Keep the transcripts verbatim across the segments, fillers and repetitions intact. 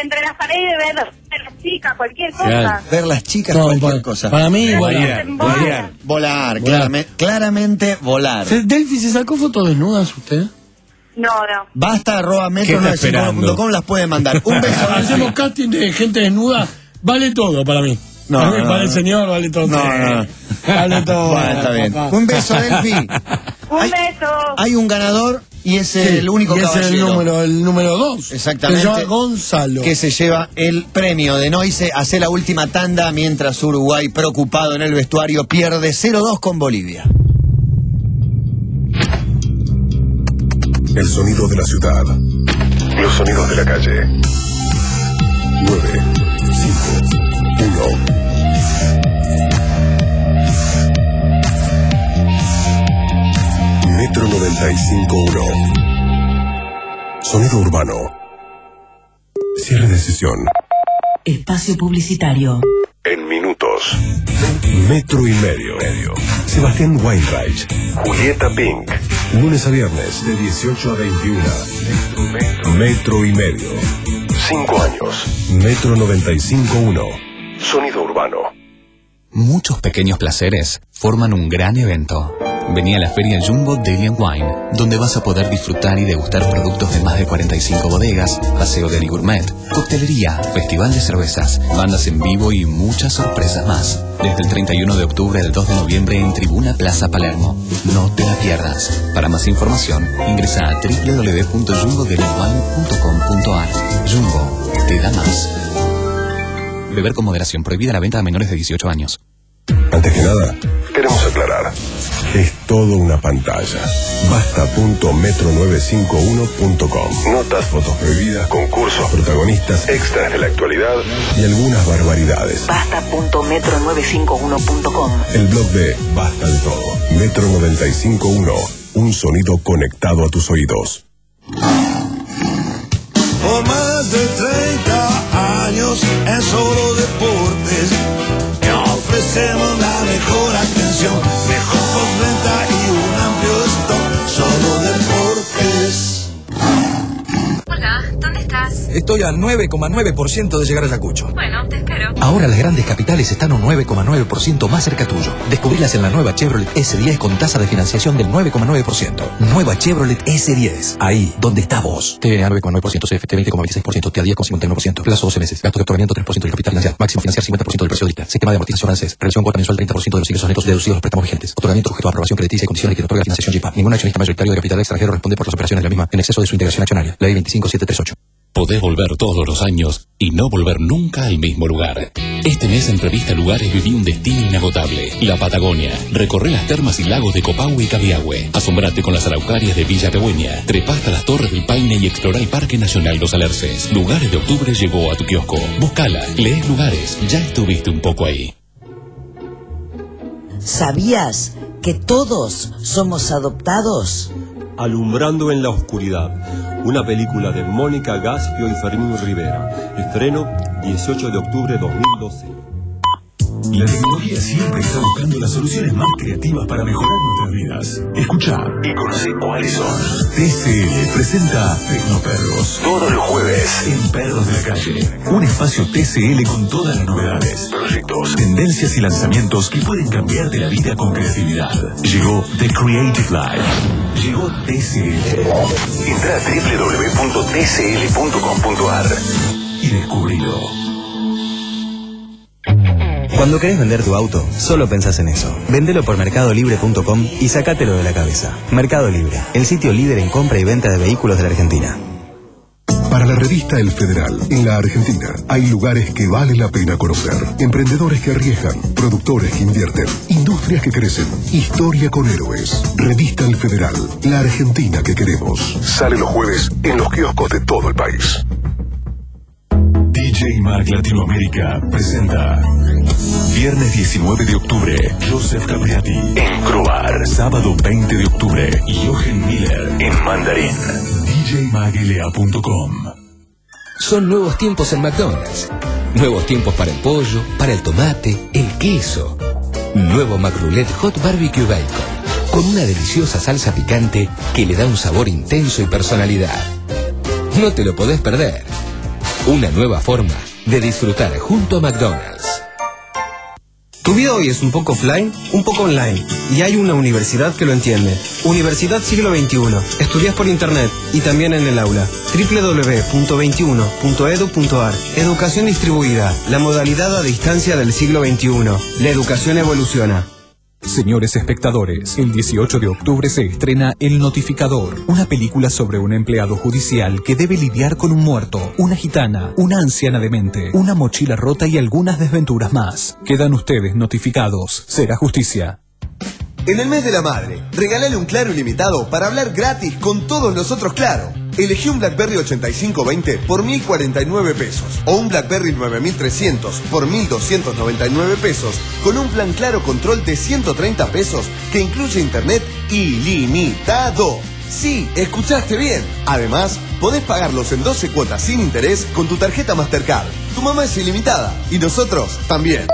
entre las paredes, ver, ver las chicas, cualquier cosa. Claro. Ver las chicas, No, cualquier para, cosa. para mí, Volar, volar. volar. Volar, claramente, claramente volar. ¿Se- ¿Delphi se sacó fotos desnudas usted? No, no. Basta arroba ¿Qué metro está noventa y cinco uno punto com, las puede mandar. Un beso. Hacemos casting de gente desnuda, vale todo para mí. No, Para mí, no, para no. el señor, vale todo. No, no, no. Vale todo. Bueno, está bien. papá. Un beso, Delphi. Un Hay- beso. Hay un ganador y es Sí, el único y ese caballero es el número, el número dos. Exactamente. Se llama Gonzalo. que se lleva el premio de Noise. Hace la última tanda mientras Uruguay, preocupado en el vestuario, pierde cero dos con Bolivia. El sonido de la ciudad. Los sonidos de la calle. nueve, cinco, uno. Metro noventa y cinco punto uno. Sonido urbano. Cierre de sesión. Espacio publicitario. En minutos. Metro y medio. Sebastián Weinreich. Julieta Pink. Lunes a viernes de dieciocho a veintiuno. Metro y medio. Cinco años. Metro noventa y cinco punto uno. Sonido urbano. Muchos pequeños placeres forman un gran evento. Vení a la Feria Jumbo Deli and Wine, donde vas a poder disfrutar y degustar productos de más de cuarenta y cinco bodegas, paseo deli gourmet, coctelería, festival de cervezas, bandas en vivo y muchas sorpresas más. Desde el treinta y uno de octubre al dos de noviembre en Tribuna Plaza Palermo. No te la pierdas. Para más información, ingresa a doble u doble u doble u punto jumbo deli wine punto com punto a r. Jumbo, te da más. Beber con moderación. Prohibida la venta a menores de dieciocho años. Antes que nada, queremos aclarar. Es todo una pantalla. Basta punto metro novecientos cincuenta y uno punto com. Notas, fotos prohibidas, concursos, protagonistas, extras de la actualidad y algunas barbaridades. Basta punto metro novecientos cincuenta y uno punto com. El blog de Basta de Todo. Metro noventa y cinco punto uno. Un sonido conectado a tus oídos. Por más de treinta años en Solo Deportes te ofrecemos la mejor atención, mejor postventa y un amplio stock. Solo Deportes. Hola, ¿dónde estás? Estoy a nueve coma nueve por ciento de llegar a Ayacucho. Bueno, te espero. Ahora las grandes capitales están un nueve coma nueve por ciento más cerca tuyo. Descubrilas en la nueva Chevrolet ese diez con tasa de financiación del nueve coma nueve por ciento. Nueva Chevrolet ese diez. Ahí, donde está vos. T N A nueve coma nueve por ciento, C F T veinte coma veintiséis por ciento, T A diez coma cincuenta y uno por ciento. Plazo doce meses. Gasto de otorgamiento tres por ciento del capital financiado. Máximo financiar cincuenta por ciento del precio de lista. Sistema de amortización francés. Relación cuota mensual treinta por ciento de los ingresos netos deducidos los préstamos vigentes. Otorgamiento sujeto a aprobación crediticia y condiciones que otorga financiación G I P A. Ningún accionista mayoritario de capital extranjero responde por las operaciones de la misma en exceso de su integración accionaria. Ley veinticinco mil setecientos treinta y ocho. Podés volver todos los años y no volver nunca al mismo lugar. Este mes en Revista Lugares viví un destino inagotable. La Patagonia. Recorré las termas y lagos de Copahue y Cabiahue. Asombrate con las araucarias de Villa Pegüeña. Trepá hasta las Torres del Paine y explorá el Parque Nacional Los Alerces. Lugares de Octubre llegó a tu kiosco. Búscala. Lees Lugares. Ya estuviste un poco ahí. ¿Sabías que todos somos adoptados? Alumbrando en la oscuridad, una película de Mónica Gaspio y Fermín Rivera. Estreno dieciocho de octubre de dos mil doce. La tecnología siempre está buscando las soluciones más creativas para mejorar nuestras vidas. Escucha y conoce cuáles son. T C L presenta Tecnoperros. Todos los jueves en Perros de la Calle. Un espacio T C L con todas las novedades, proyectos, tendencias y lanzamientos que pueden cambiarte la vida con creatividad. Llegó The Creative Life. Llegó T C L. Entra a doble u doble u doble u punto t c l punto com punto a r y descubrilo. Cuando querés vender tu auto, solo pensás en eso. Vendelo por mercado libre punto com y sacátelo de la cabeza. Mercado Libre, el sitio líder en compra y venta de vehículos de la Argentina. Para la revista El Federal, en la Argentina, hay lugares que vale la pena conocer. Emprendedores que arriesgan, productores que invierten, industrias que crecen, historia con héroes. Revista El Federal, la Argentina que queremos. Sale los jueves en los kioscos de todo el país. D J Mag Latinoamérica presenta viernes diecinueve de octubre, Joseph Capriati en Croar. Sábado veinte de octubre, Jochen Miller en Mandarín. D J mag L A punto com. Son nuevos tiempos en McDonald's. Nuevos tiempos para el pollo, para el tomate, el queso. Nuevo McRoulette Hot Barbecue Bacon, con una deliciosa salsa picante que le da un sabor intenso y personalidad. No te lo podés perder. Una nueva forma de disfrutar junto a McDonald's. Tu vida hoy es un poco offline, un poco online. Y hay una universidad que lo entiende. Universidad Siglo veintiuno. Estudias por internet y también en el aula. doble u doble u doble u punto veintiuno punto edu punto ar. Educación distribuida. La modalidad a distancia del siglo veintiuno. La educación evoluciona. Señores espectadores, el dieciocho de octubre se estrena El Notificador, una película sobre un empleado judicial que debe lidiar con un muerto, una gitana, una anciana demente, una mochila rota y algunas desventuras más. Quedan ustedes notificados. Será justicia. En el mes de la madre, regálale un Claro ilimitado para hablar gratis con todos los otros Claro. Elegí un BlackBerry ochenta y cinco veinte por mil cuarenta y nueve pesos o un BlackBerry nueve mil trescientos por mil doscientos noventa y nueve pesos con un plan Claro Control de ciento treinta pesos que incluye internet ilimitado. Sí, escuchaste bien. Además, podés pagarlos en doce cuotas sin interés con tu tarjeta Mastercard. Tu mamá es ilimitada y nosotros también.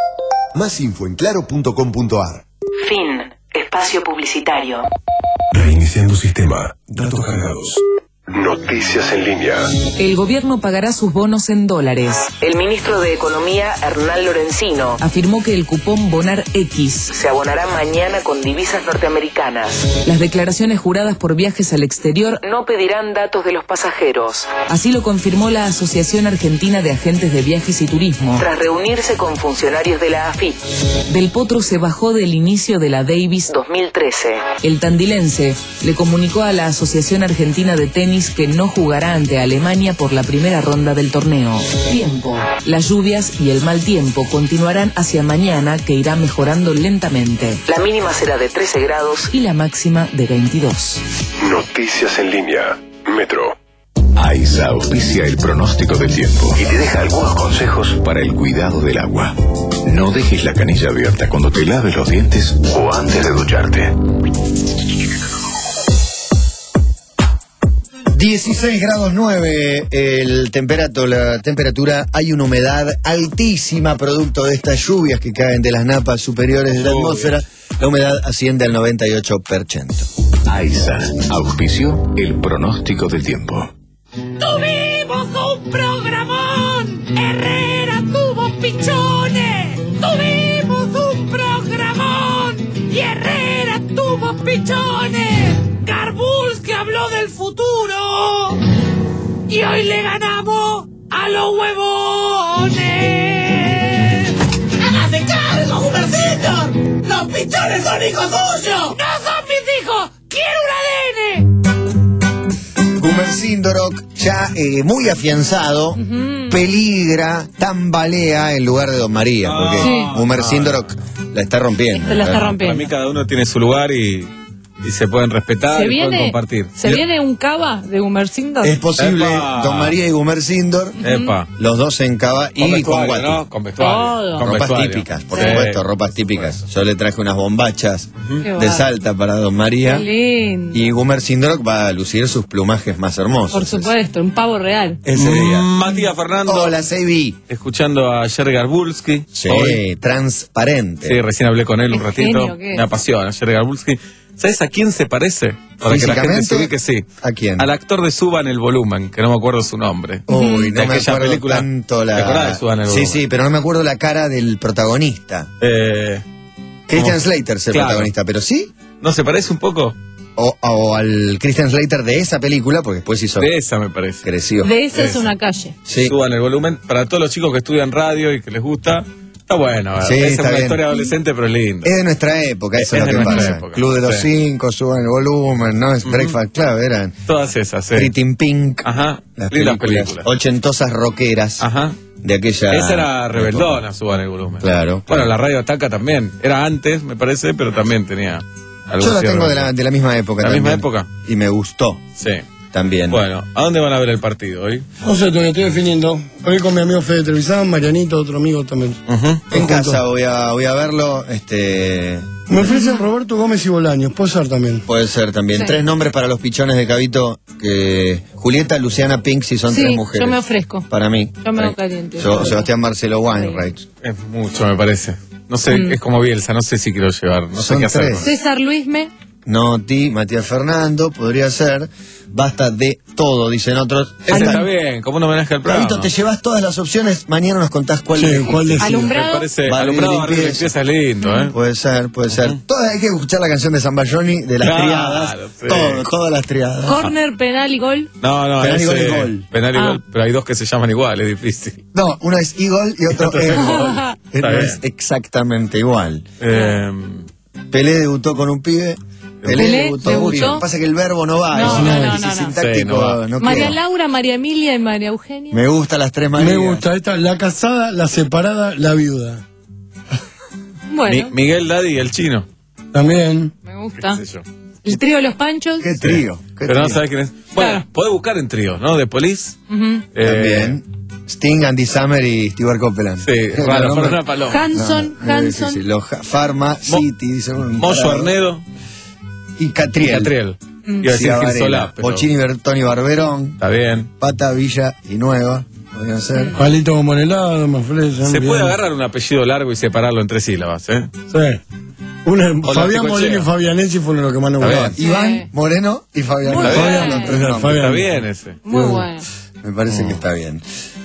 Más info en claro punto com punto ar. Fin. Espacio publicitario. Reiniciando sistema. Datos cargados. Noticias en línea. El gobierno pagará sus bonos en dólares. El ministro de Economía, Hernán Lorenzino, afirmó que el cupón Bonar X se abonará mañana con divisas norteamericanas. Las declaraciones juradas por viajes al exterior no pedirán datos de los pasajeros. Así lo confirmó la Asociación Argentina de Agentes de Viajes y Turismo, tras reunirse con funcionarios de la A F I P. Del Potro se bajó del inicio de la Davis dos mil trece. El tandilense le comunicó a la Asociación Argentina de Tenis que no jugará ante Alemania por la primera ronda del torneo. Tiempo. Las lluvias y el mal tiempo continuarán hacia mañana, que irá mejorando lentamente. La mínima será de trece grados y la máxima de veintidós. Noticias en línea. Metro. AISA auspicia el pronóstico del tiempo y te deja algunos consejos para el cuidado del agua. No dejes la canilla abierta cuando te laves los dientes o antes de ducharte. dieciséis grados nueve el temperato, la temperatura, hay una humedad altísima producto de estas lluvias que caen de las napas superiores de la atmósfera. La humedad asciende al noventa y ocho por ciento. AISA auspició el pronóstico del tiempo. ¡Tuvimos un programón! ¡Herrera tuvo pichones! ¡Tuvimos un programón! ¡Y Herrera tuvo pichones! ¡Garbulski habló del futuro! ¡Y hoy le ganamos a los huevones! ¡Hágase cargo, Hubercito! ¡Los pichones son hijos suyos! ¡No son mis hijos! ¡Quiero un A D N! Gumer Sindorok, ya eh, muy afianzado, uh-huh. peligra, tambalea en lugar de Don María, porque sí. Gumer Sindorok la está rompiendo. Este la está rompiendo. Para mí cada uno tiene su lugar y, y se pueden respetar se y viene, pueden compartir. ¿Se viene un cava de Gumer Sindor? Es posible, Epa. Don María y Gumer Sindor, Epa. los dos en cava y con, con guati. ¿no? Con vestuario. Con ropas vestuario. típicas, por sí. supuesto, ropas típicas. Yo le traje unas bombachas uh-huh. de Salta para Don María. Qué lindo. Y Gumer Sindorok va a lucir sus plumajes más hermosos. Por supuesto, un pavo real. Ese día. Matías Fernando. Hola, Seibi. Escuchando a Jerry Garbulski. Sí, hoy. transparente. Sí, recién hablé con él un ¿Qué ratito. genio, Me apasiona Jerry Garbulski. ¿Sabes a quién se parece? Para que la gente se ubique, sí. ¿A quién? Al actor de Suban el Volumen, que no me acuerdo su nombre. Uy, no de me acuerdo película, tanto la... ¿Te acordás de Suban el Sí, Volumen? sí, pero no me acuerdo la cara del protagonista. Eh, Christian Slater es el claro. protagonista, pero sí. ¿No se parece un poco? O, o al Christian Slater de esa película, porque después hizo... De esa me parece. Creció. De esa de es esa. una calle. Sí. Suban el Volumen. Para todos los chicos que estudian radio y que les gusta, está bueno. Sí, es está una bien. historia adolescente, pero es lindo. Es de nuestra época, eso es, Es lo de que nuestra pasa. época. Club de los Sí. Cinco, Suban el Volumen, ¿no? Es Ujú. Breakfast Club, eran... Todas esas, sí. Pretty in Pink. Ajá. Las Lindas películas, películas. ochentosas rockeras. Ajá. De aquella... Esa era rebeldona, Suban el Volumen. Claro. Bueno, la Radio Ataca también. Era antes, me parece, pero también tenía algo Yo la así tengo de rebelde. la, de la misma época. ¿La también. misma época? Y me gustó Sí. también. Bueno, ¿a dónde van a ver el partido hoy? No sé, todavía estoy definiendo. Voy con mi amigo Fede Trevisan, Marianito, otro amigo también. Uh-huh. En casa voy a, voy a verlo. Este... Me ofrecen Roberto Gómez y Bolaños, puede ser también. Puede ser también. Sí. Tres nombres para los pichones de Cabito. Que Julieta, Luciana, Pinksy son Sí, tres mujeres. yo me ofrezco. Para mí. Yo me Para- hago caliente. Yo, Sebastián Marcelo Weinreich. Es mucho, me parece. No sé, Mm. es como Bielsa, no sé si quiero llevar, no sé Son qué hacer. tres. con- César Luisme. Noti, Matías Fernando, podría ser. basta de todo, dicen otros. Ese está bien, como un homenaje al programa. Flavito, te llevas todas las opciones, mañana nos contás cuál Sí, elegiste. cuál decís. Alumbrado. Me parece, Barrio alumbrado, de barrio de limpieza. limpieza es lindo, ¿eh? Puede ser, puede ser. Todas, hay que escuchar la canción de Zambayoni, de las Claro, triadas. sí. Todo, todas las triadas. Corner, penal y gol. No, no, Penal y ese- gol y gol. Penal y Ah. gol, pero hay dos que se llaman igual, es difícil. No, uno es Eagle y otro es gol. Está No bien. es exactamente igual. Eh, Pelé debutó con un pibe. Pelé, Pelé debutó. debutó. Uy, lo que pasa es que el verbo no va. No, es un no, no, análisis no, no. sintáctico. Sí, no va. no María queda. Laura, María Emilia y María Eugenia. Me gustan las tres Marías. Me gusta esta, la casada, la separada, la viuda. Bueno, Mi- Miguel Daddy y el chino. También. me gusta. qué sé yo. El trío de los Panchos. Qué trío. Qué Pero no trío. sabes quién es. Bueno, Claro. podés buscar en tríos, ¿no? De Police. Ujú. Eh, También. Sting, Andy Summer y Stewart Copeland. Sí, Los raro, nombres- fueron una paloma. Hanson, muy Hanson. difícil. Los Ja- Pharma City, dice un Moyo tarado. Arnedo Y Catriel. y Catriel. Mm. Iba a decir Gil Ciavarela, Solá, pero Bochini, Bertoni, Barberón. está bien. Pata, Villa y Nueva. Podrían ser. Palito como helado, me ofrecen. Se bien. puede agarrar un apellido largo y separarlo en tres sílabas, ¿eh? Sí. Una, O Fabián la Molino y Ticochea. Fabianesi fueron los que más nos Está gustaban. bien. Iván, Sí. Moreno y Fabián. Muy Fabián, bien. los tres nombres. Fabián. Está bien ese. Muy Bien. bueno. Me parece que está bien.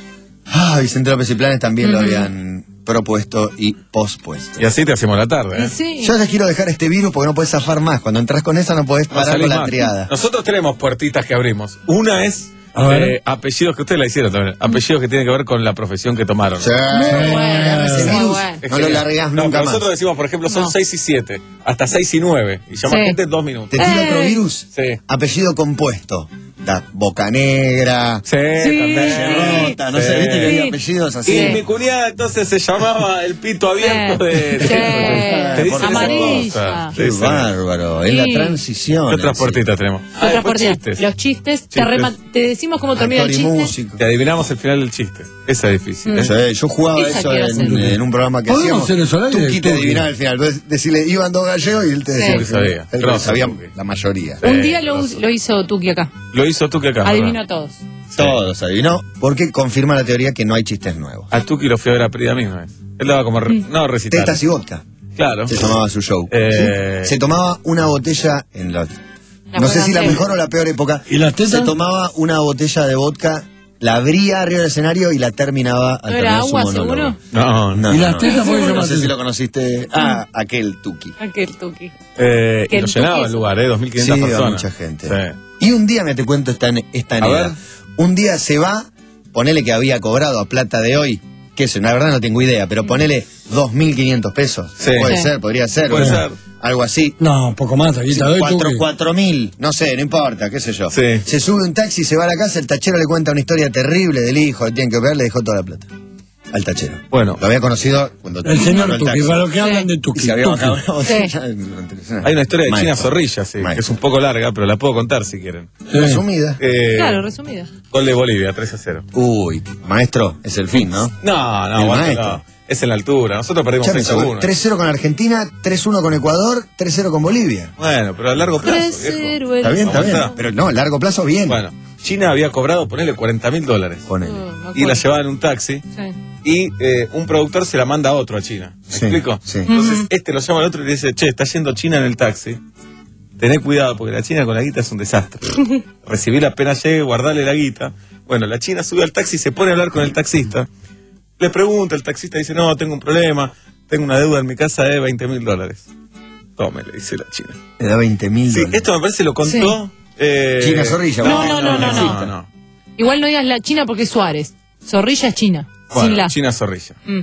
Ah, Vicente López y Planes también lo habían propuesto y pospuesto. Y así te hacemos la tarde, ¿eh? Sí. Yo les quiero dejar este virus porque no podés zafar más. Cuando entras con esa no podés No parar salís con la más. triada. Nosotros tenemos puertitas que abrimos. Una es A ver. eh, apellidos que ustedes la hicieron también. Apellidos que tienen que ver con la profesión que tomaron. Sí. bueno, Ese muy virus bueno. Es no lo genial. largás No, nunca pero más. nosotros decimos, por ejemplo, son No. seis y siete, hasta seis y nueve. Y llama Sí. gente en dos minutos. ¿Te tiro Eh. otro virus? Sí. Apellido compuesto. Da Boca Negra. Sí, Sí, también. sí. Rota, no Sí. sé, viste que Sí. había apellidos así. Y mi cuñada entonces se llamaba el pito abierto Sí. de... Sí. Te dicen esas Amarilla. cosas. Qué Sí, sí. bárbaro. Es la Sí. transición. ¿Qué otras así. puertitas tenemos? Ah, Otra después partida. chistes. Los chistes. Te, Chistes. rema- te decimos cómo termina el Actor y chiste. músico. Te adivinamos el final del chiste. Esa es difícil. ¿eh? Eso es, yo jugaba Esa eso quiero en, hacer. en un programa que ¿Podemos hacíamos. hacer eso al aire? Tuki te Tuki. adivinaba el final. Entonces, decirle, iban dos gallegos y él te Sí. decía. Sí, el final. sabía. Él Grosso, sabía Tuki. la mayoría. Un Sí, día lo, grosso. lo hizo Tuki acá. Lo hizo Tuki acá. Adivinó ¿verdad? todos. Todos adivinó, porque confirma la teoría que no hay chistes nuevos. A Tuki lo fui a ver a Prida misma vez. Él daba como... re- No, recitar. Tetas y vodka. Claro. Se tomaba su show. Eh, ¿Sí? Se tomaba una botella en la... La no sé si la buena mejor o la peor época. ¿Y las tetas? Se tomaba una botella de vodka, la abría arriba del escenario y la terminaba al ¿No era terminar su agua, monólogo. seguro? No, No, ¿Y no, las no. tetas por qué se No llaman sé si tetas? lo conociste. Ah, aquel Tuki. Aquel Tuki. Eh, Que y el lo llenaba Tuki el es- lugar, ¿eh? dos mil quinientas Sí, iba personas. mucha gente. Sí. Y un día, me te cuento esta, esta A anécdota. ver. Un día se va, ponele que había cobrado a plata de hoy, que eso, la verdad no tengo idea, pero ponele dos mil quinientos pesos. Sí. Puede Sí. ser, podría ser. Puede bueno, ser. Algo así. No, poco más, aquí te doy Cuatro, Tuki. cuatro mil, no sé, no importa, qué sé yo. Sí. Se sube un taxi, se va a la casa, el tachero le cuenta una historia terrible del hijo, que tienen que operar, le dejó toda la plata. Al tachero. Bueno. Lo había conocido cuando... El señor el Tuki, taxi. para los que hablan de Y Tuki. se había Tuki. bajado la botella. Sí. Hay una historia de China Maestro. Zorrilla, sí, que Maestro. es un poco larga, pero la puedo contar si quieren. Sí. Resumida. Eh, Claro, resumida. Gol de Bolivia, tres a cero. Uy, maestro, es el fin, ¿no? No, no, El bueno, maestro. no. Es en la altura. Nosotros perdimos Chame, seis a uno. tres cero con Argentina, tres uno con Ecuador, tres cero con Bolivia. Bueno, pero a largo plazo, tres viejo. cero. Está bien, está bien. Aguantá. Pero no, a largo plazo bien. Bueno, China había cobrado, ponele cuarenta mil dólares. Ponele. Oh, me acuerdo. Y la llevaba en un taxi. Sí. Y eh, un productor se la manda a otro a China. ¿Me Sí, explico? sí. Entonces Ujú. este lo llama al otro y le dice, che, está yendo China en el taxi. Tené cuidado porque la China con la guita es un desastre. Recibir apenas llegue, guardarle la guita. Bueno, la China sube al taxi y se pone a hablar con el taxista. Le pregunta, el taxista dice, no, tengo un problema. Tengo una deuda en mi casa de veinte mil dólares. Tome, le dice la China. Le da veinte mil Sí, dólares. esto me parece lo contó... eh, China Zorrilla. No, no, no, no, no. no, no. Igual no digas la China porque es Suárez. Zorrilla es China. Bueno, sin la. China Zorrilla. Mm.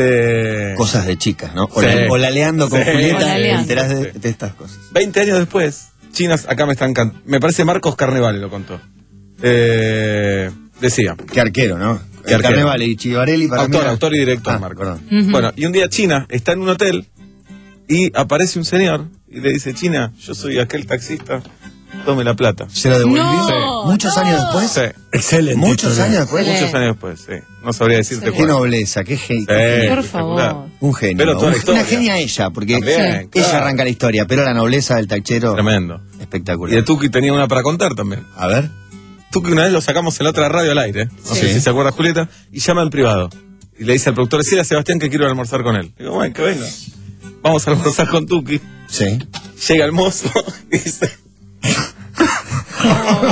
Eh, Cosas de chicas, ¿no? O, Sí. la- o laleando con Sí. Julieta, te Olaleando. enterás de, de estas cosas. veinte años después, China, acá me están can- me parece Marcos Carnevale lo contó. Eh, decía, Qué arquero, ¿no? Qué arquero. Carnevale y Chivarelli para autor, mí era- autor y director, Ah, Marcos. perdón. Ujú. Bueno, y un día China está en un hotel y aparece un señor y le dice, China, yo soy aquel taxista, tome la plata. ¿Se lo devolvió? No, ¿Muchos no. años después? Sí, Excelente. ¿Muchos historia. años después? Excelente. muchos años después, sí. No sabría decirte Sí. Qué cuál. nobleza, qué genio. Sí, Por espectacular. favor. Un genio. Pero toda la Un- historia. Una genia ella, porque También, ella claro. arranca la historia, pero la nobleza del tachero, Tremendo. Y espectacular. de Tuki tenía una para contar también. A ver. Tuki una vez lo sacamos en la otra radio al aire, no Sí. sé si se acuerda Julieta, y llama en privado. Y le dice al productor, decirle a Sebastián que quiero ir a almorzar con él. Digo, bueno, que venga. Vamos a almorzar con Tuki. Sí. Llega el mozo y dice...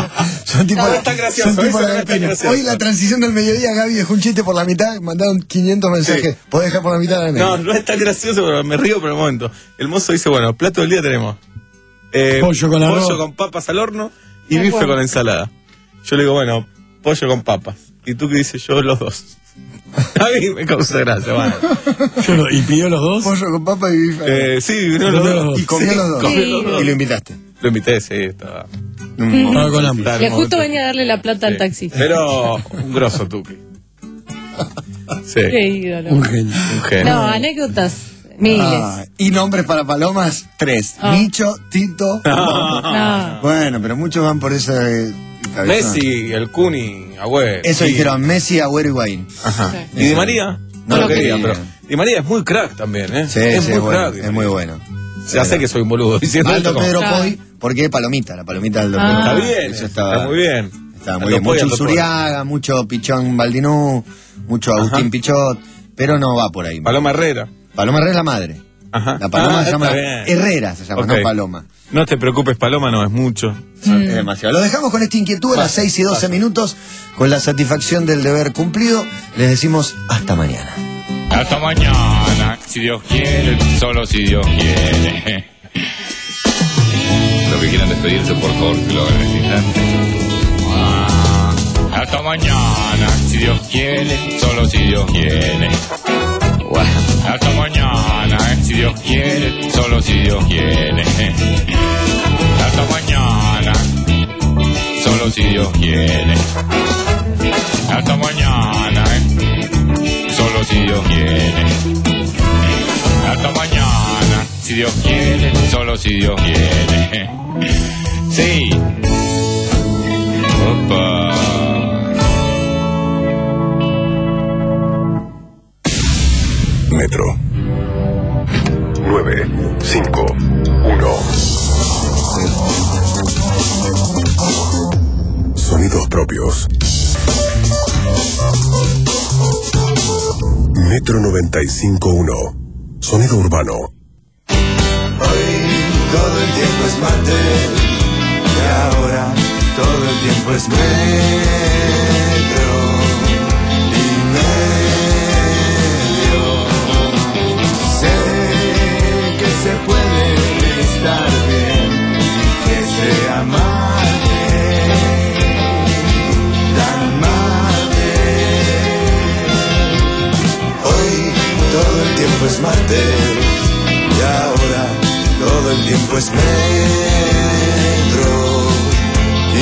Son tipo, No, no es tan gracioso, son tipo eso la no es tan Garpina. gracioso. Hoy la transición del mediodía, Gaby dejó un chiste por la mitad, mandaron quinientos mensajes. Sí. ¿Podés dejar por la mitad la No, no es tan gracioso, pero me río por el momento. El mozo dice, bueno, plato del día tenemos eh, Pollo con arroz. pollo con papas al horno y De bife acuerdo. con ensalada. Yo le digo, bueno, pollo con papas. ¿Y tú qué dices? Yo los dos. A mí me causa gracia, bueno. Yo lo- ¿Y pidió los dos? Pollo con papa y bife. Eh, sí, vinieron los dos. Y comió Sí, los dos. comió los dos. Y lo invitaste. Lo invité, sí, estaba. Estaba con hambre. Estaba Que en justo momento- venía a darle la plata al Sí. taxi. Pero un grosso tuki. Sí. Qué ídolo. Un genio. Un genio. No, anécdotas, miles. Ah, y nombres para palomas, tres. Ah. Micho, Tito. No. Bueno, pero muchos van por esa eh, cabeza. Messi, el Cuni, Agüero. Eso Sí. dijeron Messi, Agüero y Higuaín. Ajá. Sí. ¿Y Di María? No, No lo lo quería, quería. pero. Di María es muy crack también, ¿eh? Sí, es sí, muy es bueno, crack. Di es María. muy bueno. Ya sé que soy un boludo diciendo Aldo esto como- Pedro Claro. Poi, porque Palomita, la Palomita del Aldo Ah. Pedro Está Poi. bien, Eso está, estaba, muy bien. estaba muy Aldo bien. Poi, Mucho Aldo Poi. Usuriaga, mucho Pichón Baldinú, mucho Agustín Pichot, pero no va por ahí. Paloma Herrera. Paloma Herrera es la madre. Ajá. La Paloma Ah, se llama está bien. Herrera, se llama, Ok. no Paloma. No te preocupes, Paloma no es mucho. Es demasiado. Lo dejamos con esta inquietud a las seis y doce minutos, con la satisfacción del deber cumplido. Les decimos hasta mañana. Hasta mañana, si Dios quiere, solo si Dios quiere. Los que quieran despedirse, por favor, que lo hagan en este instante. Ah, hasta mañana, si Dios quiere, solo si Dios quiere. Hasta mañana, si Dios quiere, solo si Dios quiere. Hasta mañana, solo si Dios quiere. Hasta mañana, solo si Dios quiere. Hasta mañana, si Dios quiere, solo si Dios quiere. Sí. Opa. Metro. nueve, cinco, uno. Sonidos propios. Metro noventa y cinco punto uno. Sonido urbano. Hoy todo el tiempo es martes y ahora todo el tiempo es metro y medio. Sé que se puede estar bien y que se amarte tan mate. Hoy todo el tiempo es martes y ahora todo el tiempo es metro y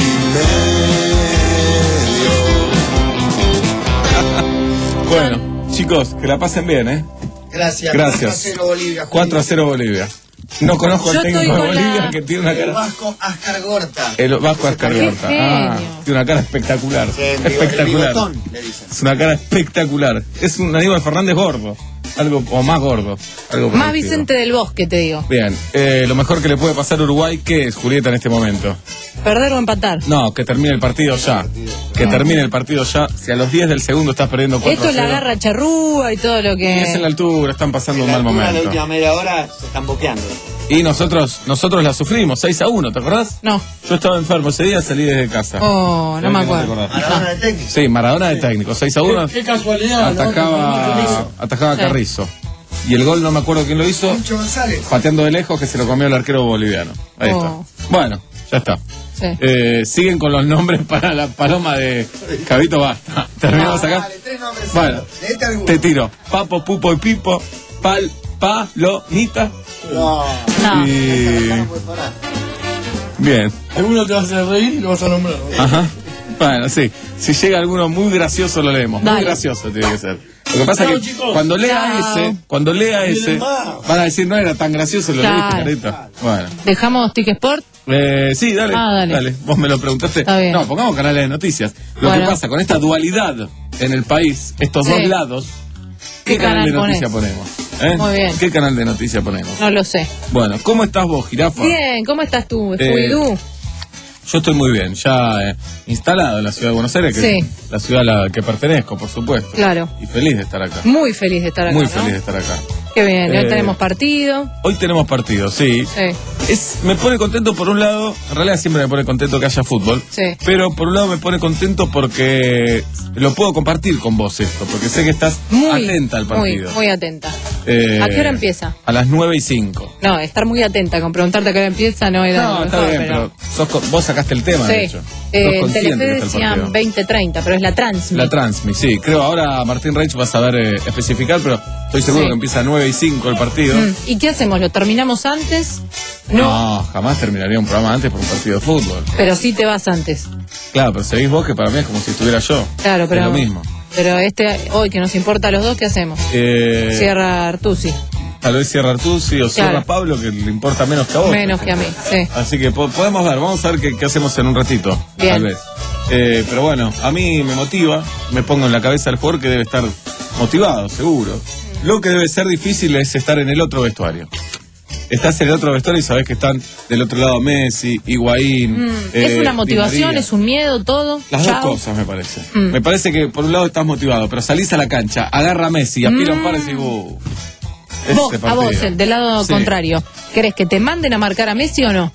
medio. Bueno, chicos, que la pasen bien, ¿eh? Gracias. Gracias. cuatro a cero Bolivia. Juli. cuatro a cero Bolivia. No conozco Yo al técnico estoy de con Bolivia la- que tiene una El cara. Vasco Ascar Gorta. El Vasco Ascargorta. Qué Ah, genio. tiene una cara espectacular. Sí, el bigo- el espectacular. bigotón, le dicen. Es una cara espectacular. Es un Aníbal Fernández gordo. Algo, o más gordo. Algo por Más el estilo. Vicente del Bosque, te digo. Bien, eh, lo mejor que le puede pasar a Uruguay, ¿qué es, Julieta, en este momento? Perder o empatar. No, que termine el partido ya. Que termine el partido ya. Si a los diez del segundo estás perdiendo cuatro Esto a es la cero, garra charrúa y todo lo y es en la que... altura, están pasando un mal La momento. última media hora se están boqueando. Y nosotros nosotros la sufrimos, seis a uno, ¿te acordás? No. Yo estaba enfermo ese día, salí desde casa. Oh, no me Creo que acuerdo. te acordás. Maradona de técnico. Sí, Maradona de técnico, seis a uno. Qué, qué casualidad, ¿no? Atajaba, atajaba Sí. Carrizo. Y el gol no me acuerdo quién lo hizo, Pancho González. pateando de lejos, que se lo comió el arquero boliviano. Ahí Oh. está. Bueno, ya está. Sí. Eh, siguen con los nombres para la paloma de Cabito Basta. Terminamos acá. Dale, tres nombres. Bueno, Léete alguno. te tiro. Papo, Pupo y Pipo. Pal, Palomita. No. No. Y... Bien. Alguno te va a hacer reír y lo vas a nombrar. ¿no? Ajá. Bueno, sí. Si llega alguno muy gracioso, lo leemos. Muy Dale. gracioso tiene que ser. Lo que pasa es Chao, que chicos. cuando lea Chao. ese, cuando lea ese, Miren más. van a decir no era tan gracioso, lo Claro. leíste, carita. Bueno. ¿Dejamos Tic Sport? Eh, sí, dale, Ah, dale. Vos me lo preguntaste. Está bien. No, pongamos canales de noticias. Lo Bueno. que pasa con esta dualidad en el país, estos Sí. dos lados, ¿qué, ¿Qué canal de canal noticias ponés? ponemos? ¿Eh? Muy bien. ¿Qué canal de noticias ponemos? No lo sé. Bueno, ¿cómo estás vos, jirafa? Bien, ¿cómo estás tú, Eh, Scooby-Doo? Yo estoy muy bien, ya eh, instalado en la ciudad de Buenos Aires, que Sí. es la ciudad a la que pertenezco, por supuesto. Claro. Y feliz de estar acá. Muy feliz de estar acá, Muy ¿no? feliz de estar acá. Qué bien, Eh, hoy tenemos partido. Hoy tenemos partido, sí. Sí. Es, me pone contento por un lado, en realidad siempre me pone contento que haya fútbol, Sí. pero por un lado me pone contento porque lo puedo compartir con vos esto, porque sé que estás Muy, atenta al muy, partido. muy atenta. Eh, ¿A qué hora empieza? A las nueve y cinco. No, estar muy atenta con preguntarte a qué hora empieza no era No, lo está mejor, bien, pero, sos con- vos sacaste el tema, de Sí. hecho. Sos Eh, en consciente Telefe que está el decían partido. veinte treinta, pero es la Transmi. La Transmi, sí. Creo ahora Martín Reich va a saber eh, especificar, pero estoy seguro Sí. que empieza a nueve y cinco el partido. Mm. ¿Y qué hacemos? ¿Lo terminamos antes? No, No, jamás terminaría un programa antes por un partido de fútbol. pero sí te vas antes. Claro, pero seguís vos que para mí es como si estuviera yo. Claro, pero Es lo mismo. Pero este hoy que nos importa a los dos, ¿qué hacemos? Eh, Cierra Artusi. Tal vez cierra Artusi o cierra Claro. Pablo, que le importa menos que a vos. Menos que a mí, sí. Así que po- podemos ver, vamos a ver qué, qué hacemos en un ratito. Bien. Tal vez. Eh, pero bueno, a mí me motiva, me pongo en la cabeza del jugador que debe estar motivado, seguro. Lo que debe ser difícil es estar en el otro vestuario. Estás en el otro vestuario y sabés que están del otro lado Messi, Higuaín. Mm, eh, ¿Es una Di motivación? María. ¿Es un miedo? ¿Todo? Las Chao. dos cosas, me parece. Mm. Me parece que por un lado estás motivado, pero salís a la cancha, agarra a Messi, aspira un par y decís, uh, Vos, ese a vos, partido. el del lado Sí. contrario. ¿Querés que te manden a marcar a Messi o no?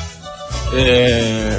Eh,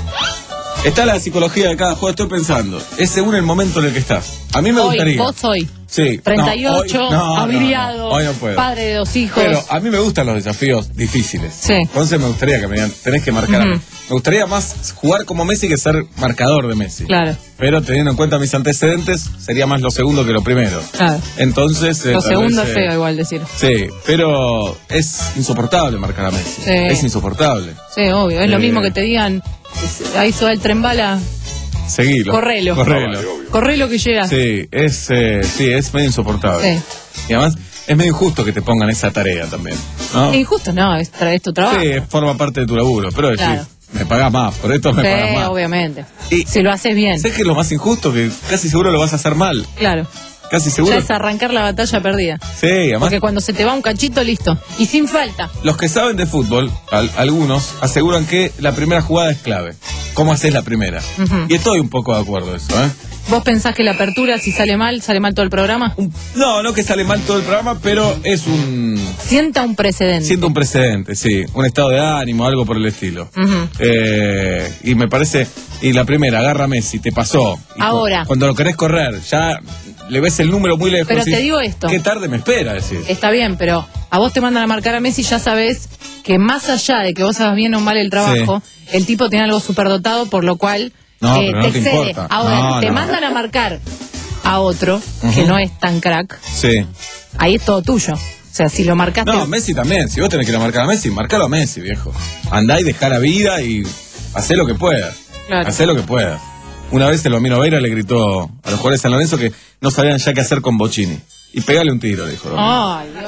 está la psicología de cada juego, estoy pensando. Es según el momento en el que estás. A mí me hoy, gustaría. vos hoy. Sí. treinta y ocho, no, hoy- no, no, averiado, no, hoy no puedo. padre de dos hijos. Pero a mí me gustan los desafíos difíciles. Sí. Entonces me gustaría que me digan, tenés que marcar. a Ujú. mí. Me gustaría más jugar como Messi que ser marcador de Messi. Claro, Pero teniendo en cuenta mis antecedentes, sería más lo segundo que lo primero. claro. Entonces. eh, Lo tal segundo vez, es eh, feo igual decir. Sí, pero es insoportable marcar a Messi. Sí. Es insoportable. Sí, obvio. Es lo Eh. mismo que te digan, es- ahí hizo el tren bala, Seguilo. Correlo. Correlo. correlo que llega. Sí, es, eh, sí, es medio insoportable. Sí. Y además es medio injusto que te pongan esa tarea también. ¿no? Es injusto, no, es, tra- es tu trabajo. Sí, forma parte de tu laburo, pero decís, Claro. me pagás más, por esto me Sí, pagás más. obviamente. Y- si lo haces bien. ¿Sabes qué es lo más injusto? Que casi seguro lo vas a hacer mal. Claro. Casi Ya seguro. es arrancar la batalla perdida. Sí, además Porque cuando se te va un cachito, listo. Y sin falta. los que saben de fútbol, al- algunos, aseguran que la primera jugada es clave. ¿Cómo haces la primera? Ujú. Y estoy un poco de acuerdo en eso, ¿eh? ¿Vos pensás que la apertura, si sale mal, sale mal todo el programa? No, no que sale mal todo el programa, pero es un... Sienta un precedente. Siento un precedente, sí. Un estado de ánimo, algo por el estilo. Ujú. Eh, y me parece... Y la primera, agarra a Messi, te pasó. Y cu- Ahora. Cuando lo querés correr, ya le ves el número muy lejos. Pero decís, te digo esto. Qué tarde me espera, decís. Está bien, pero a vos te mandan a marcar a Messi, ya sabés que más allá de que vos hagas bien o mal el trabajo, el tipo tiene algo superdotado, por lo cual No, eh, pero te no te excede. importa. Ahora, No, te no. mandan a marcar a otro que Ujú. no es tan crack, Sí. ahí es todo tuyo. O sea, si lo marcaste... No, Messi también. Si vos tenés que ir a marcar a Messi, marcalo a Messi, viejo. Andá y dejá la vida y hacé lo que puedas. Claro. Hacé lo que puedas. Una vez el Bambino Veira le gritó a los jugadores de San Lorenzo que no sabían ya qué hacer con Bocini. Y pegale un tiro, dijo. Ay, Dios.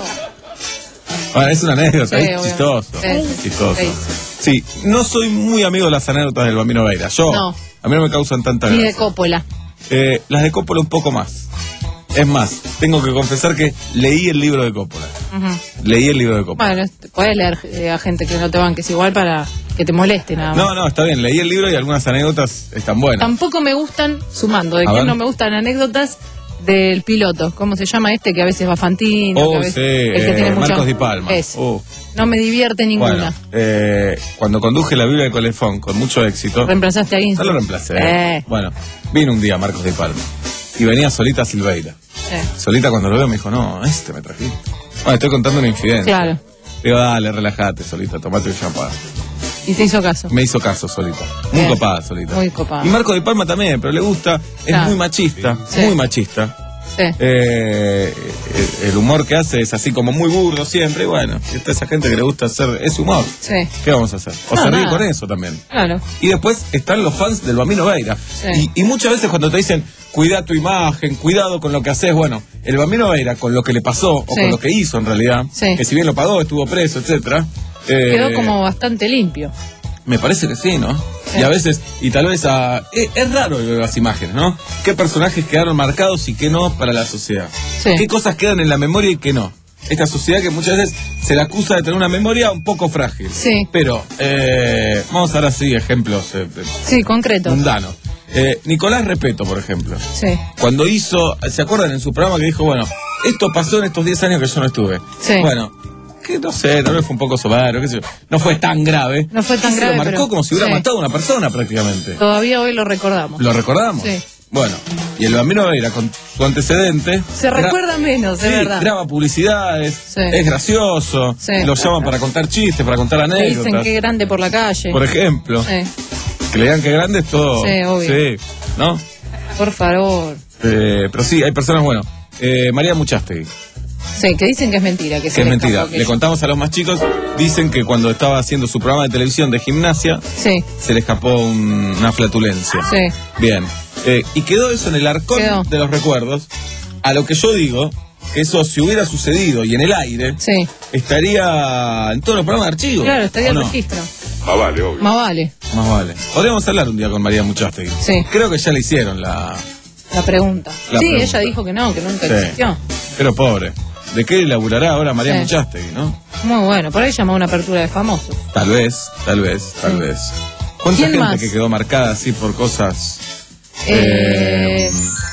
Bueno, es una anécdota, Sí, es obviamente. chistoso. Sí. Es chistoso. Sí. Sí, no soy muy amigo de las anécdotas del Bambino Veira. Yo, No. a mí no me causan tanta Ni de gracia. Coppola. Eh, las de Coppola un poco más. Es más, tengo que confesar que leí el libro de Coppola. Ujú. Leí el libro de Coppola. Bueno, este, puedes leer eh, a gente que no te banques igual para que te moleste nada más. No, no, está bien, leí el libro y algunas anécdotas están buenas. Tampoco me gustan, sumando, de A que ver. no me gustan anécdotas del piloto. ¿Cómo se llama este? Que a veces va Fantino. Oh, que a veces, sí, el que eh, tiene mucha- Marcos Di Palma. Ese. Oh. No me divierte ninguna. Bueno, eh, cuando conduje la Biblia de Colefón con mucho éxito, ¿Reemplazaste a no Guinzo? lo reemplacé. Eh. Bueno, vino un día Marcos Di Palma y venía solita Silveira. Eh, Solita cuando lo veo me dijo, no, este me trajiste. Bueno, estoy contando una infidencia. claro. Digo, dale, relájate, Solita, tomate un champán. Y te hizo caso. Me hizo caso, Solita. Muy Bien. copada, Solita. Muy copada. Y Marcos Di Palma también, pero le gusta, es Claro. muy machista, Sí. muy machista. Sí. Eh, el, el humor que hace es así como muy burdo siempre, y bueno, y está esa gente que le gusta hacer ese humor. Sí. ¿Qué vamos a hacer? O No, se ríe nada. con eso también. Claro. Y después están los fans del Bambino Veira. Sí. Y, y muchas veces cuando te dicen, cuida tu imagen, cuidado con lo que haces, bueno, el Bambino Veira, con lo que le pasó, o Sí. con lo que hizo en realidad, Sí. que si bien lo pagó, estuvo preso, etcétera. eh, Quedó como bastante limpio. Me parece que sí, ¿no? Sí. Y a veces, y tal vez a... Es, es raro ver las imágenes, ¿no? ¿Qué personajes quedaron marcados y qué no para la sociedad? Sí. ¿Qué cosas quedan en la memoria y qué no? Esta sociedad que muchas veces se le acusa de tener una memoria un poco frágil. Sí. Pero, eh, vamos a dar así ejemplos eh, eh, Sí, concreto. mundanos. Eh, Nicolás Repeto, por ejemplo. Sí. Cuando hizo, ¿se acuerdan en su programa que dijo, bueno, esto pasó en estos diez años que yo no estuve. Sí. Bueno, que no sé, tal vez fue un poco soberbio, qué sé yo. No fue tan grave. No fue tan Y se grave, lo marcó pero- como si hubiera sí. matado a una persona prácticamente. Todavía hoy lo recordamos. ¿Lo recordamos? Sí. Bueno, y el Bambino Veira con su antecedente. Se gra- recuerda menos, de Sí, verdad. graba publicidades, Sí. es gracioso, Sí. lo llaman para contar chistes, para contar Te anécdotas. dicen que grande por la calle. Por ejemplo, Sí. que le digan que grande es todo. Sí, obvio. Sí, ¿no? Por favor. Eh, pero sí, hay personas, bueno, eh, María Muchastegui, Sí, que dicen que es mentira. Que, se que es le mentira. escapó, que- Le contamos a los más chicos, dicen que cuando estaba haciendo su programa de televisión de gimnasia, Sí, se le escapó un- una flatulencia. sí. Bien. Eh, y quedó eso en el arcón Quedó. de los recuerdos. A lo que yo digo, que eso si hubiera sucedido y en el aire, Sí. estaría en todos los programas de archivo. Claro, estaría ¿o el no? registro. Más vale, obvio. Más vale. Más vale. Podríamos hablar un día con María Muchastegui. Sí. Creo que ya le hicieron la... La pregunta. La sí, pregunta. ella dijo que no, que nunca Sí. existió. Pero pobre. ¿De qué laburará ahora María Sí. Muchastegui, no? Muy bueno. Por ahí llamó una apertura de famosos. Tal vez, tal vez, tal Sí. vez. ¿Cuánta ¿Quién gente más? que quedó marcada así por cosas... Eh, eh,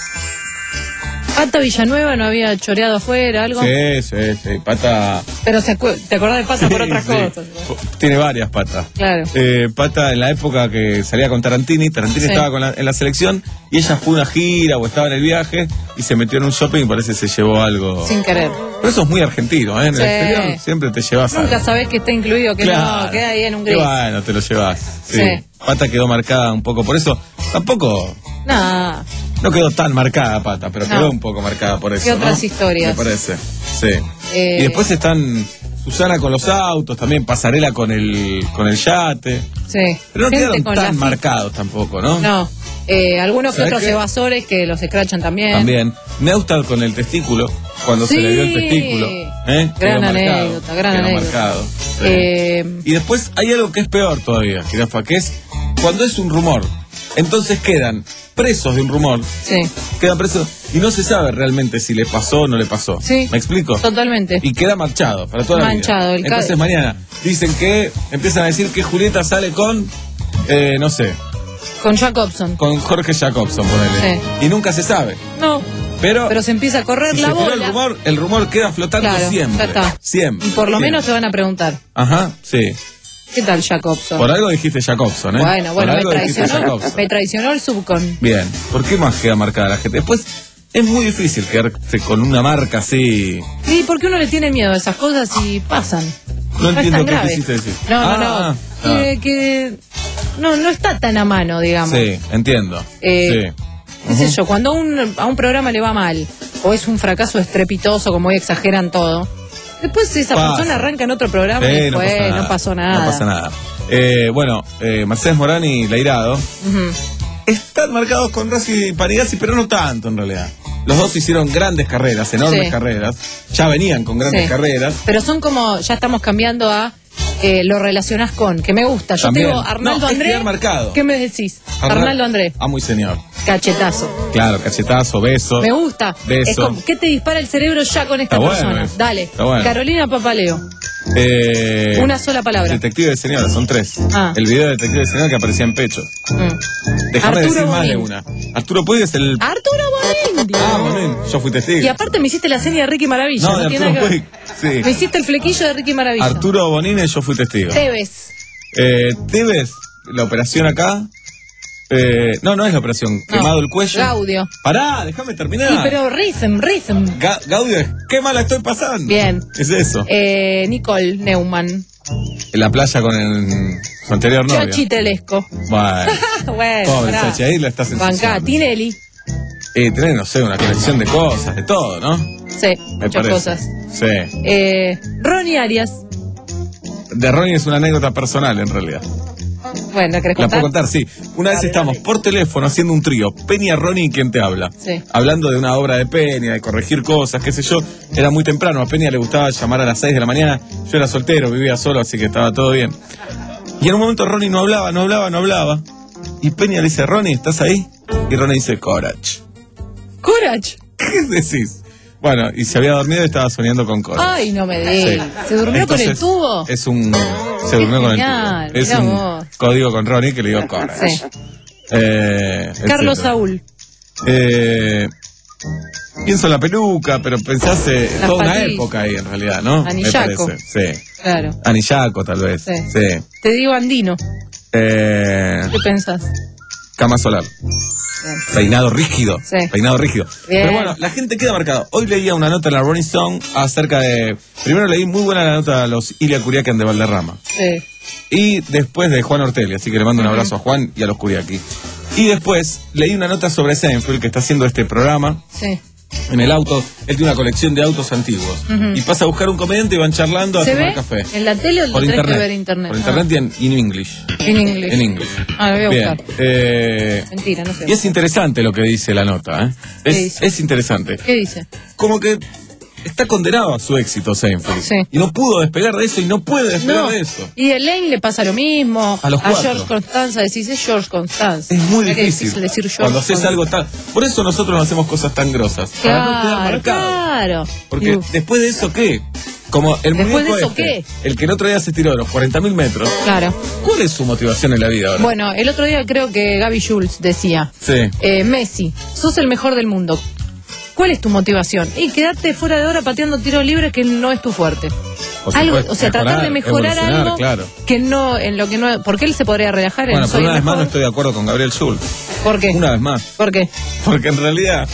Pata Villanueva no había choreado afuera, algo. sí, sí, sí. Pata... Pero se acu- te acordás de Pata por Sí, otras sí. cosas. Tiene varias patas. Claro. Eh, Pata en la época que salía con Tarantini, Tarantini Sí. estaba con la- en la selección y ella fue a una gira o estaba en el viaje y se metió en un shopping y parece que se llevó algo. Sin querer. Pero eso es muy argentino, ¿eh? En Sí. el exterior siempre te llevas Nunca algo. sabés que está incluido, que Claro. no, queda ahí en un Qué gris. bueno, te lo llevas. Sí. Sí. Pata quedó marcada un poco por eso. Tampoco, Nah, no quedó tan marcada Pata, pero No. quedó un poco marcada por eso. ¿Qué otras ¿no? historias? Me parece. Sí. Eh, Y después están Susana con los autos, también Pasarela con el, con el yate. sí. Pero no Gente quedaron con tan la fi- marcados tampoco, ¿no? No. Eh, algunos que ¿Sabés otros qué? evasores que los escrachan también. También. Neustar con el testículo, cuando se Sí. le vio el testículo. ¿eh? Gran Quedó marcado, anécdota, gran quedó anécdota. marcado, sí. Eh, Y después hay algo que es peor todavía, Jirafa, que es cuando es un rumor. Entonces quedan presos de un rumor. Sí. Quedan presos y no se sabe realmente si le pasó o no le pasó. Sí. ¿Me explico? Totalmente. Y queda manchado para toda la vida. Manchado, el ca- Entonces mañana dicen que, empiezan a decir que Julieta sale con, eh, no sé, Con Jacobson. con Jorge Jacobson, ponele. Sí. Y nunca se sabe. No. Pero, Pero se empieza a correr si la se tiró el bola. rumor, el rumor queda flotando Claro, siempre. ya está. Siempre. Y por lo siempre. menos te van a preguntar. Ajá, sí. ¿Qué tal Jacobson? Por algo dijiste Jacobson, ¿eh? Bueno, Por bueno, me algo dijiste traicionó, Jacobson. me traicionó el subcon. Bien. ¿Por qué más queda marcada la gente? Después, es muy difícil quedarse con una marca así. Sí, porque uno le tiene miedo a esas cosas y pasan. No es entiendo tan qué grave. quisiste decir. No, no, Ah, no. ah. Que, que no, no está tan a mano, digamos. Sí, entiendo. Eh, sí. ¿Qué sé yo? Cuando un- a un programa le va mal, o es un fracaso estrepitoso, como hoy exageran todo, después esa Pasa. persona arranca en otro programa Sí, y no fue, pasa nada. no pasó nada. No pasa nada. Eh, bueno, eh, Mercedes Morán y Leirado Ujú. están marcados con Rossi y Panigasi, pero no tanto en realidad. Los dos hicieron grandes carreras, enormes Sí. carreras. Ya venían con grandes Sí. carreras. Pero son como, ya estamos cambiando a eh, lo relacionás con, que me gusta. Yo También. te digo, Arnaldo No, es André. quedar marcado. ¿Qué me decís? Arnal- Arnaldo André, Ah, muy señor. cachetazo. Claro, cachetazo, beso. Me gusta. Beso. Es como, ¿qué te dispara el cerebro ya con esta Está bueno persona? eso. Dale. Está bueno. Carolina Papaleo. Eh, Una sola palabra. Detective de señora, son tres. Ah. El video de Detective de señora que aparecía en pechos. Mm. Déjame Arturo decir más de Bonín. una. Arturo Puig es el. Arturo Bonín. Ah, Bonín, yo fui testigo. Y aparte me hiciste la seña de Ricky Maravilla. No, No, de tiene Arturo nada que ver. Puig. Me Sí. hiciste el flequillo de Ricky Maravilla. Arturo Bonines, yo fui testigo. Tevez. Eh, Tevez, la operación acá. Eh, no, no es la operación. No. Quemado el cuello. Gaudio. Pará, déjame terminar. Sí, pero rhythm, rhythm. Ga- Gaudio es, ¿qué mala estoy pasando? Bien. Es eso. Eh, Nicole Neumann. En la playa con el, su anterior novio. Chachi Telesco. Bueno. Bueno, Pobre pará. Chachi, ahí la estás Bancá, ensuciando. Tinelli. Eh, tenés, no sé, una colección de cosas, de todo, ¿no? Sí, Me muchas parece. cosas. Sí. Eh, Ronnie Arias. De Ronnie es una anécdota personal, en realidad. Bueno, ¿la querés La contar? puedo contar, sí. Una vez estamos por teléfono haciendo un trío. Peña, Ronnie y quien te habla. Sí. Hablando de una obra de Peña, de corregir cosas, qué sé yo. Era muy temprano. A Peña le gustaba llamar a las seis de la mañana. Yo era soltero, vivía solo, así que estaba todo bien. Y en un momento Ronnie no hablaba, no hablaba, no hablaba. Y Peña le dice, Ronnie, ¿estás ahí? Y Ronnie dice, Corach. Courage. ¿Qué decís? Bueno, y se había dormido y estaba soñando con Corach. Ay, no me digas. Sí. ¿Se durmió con el Entonces, tubo? Es un. Se durmió con el genial, tubo. Es mirá un vos. código con Ronnie que le dio Corach. Sí. Eh, Carlos etcétera. Saúl. Eh, pienso en la peluca, pero pensás eh, Las toda una patillas. época ahí en realidad, ¿no? Anillaco. Me parece, sí. Claro. Anillaco tal vez, Sí. sí. Te digo andino. Eh, ¿Qué pensás? cama solar. Bien. Peinado rígido. Sí. Peinado rígido. Bien. Pero bueno, la gente queda marcada. Hoy leía una nota en la Rolling Stone acerca de... Primero leí muy buena la nota de los Ilia Curiaquian de Valderrama. Sí. Y después de Juan Ortelli, así que le mando un abrazo a Juan y a los Curiaqui. Y después leí una nota sobre Seinfeld, que está haciendo este programa Sí. en el auto. Él tiene una colección de autos antiguos. Ujú. Y pasa a buscar un comediante y van charlando a ¿Se tomar ve café. en la tele o lo Por tenés internet. que ver en internet? Por internet y en, y en English. Ah, en inglés. En English. Ah, lo voy a Bien. buscar. Eh, Mentira, no sé. y es interesante lo que dice la nota, ¿eh? ¿Qué Es, dice? es interesante. ¿Qué dice? Como que está condenado a su éxito Seinfeld. Sí. Y no pudo despegar de eso y no puede despegar No. de eso. Y a Elaine le pasa lo mismo. A los cuatro. George Constanza decís, es George Constanza. Es muy Mirá que difícil. Cuando decir George haces Constanza. algo tan... Por eso nosotros no hacemos cosas tan grosas. Para no quedar Claro, marcado. claro. Porque Y- después de eso, ¿qué? Como el ¿Después muñeco de eso este, qué? el que el otro día se tiró de los cuarenta mil metros. Claro. ¿Cuál es su motivación en la vida ahora? Bueno, el otro día creo que Gaby Jules decía, Sí. eh, Messi, sos el mejor del mundo. ¿Cuál es tu motivación? Y quedarte fuera de hora pateando tiros libres que no es tu fuerte. Por Algo, supuesto, o sea, tratar de mejorar evolucionar, algo claro. que no, en lo que no, porque él se podría relajar en Bueno, pero soy una el vez más no mejor. estoy de acuerdo con Gabriel Schultz. ¿Por qué? Una vez más. ¿Por qué? Porque en realidad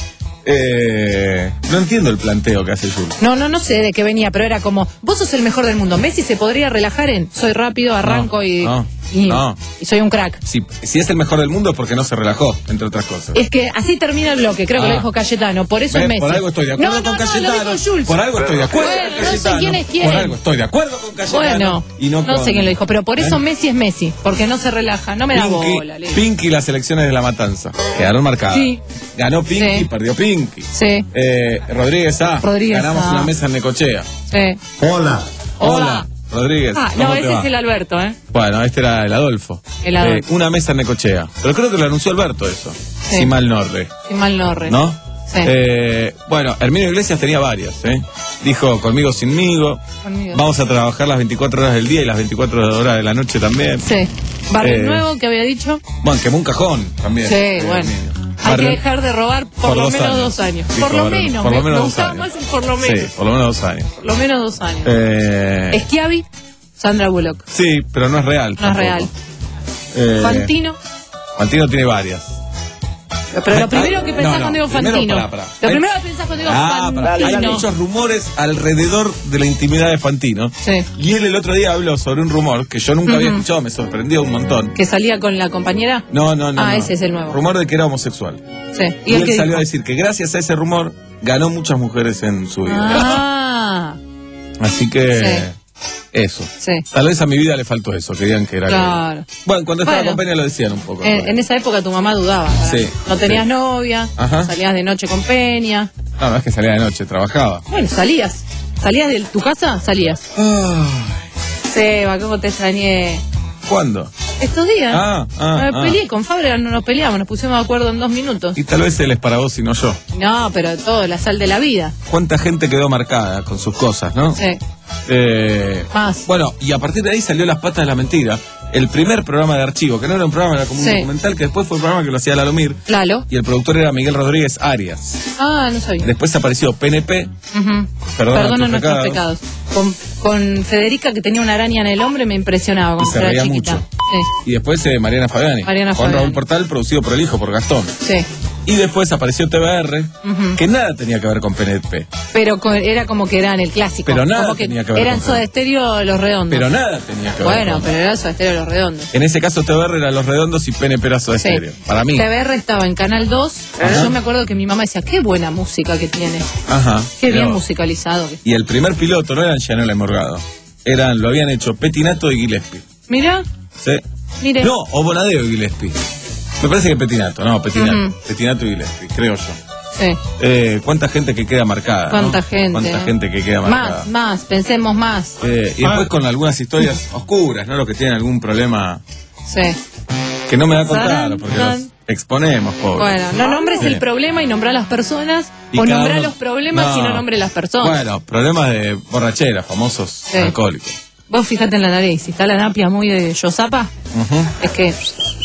eh, no entiendo el planteo que hace Schultz. No, no, no sé de qué venía, pero era como, vos sos el mejor del mundo. Messi se podría relajar en, soy rápido, arranco y, no, y, no. y soy un crack. Si, si es el mejor del mundo es porque no se relajó, entre otras cosas. Es que así termina el bloque, creo que Ah. lo dijo Cayetano, por eso ¿Ves? es Messi. Por algo estoy de acuerdo no, con no, Cayetano. No, lo dijo Schultz. Por algo estoy de acuerdo Bueno, con no sé Cayetano. quién es quién. Por algo estoy de acuerdo con Cayetano. Bueno, y no, no con- sé quién lo dijo, pero por eso ¿Eh? Messi es Messi, porque no se relaja, no me da Pinky, bola. Leo. Pinky, las elecciones de la matanza. Quedaron marcadas. Sí. Ganó Pinky, Sí. perdió Pinky. Sí, Eh, Rodríguez A. Rodríguez Ganamos A. una mesa en Necochea. sí. Hola. Hola, Rodríguez. Ah, ¿cómo no, te ese va? es el Alberto, ¿eh? Bueno, este era el Adolfo. El Adolfo. Eh, una mesa en Necochea. Pero creo que lo anunció Alberto eso. Sí. Si mal no re. Si mal no re. ¿No? Sí. Eh, bueno, Herminio Iglesias tenía varias, ¿eh? Dijo, conmigo, sinmigo. Conmigo. Vamos a trabajar las veinticuatro horas del día y las veinticuatro horas de la noche también. Sí. Barrio Eh, Nuevo, que había dicho. Bueno, quemó un cajón también. Sí, eh, bueno. Herminio. Hay que Barrio- dejar de robar por, por lo dos menos años. dos años. Sí, por lo por- menos. por lo me, menos me dos gustaba años. más el por lo menos. Sí, por lo menos dos años. Por lo menos dos años. Eh, Schiavi, Sandra Bullock. sí, pero no es real. No es tampoco. real. Eh, Fantino. Fantino tiene varias. Pero Ay, lo primero que no, pensás no, cuando digo primero, Fantino. pará, pará. Lo Hay- primero que pensás cuando digo Ah, pará, hay Fantino. muchos rumores alrededor de la intimidad de Fantino. Sí. Y él el otro día habló sobre un rumor que yo nunca había Ujú. escuchado, me sorprendió un montón. Que salía con la compañera. No, no, no. Ah, no. ese es el nuevo. Rumor de que era homosexual. Sí. Y, ¿Y él él qué salió dijo? a decir que gracias a ese rumor ganó muchas mujeres en su vida. Ah, Así que Sí. eso. sí. Tal vez a mi vida le faltó eso, que digan que era gay. Claro. Bueno, cuando estaba Bueno. con Peña lo decían un poco. En, en esa época tu mamá dudaba. ¿verdad? Sí, No tenías sí. novia, Ajá. salías de noche con Peña. No, no es que salía de noche, trabajaba. Bueno, salías. ¿Salías de tu casa? Salías. Seba, ¿cómo te extrañé? ¿Cuándo? Estos días. Ah, ah, Me ah. peleé con Fabra, no nos peleamos, nos pusimos de acuerdo en dos minutos. Y tal vez él es para vos y no yo. No, pero todo, la sal de la vida. ¿Cuánta gente quedó marcada con sus cosas, no? Sí. Eh, Más. Bueno, y a partir de ahí salió Las Patas de la Mentira, el primer programa de archivo, que no era un programa, era como un Sí. documental, que después fue un programa que lo hacía Lalomir, Lalo. y el productor era Miguel Rodríguez Arias. Ah, no sabía. Después apareció P N P, Ujú. Perdona Perdona tus nuestros pecados. pecados. Con, con Federica, que tenía una araña en el hombro, me impresionaba y cuando se era reía chiquita. mucho. Y después eh, Mariana Fabiani, Mariana con Fabiani. Raúl Portal, producido por el hijo, por Gastón. Sí, sí. Y después apareció T V R, Ujú. que nada tenía que ver con P N P. Pero co- era como que eran el clásico. Pero nada como que tenía que ver eran con Soda Federica. Estéreo Los Redondos. Pero nada tenía que ver Bueno, con... pero era Soda Estéreo Los Redondos. En ese caso T V R era Los Redondos y P N P era Soda Sí. Estéreo. Para mí. T V R estaba en Canal dos. Ajá. Yo me acuerdo que mi mamá decía, qué buena música que tiene. Ajá. Qué Mirá bien vos. musicalizado. Y el primer piloto no eran Gianella y Morgado. Eran, lo habían hecho Petinato y Gillespie. Mira, ¿Sí? mire. No, o Bonadeo y Gillespie. Me parece que Petinato, no, Petinato. Ujú. Petinato y Gillespie, creo yo. Sí. Eh, ¿Cuánta gente que queda marcada? ¿no? Cuánta gente. ¿Cuánta eh. gente que queda marcada? Más, más, pensemos más. Eh, y después con algunas historias oscuras, ¿no? Los que tienen algún problema Sí. que no me da a contar, Sarán, porque tan. los exponemos, pobre. Bueno, no nombres Sí. el problema y nombrar las personas, Y o cada nombrar uno- los problemas No. y no nombre las personas. Bueno, problemas de borrachera, famosos Sí. alcohólicos. Vos fíjate en la nariz, si está la napia muy de Yosapa, Ujú. es que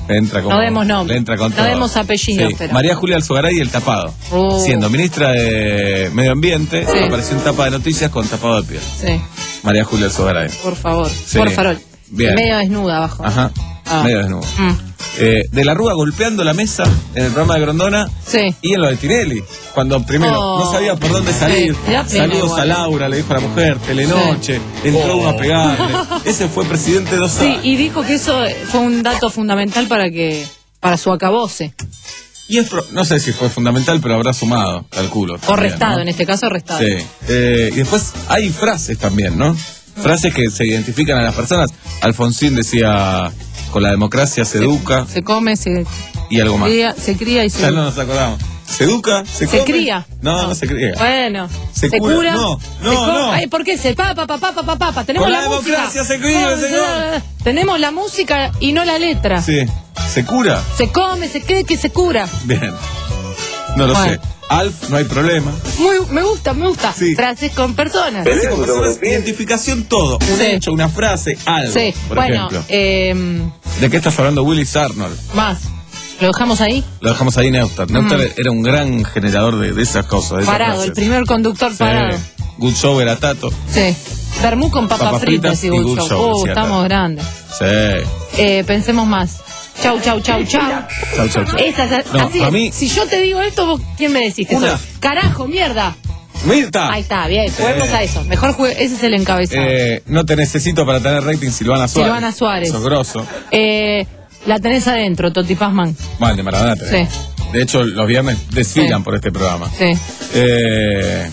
Le entra como, No demos nombre. le entra con No todo. demos apellidos, Sí. pero. María Julia Alzogaray, el tapado. Oh. Siendo ministra de Medio Ambiente, Sí. apareció en tapa de noticias con tapado de piel. Sí, María Julia Alzogaray. por favor. Sí. Por farol. Bien. Medio desnuda abajo. Ajá. Ah. Medio desnudo. Mm. Eh, de la Rúa golpeando la mesa en el programa de Grondona Sí. y en lo de Tinelli. Cuando primero Oh. no sabía por dónde salir. Sí, me da pena Saludos igual. a Laura, le dijo a la mujer. Telenoche. Entró Oh. uno a pegarle. Ese fue presidente dos Sí, años. y dijo que eso fue un dato fundamental para que para su acabose. Y es pro- no sé si fue fundamental, pero habrá sumado, calculo. O también, restado, ¿no? en este caso restado. Sí. Eh, y después hay frases también, ¿no? Frases que se identifican a las personas. Alfonsín decía, con la democracia se educa Se come, se y algo más. cría, se cría y se. Ya no nos acordamos. ¿Se educa? ¿Se, Se come? cría. No, no, se cría. Bueno, Se se, cura. cura. No, no, se co- no. Ay, ¿por qué? Se papa, papa, papa, papa. Tenemos Con la, la música. democracia se cría, No, señor. no, tenemos la música y no la letra. Sí. ¿Se cura? Se come, se cree que se cura. Bien. No lo Bueno. sé. Alf, no hay problema. Muy, me gusta, me gusta. Frases con personas. Frases con personas, identificación todo. Un Sí. hecho, una frase, algo. Sí, por bueno, ejemplo. eh, ¿De qué estás hablando Willis Arnold? más. ¿Lo dejamos ahí? Lo dejamos ahí, Neustadt. Neustadt era un gran generador de, de esas cosas. De esas Parado, el frases. primer conductor Sí. parado. Good Show era Tato. Sí. Vermú con papas Papas fritas, fritas y y Good Good Show. Show, Uh, decía estamos Tato. grandes. Sí. Eh, pensemos más. Chau, chau, chau, chau. Chau, chau, chau. Esas, No, así a es. mí- Si yo te digo esto, ¿vos quién me decís? que Una. soy? Carajo, mierda. Mirta. Ahí está, bien. Juguemos Eh. a eso. Mejor juegue. Ese es el encabezado. Eh, no te necesito para tener rating, Silvana Suárez. Silvana Suárez. Sos grosso. Eh, la tenés adentro, Toti Pazman. Bueno, de Maradona tenés. De hecho, los viernes desfilan Sí. por este programa. Sí. Eh,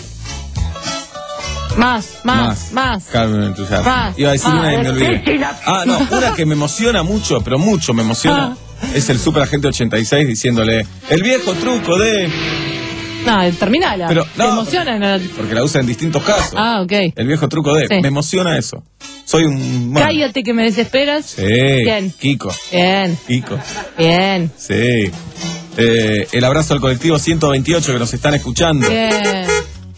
Más, más, más. Carmen Entusiasmo. Más, Iba a decir más. una y me olvidé. Ah, no, una que me emociona mucho, pero mucho me emociona. Es el Super Agente ochenta y seis diciéndole, el viejo truco de... No, terminala. Pero, ¿Te no, emociona? No. Porque la usa en distintos casos. Ah, ok. El viejo truco de... Sí. Me emociona eso. Soy un... bueno, Cállate que me desesperas. sí. Bien. Kiko. Bien, Kiko. bien, Sí. Eh, el abrazo al colectivo ciento veintiocho que nos están escuchando. bien.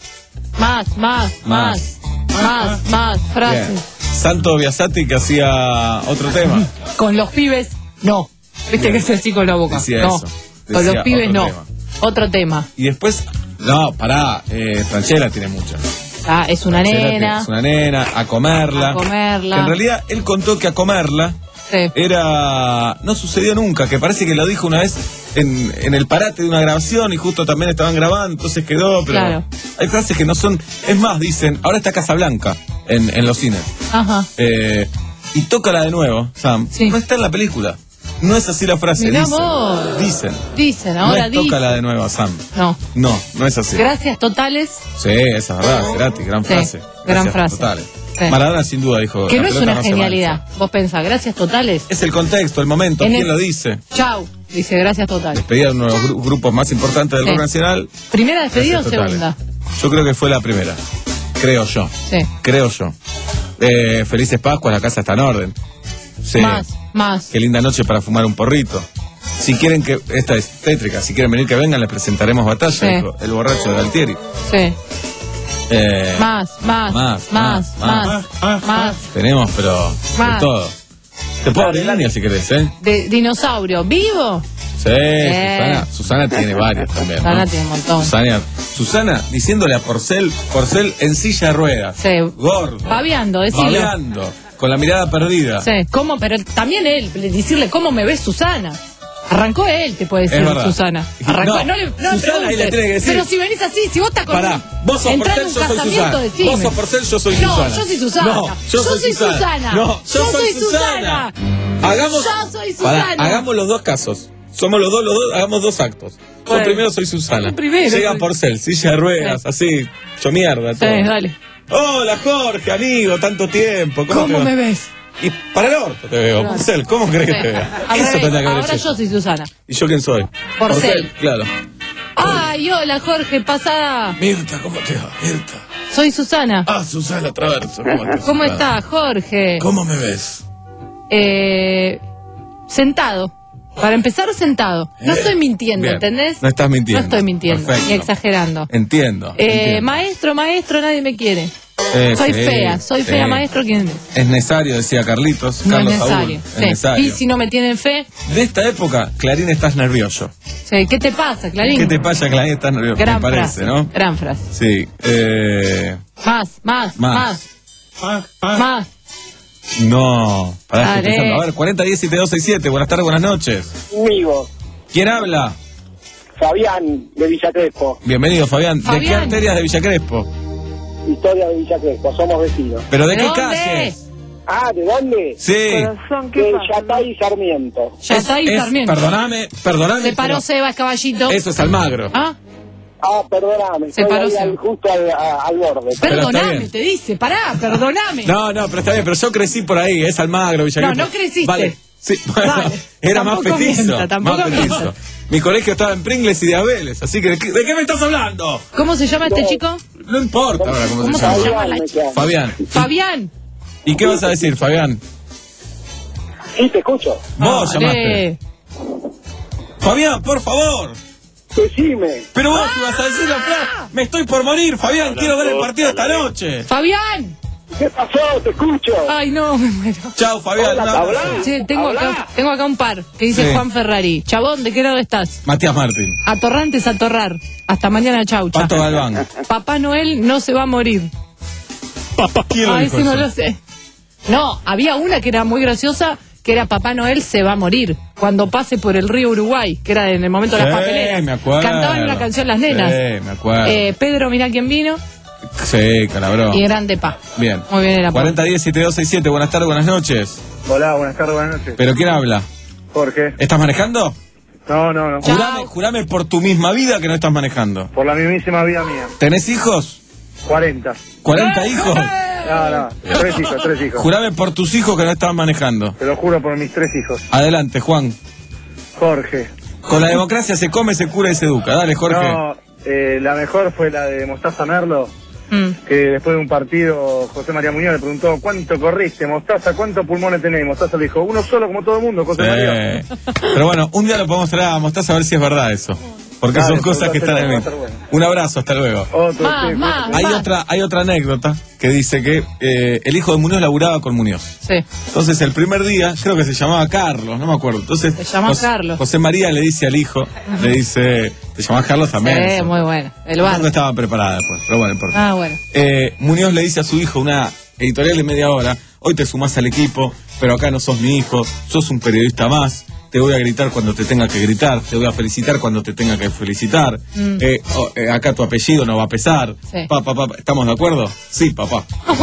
Más, más, más, más, más Bien. frases. Santo Biasati que hacía otro tema. Con los pibes, no. Viste Bien. que se así con la boca. Decía no. eso. Con Decía los pibes, otro no. tema. Otro tema. Y después, no, pará, eh, Franchella tiene muchas. Ah, es una Franchella nena. Es una nena, a comerla. A comerla. Que en realidad él contó que a comerla Sí. era. No sucedió nunca, que parece que lo dijo una vez en, en el parate de una grabación y justo también estaban grabando, entonces quedó, pero Claro. hay frases que no son. Es más, dicen, ahora está Casablanca en, en los cines. Ajá. Eh, y tócala de nuevo, Sam. No está en la película. No es así la frase. Mirá Dicen. vos. Dicen. Dicen, No ahora es dicen. tócala de nuevo, Sam. No. No, no es así. Gracias totales. Sí, esa es verdad, es gratis, gran Sí, frase. gran Gracias frase. totales. Sí. Maradona sin duda dijo. Que la no es pelota una se genialidad. Vos pensás, gracias totales. mancha. Es el contexto, el momento, En quién el- lo dice. Chau. Dice, gracias totales. Despedida de uno de los gru- grupos más importantes del Sí. rock nacional. ¿Primera despedida o Gracias totales. segunda? Yo creo que fue la primera. Creo yo. Sí. Creo yo. Eh, felices Pascuas, la casa está en orden. Sí. Más, más. Qué linda noche para fumar un porrito. Si quieren que. Esta es tétrica. Si quieren venir que vengan, les presentaremos batalla. Sí. Dijo el borracho de Galtieri. Sí. Eh, Más, más, Más, más, más, más, más. Tenemos, pero. Más. De todo. Te puedo abrir línea si querés, ¿eh? De dinosaurio, ¿vivo? Sí, Susana. Susana tiene varias también. Susana ¿no? tiene un montón. Susana, Susana diciéndole a Porcel, Porcel en silla de ruedas. Sí. Gordo. Babeando, decilo. Babeando. Con la mirada perdida. Sí, ¿cómo? Pero también él, decirle cómo me ves Susana. Arrancó él, te puede decir Es verdad. Susana. Arrancó, No, no, le, no le Susana ahí le preguntes. tiene que decir. Pero si venís así, si vos estás con. Pará, vos sos entrá en Porcel, un yo soy casamiento, Susana. decime. Vos sos Porcel, yo soy no, Susana. yo soy Susana. No, yo soy Susana. No, yo soy Susana. Hagamos, Yo soy Pará, Susana. hagamos los dos casos. Somos los dos, los dos, hagamos dos actos. Yo Bueno. primero soy Susana. Yo primero. Llega Porcel, silla de ruedas, así, yo mierda. Sí, todo. dale. Hola Jorge, amigo, tanto tiempo. ¿Cómo, ¿Cómo te va? me ves? Y para el orto te veo, Claro. Porcel, ¿cómo crees que te vea? Al Eso revés, tendría que haber ahora hecho yo soy Susana. ¿Y yo quién soy? Porcel. Claro. Ay, hola Jorge, pasada. Mirta, ¿cómo te va? Mirta. Soy Susana. Ah, Susana Traverso, ¿cómo estás? ¿Cómo Susana? estás, Jorge? ¿Cómo me ves? Eh, sentado. Para empezar, sentado. No Eh, estoy mintiendo, bien. ¿entendés? No estás mintiendo. No estoy mintiendo, Perfecto. ni exagerando. Entiendo. Eh, entiendo. maestro, maestro, nadie me quiere. Eh, soy sí, fea, soy sí. fea, maestro. ¿Quién es? Es necesario, decía Carlitos. No Carlos es necesario. Saúl, Sí. es necesario. Y si no me tienen fe, De esta época, Clarín, estás nervioso. sí. ¿Qué te pasa, Clarín? ¿Qué te pasa, Clarín? Estás nervioso. Gran Me parece, frase, ¿no? gran frase. Sí. Eh, Más, más, Más. más, más. no. Pará, estoy Dale. pensando. A ver, cuarenta diez siete dos seis siete. Buenas tardes, buenas noches. Amigo, ¿Quién habla? Fabián de Villa Crespo, Bienvenido, Fabián. ¿De qué Fabián. arterias de Villa Crespo? historia de Villa Crespo, somos vecinos. ¿Pero de, ¿De qué dónde? calles? Ah, ¿de dónde? Sí. De Yatay y Sarmiento. Ya está ahí, Es- Sarmiento. Perdoname, perdoname. Se paró pero Sebas Caballito. Eso es Almagro. Ah, Ah, perdóname, Se estoy paró, ahí sí. al- justo al, a- al borde. Pero está perdoname, bien. te dice. Pará, perdoname. No, no, pero está bien, pero yo crecí por ahí, es Almagro, Villa No, Crespo. no creciste. Vale. Sí, bueno, Vale. era más Tampoco petizo. mienta, tampoco más petizo. mienta. Mi colegio estaba en Pringles y de Abeles, así que ¿de qué, de qué me estás hablando? ¿Cómo se llama este chico? No importa ahora cómo, ¿Cómo se se llama. llama la chica? Fabián. Fabián. ¿Y qué vas a decir, Fabián? Sí, te escucho. Vos llamaste. Dale. Fabián, por favor. Decime. Pero vos ibas a decir la frase. Me estoy por morir, Fabián, quiero ver el partido esta noche. Fabián. ¿Qué pasó? Te escucho. Ay, no, me muero. Chao, Fabián. Hola, un abrazo. Pablán. Sí, tengo acá, tengo acá un par que dice Sí. Juan Ferrari. Chabón, ¿de qué lado estás? Matías Martín. Atorrantes a atorrar. Hasta mañana, chau, chau. Pato Galván. Papá Noel no se va a morir. Papá, ¿quién lo Ay, dijo sí, no eso? lo sé. No, había una que era muy graciosa, que era Papá Noel se va a morir cuando pase por el río Uruguay, que era en el momento de las Sí, papeleras. me acuerdo. Cantaban una canción las nenas. Sí, me acuerdo. Eh, Pedro, mira quién vino. Sí, calabró. Y Grande Pa. Bien. Muy bien, era cuarenta diez siete dos seis siete, buenas tardes, buenas noches. Hola, buenas tardes, buenas noches. ¿Pero quién habla? Jorge. ¿Estás manejando? No, no, no. Jurame, jurame por tu misma vida que no estás manejando. Por la mismísima vida mía. ¿Tenés hijos? cuarenta. ¿cuarenta hijos? No, no. Tres hijos, tres hijos. Jurame por tus hijos que no estás manejando. Te lo juro por mis tres hijos. Adelante, Juan. Jorge. Con la democracia se come, se cura y se educa. Dale, Jorge. No, eh, la mejor fue la de Mostaza Merlo, Mm. que después de un partido José María Muñoz le preguntó ¿cuánto corriste, Mostaza? ¿Cuántos pulmones tenés? Mostaza le dijo, uno solo como todo el mundo, José Sí. María. Pero bueno, un día lo podemos traer a Mostaza a ver si es verdad eso. Porque Dale, son cosas que están en va a el estar bueno. Un abrazo, hasta luego. Otro, Más, sí, más, Hay más. otra, hay otra anécdota que dice que eh, el hijo de Muñoz laburaba con Muñoz. Sí. Entonces el primer día, creo que se llamaba Carlos, no me acuerdo. Entonces Se llama José, Carlos. José María le dice al hijo, le dice, ¿te llamás Carlos también? Sí, Eso. muy bueno. El No bar. estaba preparada después, pero bueno, no importa. Ah, bueno. Eh, Muñoz le dice a su hijo una editorial de media hora, hoy te sumás al equipo, pero acá no sos mi hijo, sos un periodista más, te voy a gritar cuando te tenga que gritar, te voy a felicitar cuando te tenga que felicitar, Mm. eh, oh, eh, acá tu apellido no va a pesar, Sí. papá, papá, ¿estamos de acuerdo? Sí, papá.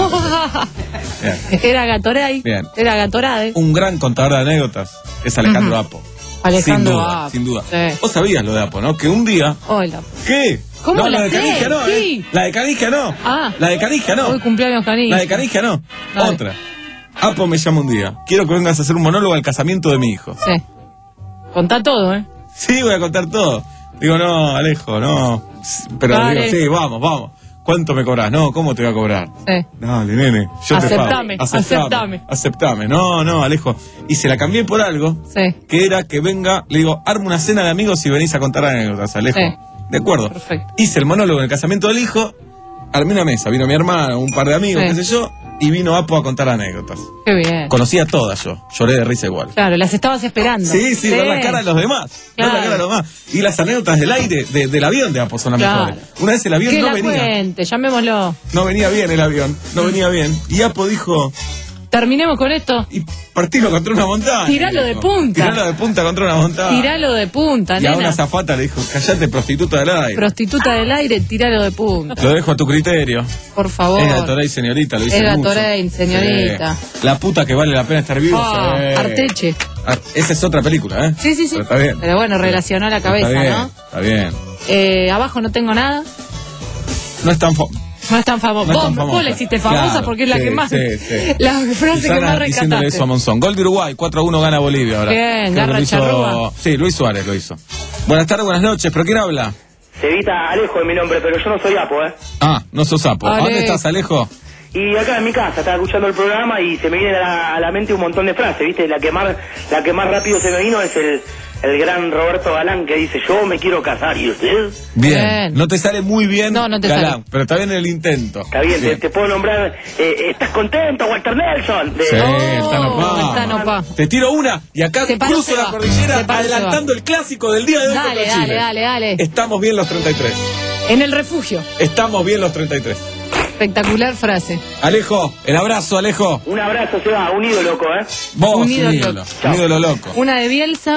Bien. Era Gatorade. Bien. Era Gatorade. Un gran contador de anécdotas es Alejandro Ujú. Apo. Alejandro sin duda, Apo, sin duda. sí. Vos sabías lo de Apo, ¿no? Que un día... Hola. ¿Qué? ¿Cómo no, la de sé? Canigia no, Sí. ¿eh? La de Canigia no. Ah. La de Canigia no. Hoy cumpleaños Canigia. La de Canigia no. Dale. Otra. Apo me llama un día. Quiero que vengas a hacer un monólogo al casamiento de mi hijo. Sí. Contá todo, ¿eh? Sí, voy a contar todo. Digo, no, Alejo, no. Pero Dale. digo, sí, vamos, vamos. ¿Cuánto me cobras? No, ¿cómo te voy a cobrar? Sí. Dale, nene. Yo Aceptame, te pago. aceptame. Aceptame. No, no, Alejo. Y se la cambié por algo Sí. que era que venga, le digo, arma una cena de amigos y venís a contar anécdotas, Alejo. Sí. De acuerdo. Perfecto. Hice el monólogo en el casamiento del hijo, armé una mesa, vino mi hermano, un par de amigos, Sí. qué sé yo, y vino Apo a contar anécdotas. Qué bien. Conocía todas yo, lloré de risa igual. Claro, las estabas esperando. Sí, sí, ver la cara de los demás. Ver Claro. la cara de los demás. Y las anécdotas del aire, de- del avión de Apo son las Claro. mejores. Una vez el avión Que no la venía. cuente, llamémoslo. No venía bien el avión, no venía bien. Y Apo dijo, Terminemos con esto. partilo contra una montaña. Tiralo de dijo. punta. Tiralo de punta contra una montaña. Tiralo de punta, Y a una nena. azafata le dijo, callate prostituta del aire. Prostituta del aire, tiralo de punta. Lo dejo a tu criterio. Por favor. Es Gatorade, señorita, lo dice Es mucho. Gatorade, señorita. Sí. La puta que vale la pena estar vivo. Ah, sí. Arteche. Ah, esa es otra película, ¿eh? Sí, sí, sí. Pero está bien. Pero bueno, relacionó la cabeza, está bien, ¿no? Está bien. Eh, abajo no tengo nada. No es tan... fo- No es tan famosa. No es vos, tan vos famosa. le hiciste famosa Claro, porque es la sí, que más. sí, sí. La frase que Susana más diciéndole rescataste. eso a Monzón. Gol de Uruguay, cuatro a uno gana Bolivia ahora. Bien, Creo que garra lo hizo- charrúa. Sí, Luis Suárez lo hizo. Buenas tardes, buenas noches, ¿pero quién habla? Cevita, Alejo es mi nombre, pero yo no soy Apo, ¿eh? Ah, no sos Apo. ¿A Ale. dónde estás, Alejo? Y acá en mi casa, estaba escuchando el programa y se me viene a la, a la mente un montón de frases, ¿viste? La que más la que más rápido se me vino es el, el gran Roberto Galán que dice, yo me quiero casar, ¿y usted? Bien. Bien. No te sale muy bien, No, no te Galán, sale. pero está bien el intento. Está bien, te, te puedo nombrar, eh, ¿estás contento, Walter Nelson? De- Sí, Oh, está no pa. está no pa. Te tiro una y acá Se paró, cruzo se la va. cordillera Se paró, se adelantando el clásico del día de hoy Dale, contra dale, Chile. dale, dale. Estamos bien los treinta y tres. En el refugio. Estamos bien los treinta y tres. Espectacular frase. Alejo, el abrazo, Alejo. Un abrazo, Seba, un ídolo, loco, ¿eh? Vos, Un un ídolo. ídolo. Un ídolo loco. Una de Bielsa.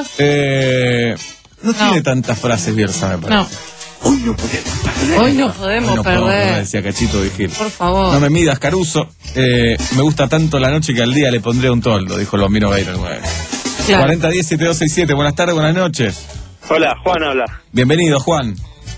Eh, no, tiene tantas frases Bielsa, me parece. No. Hoy no podemos perder. Hoy no podemos Hoy no podemos perder. perder, decía Cachito Vigil. Por favor. No me midas, Caruso. Eh, me gusta tanto la noche que al día le pondré un toldo, dijo Lomiro Beira el nueve. Claro. cuarenta diez siete dos seis siete. Buenas tardes, buenas noches. Hola, Juan habla. Bienvenido, Juan.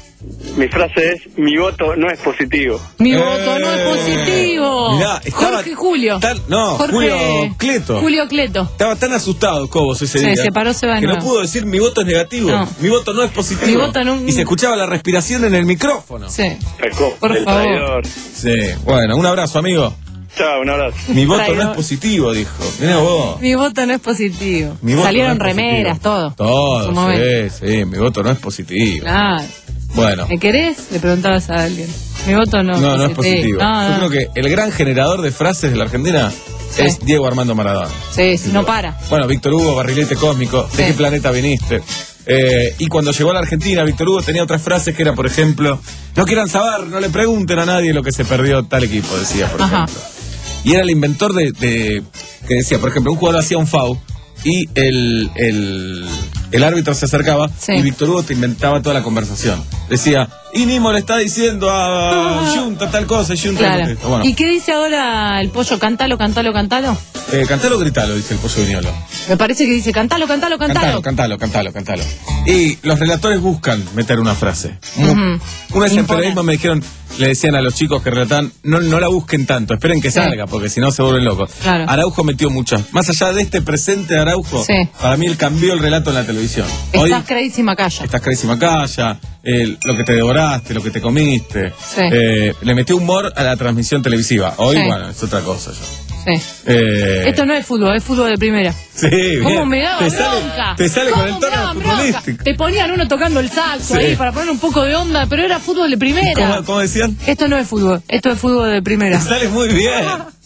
Mi frase es, mi voto no es positivo. Mi Eh, voto no es positivo. mirá, estaba Jorge Julio. tan- no, Jorge- Julio Cleto. Julio Cleto. Estaba tan asustado Cobos ese Sí, día se paró, se va de que no nuevo. pudo decir mi voto es negativo, No. mi voto no es positivo. Mi voto no- Y se escuchaba la respiración en el micrófono. Sí. Pecó, Por el favor. traidor. Sí, bueno, un abrazo, amigo. Chao, un abrazo. Mi voto Traidor. no es positivo, dijo. Mirá vos. Mi voto no es positivo. Mi voto Salieron no es positivo. remeras, todo. En su Todo, momento. sí, sí, mi voto no es positivo. Claro. Bueno, ¿Me querés? Le preguntabas a alguien. Mi voto no, no, no es positivo. No, Yo no. creo que el gran generador de frases de la Argentina Sí. es Diego Armando Maradona. Sí, si no para. Bueno, Víctor Hugo, barrilete cósmico, ¿de Sí. qué planeta viniste? Eh, y cuando llegó a la Argentina, Víctor Hugo tenía otras frases que era, por ejemplo, no quieran saber, no le pregunten a nadie lo que se perdió tal equipo, decía, por Ajá. ejemplo. Y era el inventor de, de- que decía, por ejemplo, un jugador hacía un foul y el, el, el árbitro se acercaba Sí. y Víctor Hugo te inventaba toda la conversación. Decía, y Nimo le está diciendo a Ah. Junta tal cosa, y Junta Claro. contesta. Bueno, ¿Y qué dice ahora el pollo? Cantalo, cantalo, cantalo. eh, cantalo o gritalo, dice el pollo Viñolo. Me parece que dice cantalo, cantalo, cantalo. Cantalo, cantalo, cantalo, cantalo. Y los relatores buscan meter una frase. Mu- Ujú. Una vez en Impone. periodismo me dijeron, le decían a los chicos que relatan, no, no la busquen tanto, esperen que Sí. salga, porque si no se vuelven locos. Claro. Araujo metió muchas. Más allá de este presente de Araujo, Sí. para mí él cambió el relato en la televisión. Hoy Estás crazy Macaya. estás crazy Macaya, eh, lo que te devoraste, lo que te comiste. Sí. Eh, le metió humor a la transmisión televisiva. Hoy, Sí. bueno, es otra cosa ya. Sí. Eh, Esto no es fútbol, es fútbol de primera. sí, ¿Cómo bien. me daba te bronca? sale, te sale con ¿Cómo el me tono daba bronca? futbolístico. Te ponían uno tocando el saxo Sí. ahí para poner un poco de onda, pero era fútbol de primera. ¿Cómo, cómo decían? Esto no es fútbol, esto es fútbol de primera. Te sale muy bien.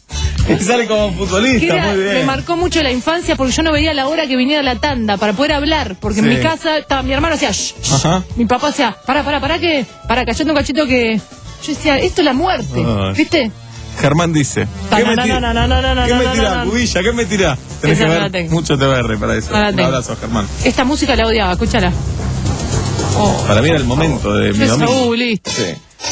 Te sale como Que futbolista, era- muy bien. me marcó mucho la infancia porque yo no veía la hora que viniera la tanda para poder hablar. Porque en Sí. mi casa estaba mi hermano hacía shh, shh. Ajá. Mi papá hacía, para, para, para que, para, cachando un cachito que. Yo decía, esto es la muerte. Ay. ¿Viste? Germán dice. Ta- ¿Qué no, me no, tira? no, no, no, no, no, ¿Qué no, me no, tira, no, no. Cubilla? ¿Qué me tira? Tenés Esa que no la ver tengo. mucho T V R para eso. No la Un tengo. abrazo, Germán. Esta música la odiaba, escúchala. Oh, Para mí era el momento de mi Yo domingo. Saúl, listo. Sí.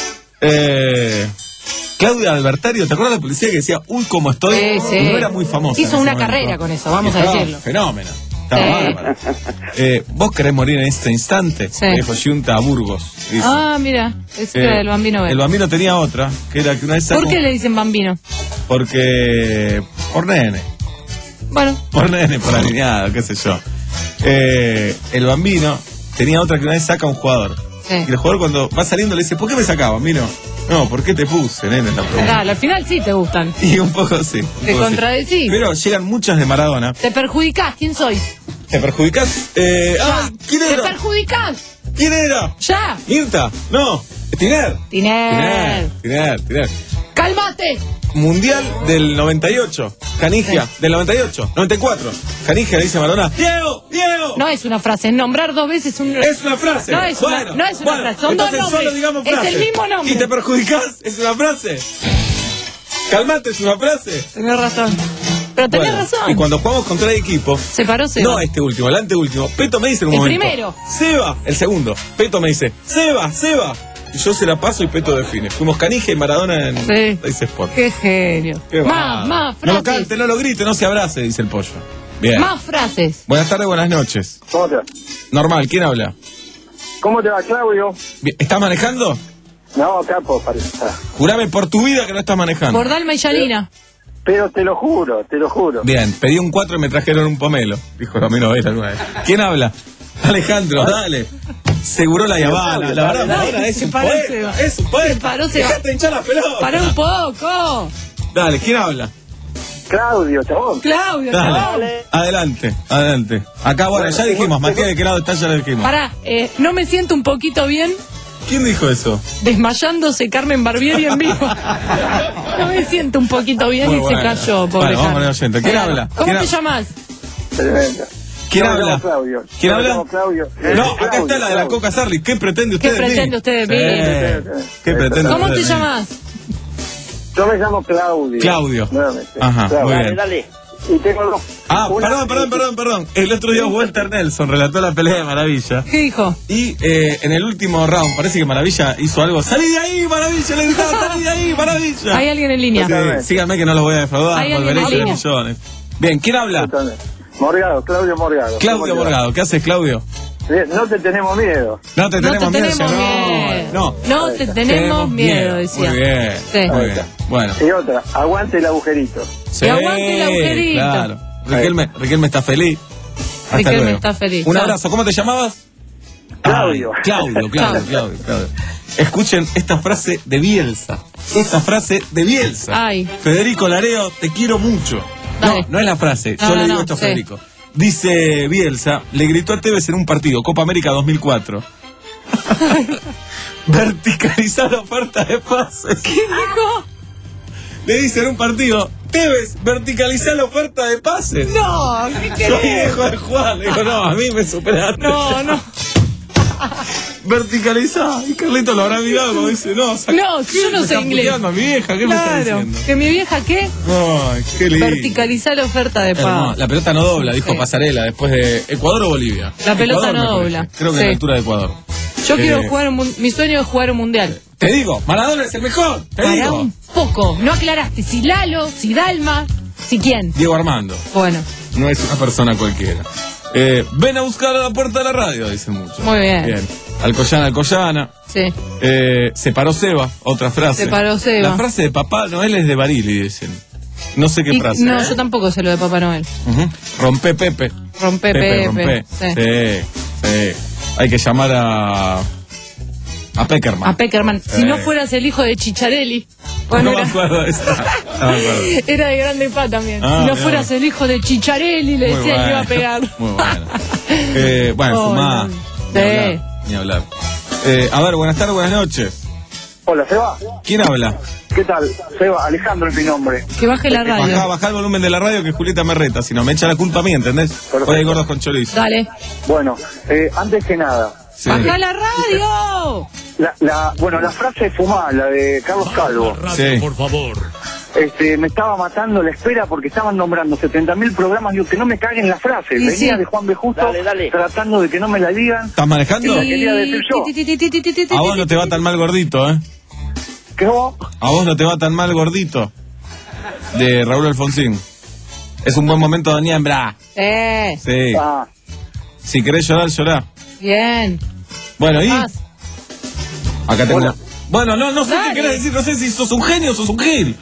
Eh, Claudia Albertario, ¿te acuerdas de la publicidad que decía, uy, cómo estoy? Sí, sí. No era muy famosa. Hizo en una ese momento. carrera con eso, vamos a Estaba decirlo. Fenómeno. Estaba Sí. bárbara. Eh, ¿Vos querés morir en este instante? Sí. Le dijo Junta a Burgos. Dice. Ah, mira, es Eh, era del Bambino El B. Bambino tenía otra, que era que una vez ¿Por sacó- qué le dicen Bambino? Porque. Por nene. Bueno, Por nene, por alineado, qué sé yo. Eh, el Bambino tenía otra que una vez saca a un jugador. sí. Y el jugador cuando va saliendo le dice, ¿por qué me sacaba, Bambino? No, ¿por qué te puse, nene? Es la pregunta. Claro, al final sí te gustan. Y un poco sí. un Te poco sí. contradecís. Pero llegan muchas de Maradona. Te perjudicás, ¿quién soy? ¿Te perjudicás? Eh, Ya. ¡Ay! ¿Quién Te era? perjudicás. ¿Quién era? Ya. ¿Mirta? No. Tiner. Tiner. Tiner, Tiner. Cálmate. Mundial del noventa y ocho. Canigia, del noventa y ocho. noventa y cuatro. Canigia le dice a Maradona, Diego, Diego. No es una frase, es nombrar dos veces un... Es una frase. No es bueno, una, no es una bueno, frase, son dos entonces nombres. solo digamos Es frase. el mismo nombre. ¿Y te perjudicás? ¿Es una frase? Calmate, es una frase. Tenés razón. Pero tenés Bueno, razón. Y cuando jugamos contra el equipo, Se paró, se no este último, el anteúltimo, Peto me dice en un El momento. primero. Seba, el segundo. Peto me dice, Seba, Seba. Y yo se la paso y Peto define. Fuimos Canija y Maradona en Sí. Dice Sport. Qué genio. Qué Más, bárbaro. más No lo frases. cante, no lo grite, no se abrace, dice el pollo. Bien. Más frases. Buenas tardes, buenas noches. ¿Cómo te va? Normal, ¿quién habla? ¿Cómo te va, Claudio? Bien, ¿estás manejando? No, capo, parece. Jurame por tu vida que no estás manejando. Por Dalma y Yanina. Pero te lo juro, te lo juro. Bien, pedí un cuatro y me trajeron un pomelo. Dijo Ramiro Vera alguna vez. ¿Quién habla? Alejandro, dale. Seguro la Yavana. La verdad, Maradona es Se un paró, poeta. se va. Es un poeta. Se paró, se va. Dejate hinchar las pelotas. Pará un poco. Dale, ¿quién habla? Claudio, chabón. Claudio, Dale. chabón. Adelante, adelante. Acá, bueno, ya dijimos, Matías, ¿de qué lado está? Ya lo dijimos. Pará, eh, no me siento un poquito bien ¿Quién dijo eso? desmayándose Carmen Barbieri en vivo. No me siento un poquito bien Muy y bueno. se cayó, pobre Bueno, vamos Carmen. con el oyente. ¿Quién habla? ¿Cómo ¿Quién te ha- llamas? Tremendo. ¿Quién Yo me habla? llamo Claudio. ¿Quién Yo me habla? llamo Claudio. Eh, No, acá Claudio, está la de la Claudio. Coca Sarli. ¿Qué pretende usted ¿Qué de mí? pretende usted de mí? Sí. ¿Qué pretende ¿Cómo usted te de mí? llamas? Yo me llamo Claudio. Claudio. Nuevamente. Ajá, Claudio. muy Dale, bien. dale. Y tengo dos. Ah, Una- perdón, perdón, perdón, perdón. El otro día Walter Nelson relató la pelea de Maravilla. ¿Qué dijo? Y eh, en el último round parece que Maravilla hizo algo. ¡Salí de ahí, Maravilla! Le gritaba, ¡salí de ahí, Maravilla! Hay alguien en línea. Sí, síganme que no los voy a defraudar. Hay alguien Volveré en a ser línea. millones. Bien, ¿quién habla? Morgado, Claudio Morgado. Claudio Morgado. ¿Qué haces, Claudio? Bien, no te tenemos miedo. No te No tenemos te miedo. tenemos no, miedo. No, No te tenemos miedo, decía. Muy bien, Sí. muy bien. Bueno. Y otra, aguante el agujerito. Sí, Y aguante el agujerito. Claro. Riquelme, Riquelme está feliz. Hasta Riquelme luego. está feliz. Un Chao. abrazo. ¿Cómo te llamabas? Claudio. Ay, Claudio, Claudio, Chao. Claudio, Claudio. Escuchen esta frase de Bielsa. Esta frase de Bielsa. Ay. Federico Lareo, te quiero mucho. Dale. No, no es la frase. No, Yo no, le digo no, esto a sí. Federico. Dice Bielsa, le gritó a Tevez en un partido, Copa América dos mil cuatro. Verticalizar la oferta de pases. ¿Qué dijo? Le dice en un partido, Tevez, verticalizar la oferta de pases. No, ¿qué Soy querés? hijo de Juan. Le digo, no, a mí me superaste. No, no. Verticalizar. Y Carlito lo habrá mirado como dice, no, saca- No, ¿qué yo no me sé está inglés. puteando a mi vieja? ¿Qué me está Claro. diciendo? ¿Que mi vieja qué? Ay, qué lindo. Verticalizar la oferta de Hermoso. paz. La pelota no dobla, dijo Sí. Pasarela, después de Ecuador o Bolivia. La pelota Ecuador, no me parece. dobla. Creo que Sí. a la altura de Ecuador. Yo Eh, quiero jugar un mun- mi sueño es jugar un mundial. Te digo, Maradona es el mejor. Te Para digo. un poco. No aclaraste si Lalo, si Dalma, si quién. Diego Armando. Bueno, No es una persona cualquiera. Eh, ven a buscar a la puerta de la radio, dicen muchos. Muy bien. Bien. Alcoyana, Alcoyana. sí. Eh, se paró Seba, otra frase. Se paró Seba. La frase de Papá Noel es de Barili, dicen. No sé qué Y- frase. no, yo tampoco sé lo de Papá Noel. Ujú. Rompe Pepe. Rompe Pepe. rompe. Sí. Sí, sí. Hay que llamar a. A Peckerman. A Peckerman. Si Sí. no fueras el hijo de Chicharelli. Bueno, no me era, acuerdo de esa. No me acuerdo. era de Grande Pa también. Ah, si no bien. fueras el hijo de Chicharelli, le Muy decía que iba a bueno. pegar. Muy bueno. Eh, bueno, Oh, fumá. no. Ni Sí. hablar. Ni hablar. Eh, a ver, buenas tardes, buenas noches. Hola, Seba. ¿Quién habla? ¿Qué tal? Seba, Alejandro es mi nombre. Que baje la radio. Bajá, bajá el volumen de la radio que Julieta me reta, si no me echa la culpa a mí, ¿entendés? Hoy hay gordos con chorizo. Dale. Bueno, eh, antes que nada, Sí. ¡Baja la radio! la, la, bueno, la frase de fumá, la de Carlos Calvo. Sí. Por favor. Este, me estaba matando la espera porque estaban nombrando setenta mil programas. Digo, que no me caguen la frase. Y Venía sí. de Juan B. Justo Dale, dale. tratando de que no me la digan. ¿Estás manejando? La quería decir yo. Ti, ti, ti, ti, ti, ti, ti, ti, A vos no te va tan mal gordito, ¿eh? ¿Qué vos? A vos no te va tan mal gordito. De Raúl Alfonsín. Es un buen momento de niembra. Eh, Sí. Ah, Si querés llorar, llorá. bien. Bueno, y. Más. Acá tengo. Hola. Bueno, no, no sé Dale. qué querés decir. No sé si sos un genio o sos un gil.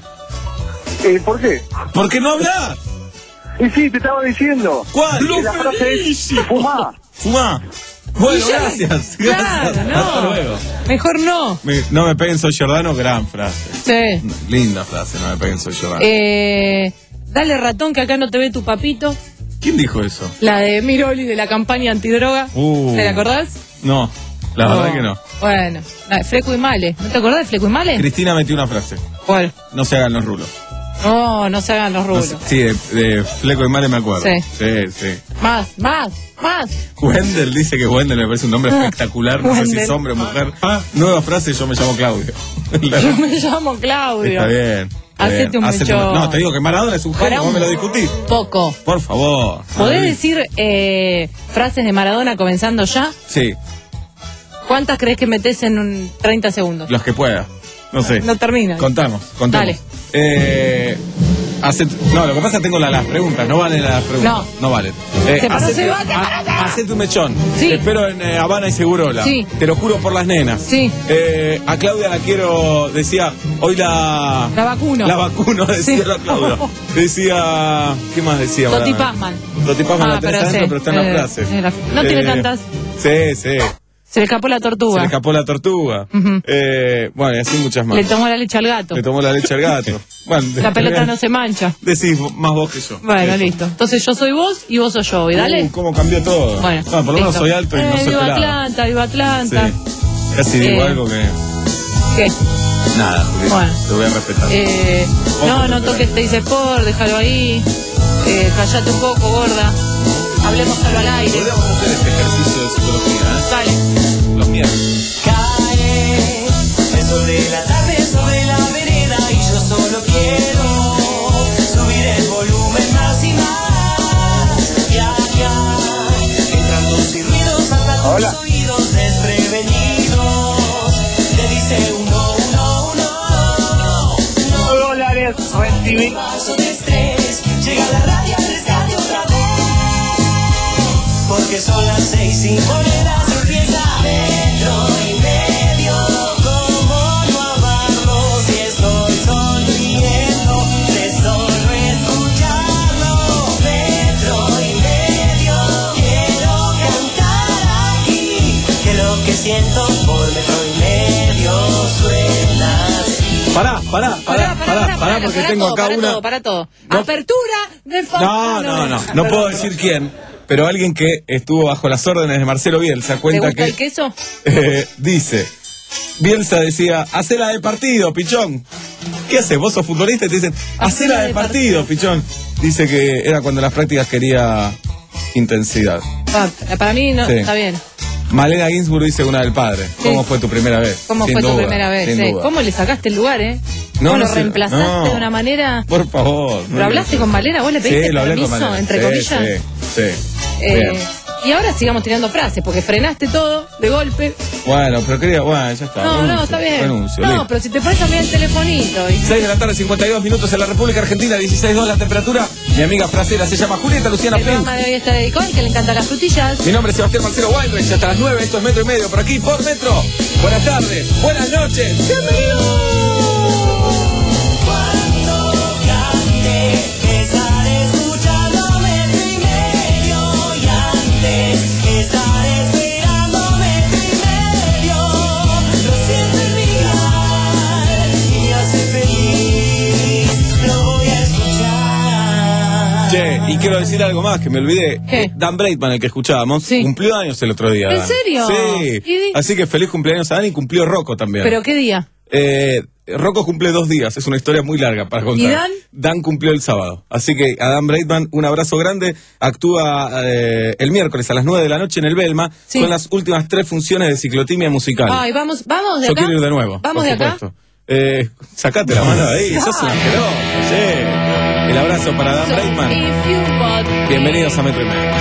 eh, ¿por qué? ¿Por qué no hablas? Y sí, te estaba diciendo. ¿Cuál? Que la frase es fumá. Fumá. Bueno, Y ya- gracias. Claro, Gracias. no. Hasta luego. Mejor no. Me- no me peguen, soy Giordano, gran frase. Sí. Linda frase, no me peguen, soy Giordano. Eh, dale ratón que acá no te ve tu papito. ¿Quién dijo eso? La de Miroli de la campaña antidroga. Uh. ¿Te la acordás? No, la verdad que no. Bueno, la de Fleco y Male. ¿No te acordás de Fleco y Male? Cristina metió una frase. ¿Cuál? No se hagan los rulos. No, no se hagan los No rulos. sé- sí, de, de Fleco y Male me acuerdo. Sí. sí, sí. Más, más, más. Wendell dice que Wendell me parece un nombre espectacular. No sé si es Wendell. hombre o mujer. Ah, nueva frase, yo me llamo Claudio. Yo me llamo Claudio. Está bien. está Hacete bien. un Hacete mechón. No, te digo que Maradona es un Para genio, vos un me lo discutís. Poco. Por favor. ¿Podés Ay. decir eh, frases de Maradona comenzando ya? Sí, ¿Cuántas crees que metes en un treinta segundos? los que pueda. No sé. No termina. Contamos, contamos. Dale. Eh, hacet- no, lo que pasa es que tengo la- las preguntas, no valen las preguntas. No, valen. Eh, Se paró, hacete- se va, se ha- paró. hacete un mechón. Sí. Te espero en eh, Habana y Segurola. Sí. Te lo juro por las nenas. Sí. Eh, a Claudia la quiero, decía, hoy la... La vacuno. La vacuno, decía Sí. la Claudia. Decía... ¿Qué más decía? Toti ahora? Pazman. Toti Pazman Ah, la tenés pero adentro, sí. pero está en la Eh, frase. eh, la- no tiene Eh, tantas. Sí, sí. Se le escapó la Se tortuga. le escapó la tortuga. Ujú. eh, bueno, y así muchas más. Le tomó la leche al gato. Le tomó la leche al gato. Bueno, La pelota no se mancha. Decís más vos que yo. Bueno, Eso. listo. Entonces yo soy vos y vos sos yo. ¿Y dale? Uh, cómo cambió todo. Bueno, no, por lo menos listo. soy alto y no eh, soy viva pelado. Atlanta, viva Atlanta. Sí. Casi digo Eh, algo que. ¿Qué? Nada, Julieta, Bueno. te voy a respetar. Eh, no, no toques Teis Sport, déjalo ahí. Eh, callate un poco, gorda. Hablemos solo al aire. Podríamos hacer este ejercicio de psicología, ¿eh? Dale. Los miércoles. Cae el sol de la tarde sobre la vereda y yo solo quiero subir el volumen más y más. Ya, ya, entran los y ruidos hasta Hola. tus oídos desprevenidos. Te dice uno, uno, uno, uno. Dólares recibí. Paso de estrés, llega la radio al rescate otra vez. Porque son las seis y monedas empieza metro y medio. Como no amarlo si estoy sonriendo de solo escucharlo. Metro y medio, quiero cantar aquí, que lo que siento por metro y medio suena así. Pará, pará, pará, pará, pará, porque tengo todo, acá para una. todo, para todo. No. Apertura de fa- No, no, no, no puedo decir quién, pero alguien que estuvo bajo las órdenes de Marcelo Bielsa ¿Te cuenta gusta que el queso? eh, dice, Bielsa decía, hacela de partido, pichón. ¿Qué haces? Vos sos futbolista y te dicen, hacela de partido, pichón. Dice que era cuando en las prácticas quería intensidad. Pa- para mí no, Sí. está bien. Malena Ginsburg dice una del padre. ¿Cómo fue tu primera vez? ¿Cómo Sin fue tu duda, primera vez? sin eh? duda. ¿Cómo le sacaste el lugar, eh? No, ¿Cómo no lo sé, reemplazaste no. de una manera? Por favor. ¿Pero hablaste con Valera? ¿Vos le pediste Sí, lo hablé permiso, con Malena. entre Sí, comillas? Sí, sí. Eh, Bien. y ahora sigamos tirando frases, porque frenaste todo de golpe. Bueno, pero quería, bueno, ya está. No, renuncio, no, está bien. renuncio, no, listo. pero si te pones a mirar el telefonito. Y... seis de la tarde, cincuenta y dos minutos en la República Argentina, dieciséis grados la temperatura. Mi amiga frasera se llama Julieta Luciana El Pink. programa de hoy está dedicado al que le encantan las frutillas. Mi nombre es Sebastián Marcelo Wildrich, hasta las nueve, esto es Metro y Medio, por aquí, por Metro. Buenas tardes, buenas noches, bienvenidos. Cuando cante, estaré escuchando metro y medio y antes estaré esperando metro y medio. Lo siento en mi alma y me hace feliz. Lo voy a escuchar. Che, y quiero decir algo más, que me olvidé. ¿Qué? Dan Breitman, el que escuchábamos, cumplió años el otro día. ¿En Dan. serio? Sí. ¿Y? Así que feliz cumpleaños a Dan y cumplió Rocco también. ¿Pero qué día? Eh, Rocco cumple dos días, es una historia muy larga para contar. ¿Y Dan? Dan cumplió el sábado. Así que a Dan Breitman, un abrazo grande. Actúa eh, el miércoles a las nueve de la noche en el Belma, Sí. con las últimas tres funciones de ciclotimia musical. Ay, vamos, vamos de Yo acá. quiero ir de nuevo. Vamos por de acá. supuesto. Eh, sacate la mano de ahí, sos un asqueroso. Sí. El abrazo para Dan So, Breitman. if you want me- Bienvenidos a Metro y Medio.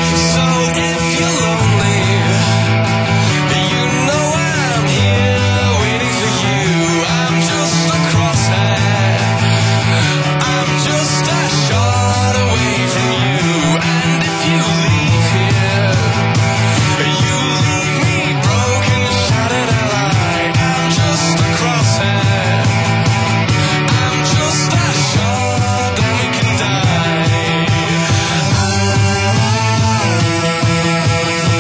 I'm just a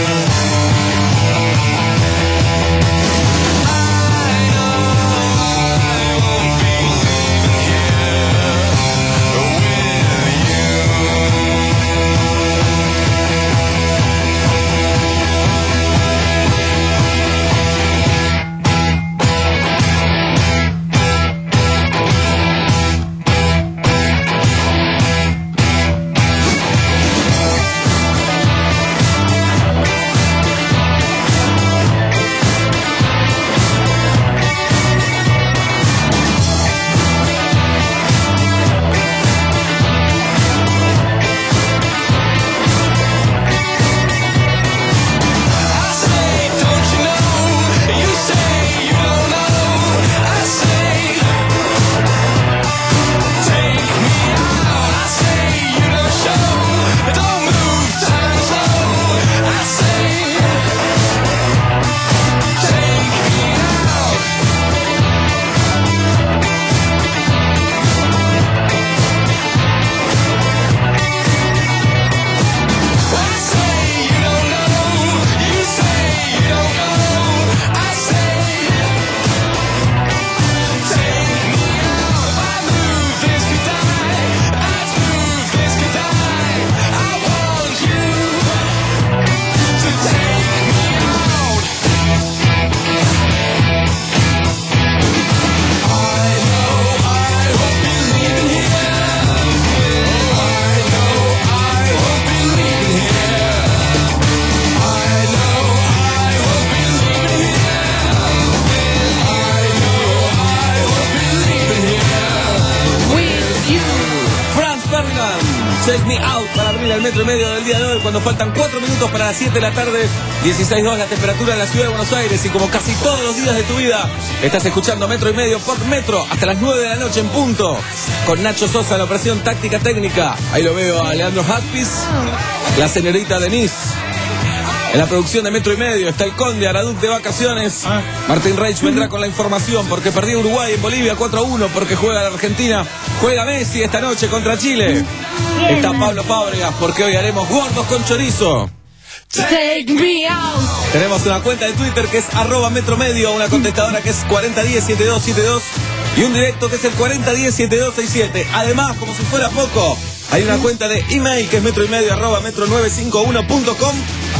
Take Me Out para abrir el metro y medio del día de hoy, cuando faltan cuatro minutos para las siete de la tarde, dieciséis grados la temperatura en la ciudad de Buenos Aires, y como casi todos los días de tu vida, estás escuchando Metro y Medio por Metro hasta las nueve de la noche en punto, con Nacho Sosa en la operación táctica técnica. Ahí lo veo a Leandro Haspis, la señorita Denise. En la producción de Metro y Medio está el Conde Araduc de vacaciones. Martín Reich vendrá con la información porque perdió Uruguay en Bolivia cuatro a uno, porque juega la Argentina. Juega Messi esta noche contra Chile. Está Pablo Fábregas porque hoy haremos gordos con chorizo. Take me out. Tenemos una cuenta de Twitter que es arroba metromedio, una contestadora que es cuarenta diez setenta y dos setenta y dos y un directo que es el cuarenta diez setenta y dos sesenta y siete. Además, como si fuera poco, hay una cuenta de email que es metro y medio arroba metro nueve cinco uno punto com.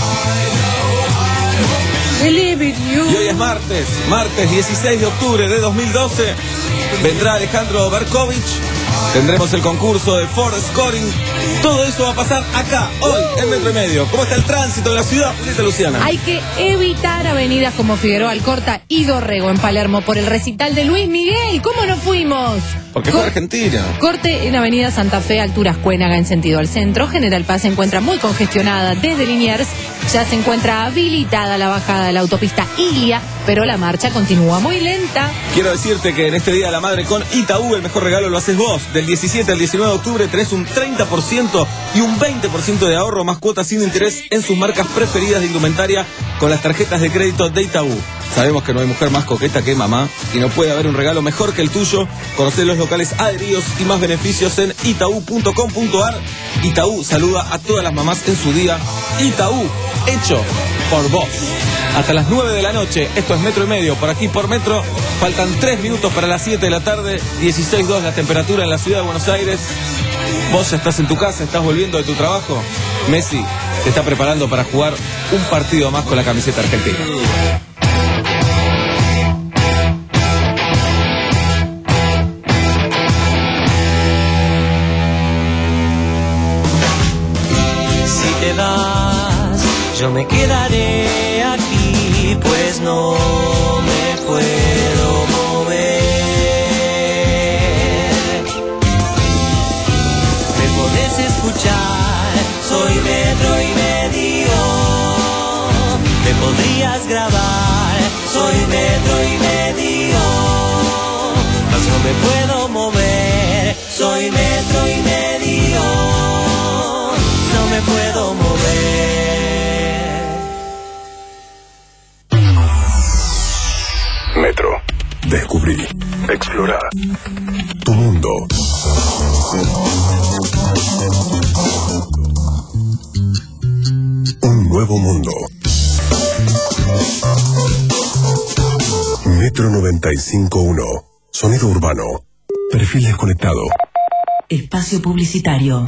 Y hoy es martes, martes dieciséis de octubre de dos mil doce. Vendrá Alejandro Berkovich. Tendremos el concurso de Ford Scoring. Todo eso va a pasar acá, hoy, en Metro y Medio. ¿Cómo está el tránsito en la ciudad, Julieta Luciana? Hay que evitar avenidas como Figueroa Alcorta y Dorrego en Palermo por el recital de Luis Miguel. ¿Cómo no fuimos? Porque fue Argentina. Corte en Avenida Santa Fe, alturas Cuénaga en sentido al centro. General Paz se encuentra muy congestionada desde Liniers. Ya se encuentra habilitada la bajada de la autopista Ilia, pero la marcha continúa muy lenta. Quiero decirte que en este Día de la Madre con Itaú el mejor regalo lo haces vos. Del diecisiete al diecinueve de octubre tenés un treinta por ciento y un veinte por ciento de ahorro más cuotas sin interés en sus marcas preferidas de indumentaria con las tarjetas de crédito de Itaú. Sabemos que no hay mujer más coqueta que mamá y no puede haber un regalo mejor que el tuyo. Conocé los locales adheridos y más beneficios en itaú punto com punto ar. Itaú saluda a todas las mamás en su día. Itaú, hecho por vos. Hasta las nueve de la noche, esto es Metro y Medio, por aquí por Metro. Faltan tres minutos para las siete de la tarde, dieciséis grados la temperatura en la ciudad de Buenos Aires. Vos ya estás en tu casa, estás volviendo de tu trabajo. Messi te está preparando para jugar un partido más con la camiseta argentina. Si te vas, yo me quedaré aquí, pues no me puedo mover. Me podés escuchar, soy Metro y Medio. Me podrías grabar, soy Metro y Medio. Mas no me puedo mover, soy Metro y Medio. No me puedo mover. Metro. Descubrí. Explora. Tu mundo. Un nuevo mundo. Metro noventa y cinco punto uno. Sonido urbano. Perfil desconectado. Espacio publicitario.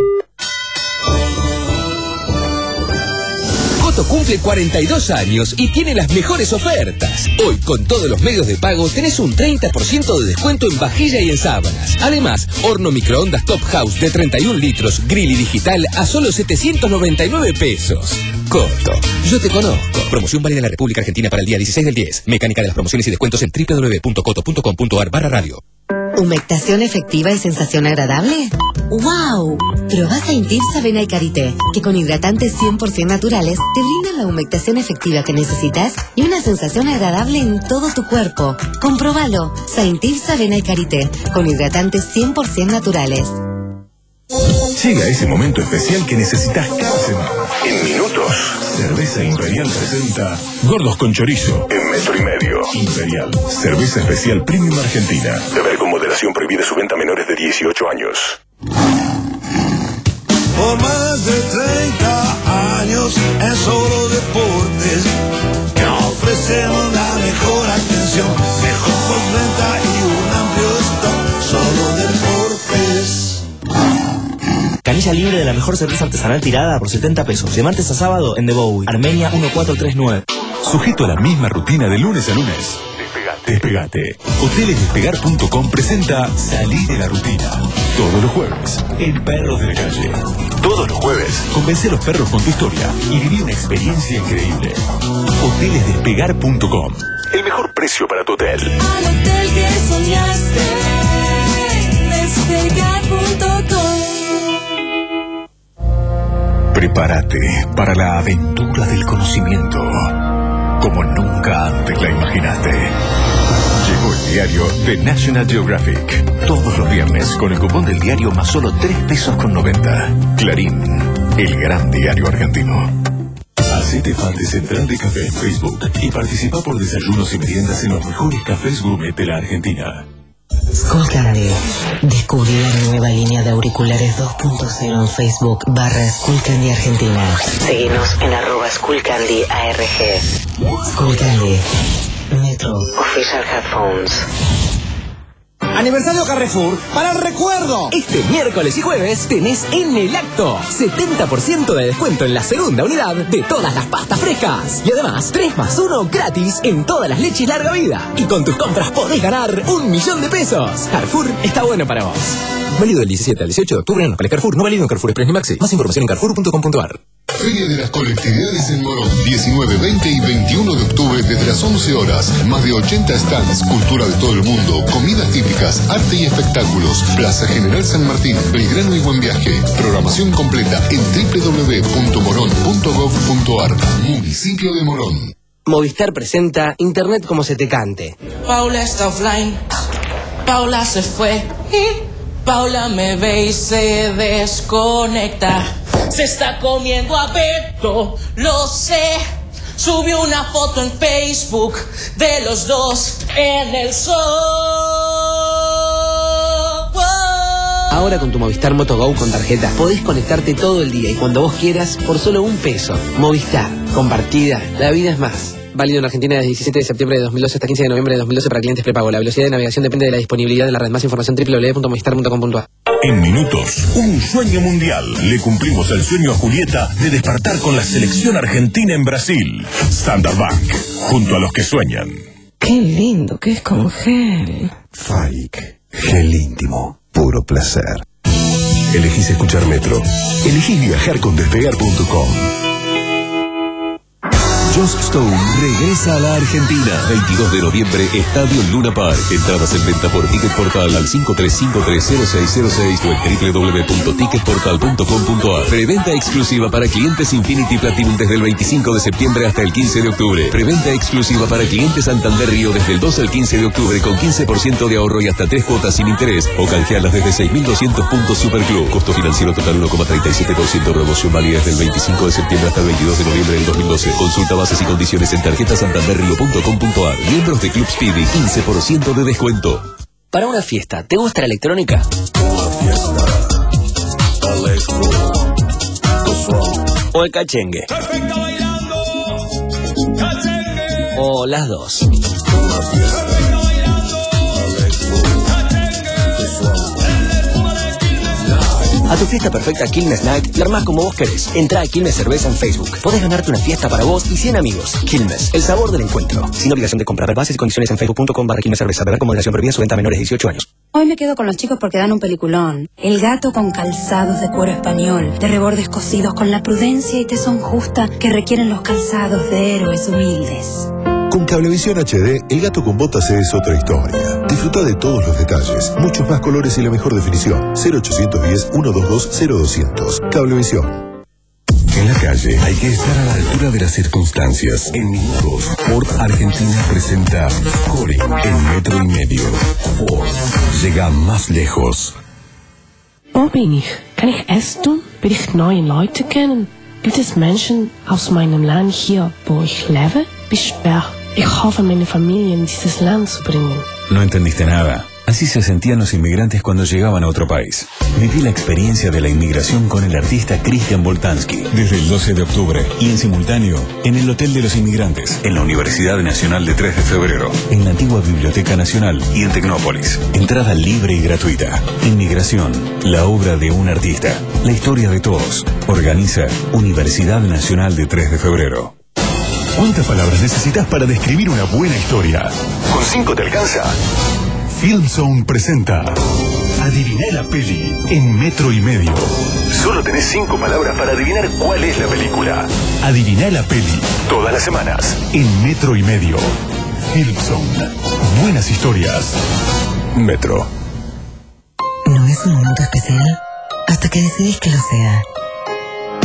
Coto cumple cuarenta y dos años y tiene las mejores ofertas. Hoy, con todos los medios de pago, tenés un treinta por ciento de descuento en vajilla y en sábanas. Además, horno microondas Top House de treinta y un litros, grill y digital a solo setecientos noventa y nueve pesos. Coto, yo te conozco. Promoción válida en la República Argentina para el día dieciséis del diez. Mecánica de las promociones y descuentos en doble u doble u doble u punto coto punto com punto ar barra radio. ¿Humectación efectiva y sensación agradable? ¡Wow! Probá Saint-Yves Avena y Karité, que con hidratantes cien por ciento naturales te brindan la humectación efectiva que necesitas y una sensación agradable en todo tu cuerpo. Comprobalo. Saint-Yves Avena y Karité, con hidratantes cien por ciento naturales. Llega ese momento especial que necesitas cada semana. En minutos, Cerveza Imperial presenta Gordos con Chorizo en Metro y Medio. Imperial, cerveza especial premium argentina. Beber con moderación, prohibida su venta a menores de dieciocho años. Por más de treinta años en solo deportes, que ofrecemos la mejor atención, mejor postventa y un amplio stock. Solo deportes. Canilla libre de la mejor cerveza artesanal tirada por setenta pesos. De martes a sábado en The Bowie, Armenia uno cuatro tres nueve. Sujeto a la misma rutina de lunes a lunes. Despegate. Hoteles Despegar punto com presenta Salir de la Rutina. Todos los jueves, en Perros de la Calle. Todos los jueves, convence a los perros con tu historia y viví una experiencia increíble. Hoteles Despegar punto com. El mejor precio para tu hotel. Al hotel que soñaste, Despegar punto com. Prepárate para la aventura del conocimiento, como nunca antes la imaginaste. Llegó el diario de National Geographic. Todos los viernes con el cupón del diario más solo tres pesos con noventa. Clarín, el gran diario argentino. Hacete fan de Central de Café en Facebook y participa por desayunos y meriendas en los mejores cafés gourmet de la Argentina. Skullcandy. Descubrí la nueva línea de auriculares dos punto cero en Facebook barra Skullcandy Argentina. Seguinos en arroba Skullcandy A R G. Skullcandy. Metro Official Headphones. Aniversario Carrefour para el recuerdo. Este miércoles y jueves tenés en el acto setenta por ciento de descuento en la segunda unidad de todas las pastas frescas. Y además, tres más uno gratis en todas las leches larga vida. Y con tus compras podés ganar un millón de pesos. Carrefour está bueno para vos. Válido del diecisiete al dieciocho de octubre en locales Carrefour. No válido en Carrefour Express ni Maxi. Más información en carrefour punto com punto a r. Feria de las colectividades en Morón, diecinueve, veinte y veintiuno de octubre desde las once horas. Más de ochenta stands, cultura de todo el mundo, comidas típicas, arte y espectáculos. Plaza General San Martín, Belgrano y Buen Viaje. Programación completa en doble u doble u doble u punto morón punto gov punto a r. Municipio de Morón. Movistar presenta Internet como se te cante. Paula está offline, Paula se fue, Paula me ve y se desconecta. Se está comiendo a Beto, lo sé. Subió una foto en Facebook de los dos en el sol. Ahora con tu Movistar Moto Go con tarjeta podés conectarte todo el día y cuando vos quieras por solo un peso. Movistar, compartida, la vida es más. Válido en Argentina desde diecisiete de septiembre de dos mil doce hasta quince de noviembre de dos mil doce para clientes prepago. La velocidad de navegación depende de la disponibilidad de la red. Más información doble u doble u doble u punto movistar punto com punto a r. En minutos, un sueño mundial. Le cumplimos el sueño a Julieta de despertar con la selección argentina en Brasil. Standard Bank, junto a los que sueñan. Qué lindo que es con gel. Fike, gel íntimo, puro placer. Elegís escuchar Metro. Elegís viajar con despegar punto com. Joss Stone regresa a la Argentina. veintidós de noviembre, Estadio Luna Park. Entradas en venta por Ticket Portal al cinco tres cinco tres cero seis cero seis o en doble u doble u doble u punto ticket portal punto com punto a r. Preventa exclusiva para clientes Infinity Platinum desde el veinticinco de septiembre hasta el quince de octubre. Preventa exclusiva para clientes Santander Río desde el dos al quince de octubre con quince por ciento de ahorro y hasta tres cuotas sin interés. O canjearlas desde seis mil doscientos puntos Superclub. Costo financiero total uno coma treinta y siete por ciento. Promoción válida desde el veinticinco de septiembre hasta el veintidós de noviembre del dos mil doce. Consulta bases y condiciones en tarjeta santander río punto com punto a r. Miembros de Club Speedy, quince por ciento de descuento. Para una fiesta, ¿te gusta la electrónica? ¿O el cachengue? ¿O las dos? A tu fiesta perfecta Quilmes Night y armás como vos querés. Entrá a Quilmes Cerveza en Facebook. Podés ganarte una fiesta para vos y cien amigos. Quilmes, el sabor del encuentro. Sin obligación de compra. Ver bases y condiciones en facebook punto com barra Quilmes Cerveza. Beber con moderación prohibida. Su venta a menores de dieciocho años. Hoy me quedo con los chicos porque dan un peliculón. El gato con calzados de cuero español, de rebordes cosidos con la prudencia y tesón justa que requieren los calzados de héroes humildes. Con Cablevisión H D, El gato con botas es otra historia. Disfruta de todos los detalles, muchos más colores y la mejor definición. cero ochocientos diez, ciento veintidós, cero doscientos. Cablevisión. En la calle hay que estar a la altura de las circunstancias. En minutos, Ford Argentina presenta Core en metro y medio. Ford llega más lejos. Wo bin ich? Kann ich es tun? Will ich neue Leute kennen? Gibt es Menschen aus meinem Land hier, wo ich lebe? Wie schwer. Ich hoffe, meine Familie in dieses Land zu bringen. No entendiste nada. Así se sentían los inmigrantes cuando llegaban a otro país. Viví la experiencia de la inmigración con el artista Christian Boltanski desde el doce de octubre y en simultáneo en el Hotel de los Inmigrantes, en la Universidad Nacional de tres de febrero, en la antigua Biblioteca Nacional y en Tecnópolis. Entrada libre y gratuita. Inmigración, la obra de un artista. La historia de todos. Organiza Universidad Nacional de tres de febrero. ¿Cuántas palabras necesitas para describir una buena historia? ¿Con cinco te alcanza? FilmZone presenta Adiviná la peli en metro y medio. Solo tenés cinco palabras para adivinar cuál es la película. Adiviná la peli todas las semanas en metro y medio. FilmZone. Buenas historias. Metro. ¿No es un momento especial? Hasta que decidís que lo sea.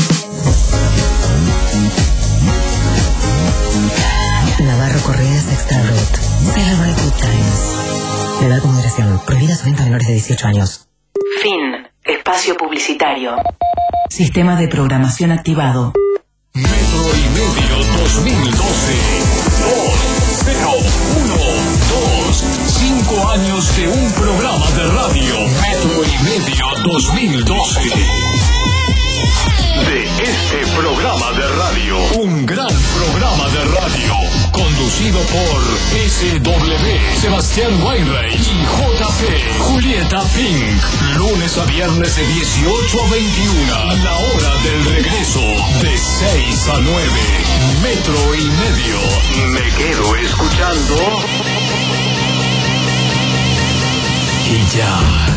Navarro Correas Extra Root. Celebrate good times. Edad con moderación. Prohibida su venta a menores de dieciocho años. Fin. Espacio publicitario. Sistema de programación activado. Metro y Medio dos mil doce. dos cero uno dos. Cinco años de un programa de radio. Metro y Medio dos mil doce. De este programa de radio, un gran programa de radio, conducido por S W, Sebastián Weinreich y J P, Julieta Pink, lunes a viernes de dieciocho a veintiuna, la hora del regreso, de seis a nueve, Metro y Medio, me quedo escuchando, y ya.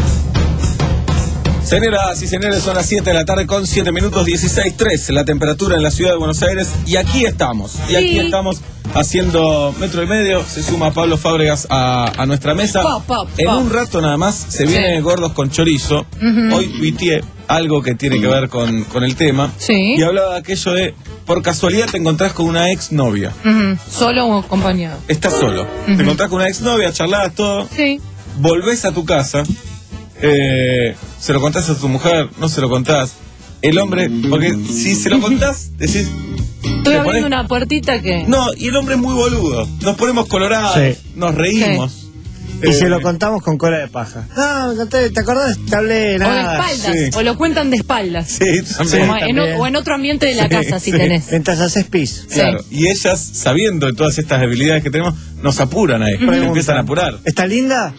Señoras y señores, son las siete de la tarde con siete minutos, dieciséis tres la temperatura en la ciudad de Buenos Aires. Y aquí estamos, y aquí Sí. estamos haciendo Metro y Medio. Se suma Pablo Fábregas a, a nuestra mesa. Pop, pop, en pop. un rato nada más se Sí. viene Gordos con Chorizo. Ujú. Hoy tuiteé algo que tiene que ver con, con el tema. Sí. Y hablaba de aquello de, por casualidad te encontrás con una ex novia. Ujú. ¿Solo o acompañado? Estás solo. Ujú. Te encontrás con una ex novia, charlás todo. Sí. Volvés a tu casa, eh, se lo contás a tu mujer, no se lo contás. El hombre, porque si se lo contás, decís... Estoy te abriendo ponés- una puertita que... No, y el hombre es muy boludo. Nos ponemos colorados, Sí. nos reímos. Y Eh, se lo contamos con cola de paja. No, me conté, ¿te acordás? Te hablé O de nada. espaldas, o lo cuentan de espaldas. Sí, también. Como en o, o en otro ambiente de la Sí, casa, si sí. tenés. Mientras haces pis. Claro, y ellas, sabiendo de todas estas debilidades que tenemos, nos apuran ahí, Pregunta. empiezan a apurar. ¿Está linda?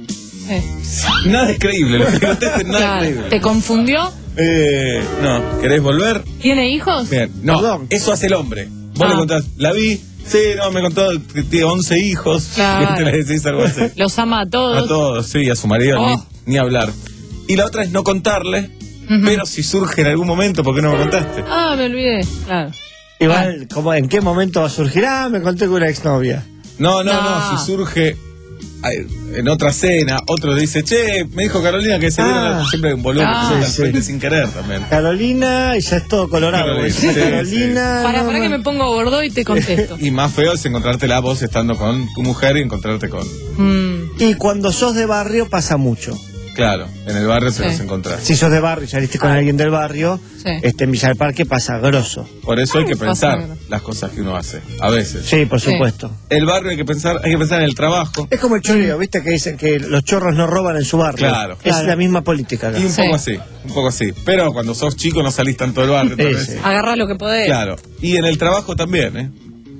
Eh. Nada es creíble, lo que contesten, nada Claro. es creíble. ¿Te confundió? Eh, no, ¿querés volver? ¿Tiene hijos? Bien, no, eso hace el hombre. Vos Ah. le contás, la vi, sí, no, me contó que tiene once hijos. Claro. Y te le decís algo así. Los ama a todos. A todos, sí, a su marido, Oh. ni, ni hablar. Y la otra es no contarle, Ujú. pero si surge en algún momento, ¿por qué no me contaste? Ah, me olvidé, claro. Igual, ¿cómo, ¿en qué momento va a surgir? Ah, me conté con una exnovia. No, no, no, No. si surge ay, en otra cena, otro dice, che, me dijo Carolina que se dieron Ah. la- siempre un boludo Ah. que se Sí, sienta al frente sí. sin querer también. Carolina, y ya es todo colorado. Carolina, porque sí, Carolina. Para, no, para que no. me pongo gordo y te contesto. Y más feo es encontrártela vos estando con tu mujer y encontrarte con... Mm. Y cuando sos de barrio pasa mucho. Claro, en el barrio se Sí. los encontrás. Si sos de barrio y saliste con alguien del barrio, Sí. este, en Villa del Parque pasa grosso. Por eso hay que Pasa pensar negro. las cosas que uno hace, a veces. Sí, por Sí. supuesto. El barrio hay que pensar, hay que pensar en el trabajo. Es como el choreo, ¿viste? Que dicen que los chorros no roban en su barrio. Claro. Es Claro. la misma política acá. Y un Sí. poco así, un poco así. Pero cuando sos chico no salís tanto del barrio. tal Sí, vez. sí. Agarrá lo que podés. Claro. Y en el trabajo también, ¿eh?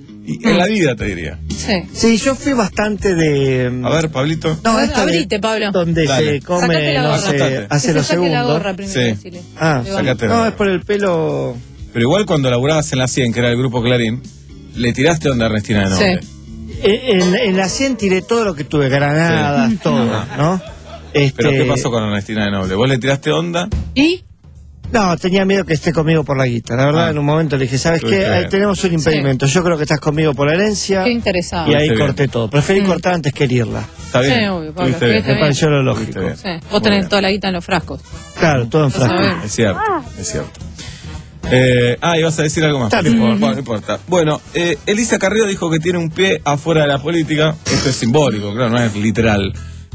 Y en la vida te diría. Sí. Sí, yo fui bastante de... A ver, Pablito. No, A ver, esto de- abrite, Pablo. donde Dale. se come, Sácate la no gorra. sé, Sácate. hace Que los se saque la segundos. gorra primero, Sí. decile. Ah, Levanta. Sácate la no, gorra. es por el pelo... Pero igual cuando laburabas en la cien, que era el grupo Clarín, le tiraste onda a Ernestina de Noble. En, en- en la cien tiré todo lo que tuve, granadas, Sí. todo, Ajá. ¿no? Este, Pero ¿qué pasó con Ernestina de Noble? ¿Vos le tiraste onda? ¿Y? No, tenía miedo que esté conmigo por la guita. La verdad, Ah. en un momento le dije, ¿sabes Tuviste qué? que- Ahí tenemos un impedimento. Yo creo que estás conmigo por la herencia. Qué interesado. Y ahí Tuviste bien. corté todo. Preferí Mm. cortar antes que herirla. Está bien. Sí, obvio, Pablo, Tuviste bien. Está Me bien. pareció lo Tuviste lógico. bien. Sí. Vos Muy tenés bien. toda la guita en los frascos. Claro, todo en Lo sabés. frasco. Es cierto, es cierto. Eh, ah, ibas a decir algo más. Está No bien. importa, no importa. Bueno, eh, Elisa Carrió dijo que tiene un pie afuera de la política. Esto es simbólico, claro, no es literal.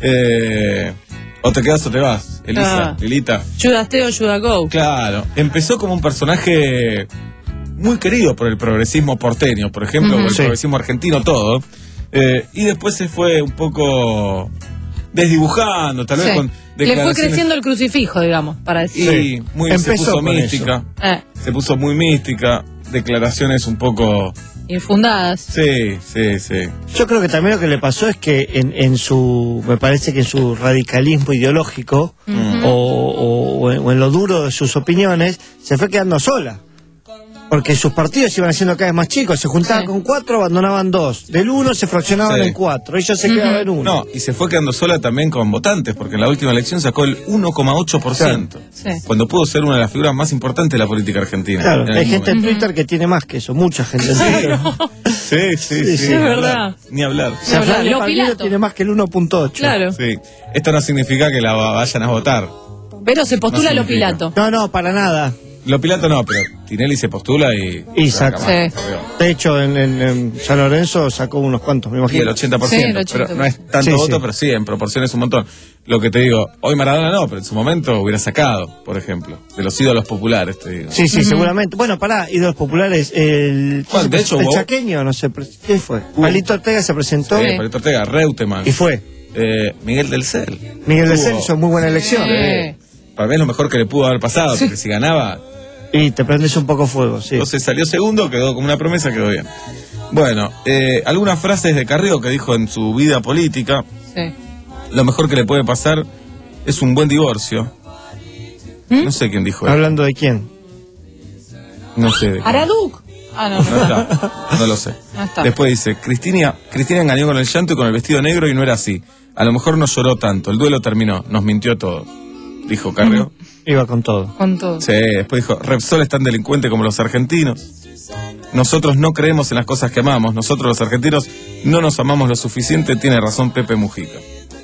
Eh, o te quedas o te vas, Elisa, Ah. Lilita. Judas Teo, Judas Go. Claro, empezó como un personaje muy querido por el progresismo porteño, por ejemplo, Ujú. por el Sí. progresismo argentino, todo. Eh, y después se fue un poco desdibujando, tal vez Sí. con Le fue declaraciones. creciendo el crucifijo, digamos, para decir. Y muy, se Empezó puso con mística. Eh, Se puso muy mística, declaraciones un poco... infundadas. Sí, sí, sí. Yo creo que también lo que le pasó es que en, en su, me parece que en su radicalismo ideológico Ujú. o, o- o en, o en lo duro de sus opiniones, se fue quedando sola. Porque sus partidos iban haciendo cada vez más chicos, se juntaban Sí. con cuatro, abandonaban dos. Del uno se fraccionaban Sí. en cuatro, ella se Ujú. quedaba en uno. No, y se fue quedando sola también con votantes, porque en la última elección sacó el uno coma ocho por ciento. Sí. Cuando pudo ser una de las figuras más importantes de la política argentina. Claro, en hay algún gente en momento. Twitter que tiene más que eso, mucha gente en Twitter. Sí, sí, sí. Sí, sí, ni es hablar, verdad. Ni hablar. O sea, Lo Flavio Pilato. Palmiro tiene más que el uno punto ocho. Claro. Sí. Esto no significa que la vayan a votar. Pero se postula No lo significa. Pilato. No, no, para nada. Lo Pilato no, pero Tinelli se postula y... Y saca. más, Sí. De hecho, en, en, en San Lorenzo sacó unos cuantos, me Y imagino. el ochenta por ciento, Sí, el ochenta por ciento. pero no es tanto Sí, voto, sí. pero sí, en proporción es un montón. Lo que te digo, hoy Maradona no, pero en su momento hubiera sacado, por ejemplo, de los ídolos populares, te digo. Sí, sí, seguramente. Bueno, pará, ídolos populares. El, Bueno, de hecho, el hubo- chaqueño, no sé, pre- ¿quién fue? Palito Ortega se presentó. Sí, Palito Ortega, Reutemann. Y fue. Eh, Miguel del Cel. Miguel del Tuvo- Cel hizo muy buena elección. Sí. Para mí es lo mejor que le pudo haber pasado, porque si ganaba... Y te prendes un poco fuego, sí. Entonces salió segundo, quedó como una promesa, quedó bien. Bueno, eh, algunas frases de Carrió que dijo en su vida política. Sí. Lo mejor que le puede pasar es un buen divorcio. No sé quién dijo eso. ¿Hablando de quién? No sé. de quién. Araduc. Ah, no, No no. está, no lo sé. No está. Después dice, Cristina, Cristina engañó con el llanto y con el vestido negro y no era así. A lo mejor no lloró tanto, el duelo terminó, nos mintió a todos. Dijo Carrió. Iba con todo. Con todo. Sí, después dijo, Repsol es tan delincuente como los argentinos. Nosotros no creemos en las cosas que amamos, nosotros los argentinos no nos amamos lo suficiente, tiene razón Pepe Mujica.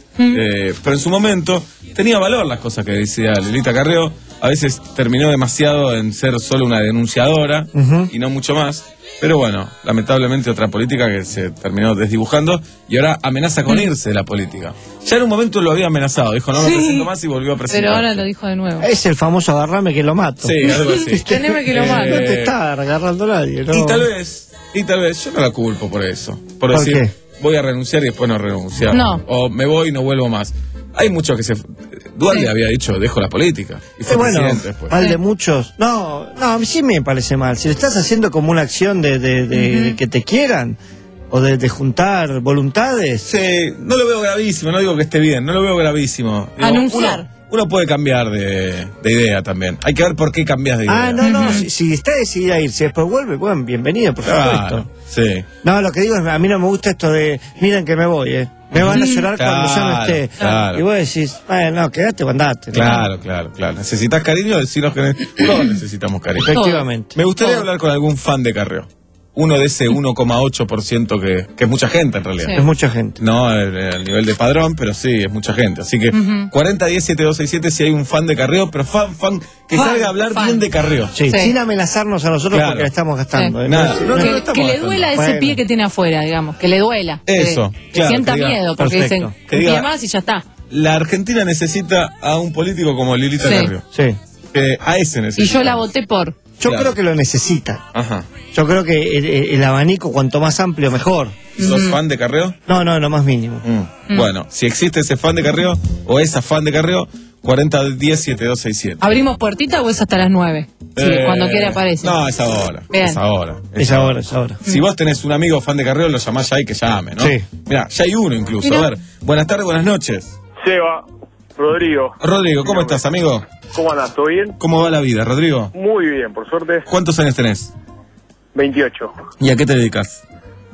Eh, pero en su momento tenía valor las cosas que decía Lilita Carrió, a veces terminó demasiado en ser solo una denunciadora Ujú. y no mucho más. Pero bueno, lamentablemente otra política que se terminó desdibujando y ahora amenaza con irse de la política. Ya en un momento lo había amenazado, dijo no me Sí. presento más y volvió a presentar. Pero ahora lo dijo de nuevo. Es el famoso agarrame que lo mato. Sí, algo así. Teneme que lo Eh, mato. No te está agarrando nadie, ¿no? Y tal vez, y tal vez, yo no la culpo por eso. Por, ¿Por decir, qué? voy a renunciar y después no renunciar. No. O me voy y no vuelvo más. Hay muchos que se... Duarte Sí. había dicho, dejo la política. Y fue Eh, bueno, presidente después. mal de muchos. No, no, a mí sí me parece mal. Si lo estás haciendo como una acción de, de, de- Ujú. de que te quieran o de, de juntar voluntades. Sí, no lo veo gravísimo, no digo que esté bien, no lo veo gravísimo. Digo, Anunciar. Uno, uno puede cambiar de, de idea también. Hay que ver por qué cambias de idea. Ah, no, no, si, si está decidida a irse, después vuelve, bueno, bienvenido, por supuesto. Claro, sí. No, lo que digo es, a mí no me gusta esto de, miren que me voy, eh. Me van a llorar cuando yo no Claro, esté. claro. Y vos decís, bueno, no, quédate o andate. ¿no? Claro, claro, claro. ¿Necesitas cariño? Decinos que ne- todos necesitamos cariño. Efectivamente. Me gustaría Todos. hablar con algún fan de Carrió. Uno de ese uno coma ocho por ciento que, que es mucha gente en realidad. Sí. Es mucha gente. No al al nivel de padrón, pero sí, es mucha gente. Así que Ujú. cuarenta diez setenta y dos sesenta y siete si hay un fan de Carrió, pero fan, fan, que Fan, salga a hablar fan. bien de Carrió. Sí, Sí. sin amenazarnos a nosotros Claro. porque la estamos gastando. Sí. ¿eh? Nada. Sí, No, no, Que, no estamos que le gastando. duela ese Bueno. pie que tiene afuera, digamos. Que le duela. Que- Eso, Que, claro, sienta que diga, miedo, porque perfecto. dicen, Que un diga- pie más y ya está. La Argentina necesita a un político como Lilita Sí. Carrió. Sí. Eh, a ese necesita. Y yo la voté por. Yo Claro. creo que lo necesita. Ajá. Yo creo que el, el- el abanico, cuanto más amplio, mejor. ¿Y sos fan de Carrió? No, no, lo más mínimo. Mm. Bueno, si existe ese fan de Carrió o esa fan de Carrió, cuarenta diez setenta y dos sesenta y siete. ¿Abrimos puertita o es hasta las nueve? Sí, Eh, cuando quiera aparece. No, es ahora. Bien. Es ahora. Es ahora, es ahora. Si vos tenés un amigo fan de Carrió, lo llamás ya y que llame, ¿no? Sí. Mira, ya hay uno incluso. Mira. A ver, buenas tardes, buenas noches. Seba, Rodrigo, Rodrigo, ¿cómo estás, amigo? ¿cómo andás? ¿Todo bien? ¿Cómo va la vida, Rodrigo? Muy bien, por suerte. ¿Cuántos años tenés? veintiocho. ¿Y a qué te dedicas?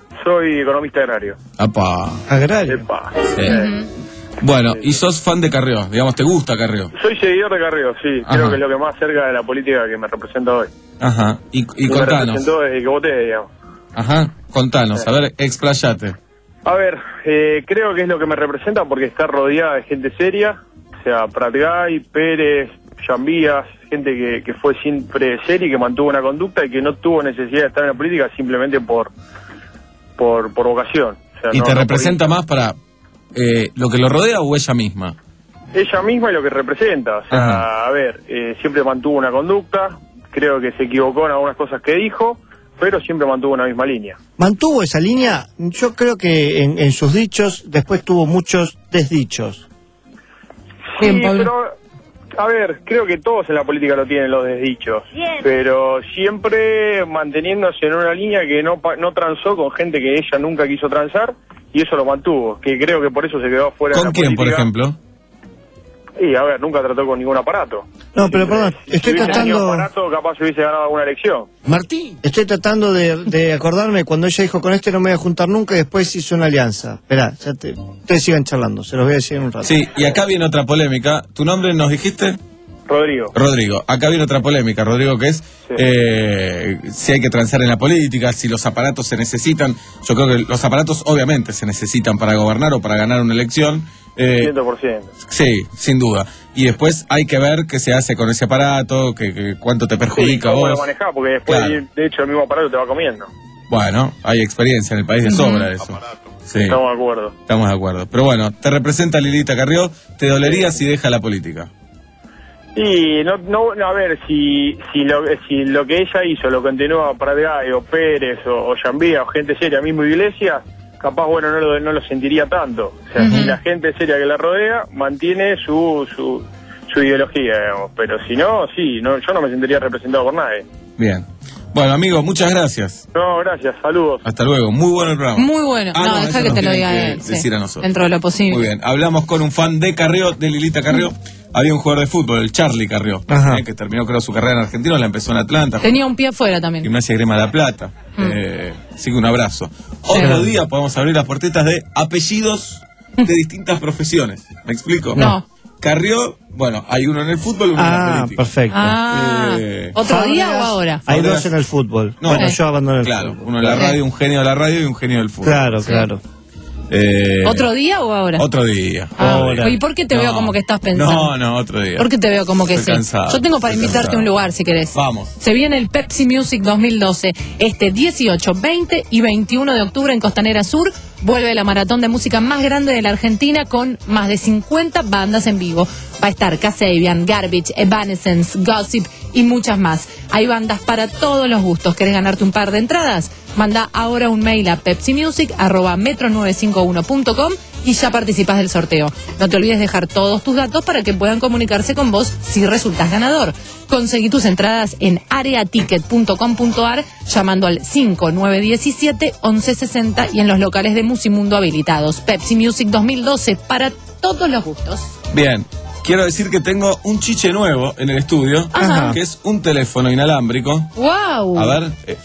Soy economista agrario. Apá. Agrario. Epa. Sí. Eh, Bueno, y sos fan de Carrió, digamos, ¿te gusta Carrió? soy seguidor de Carrió, sí. Ajá. Creo que es lo que más cerca de la política que me representa hoy. Ajá. Y, y me contanos. representó desde que voté, digamos. Ajá. Contanos, a ver, explayate. A ver, eh, creo que es lo que me representa porque está rodeada de gente seria. O sea, Pratgay, Pérez, Jambías, gente que, que fue siempre seria y que mantuvo una conducta y que no tuvo necesidad de estar en la política simplemente por por, por vocación. O sea, ¿Y no- te no por representa más para eh, lo que lo rodea o ella misma? ella misma y lo que representa. O sea, Ajá. a ver, eh, siempre mantuvo una conducta, creo que se equivocó en algunas cosas que dijo, pero siempre mantuvo una misma línea. Mantuvo esa línea, yo creo que en, en sus dichos después tuvo muchos desdichos. Sí, Bien, Pablo. pero, a ver, creo que todos en la política lo tienen los desdichos, pero siempre manteniéndose en una línea que no, pa- no transó con gente que ella nunca quiso transar, y eso lo mantuvo, que creo que por eso se quedó fuera de ¿Con la quién, por política. ejemplo? Y a ver, nunca trató con ningún aparato. No, pero perdón, Si estoy hubiese tenido tratando... aparato, capaz hubiese ganado alguna elección. Martín. Estoy tratando de, de acordarme cuando ella dijo con este no me voy a juntar nunca y después hizo una alianza. Esperá, ya te, ustedes sigan charlando, se los voy a decir en un rato. Sí, y acá viene otra polémica. ¿Tu nombre nos dijiste? Rodrigo. Rodrigo. Acá viene otra polémica, Rodrigo, que es eh, si hay que transar en la política, si los aparatos se necesitan. Yo creo que los aparatos obviamente se necesitan para gobernar o para ganar una elección, Eh, cien por ciento. sí, sin duda. Y después hay que ver qué se hace con ese aparato, que, que cuánto te perjudica Sí, cómo a lo vos. manejás, porque después, Claro. de hecho, el mismo aparato te va comiendo. Bueno, hay experiencia en el país de sobra de eso. Sí, Estamos de acuerdo. estamos de acuerdo. Pero bueno, te representa Lilita Carrió, ¿te dolería si deja la política? Y no, no, no, a ver, si, si, lo, si lo que ella hizo lo continúa Pratgay o Pérez o, o Yambía o gente seria, mismo Iglesias, capaz, bueno, no lo, no lo sentiría tanto. O sea, Ujú. si la gente seria que la rodea mantiene su, su, su ideología, digamos. Pero si no, sí, no, yo no me sentiría representado por nadie. Bien. Bueno, amigo, muchas gracias. No, gracias, saludos. Hasta luego. Muy bueno el programa. Muy bueno. Ah, no, no, deja eso que nos te lo tienen diga que él. sí. decir a nosotros. Dentro de lo posible. Muy bien. Hablamos con un fan de Carrió, de Lilita Carrió. Había un jugador de fútbol, el Charlie Carrió, eh, que terminó, creo, su carrera en Argentina, la empezó en Atlanta. Tenía un pie afuera también. Gimnasia Grima de la Plata. Mm. Eh, así que un abrazo. Otro día podemos abrir las puertitas de apellidos de distintas profesiones. ¿Me explico? No. Carrió, bueno, hay uno en el fútbol y uno en la Ah, política. perfecto. Ah, Eh, ¿otro día o ahora? Hay Ahora- dos en el fútbol. No, bueno, no. yo abandoné el Claro, fútbol. uno en la radio, un genio de la radio y un genio del fútbol. Claro, claro. Eh, ¿Otro día o ahora? Otro día. Ah, Ahora. ¿y por qué te No. veo como que estás pensando? No, no, otro día. ¿Por qué te veo como que Estoy sí? cansado, Yo tengo para estoy invitarte cansado. a un lugar si querés. Vamos. Se viene el Pepsi Music dos mil doce. Este dieciocho, veinte y veintiuno de octubre en Costanera Sur. Vuelve la maratón de música más grande de la Argentina con más de cincuenta bandas en vivo. Va a estar Kasabian, Garbage, Evanescence, Gossip y muchas más. Hay bandas para todos los gustos. ¿Querés ganarte un par de entradas? Manda ahora un mail a pepsimusic arroba metro nueve cinco uno punto com y ya participas del sorteo. No te olvides dejar todos tus datos para que puedan comunicarse con vos si resultas ganador. Conseguí tus entradas en areaticket punto com punto ar llamando al cinco nueve uno siete, once sesenta y en los locales de Musimundo habilitados. Pepsi Music dos mil doce para todos los gustos. Bien. Quiero decir que tengo un chiche nuevo en el estudio, Ajá. que es un teléfono inalámbrico. ¡Wow! A ver. eh,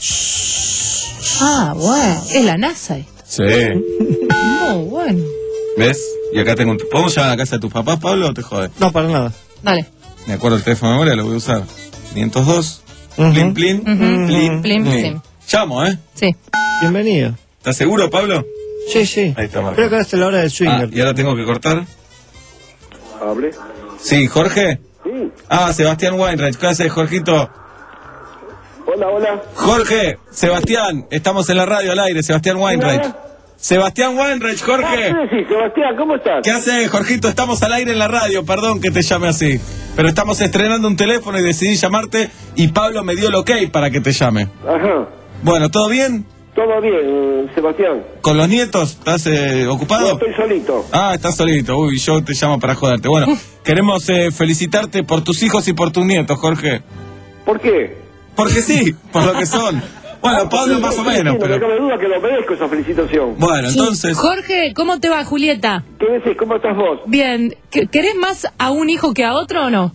Ah, wow. Es la NASA esto. sí. Muy bueno. ¿Ves? Y acá tengo un... ¿Podemos llevar a la casa de tus papás, Pablo, o te jode? No, para nada. Dale. Me acuerdo el teléfono de memoria, lo voy a usar. quinientos dos, Ujú. plin, plin, Ujú. plin, Plin, plin. plin. Llamo, ¿eh? Sí. Bienvenido. ¿Estás seguro, Pablo? Sí, sí. Ahí está, Marco. Creo que ahora es la hora del Ah, swinger. y ahora tengo que cortar. ¿Hable? Sí, Jorge. Sí. Ah, Sebastián Weinreich. ¿Qué haces, Jorgito? Hola, hola. Jorge, Sebastián, estamos en la radio al aire, Sebastián Weinreich. Sebastián Weinreich, Jorge. Ah, sí, Sebastián, ¿cómo estás? ¿Qué haces, Jorgito? Estamos al aire en la radio, perdón que te llame así. Pero estamos estrenando un teléfono y decidí llamarte y Pablo me dio el ok para que te llame. Ajá. Bueno, ¿todo bien? Todo bien, Sebastián. ¿Con los nietos? ¿Estás eh, ocupado? No, estoy solito. Ah, estás solito. Uy, yo te llamo para joderte. Bueno, queremos eh, felicitarte por tus hijos y por tus nietos, Jorge. ¿Por qué? Porque sí, por lo que son. Bueno, Pablo más o menos, No me pero... cabe duda que lo merezco esa felicitación. Bueno, entonces... Jorge, ¿cómo te va, Julieta? ¿Qué decís? ¿Cómo estás vos? Bien. ¿Qué- ¿Querés más a un hijo que a otro o no?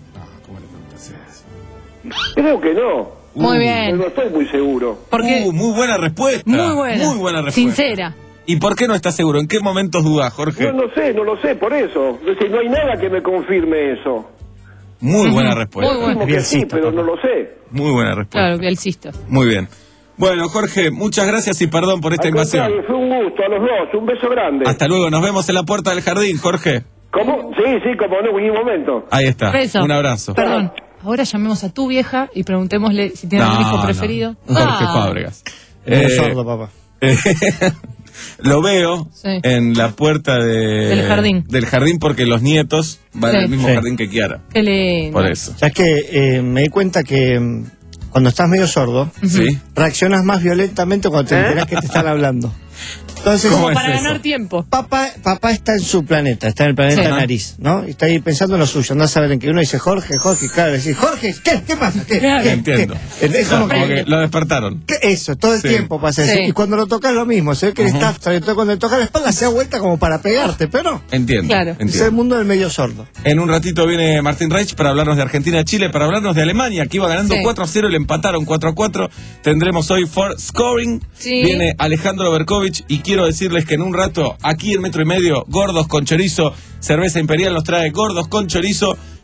Creo que no. Muy bien. No estoy muy seguro. Porque Uh, muy buena respuesta. muy buena. Muy buena respuesta. Sincera. ¿Y por qué no estás seguro? ¿En qué momentos dudás, Jorge? No, no sé, no lo sé, por eso. Es decir, no hay nada que me confirme eso. Muy buena respuesta. Muy buena. Como que sí, pero no lo sé. Muy buena respuesta. Claro, que el cisto. Muy bien. Bueno, Jorge, muchas gracias y perdón por esta Al invasión. contrario, fue un gusto a los dos. Un beso grande. Hasta luego, nos vemos en la puerta del jardín, Jorge. ¿Cómo? Sí, sí, como no, en un momento. Ahí está. Beso. Un abrazo. Perdón. Ahora llamemos a tu vieja y preguntémosle si tiene No, un hijo no. preferido. Jorge Ah. Fábregas. Medio Eh, sordo, papá. Lo veo Sí. en la puerta de- Del jardín. del jardín porque los nietos van Sí. al mismo Sí. jardín que Kiara. Qué lindo. Por eso. ¿Sabes que eh, me di cuenta que mm, cuando estás medio sordo, ¿Sí? reaccionas más violentamente cuando te enteras que te están hablando? Entonces, ¿Cómo Como es para eso? ganar tiempo. Papá, papá está en su planeta, está en el planeta Sí. nariz, ¿no? Y está ahí pensando en lo suyo. Andás a saber en que uno dice Jorge, Jorge, claro, decís, Jorge, ¿qué? ¿Qué pasa? ¿Qué? Claro. ¿Qué? Entiendo. ¿Qué? Es como Como que, que lo despertaron. ¿qué? Eso, todo el Sí. tiempo pasa eso. Sí. Y cuando lo tocas lo mismo, se ve que le está abstraído. Entonces cuando le tocas la espalda se da vuelta como para pegarte, pero no. Entiendo. Claro. Es el entiendo. mundo del medio sordo. En un ratito viene Martín Reich para hablarnos de Argentina, Chile, para hablarnos de Alemania, que iba ganando Sí. cuatro a cero y le empataron cuatro a cuatro. Tendremos hoy For Scoring. Sí. Viene Alejandro Berkovich y quiero decirles que en un rato, aquí en Metro y Medio, Gordos con Chorizo, Cerveza Imperial nos trae Gordos con Chorizo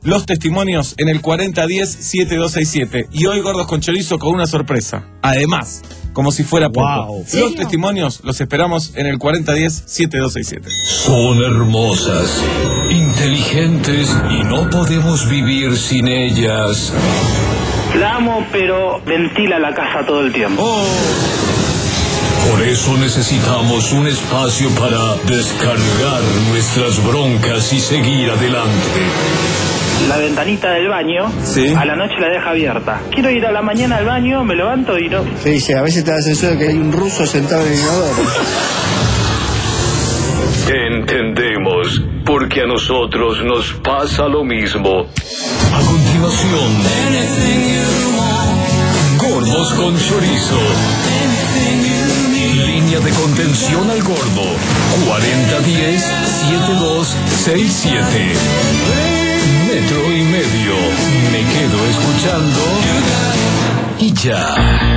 los testimonios en el cuarenta diez setenta y dos sesenta y siete. Y hoy Gordos con Chorizo con una sorpresa. Además, como si fuera poco. Wow. Los testimonios los esperamos en el cuarenta diez setenta y dos sesenta y siete. Son hermosas, inteligentes y no podemos vivir sin ellas. La amo, pero ventila la casa todo el tiempo. Oh. Por eso necesitamos un espacio para descargar nuestras broncas y seguir adelante. La ventanita del baño, sí, a la noche la deja abierta. Quiero ir a la mañana al baño, me levanto y no... Sí, sí, a veces te da la sensación de que hay un ruso sentado en el inodoro. Entendemos, porque a nosotros nos pasa lo mismo. A continuación, Gordos con Chorizo. Línea de contención al gordo, cuarenta diez setenta y dos sesenta y siete. Metro y medio. Me quedo escuchando y ya.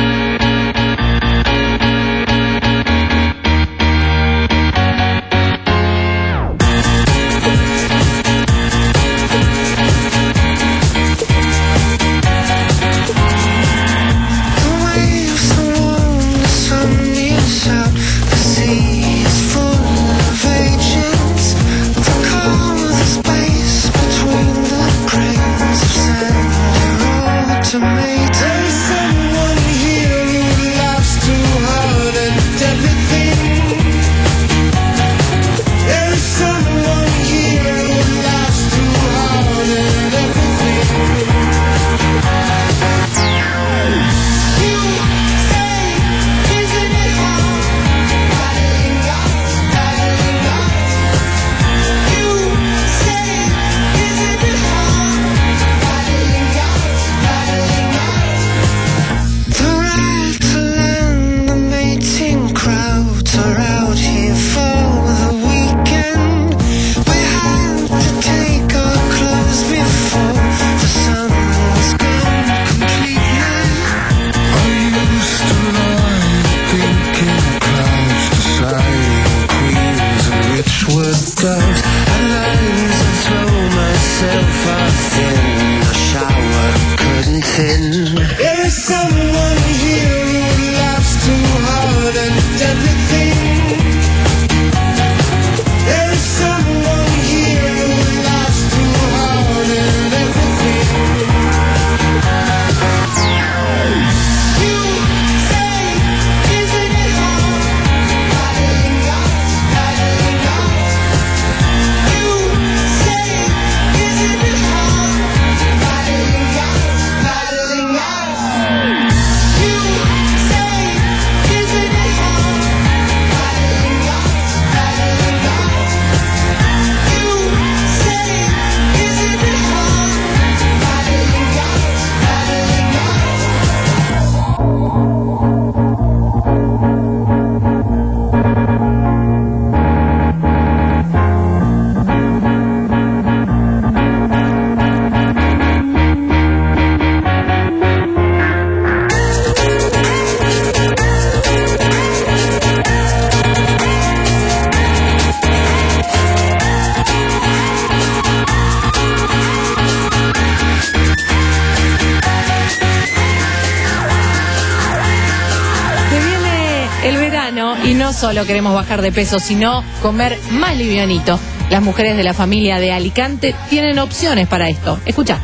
Y no solo queremos bajar de peso, sino comer más livianito. Las mujeres de la familia de Alicante tienen opciones para esto. Escucha.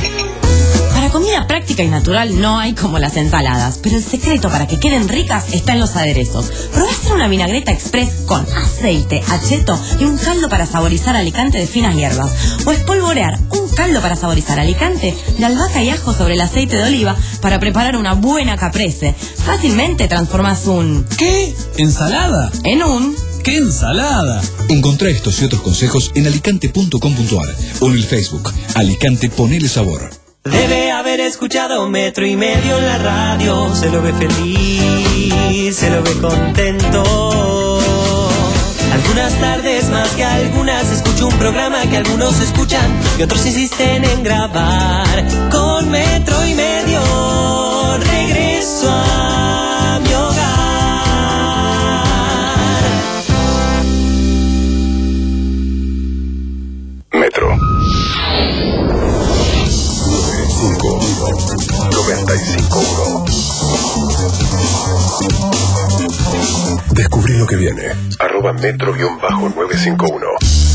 Para comida práctica y natural no hay como las ensaladas, pero el secreto para que queden ricas está en los aderezos. Probá hacer una vinagreta express con aceite, acheto y un caldo para saborizar Alicante de finas hierbas. O espolvorear un caldo para saborizar Alicante de albahaca y ajo sobre el aceite de oliva para preparar una buena caprese. Fácilmente transformas un... ¿Qué? ¿Ensalada? En un... ¡Qué ensalada! Encontrá estos y otros consejos en alicante punto com punto ar o en el Facebook Alicante Ponele Sabor. Debe haber escuchado metro y medio en la radio. Se lo ve feliz, se lo ve contento. Algunas tardes más que algunas escucho un programa que algunos escuchan y otros insisten en grabar. Con metro y medio regreso a mi hogar. Metro. N, arroba metro nueve cinco uno.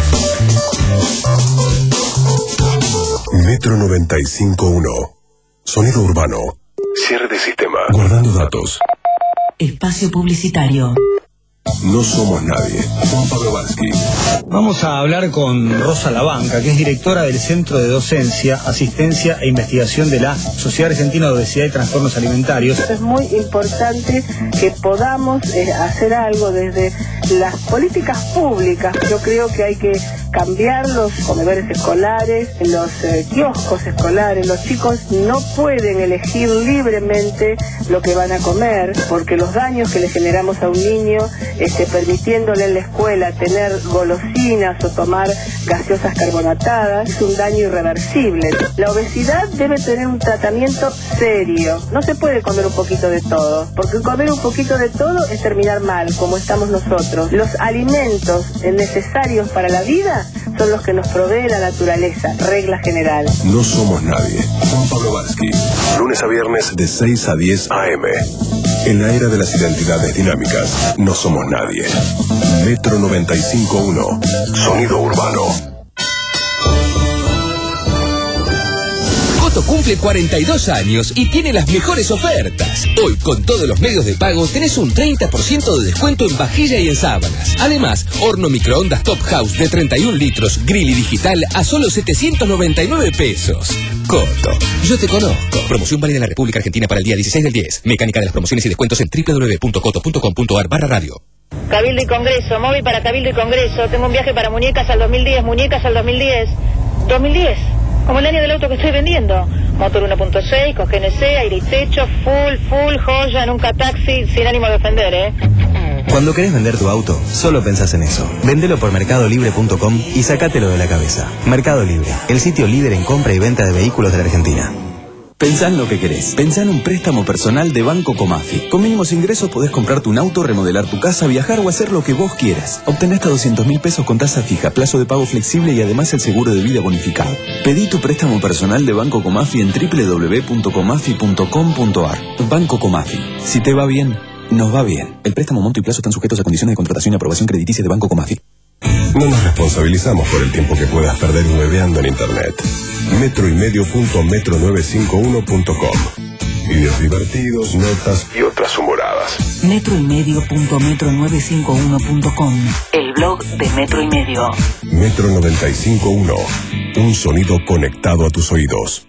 Metro noventa y cinco punto uno. Sonido urbano. Cierre de sistema. Guardando datos. Espacio publicitario. No somos nadie. Juan Pablo Varsky. Vamos a hablar con Rosa Labanca, que es directora del Centro de Docencia, Asistencia e Investigación de la Sociedad Argentina de Obesidad y Trastornos Alimentarios. Es muy importante que podamos eh, hacer algo desde las políticas públicas. Yo creo que hay que cambiar los comedores escolares, los eh, kioscos escolares. Los chicos no pueden elegir libremente lo que van a comer, porque los daños que le generamos a un niño Este, permitiéndole en la escuela tener golosinas o tomar gaseosas carbonatadas, es un daño irreversible. La obesidad debe tener un tratamiento serio. No se puede comer un poquito de todo, porque comer un poquito de todo es terminar mal, como estamos nosotros. Los alimentos necesarios para la vida son los que nos provee la naturaleza, regla general. No somos nadie. Juan Pablo Varsky. Lunes a viernes de seis a diez a eme. En la era de las identidades dinámicas, no somos nadie. Metro noventa y cinco punto uno. Sonido urbano. Coto cumple cuarenta y dos años y tiene las mejores ofertas. Hoy, con todos los medios de pago, tenés un treinta por ciento de descuento en vajilla y en sábanas. Además, horno microondas Top House de treinta y un litros, grill y digital a solo setecientos noventa y nueve pesos. Coto, yo te conozco. Promoción válida en la República Argentina para el día dieciséis del diez. Mecánica de las promociones y descuentos en doble u doble u doble u punto coto punto com punto ar barra radio. Cabildo y Congreso, móvil para Cabildo y Congreso. Tengo un viaje para Muñecas al dos mil diez, Muñecas al dos mil diez. dos mil diez, como el año del auto que estoy vendiendo. Motor uno punto seis, con G N C, aire y techo, full, full, joya, nunca taxi, sin ánimo de ofender, ¿eh? Cuando querés vender tu auto, solo pensás en eso. Vendelo por mercado libre punto com y sacátelo de la cabeza. Mercado Libre, el sitio líder en compra y venta de vehículos de la Argentina. Pensá en lo que querés. Pensá en un préstamo personal de Banco Comafi. Con mínimos ingresos podés comprarte un auto, remodelar tu casa, viajar o hacer lo que vos quieras. Obtenés hasta doscientos mil pesos con tasa fija, plazo de pago flexible y además el seguro de vida bonificado. Pedí tu préstamo personal de Banco Comafi en doble u doble u doble u punto comafi punto com punto ar. Banco Comafi. Si te va bien, nos va bien. El préstamo, monto y plazo están sujetos a condiciones de contratación y aprobación crediticia de Banco Comafi. No nos responsabilizamos por el tiempo que puedas perder hueveando en internet. Metro y medio punto metro novecientos cincuenta y uno punto com. Videos divertidos, notas y otras humoradas. Metro y medio punto metro novecientos cincuenta y uno punto com. El blog de Metro y Medio. Metro noventa y cinco punto uno. Un sonido conectado a tus oídos.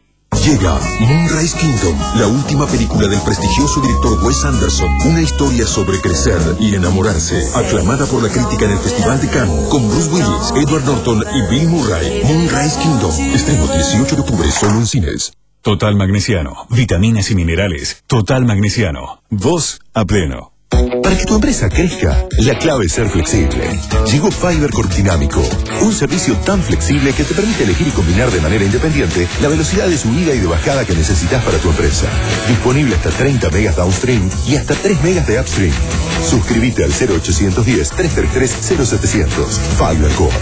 Llega Moonrise Kingdom, la última película del prestigioso director Wes Anderson. Una historia sobre crecer y enamorarse. Aclamada por la crítica en el Festival de Cannes. Con Bruce Willis, Edward Norton y Bill Murray. Moonrise Kingdom. Estreno dieciocho de octubre solo en cines. Total Magnesiano. Vitaminas y minerales. Total Magnesiano. Vos a pleno. Para que tu empresa crezca, la clave es ser flexible. Llegó Fiber Cortinámico, un servicio tan flexible que te permite elegir y combinar de manera independiente la velocidad de subida y de bajada que necesitas para tu empresa. Disponible hasta treinta megas downstream y hasta tres megas de upstream. Suscríbete al cero ochocientos diez, trescientos treinta y tres, cero setecientos. Fiber Corp.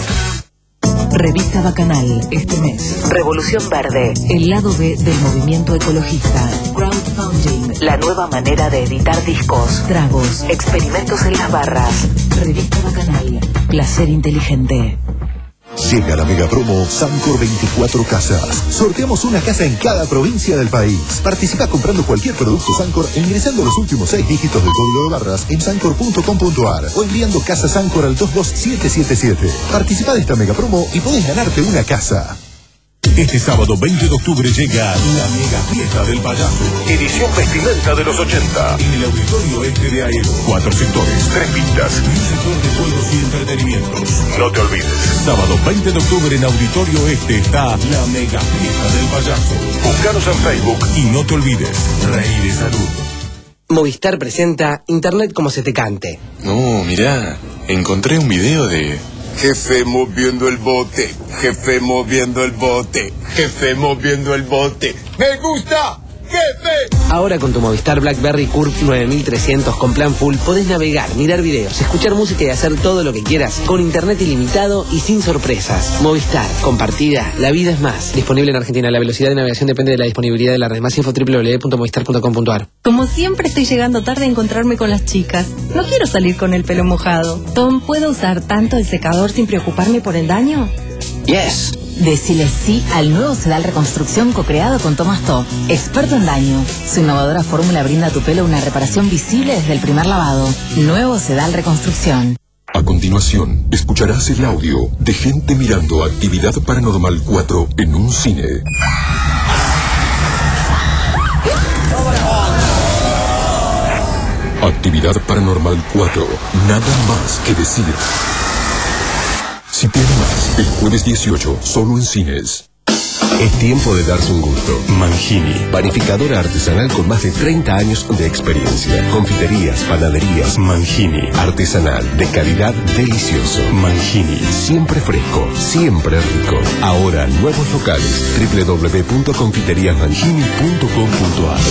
Revista Bacanal, este mes. Revolución Verde, el lado B del movimiento ecologista. Crowdfunding, la nueva manera de editar discos. Tragos, experimentos en las barras. Revista Bacanal, placer inteligente. Llega la mega promo Sancor veinticuatro Casas. Sorteamos una casa en cada provincia del país. Participa comprando cualquier producto Sancor e ingresando los últimos seis dígitos del código de barras en sancor punto com punto ar o enviando casa Sancor al dos dos siete siete siete. Participa de esta mega promo y podés ganarte una casa. Este sábado veinte de octubre llega la mega fiesta del payaso. Edición vestimenta de los ochenta. En el auditorio este de Aero. Cuatro sectores, tres pistas. Y un sector de juegos y entretenimientos. No te olvides. Sábado veinte de octubre en auditorio este está la mega fiesta del payaso. Búscanos en Facebook. Y no te olvides, Rey de Salud. Movistar presenta Internet como se te cante. No, mirá, encontré un video de... Jefe moviendo el bote, jefe moviendo el bote, jefe moviendo el bote. ¡Me gusta! jefe. Ahora con tu Movistar BlackBerry Curve nueve mil trescientos con plan full podés navegar, mirar videos, escuchar música y hacer todo lo que quieras con internet ilimitado y sin sorpresas. Movistar, compartida, la vida es más. Disponible en Argentina. La velocidad de navegación depende de la disponibilidad de la red. Más info doble u doble u doble u punto movistar punto com punto a r. Como siempre estoy llegando tarde a encontrarme con las chicas. No quiero salir con el pelo mojado. Tom, ¿puedo usar tanto el secador sin preocuparme por el daño? Yes. Decile sí al nuevo sedal reconstrucción co-creado con Thomas Top, experto en daño. Su innovadora fórmula brinda a tu pelo una reparación visible desde el primer lavado. Nuevo sedal reconstrucción. A continuación, escucharás el audio de gente mirando Actividad Paranormal cuatro en un cine. Actividad Paranormal cuatro, nada más que decir. Si tiene más, el jueves dieciocho, solo en cines. Es tiempo de darse un gusto. Mangini, panificadora artesanal con más de treinta años de experiencia. Confiterías, panaderías. Mangini, artesanal, de calidad, delicioso. Mangini, siempre fresco, siempre rico. Ahora, nuevos locales. doble u doble u doble u punto confiterías mangini punto com punto a r.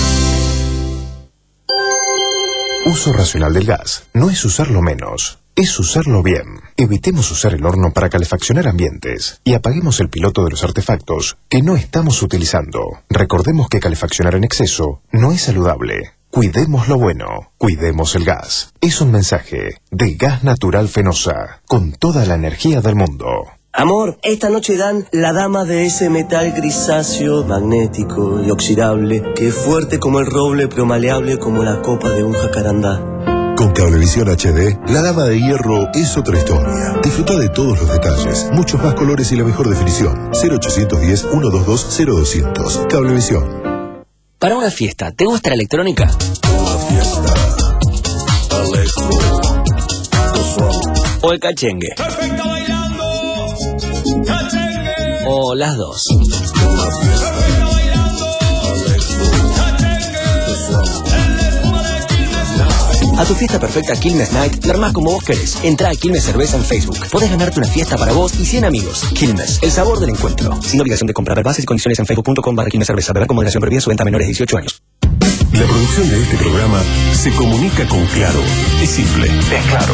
Uso racional del gas no es usarlo menos, es usarlo bien. Evitemos usar el horno para calefaccionar ambientes y apaguemos el piloto de los artefactos que no estamos utilizando. Recordemos que calefaccionar en exceso no es saludable. Cuidemos lo bueno, cuidemos el gas. Es un mensaje de Gas Natural Fenosa, con toda la energía del mundo. Amor, esta noche dan la dama de ese metal grisáceo, magnético y oxidable, que es fuerte como el roble pero maleable como la copa de un jacarandá. Con Cablevisión H D, la dama de hierro es otra historia. Disfruta de todos los detalles, muchos más colores y la mejor definición. cero ochocientos diez, ciento veintidós, cero doscientos. Cablevisión. Para una fiesta, ¿te gusta la electrónica? Una fiesta. Electro. ¿O el cachengue? O las dos. A tu fiesta perfecta Quilmes Night, la armás como vos querés. Entrá a Quilmes Cerveza en Facebook. Podés ganarte una fiesta para vos y cien amigos. Quilmes, el sabor del encuentro. Sin obligación de comprar. Bases y condiciones en facebook punto com barra Quilmes Cerveza. Beber con moderación, prohibida su venta a menores de dieciocho años. La producción de este programa se comunica con Claro. Es simple, es claro.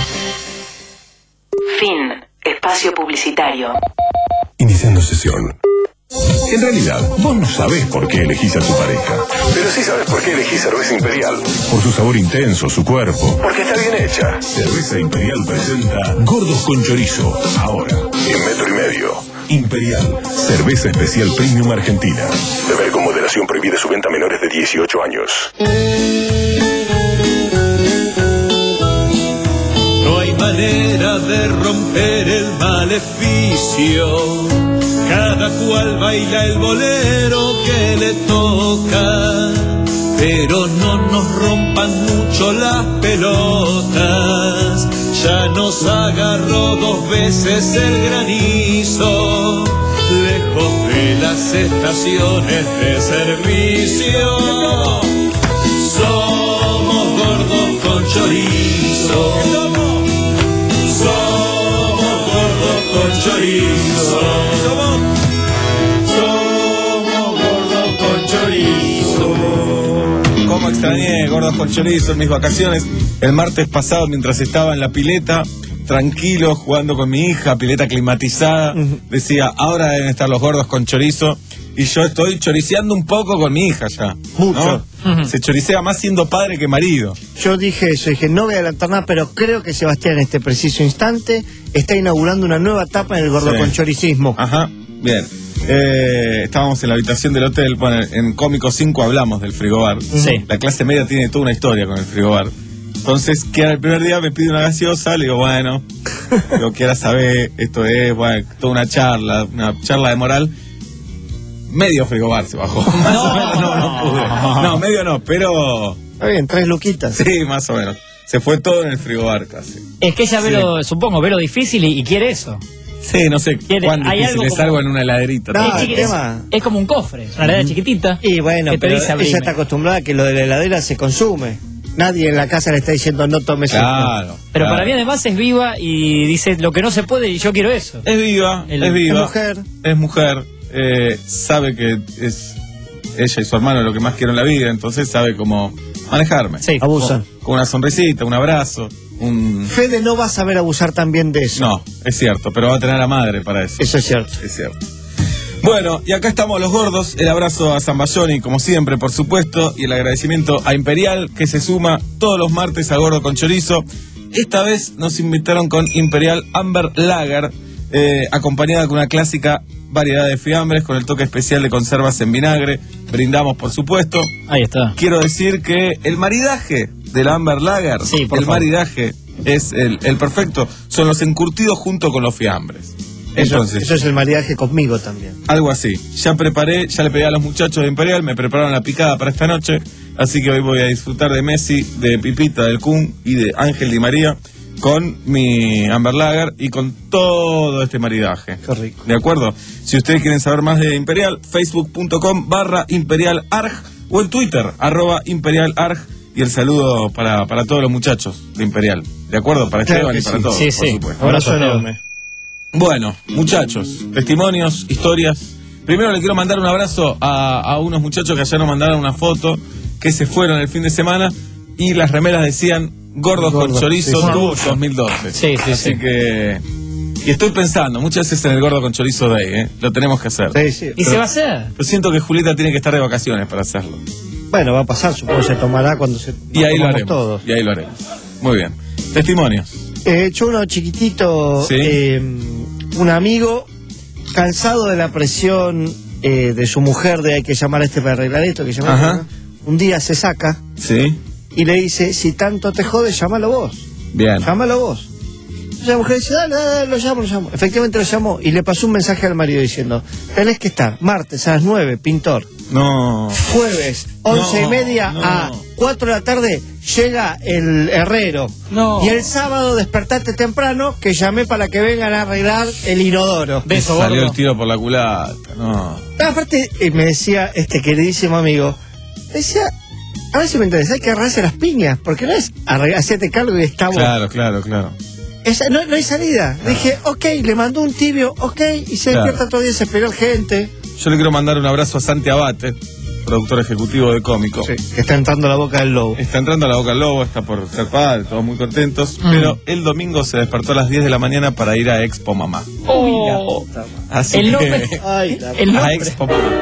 Fin. Espacio publicitario. Iniciando sesión. En realidad, vos no sabés por qué elegís a tu pareja. Pero sí sabés por qué elegís Cerveza Imperial. Por su sabor intenso, su cuerpo. Porque está bien hecha. Cerveza Imperial presenta Gordos con Chorizo. Ahora, en metro y medio. Imperial. Cerveza especial premium argentina. Beber con moderación, prohibida su venta a menores de dieciocho años. No hay manera de romper el maleficio. Cada cual baila el bolero que le toca, pero no nos rompan mucho las pelotas. Ya nos agarró dos veces el granizo, lejos de las estaciones de servicio. Somos gordos con chorizo. Somos gordos con chorizo. Cómo extrañé Gordos con Chorizo en mis vacaciones. El martes pasado, mientras estaba en la pileta, tranquilo, jugando con mi hija, pileta climatizada, uh-huh. decía, ahora deben estar los gordos con chorizo. Y yo estoy choriceando un poco con mi hija ya. Mucho. ¿No? Uh-huh. Se choricea más siendo padre que marido. Yo dije eso, dije, no voy a adelantar nada, pero creo que Sebastián en este preciso instante está inaugurando una nueva etapa en el gordo sí. con choricismo. Ajá, bien. Eh, estábamos en la habitación del hotel. Bueno, en Cómico cinco hablamos del frigobar. Sí. La clase media tiene toda una historia con el frigobar. Entonces, que el primer día me pide una gaseosa, le digo, bueno, lo quiera saber, esto es, bueno, toda una charla, una charla de moral. Medio frigobar se bajó. Más no. o menos, no, no pude. No, medio no, pero. Está bien, tres luquitas. Sí, más o menos. Se fue todo en el frigobar casi. Es que ella sí. ve lo, supongo, ve lo difícil y, y quiere eso. Sí, no sé ¿Quiere? cuán Hay difícil es como... algo en una heladerita. No, es, es, es como un cofre, una heladera mm. chiquitita. Y bueno, pero ella está acostumbrada a que lo de la heladera se consume. Nadie en la casa le está diciendo no tomes claro, esto. Pero claro. para mí además es viva y dice lo que no se puede y yo quiero eso. Es viva, El, es viva. Es mujer. Es mujer, eh, sabe que es ella y su hermano lo que más quiero en la vida, entonces sabe cómo manejarme. Sí, abusan. Con, con una sonrisita, un abrazo, un... Fede no va a saber abusar también de eso. No, es cierto, pero va a tener a la madre para eso. Eso es cierto. Es cierto. Bueno, y acá estamos los gordos, el abrazo a Zambayoni, como siempre, por supuesto, y el agradecimiento a Imperial, que se suma todos los martes a Gordo con Chorizo. Esta vez nos invitaron con Imperial Amber Lager, eh, acompañada con una clásica variedad de fiambres, con el toque especial de conservas en vinagre. Brindamos, por supuesto. Ahí está. Quiero decir que el maridaje de la Amber Lager, sí, por el favor. maridaje es el, el perfecto, son los encurtidos junto con los fiambres. Eso, Entonces, eso es el maridaje conmigo también. algo así. Ya preparé, ya le pedí a los muchachos de Imperial, me prepararon la picada para esta noche, así que hoy voy a disfrutar de Messi, de Pipita, del Kun y de Ángel Di María con mi Amber Lager y con todo este maridaje. Qué rico. ¿De acuerdo? Si ustedes quieren saber más de Imperial, facebook.com barra Imperial Arg o en Twitter, arroba Imperial Arg, y el saludo para, para todos los muchachos de Imperial. ¿De acuerdo? Para Claro Esteban y que para sí. todos, Sí, por sí. supuesto. Abrazo enorme. Bueno, muchachos, testimonios, historias. Primero le quiero mandar un abrazo a, a unos muchachos que ayer nos mandaron una foto, que se fueron el fin de semana y las remeras decían Gordos Gordo, con Chorizo sí, sí. Tour dos mil doce. Sí, sí, Así sí. que... Y estoy pensando, muchas veces en el Gordo con Chorizo Day, ¿eh? Lo tenemos que hacer. Sí, sí. ¿Y se va a hacer? Yo siento que Julieta tiene que estar de vacaciones para hacerlo. Bueno, va a pasar, supongo que se tomará cuando se Y ahí lo tomamos haremos. todos. Y ahí lo haremos. Muy bien. Testimonios. Eh, yo uno chiquitito, Sí. eh, un amigo cansado de la presión eh, de su mujer de hay que llamar a este para arreglar esto, que llamar Ajá. a este, un día se saca Sí. y le dice, si tanto te jode, llámalo vos, Bien. llámalo vos. Entonces la mujer dice, dale, dale, lo llamo, lo llamo. Efectivamente lo llamó y le pasó un mensaje al marido diciendo, tenés que estar martes a las nueve, pintor. No. Jueves, once No, y media no. a cuatro de la tarde, llega el herrero. No. Y el sábado despertate temprano, que llamé para que vengan a arreglar el inodoro. Me Beso, salió gordo. el tiro por la culata. No. Aparte, eh, me decía este queridísimo amigo, me decía, a ver si me entendés, hay que agarrarse las piñas, porque no es arreglar, hacerte cargo y estamos. Claro, claro, claro. Esa- no, no hay salida. Dije, ok, le mandó un tibio, ok, y se Claro. despierta todo el día, se esperó gente. Yo le quiero mandar un abrazo a Santi Abate, productor ejecutivo de Cómico. Sí, que está entrando a la boca del lobo. Está entrando a la boca al lobo, está por ser padre, todos muy contentos. Mm. Pero el domingo se despertó a las diez de la mañana para ir a Expo Mamá. Oh. Así El que... nombre. Ay, la- El a nombre. Expo Mamá.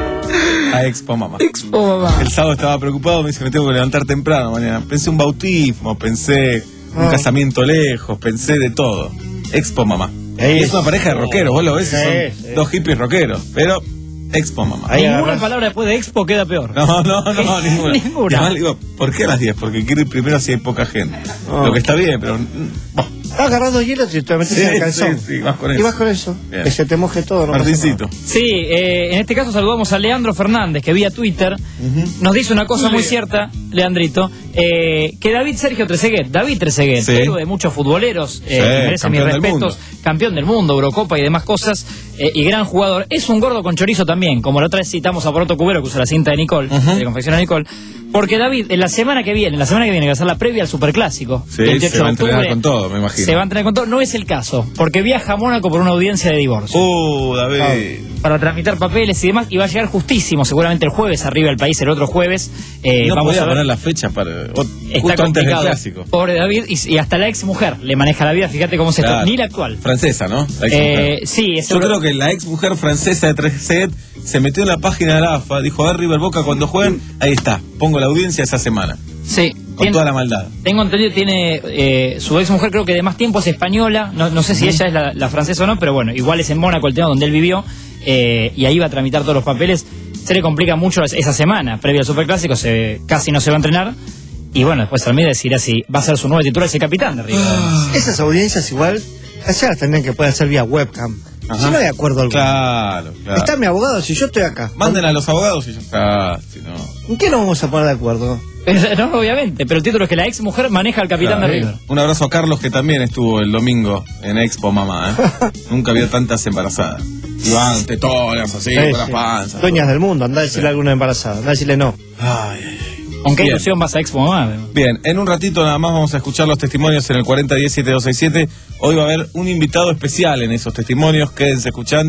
A Expo Mamá. Expo mamá. El sábado estaba preocupado, me dice, me tengo que levantar temprano mañana. Pensé un bautismo, pensé un Ah. casamiento lejos, pensé de todo. Expo Mamá. Ahí es es. una pareja de rockeros, vos lo ves, Sí, son sí. dos hippies rockeros. Pero Expo Mamá. Ahí Ninguna agarrás- palabra después de expo queda peor. No, no, no, ninguna. Ninguna. Y además le digo, ¿por qué a las diez? Porque quiero ir primero si hay poca gente. Oh. Lo que está bien, pero... mm, bah. Estaba agarrando hielo y te metes Sí, en el calzón. sí, sí, vas con Y eso. vas con eso. Bien. Que se te moje todo, ¿no? pasa Martincito. Sí, eh, en este caso saludamos a Leandro Fernández, que vía Twitter nos dice una cosa muy cierta, Leandrito, eh, que David Sergio Trezeguet, David Trezeguet, Sí. héroe de muchos futboleros, eh, Sí, que merece mis campeón del respetos, campeón del mundo, Eurocopa y demás cosas, eh, y gran jugador, es un gordo con chorizo también, como la otra vez citamos a Poroto Cubero, que usa la cinta de Nicole, de confección de Nicole, porque David, en la semana que viene, la semana que viene, que va a ser la previa al Superclásico, Sí, veintiocho se va a de entrenar octubre, con todo, me imagino. se va a entrenar con todo, no es el caso, porque viaja a Mónaco por una audiencia de divorcio. Uh, David. Para tramitar papeles y demás, y va a llegar justísimo, seguramente el jueves, arriba del país, el otro jueves. Eh, no vamos podía a ver. poner la fecha para o- Está justo antes del complicado. clásico. Pobre David, y, y hasta la ex mujer le maneja la vida, fíjate cómo se Claro. está, ni la actual. Francesa, ¿no? La ex Eh, mujer. sí, es Yo euro- creo que la ex mujer francesa de Trezeguet se metió en la página de la A F A, dijo, a ver River Boca cuando jueguen, ahí está, pongo la audiencia esa semana, Sí, con tiene- toda la maldad. tengo entendido, tiene eh, su ex mujer, creo que de más tiempo es española, no, no sé si ella es la, la francesa o no, pero bueno, igual es en Mónaco el tema donde él vivió, eh, y ahí va a tramitar todos los papeles. Se le complica mucho es- esa semana, previa al Superclásico, se, casi no se va a entrenar. Y bueno, después Almeida decidirá si va a ser su nuevo titular ese capitán de River. Esas audiencias igual, allá las tendrían que poder hacer vía webcam. Ajá. Si no hay acuerdo alguno. Claro, claro. Está mi abogado, si yo estoy acá. Manden a los abogados y ya está, si no... ¿En qué nos vamos a poner de acuerdo? No, obviamente, pero el título es que la ex mujer maneja al capitán Claro. de River. Un abrazo a Carlos, que también estuvo el domingo en Expo Mamá, ¿eh? Nunca había tantas embarazadas. Iban tetonas así, Sí, con sí. las panzas. Dueñas del mundo, andá a decirle a alguna embarazada, andá a decirle no. Ay, ay, ay. ¿Con qué Bien. ilusión vas a Expo Mamá? Bien, en un ratito nada más vamos a escuchar los testimonios en el cuarenta diez siete dos seis siete. Hoy va a haber un invitado especial en esos testimonios, quédense escuchando.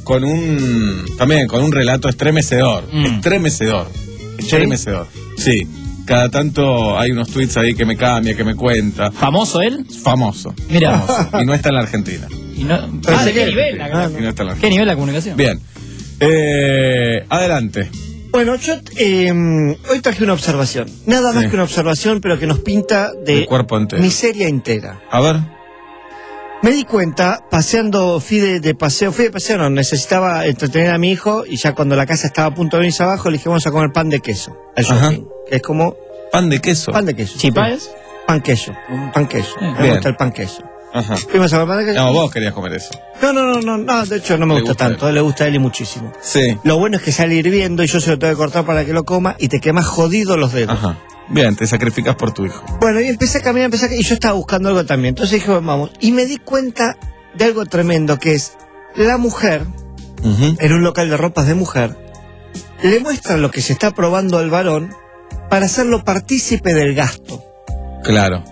con un también con un relato estremecedor, mm. estremecedor, estremecedor. Sí. sí. Cada tanto hay unos tweets ahí que me cambia, que me cuenta. ¿Famoso él? Famoso. Mira. Famoso. Y no está en la Argentina. Y no, ah, ¿de qué nivel? La, ah, y no está en la ¿Qué nivel la comunicación? Bien. Eh, adelante. Bueno, yo eh, hoy traje una observación. Nada más sí. que una observación, pero que nos pinta de el cuerpo entero. Miseria entera. A ver. Me di cuenta, paseando, fui de, de paseo, fui de paseo, no, necesitaba entretener a mi hijo, y ya cuando la casa estaba a punto de venirse abajo, le dije, vamos a comer pan de queso, al shopping, que es como... ¿Pan de queso? Pan de queso. ¿Chipaes? Sí. Pan queso, un pan queso. Bien. Me gusta el pan queso. Ajá. Fuimos a comer pan de queso. No, vos querías comer eso. No, no, no, no, no, de hecho no me gusta, gusta tanto, le gusta a él y muchísimo. Sí. Lo bueno es que sale hirviendo y yo se lo tengo que cortar para que lo coma y te quemas jodido los dedos. Ajá. Bien, te sacrificas por tu hijo. Bueno, y empecé a caminar, empecé a... y yo estaba buscando algo también. Entonces dije, bueno, vamos. Y me di cuenta de algo tremendo, que es la mujer, uh-huh. en un local de ropas de mujer, le muestran lo que se está probando al varón para hacerlo partícipe del gasto. Claro.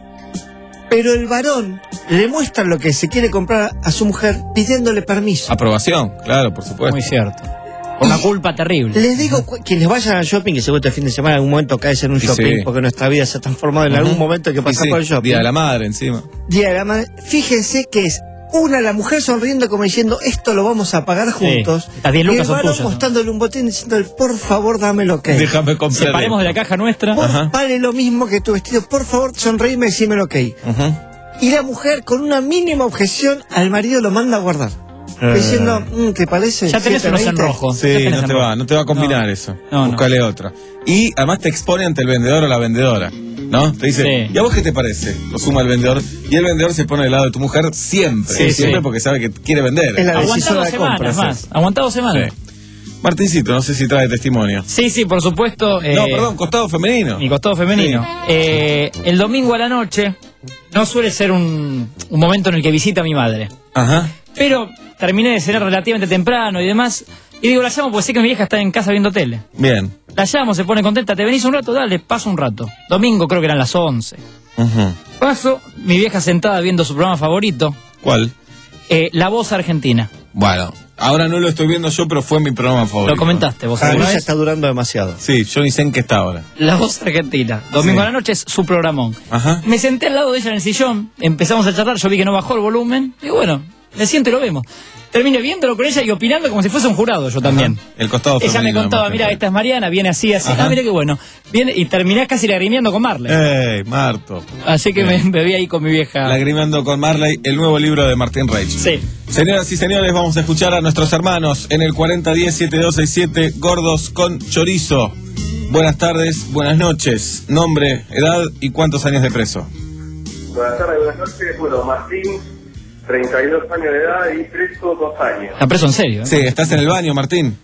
Pero el varón le muestra lo que se quiere comprar a su mujer pidiéndole permiso. Aprobación, claro, por supuesto. Muy cierto. Una culpa terrible. Les digo, quienes vayan al shopping, que seguro este fin de semana en algún momento caes en un shopping, sí. porque nuestra vida se ha transformado en uh-huh. algún momento hay que pasar sí, sí. por el shopping. Día de la madre encima. Día de la madre. Fíjense que es una, la mujer sonriendo como diciendo, esto lo vamos a pagar juntos. Sí. Las diez lucas son tuyas. Y el varón mostrándole un botín diciendo, por favor, dame lo que. Déjame comprar. Separemos de la caja nuestra. Por, vale lo mismo que tu vestido. Por favor, sonreíme y decime lo que. Uh-huh. Y la mujer, con una mínima objeción, al marido lo manda a guardar. Uh, diciendo, mm, ¿te parece? Ya tenés unos en rojo. Sí, no te va, no te va a combinar no. eso. No, Búscale no. otra. Y además te expone ante el vendedor o la vendedora. ¿No? Te dice, sí. ¿y a vos qué te parece? Lo suma el vendedor. Y el vendedor se pone del lado de tu mujer siempre. Sí, siempre sí. porque sabe que quiere vender. Es la Aguantá dos semanas compra, más. Sí. Aguantá dos semanas. Sí. Martincito, no sé si trae testimonio. Sí, sí, por supuesto. Eh, no, perdón, costado femenino. Mi costado femenino. Sí. Eh, el domingo a la noche no suele ser un, un momento en el que visita a mi madre. Ajá. Pero terminé de cenar relativamente temprano y demás. Y digo, la llamo porque sé que mi vieja está en casa viendo tele. Bien. La llamo, se pone contenta. ¿Te venís un rato? Dale, paso un rato. Domingo creo que eran las once. Uh-huh. Paso, mi vieja sentada viendo su programa favorito. ¿Cuál? Eh, La Voz Argentina. Bueno, ahora no lo estoy viendo yo, pero fue mi programa favorito. Lo comentaste vos. A mí ya está durando demasiado. Sí, yo ni sé en qué está ahora. La Voz Argentina. Domingo sí. a la noche es su programón. Ajá. Me senté al lado de ella en el sillón, empezamos a charlar, yo vi que no bajó el volumen. Y bueno, me siento y lo vemos. Terminé viéndolo con ella y opinando como si fuese un jurado, yo también. Ajá. El costado Ella me contaba, mira, esta es Mariana, viene así, así. Ajá. Ah, mira qué bueno. Viene, y terminé casi lagrimiando con Marley. ¡Ey, Marto! Así que me, me vi ahí con mi vieja. Lagrimiando con Marley, el nuevo libro de Martín Reich. Sí. Señoras y señores, vamos a escuchar a nuestros hermanos en el cuarenta diez setenta y dos sesenta y siete, Gordos con Chorizo. Buenas tardes, buenas noches. Nombre, edad y cuántos años de preso. Buenas tardes, buenas noches. Bueno, Martín, treinta y dos años de edad y preso dos años. ¿Está preso en serio? ¿eh? Sí, ¿estás en el baño, Martín?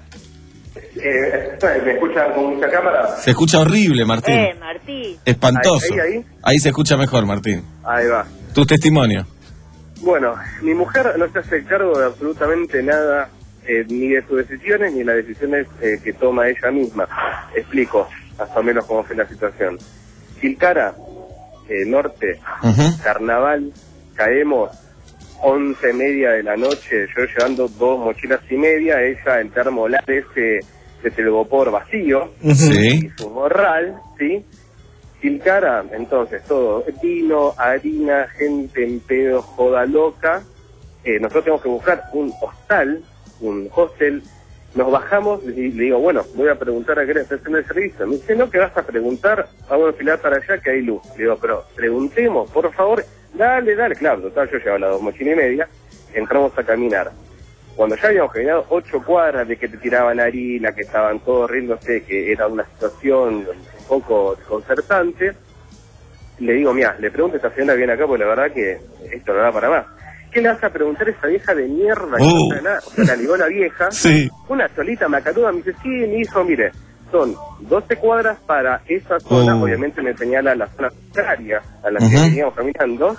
Eh, ¿Me escuchan con mucha cámara? Se escucha horrible, Martín. Eh, Martín. Espantoso. Ahí, ahí, ahí. Ahí se escucha mejor, Martín. Ahí va. Tu testimonio. Bueno, mi mujer no se hace cargo de absolutamente nada, eh, ni de sus decisiones, ni de las decisiones eh, que toma ella misma. Explico, más o menos cómo fue la situación. Tilcara, eh, norte, uh-huh. carnaval, caemos, once y media de la noche, yo llevando dos mochilas y media, ella el termolar ese de telgopor vacío, sí. y su morral, ¿sí? Tilcara, entonces todo, vino, harina, gente en pedo, joda loca. Eh, nosotros tenemos que buscar un hostal, un hostel. Nos bajamos y le digo, bueno, voy a preguntar a qué hora está haciendo el servicio. Me dice, no, que vas a preguntar, vamos a enfilar para allá que hay luz. Le digo, pero preguntemos, por favor, dale, dale. Claro, total, yo llevaba las dos mochilas y media, entramos a caminar. Cuando ya habíamos caminado ocho cuadras de que te tiraban harina, que estaban todos riéndose, que era una situación un poco desconcertante, le digo, mira, le pregunto a esta señora que viene acá, porque la verdad que esto no da para más. ¿Qué le vas a preguntar a esa vieja de mierda que uh. no sabe nada? O sea, la ligó la vieja, sí. una solita macanuda, me dice, sí, mi hijo, mire, son doce cuadras para esa zona, uh. obviamente me señala la zona contraria a la uh-huh. que veníamos caminando.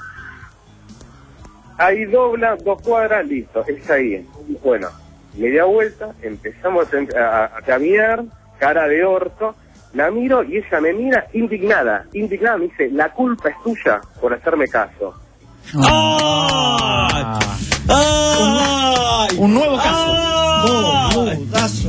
Ahí dobla, dos cuadras, listo, es ahí. Bueno, media vuelta, empezamos a, a, a caminar, cara de orto, la miro y ella me mira indignada, indignada, me dice, la culpa es tuya por hacerme caso. ¡Ah! ¡Ay! Un nuevo caso. ¡Ay!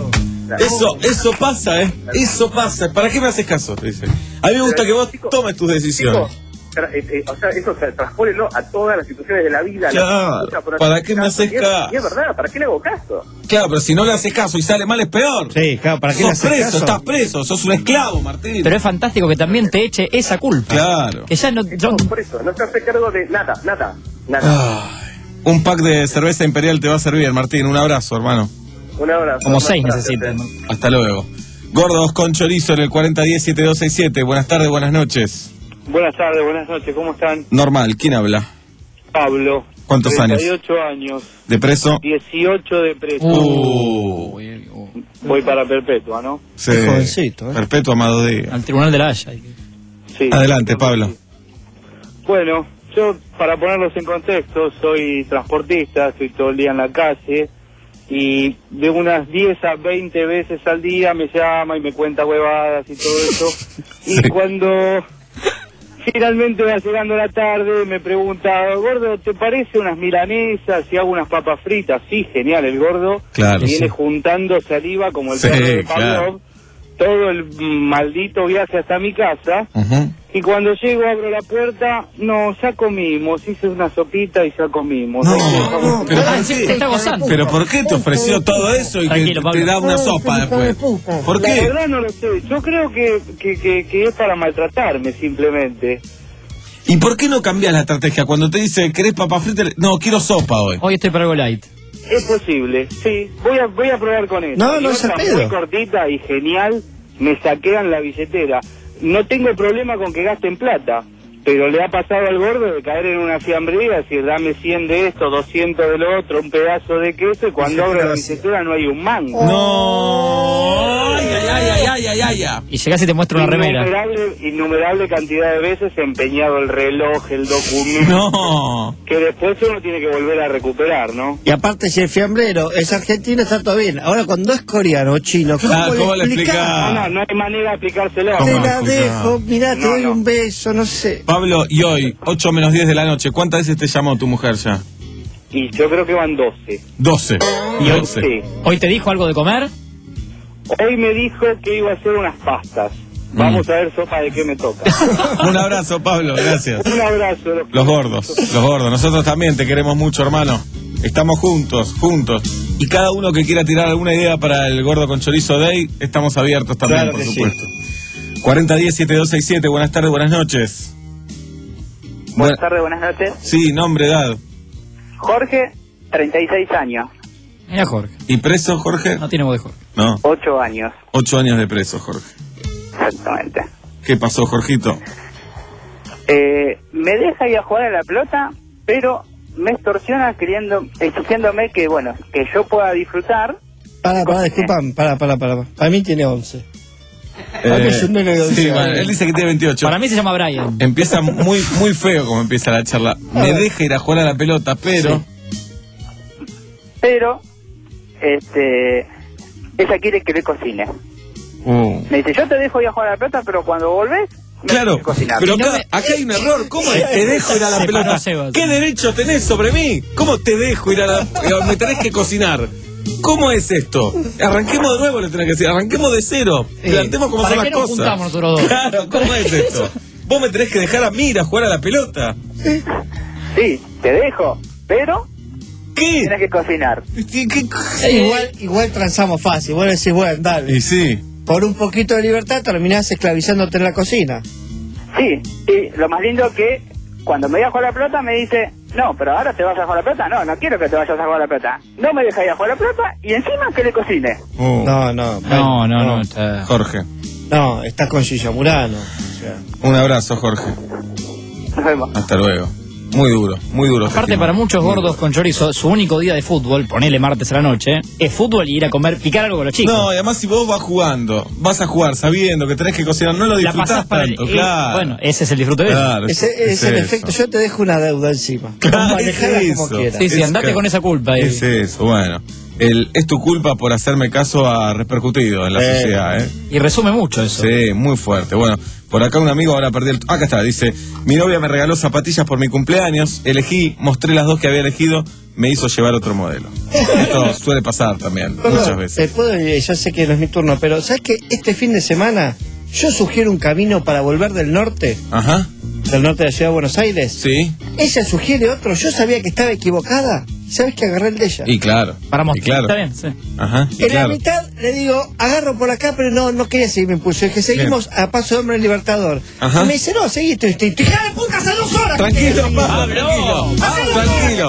Eso, eso pasa, ¿eh? Eso pasa. ¿Para qué me haces caso? Te dice. A mí me gusta que vos tomes tus decisiones. Tra- eh, eh, o sea, eso se transpónelo a todas las situaciones de la vida. Claro, la por ¿para qué me haces y es- caso? Y es verdad, ¿para qué le hago caso? Claro, pero si no le haces caso y sale mal es peor. Sí, claro, ¿para qué le Sos haces preso, caso? estás preso, sos un esclavo, Martín. Pero es fantástico que también te eche esa culpa. Claro. Que ya no... yo- Por eso, no se hace cargo de nada, nada, nada. Ay, un pack de cerveza imperial te va a servir, Martín. Un abrazo, hermano. Un abrazo. como seis Gracias, necesitan. eh. Hasta luego. Gordos con chorizo en el cuarenta diez siete dos seis siete. Buenas tardes, buenas noches. Buenas tardes, buenas noches, ¿cómo están? Normal, ¿quién habla? Pablo. ¿Cuántos años? treinta y ocho años. ¿De preso? dieciocho de preso. Uh, Voy para perpetua, ¿no? sí. Qué jovencito, ¿eh? Perpetuo amado de... Al Tribunal de la Haya. Sí. Adelante, Pablo. Bueno, yo, para ponerlos en contexto, soy transportista, estoy todo el día en la calle, y de unas diez a veinte veces al día me llama y me cuenta huevadas y todo eso. Y Sí. cuando finalmente va llegando la tarde, me pregunta, gordo, ¿te parece unas milanesas y hago unas papas fritas? Sí, genial, el gordo Claro, viene sí. juntando saliva como el Sí, perro de claro. Pavlov, todo el maldito viaje hasta mi casa. Ujú. Y cuando llego, abro la puerta, no, ya comimos, hice una sopita y ya comimos. No, Ahí dejamos- pero Ah, ¿por encima qué? te está gozando. ¿Pero por qué te ofreció todo eso y Tranquilo, que Pablo. te da una sopa después? ¿Por La qué? verdad no lo sé, yo creo que, que, que, que es para maltratarme simplemente. ¿Y por qué no cambias la estrategia? Cuando te dice, ¿querés papa frita? No, quiero sopa hoy. Hoy estoy para algo light. Es posible, sí, voy a, voy a probar con eso. No, Y no otra se muy pedo. cortita y genial, me saquean la billetera. No tengo problema con que gasten plata, pero le ha pasado al gordo de caer en una fiambrería, decir, dame cien de esto, doscientos de lo otro, un pedazo de queso, y cuando abro la billetera no hay un mango. No. Ay, ay, ay, ay, ay, ay, ay, ay. Y llegás y te muestro una remera. Innumerable, innumerable cantidad de veces he empeñado el reloj, el documento, No. que después uno tiene que volver a recuperar, ¿no? Y aparte, si el fiambrero es argentino, está todo bien. Ahora, cuando es coreano o chino, ¿cómo, Ah, ¿cómo le le explicás? explicás? No, no, no hay manera de aplicárselo. ¿Cómo? Te ¿Cómo la explicás? dejo, mirá, te No, doy no. un beso, no sé. Pablo, y hoy, ocho menos diez de la noche, ¿cuántas veces te llamó tu mujer ya? Y yo creo que van doce. doce. ¿Y hoy, doce. Sí. hoy te dijo algo de comer? Hoy me dijo que iba a hacer unas pastas. Vamos a ver sopa de qué me toca. Un abrazo, Pablo, gracias. Un abrazo. Los gordos, los gordos. Nosotros también te queremos mucho, hermano. Estamos juntos, juntos. Y cada uno que quiera tirar alguna idea para el Gordo con Chorizo Day, estamos abiertos también, Claro por que sí. supuesto. cuarenta diez siete dos seis siete, buenas tardes, buenas noches. Buenas tardes, buenas noches. Sí, nombre, edad. Jorge, treinta y seis años. Mira, Jorge. ¿Y preso, Jorge? No tiene voz de Jorge. No. ocho años. Ocho años de preso, Jorge. Exactamente. ¿Qué pasó, Jorgito? Eh, me deja ir a jugar a la pelota, pero me extorsiona queriendo, exigiéndome que, bueno, que yo pueda disfrutar. Para, para, disculpan, para, para, para. Para mí tiene once. Para mí es un nene de once sí, años. bueno, él dice que tiene veintiocho. Para mí se llama Brian. Empieza muy muy feo como empieza la charla. Me deja ir a jugar a la pelota, pero... Pero, este, ella quiere que le cocine. Uh. Me dice, yo te dejo ir a jugar a la pelota, pero cuando volvés, me Claro, tienes que cocinar. pero Y no acá, me- acá hay un error. ¿Cómo es? Te dejo ir a la Se pelota. paró Sebas. ¿Qué derecho tenés sobre mí? ¿Cómo te dejo ir a la... Me tenés que cocinar. ¿Cómo es esto? Arranquemos de nuevo, le tenés que decir. Arranquemos de cero. Plantemos cómo ¿Para son qué las nos cosas. juntamos nosotros dos? Claro, ¿cómo es esto? Vos me tenés que dejar a mí ir a jugar a la pelota. Sí, te dejo, pero ¿Qué? tienes que cocinar. ¿Qué, qué? Sí, igual, igual transamos fácil. Vos decís, bueno, dale. Y sí. Por un poquito de libertad terminás esclavizándote en la cocina. Sí, y lo más lindo que cuando me voy a jugar a la pelota me dice, no, pero ahora te vas a jugar a la pelota. No, no quiero que te vayas a jugar a la pelota. No me deja ir a jugar a la pelota y encima que le cocine. Uh. No, no. No, no, no. está- Jorge. No, estás con Gilla Murano. O sea, Un abrazo, Jorge. Nos vemos. Hasta luego. Muy duro, muy duro. Aparte, Gestimo. para muchos Muy gordos con chorizo, su único día de fútbol, ponele martes a la noche, es fútbol y ir a comer, picar algo con los chicos. No, y además si vos vas jugando, vas a jugar sabiendo que tenés que cocinar, no lo La disfrutás pasás para el- tanto, eh, claro. Bueno, ese es el disfrute de eso. Claro, ese es, es el eso. efecto. Yo te dejo una deuda encima. Claro, Vos es manejala como eso. quieras. Sí, sí, Es andate que- con esa culpa. ahí. Es eso, bueno. El, es tu culpa por hacerme caso a repercutido en la Eh. sociedad, ¿eh? Y resume mucho eso. Sí, muy fuerte. Bueno, Por acá un amigo ahora perdió el... Acá está, dice, mi novia me regaló zapatillas por mi cumpleaños, elegí, mostré las dos que había elegido, me hizo llevar otro modelo. Esto suele pasar también, no, muchas no, veces. Te puedo, ya sé que no es mi turno, pero ¿sabes qué? Este fin de semana yo sugiero un camino para volver del norte. Ajá. Del norte de la ciudad de Buenos Aires. Sí. Ella sugiere otro, yo sabía que estaba equivocada. ¿Sabes que agarré el de ella? Y claro. Para mostrar. Claro. Está bien, sí. Ajá. En claro. la mitad le digo, agarro por acá, pero no no quería seguir mi impulso. Es que seguimos bien. A paso de hombre en Libertador. Ajá. Y me dice, no, seguí tu instinto. ¡Hija de puta, hace dos horas! Tranquilo, Pablo, tranquilo. Tranquilo.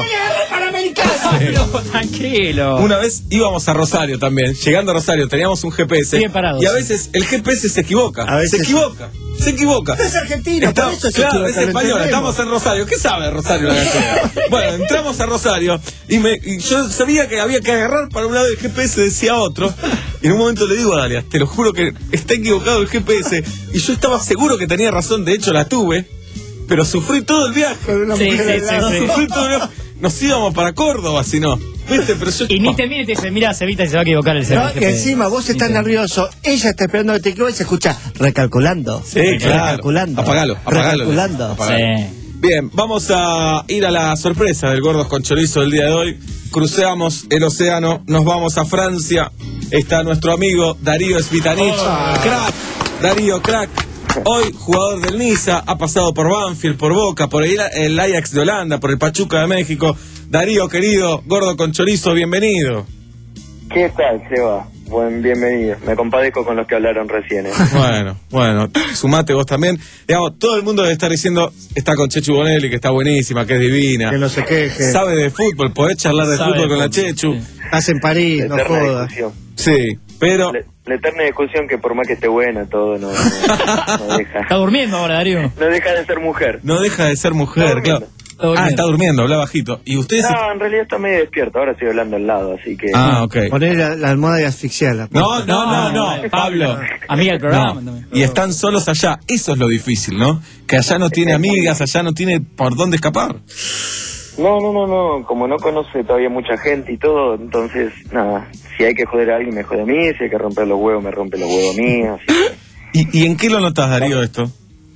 Pablo, tranquilo. Una vez íbamos a Rosario también. Llegando a Rosario teníamos un G P S. Bien parado, y a sí. veces el G P S se equivoca. A veces se equivoca. Se equivoca. Es argentino, Está, por eso se claro, equivoca, es español. Estamos en Rosario. ¿Qué sabe Rosario la gallega? Bueno, entramos a Rosario y, me, y yo sabía que había que agarrar para un lado del G P S, decía otro. Y en un momento le digo a Dalia, te lo juro que está equivocado el G P S. Y yo estaba seguro que tenía razón, de hecho la tuve, pero sufrí todo el viaje. Sí, sí, sí, sí. Sufrí todo el viaje. Nos íbamos para Córdoba, si no. ¿Viste? Pero yo... Y ni te mire y te dice, mira, Cevita, se va a equivocar el No, G P S. que encima vos estás sí, nervioso, ella está esperando que te equivoques y se escucha recalculando. Sí, claro. Recalculando. Apagalo, apagalo. Recalculando. Apagalo. Sí. Bien, vamos a ir a la sorpresa del Gordos con Chorizo del día de hoy. Cruceamos el océano, nos vamos a Francia. Está nuestro amigo Darío Svitanich. Oh. Crack, Darío, crack. Hoy jugador del Niza, ha pasado por Banfield, por Boca, por el, el Ajax de Holanda, por el Pachuca de México. Darío, querido, Gordo con Chorizo, bienvenido. ¿Qué tal, Seba? Buen bienvenido. Me compadezco con los que hablaron recién. ¿eh? Bueno, bueno, sumate vos también. Digamos, todo el mundo debe estar diciendo, está con Chechu Bonelli, que está buenísima, que es divina. Que no se queje. Sabe de fútbol, podés charlar de Sabe fútbol de con la fútbol, Chechu. sí. Hace en París, no jodas. Sí, pero... La, la eterna discusión que por más que esté buena todo, no, no, no deja. Está durmiendo ahora, Darío. No deja de ser mujer. No deja de ser mujer, claro. Ah, está durmiendo, habla bajito. ¿Y ustedes? No, en realidad está medio despierto, ahora estoy hablando al lado, así que... Ah, ok. Poner la, la almohada y asfixiarla. No, no, no, no, Pablo. Amiga del programa No. también. Y están solos allá, eso es lo difícil, ¿no? Que allá no tiene amigas, allá no tiene por dónde escapar. No, no, no, no, como no conoce todavía mucha gente y todo, entonces, nada, si hay que joder a alguien me jode a mí, si hay que romper los huevos me rompe los huevos a mí, así que... ¿Y, ¿Y en qué lo notas, Darío, esto?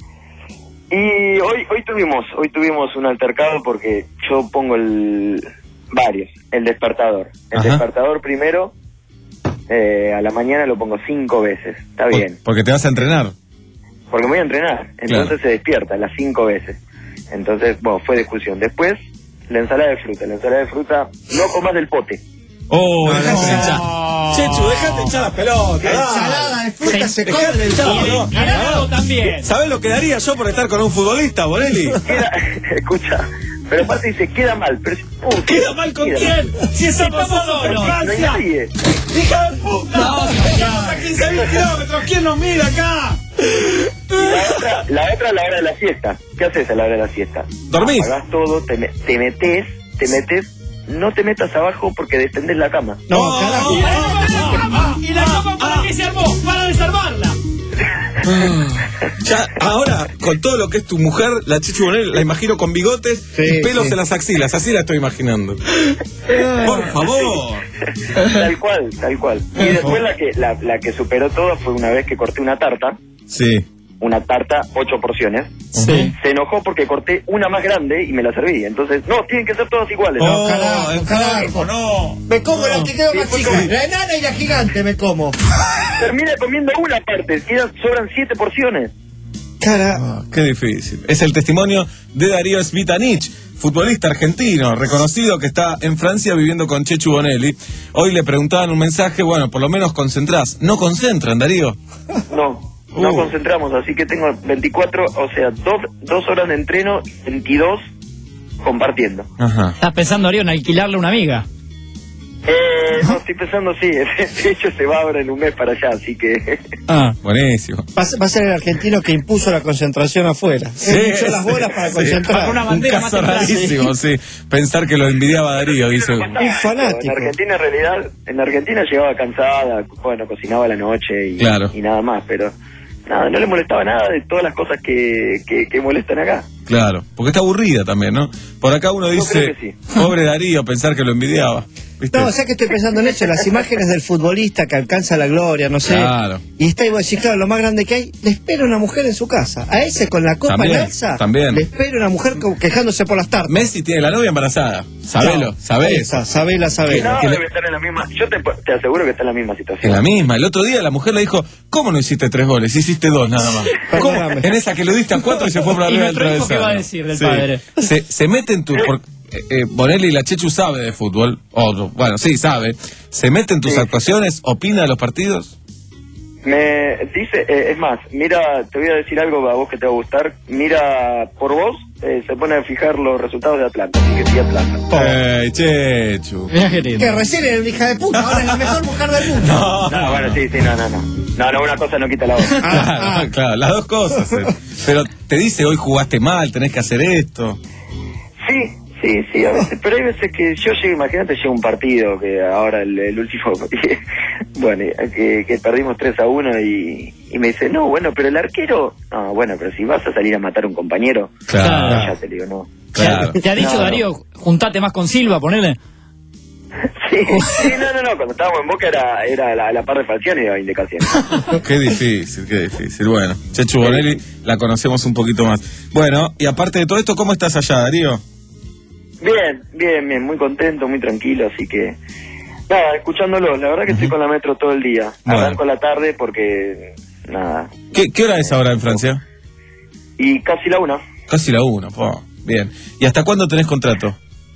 Y hoy hoy tuvimos hoy tuvimos un altercado porque yo pongo el varios, el despertador. El Ajá. despertador primero, eh, a la mañana lo pongo cinco veces, está bien. Porque te vas a entrenar. Porque me voy a entrenar, entonces Claro. se despierta las cinco veces. Entonces, bueno, fue discusión. Después, la ensalada de fruta. La ensalada de fruta, no comas del pote. Oh, No, dejate no, hinchar. no. Chechu, dejate echar las pelotas. La dale. ensalada de fruta se Dejate come del echar las todo. pelotas. Y el helado también. ¿Sabés lo que daría yo por estar con un futbolista, Bonelli? Queda, escucha, pero aparte dice, queda mal. Pero, uh, ¿Queda mal con queda quién? mal. Si estamos solos. en No hay Francia. nadie. ¡Hija de puta! No, Estamos a quince mil kilómetros. ¿Quién nos mira acá? Y la otra, la otra a la hora de la siesta. ¿Qué haces a la hora de la siesta? ¿Dormís? Apagás todo, te, me- te metes, te metes, no te metas abajo porque descendés la cama. No, carajo. Y la cama, ¿y la cama para qué se armó? Para desarmarla. Ya, ahora, con todo lo que es tu mujer, la Chechu Bonelli, la imagino con bigotes Sí, y pelos sí. en las axilas. Así la estoy imaginando. Por favor. Tal cual, tal cual. Y después la que, la, la que superó todo fue una vez que corté una tarta, Sí. una tarta, ocho porciones. Sí. Se enojó porque corté una más grande y me la serví. Entonces, no, tienen que ser todas iguales. Oh, carajo, enfermo, no. Me como la que quedó Sí, más fue chica. como- La enana y la gigante me como. Termina comiendo una parte, quedan, sobran siete porciones. Cara. Ah, qué difícil. Es el testimonio de Darío Svitanich, futbolista argentino, reconocido que está en Francia viviendo con Chechu Bonelli. Hoy le preguntaban un mensaje, bueno, por lo menos concentrás. ¿No concentran, Darío? No, no Uh. concentramos, así que tengo veinticuatro, o sea, dos, dos horas de entreno, veintidós compartiendo. Ajá. ¿Estás pensando, Darío, en alquilarle a una amiga? Eh, no, estoy pensando, sí, de hecho se va ahora en un mes para allá, así que... Ah, buenísimo. Va, a- va a ser el argentino que impuso la concentración afuera. Él puso las bolas para sí. concentrar. Una Un bandera más caso temprana. rarísimo, sí. Pensar que lo envidiaba Darío, dice. Un fanático. En Argentina, en realidad, en Argentina llegaba cansada, bueno, cocinaba a la noche y, Claro. y nada más, pero nada, no le molestaba nada de todas las cosas que, que, que molestan acá. Claro, porque está aburrida también, ¿no? Por acá uno Yo dice, creo que sí. pobre Darío, pensar que lo envidiaba. ¿viste? No, o sea que estoy pensando en eso, las imágenes del futbolista que alcanza la gloria, no sé. Claro. Y está igual, sí, claro, lo más grande que hay, le espera una mujer en su casa. A ese con la copa También, en alza, también. le espera una mujer co- quejándose por las tartas. Messi tiene la novia embarazada. Sabelo, sabés. Esa, sabela, Que sabela. no, No, debe estar en la misma. Yo te, te aseguro que está en la misma situación. En la misma. El otro día la mujer le dijo, ¿cómo no hiciste tres goles? Hiciste dos nada más. ¿Cómo? Perdóname. En esa que lo diste a cuatro y se fue por ¿Y arriba del nuestro hijo qué travesaño. va a decir del Sí. padre? Se, se mete en tu... Por, eh, eh, Bonelli, la Chechu sabe de fútbol. O, bueno, sí, sabe. ¿Se mete en tus Sí. actuaciones? ¿Opina de los partidos? Me dice, eh, es más, mira, te voy a decir algo a vos que te va a gustar. Mira, por vos, eh, se pone a fijar los resultados de Atlanta. Así que sí, Atlanta. ¡Ey, Chechu! Mirá qué lindo. Que recién era una hija de puta, ahora es la mejor mujer del mundo. No, No, bueno, sí, sí, no, no, no. No, no, una cosa no quita la otra. Claro, claro, las dos cosas. eh. Pero te dice, hoy jugaste mal, tenés que hacer esto. Sí, sí, sí, a veces. Pero hay veces que yo llego, imagínate, llega un partido que ahora el, el último, bueno, que, que perdimos tres a uno y, y me dice, no, bueno, pero el arquero, no, bueno, pero si vas a salir a matar a un compañero, Claro. ya te digo, no. Claro. ¿Te ha dicho No, Darío, juntate más con Silva, ponele? Sí, sí, no, no, no, cuando estábamos en Boca era, era la, la par de Falcioni y iba indicaciones. Qué difícil, qué difícil. Bueno, Chechu Bonelli la conocemos un poquito más. Bueno, y aparte de todo esto, ¿cómo estás allá, Darío? Bien, bien, bien, muy contento, muy tranquilo, así que... Nada, escuchándolo, la verdad que estoy con la metro todo el día. Bueno. Arranco a la tarde porque... Nada. ¿Qué, qué hora es ahora en Francia? Y casi la una. Casi la una, po. Bien. ¿Y hasta cuándo tenés contrato?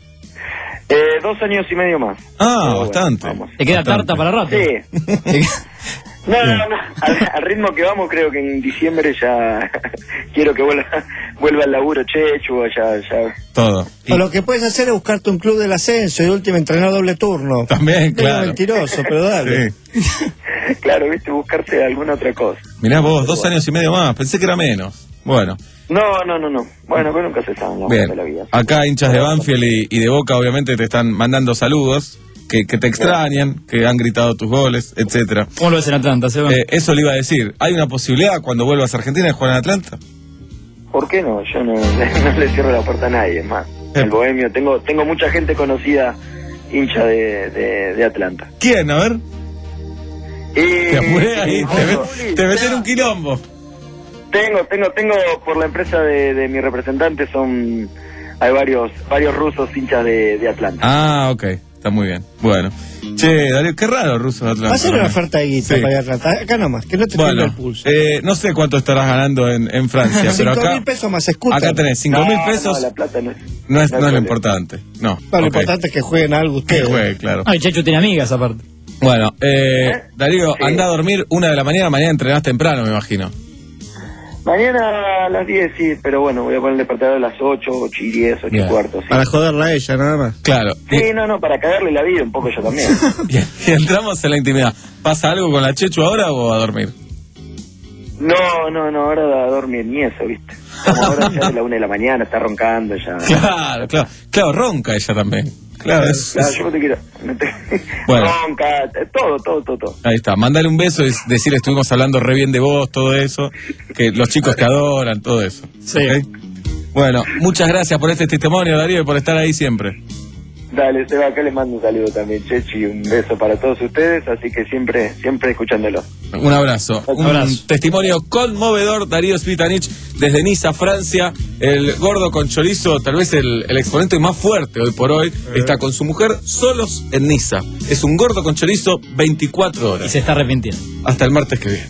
Eh, dos años y medio más. Ah, Pero bueno, bastante. vamos. ¿Te queda Bastante. tarta para rato? Sí. No, no, no, al, al ritmo que vamos creo que en diciembre ya quiero que vuelva, vuelva al laburo Chechu, ya, ya. Todo. Y O lo que puedes hacer es buscarte un club del ascenso y de último entrenar doble turno. también, Medio claro. mentiroso, pero dale. Sí. Claro, viste, buscarse alguna otra cosa. Mirá vos, dos años y medio más. Pensé que era menos. Bueno, No, no, no, no. Bueno, pero nunca se sabe en la bien. vuelta de la vida. Acá hinchas de Banfield y, y de Boca obviamente te están mandando saludos, que, que te extrañan, que han gritado tus goles, etcétera. ¿Cómo lo ves en Atlanta, Seba? Eh, eso le iba a decir. ¿Hay una posibilidad cuando vuelvas a Argentina de jugar en Atlanta? ¿Por qué no? Yo no, no le cierro la puerta a nadie, es más. El bohemio, tengo tengo mucha gente conocida hincha de, de, de Atlanta. ¿Quién? A ver. Y, Te apuré ahí, te, Tengo, met- te metés en un quilombo. tengo, tengo, tengo por la empresa de, de mi representante son hay varios varios rusos hinchas de, de Atlanta. Ah, ok. Está muy bien. Bueno. Che, Darío, qué raro ruso de Atlanta. Va a ser una ¿no? oferta de guita Sí. para ir a Atlanta. Acá nomás, que no te tiemble Bueno, el pulso. eh, no sé cuánto estarás ganando en, en Francia, pero Cinco acá, mil pesos más escuta. acá tenés cinco mil No, pesos. no, la plata no es. No es, no es lo problema. importante. No. No, lo ok. importante es que jueguen algo Que ustedes. juegue, claro. Ay, Chechu tiene amigas aparte. Bueno, eh, Darío, Sí. anda a dormir una de la mañana. Mañana entrenás temprano, me imagino. Mañana a las diez, sí, pero bueno, voy a poner el despertador a las ocho, ocho y diez, ocho Bien. y cuarto, sí. Para joderla a ella, nada más. Claro. Sí, no, no, para cagarle la vida un poco yo también. Y, y entramos en la intimidad. ¿Pasa algo con la Chechu ahora o a dormir? No, no, no, ahora a dormir ni eso, ¿viste? Como ahora ya es la una de la mañana, está roncando ya. Claro, claro. Claro, ronca ella también. Claro, es, Claro, es- yo no te quiero. no te- Bueno. Ronca, eh, todo, todo, todo, todo. Ahí está. Mándale un beso y decirle estuvimos hablando re bien de vos, todo eso. Que los chicos te adoran, todo eso. Sí. ¿Ok? Bueno, muchas gracias por este testimonio, Darío, y por estar ahí siempre. Dale, Seba, acá les mando un saludo también, Chechi, un beso para todos ustedes, así que siempre, siempre escuchándolo. Un abrazo. Un Un abrazo. testimonio conmovedor, Darío Spitanich, desde Niza, Francia. El gordo con chorizo, tal vez el, el exponente más fuerte hoy por hoy, está con su mujer solos en Niza. Es un gordo con chorizo veinticuatro Y horas. se está arrepintiendo. Hasta el martes que viene.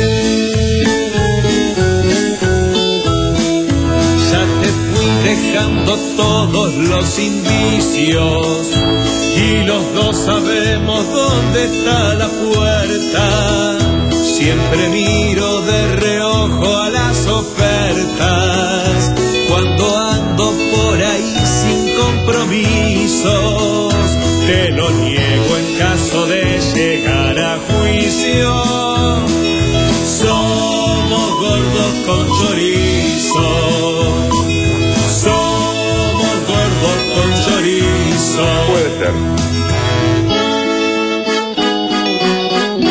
Ya te fui dejando todos los indicios y los dos sabemos dónde está la puerta. Siempre miro de reojo a las ofertas cuando ando por ahí sin compromisos. Te lo niego en caso de llegar a juicio. Somos gordos con chorizo. Somos gordos con chorizo. Puede ser.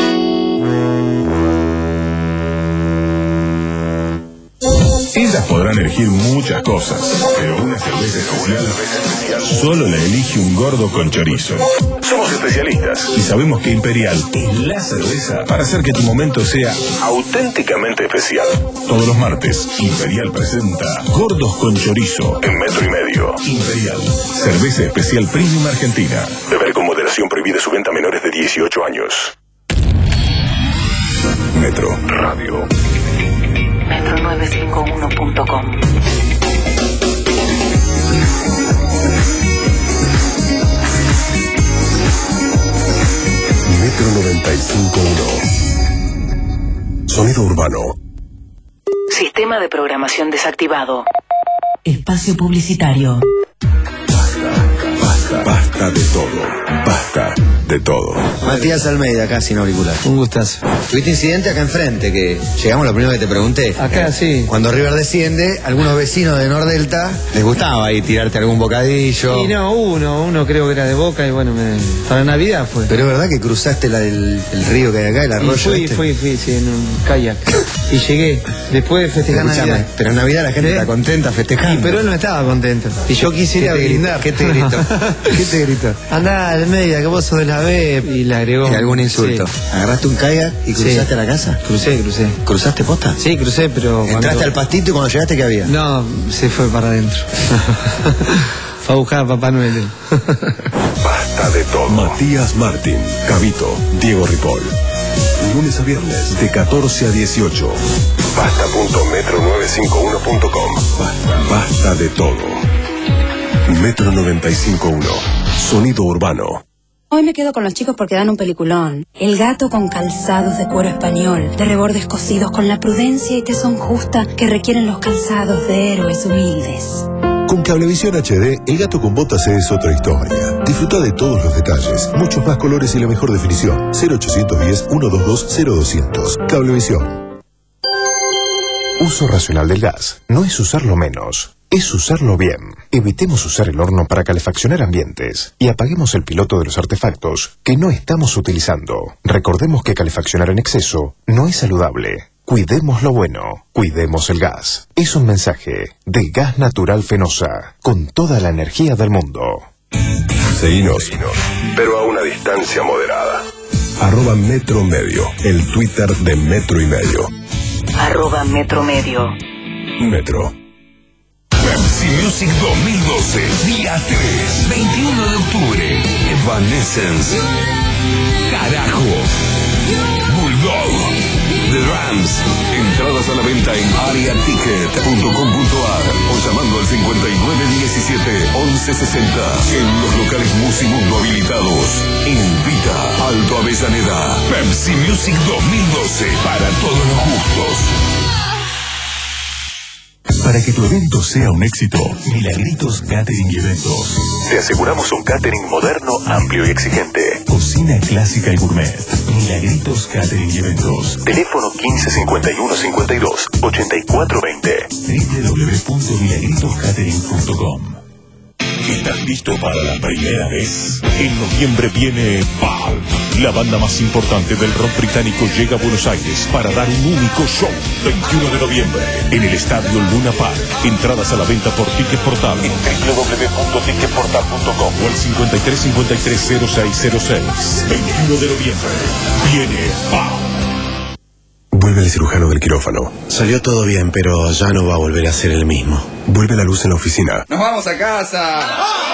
Ellas podrán podrán elegir muchas cosas, pero una cerveza especial solo la elige un gordo con chorizo. Somos especialistas y sabemos que Imperial es la cerveza para hacer que tu momento sea auténticamente especial. Todos los martes, Imperial presenta Gordos con Chorizo en Metro y Medio. Imperial, cerveza especial premium argentina. Beber con moderación, prohibida su venta a menores de dieciocho años. Metro Radio. metro novecientos cincuenta y uno punto com. Metro noventa y cinco punto uno. Sonido urbano. Sistema de programación desactivado. Espacio publicitario. Basta, basta de todo. Basta de todo. Matías Almeida, acá sin auricular. Un gustazo. Tuviste incidente acá enfrente, que llegamos lo primero que te pregunté. Acá, sí. Cuando River desciende, algunos vecinos de Nordelta les gustaba ahí tirarte algún bocadillo. Y no, uno, uno creo que era de Boca y bueno, me... para Navidad fue. Pero es verdad que cruzaste la del el río que hay acá, el arroyo. Y fui, este. fui, fui, sí, en un kayak. Y llegué, después de festejar Escuchame, Navidad. pero en Navidad la gente ¿Eh? está contenta festejando. Y, pero él no estaba contento. Y yo quise ir a brindar. ¿Qué te gritó? ¿Qué te gritó? Andá, Almeida, que vos sos de la B. Y le agregó. ¿Y algún insulto? Sí. ¿Agarraste un kayak y cruzaste Sí. a la casa? Crucé, crucé. ¿Cruzaste posta? Sí, crucé, pero... ¿Entraste cuando... al pastito y cuando llegaste qué había? No, se fue para adentro. Fue a buscar a Papá Noel. Basta de todo. Matías Martín, Cabito, Diego Ripoll. Lunes a viernes de catorce a dieciocho. Basta punto metro novecientos cincuenta y uno punto com. Basta, basta de todo. Metro noventa y cinco punto uno. Sonido urbano. Hoy me quedo con los chicos porque dan un peliculón. El gato con calzados de cuero español, de rebordes cosidos con la prudencia y tesón justa que requieren los calzados de héroes humildes. Con Cablevisión H D, El gato con botas es otra historia. Disfruta de todos los detalles, muchos más colores y la mejor definición. cero ochocientos diez, ciento veintidós, cero doscientos. Cablevisión. Uso racional del gas no es usarlo menos, es usarlo bien. Evitemos usar el horno para calefaccionar ambientes y apaguemos el piloto de los artefactos que no estamos utilizando. Recordemos que calefaccionar en exceso no es saludable. Cuidemos lo bueno, cuidemos el gas. Es un mensaje de Gas Natural Fenosa, con toda la energía del mundo. Seguinos, pero a una distancia moderada. Arroba Metro Medio, el Twitter de Metro y Medio. Arroba Metro Medio. Metro. Pepsi Music dos mil doce, día tres, veintiuno de octubre. Evanescence. Carajo. Bulldog. The Rams. Entradas a la venta en aria ticket punto com punto a r o llamando al cincuenta y nueve diecisiete once sesenta en los locales Musimundo habilitados. Invita Alto Avellaneda. Pepsi Music dos mil doce para todos los gustos. Para que tu evento sea un éxito, Milagritos Catering y Eventos. Te aseguramos un catering moderno, amplio y exigente. Cocina clásica y gourmet. Milagritos Catering y Eventos. Teléfono quince cincuenta y uno cincuenta y dos ochenta y cuatro veinte. doble u doble u doble u punto milagritos catering punto com. ¿Estás listo para la primera vez? En noviembre viene Pulp. La banda más importante del rock británico llega a Buenos Aires para dar un único show. veintiuno de noviembre en el Estadio Luna Park. Entradas a la venta por Ticket Portal en doble u doble u doble u punto ticket portal punto com o al cincuenta y tres cincuenta y tres cero seis cero seis. veintiuno de noviembre viene Pulp. Vuelve el cirujano del quirófano. Salió todo bien, pero ya no va a volver a ser el mismo. Vuelve la luz en la oficina. ¡Nos vamos a casa!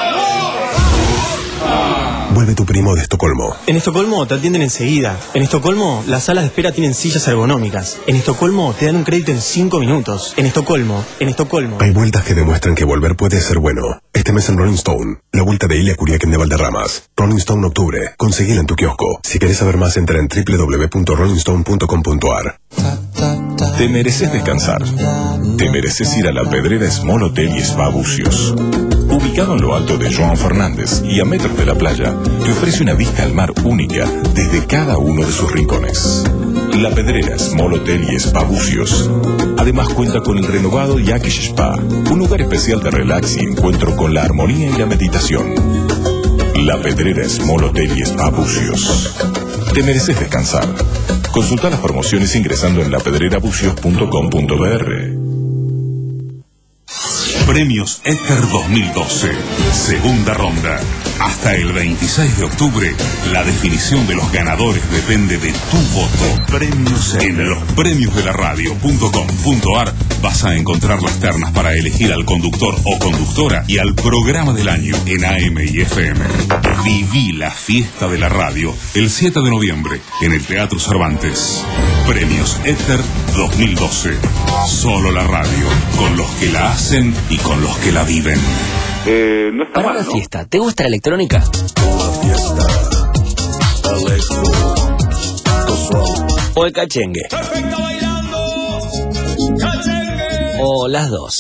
Vuelve tu primo de Estocolmo. En Estocolmo te atienden enseguida. En Estocolmo las salas de espera tienen sillas ergonómicas. En Estocolmo te dan un crédito en cinco minutos. En Estocolmo, en Estocolmo. Hay vueltas que demuestran que volver puede ser bueno. Este mes en Rolling Stone, la vuelta de Ilia Curiaquén de Valderramas. Rolling Stone Octubre. Conseguila en tu kiosco. Si querés saber más, entra en doble u doble u doble u punto rolling stone punto com punto a r. Te mereces descansar. Te mereces ir a la Pedrera Small Hotel y Spa Bucios. Ubicado en lo alto de Joan Fernández y a metros de la playa, te ofrece una vista al mar única desde cada uno de sus rincones. La Pedrera Small Hotel y Spa Bucios. Además cuenta con el renovado Yakish Spa, un lugar especial de relax y encuentro con la armonía y la meditación. La Pedrera Small Hotel y Spa Bucios. Te mereces descansar. Consulta las promociones ingresando en la pedrera bucios punto com punto b r. Premios Éter dos mil doce. Segunda ronda. Hasta el veintiséis de octubre, la definición de los ganadores depende de tu voto. Premios Éter. En los premios de la radio punto com punto ar vas a encontrar las ternas para elegir al conductor o conductora y al programa del año en A M y F M. Viví la fiesta de la radio el siete de noviembre en el Teatro Cervantes. Premios Éter dos mil doce. Solo la radio, con los que la hacen y con los que la viven. Eh, no está Para mal, una ¿no? fiesta, ¿te gusta la electrónica? ¿O el cachengue? ¿O las dos?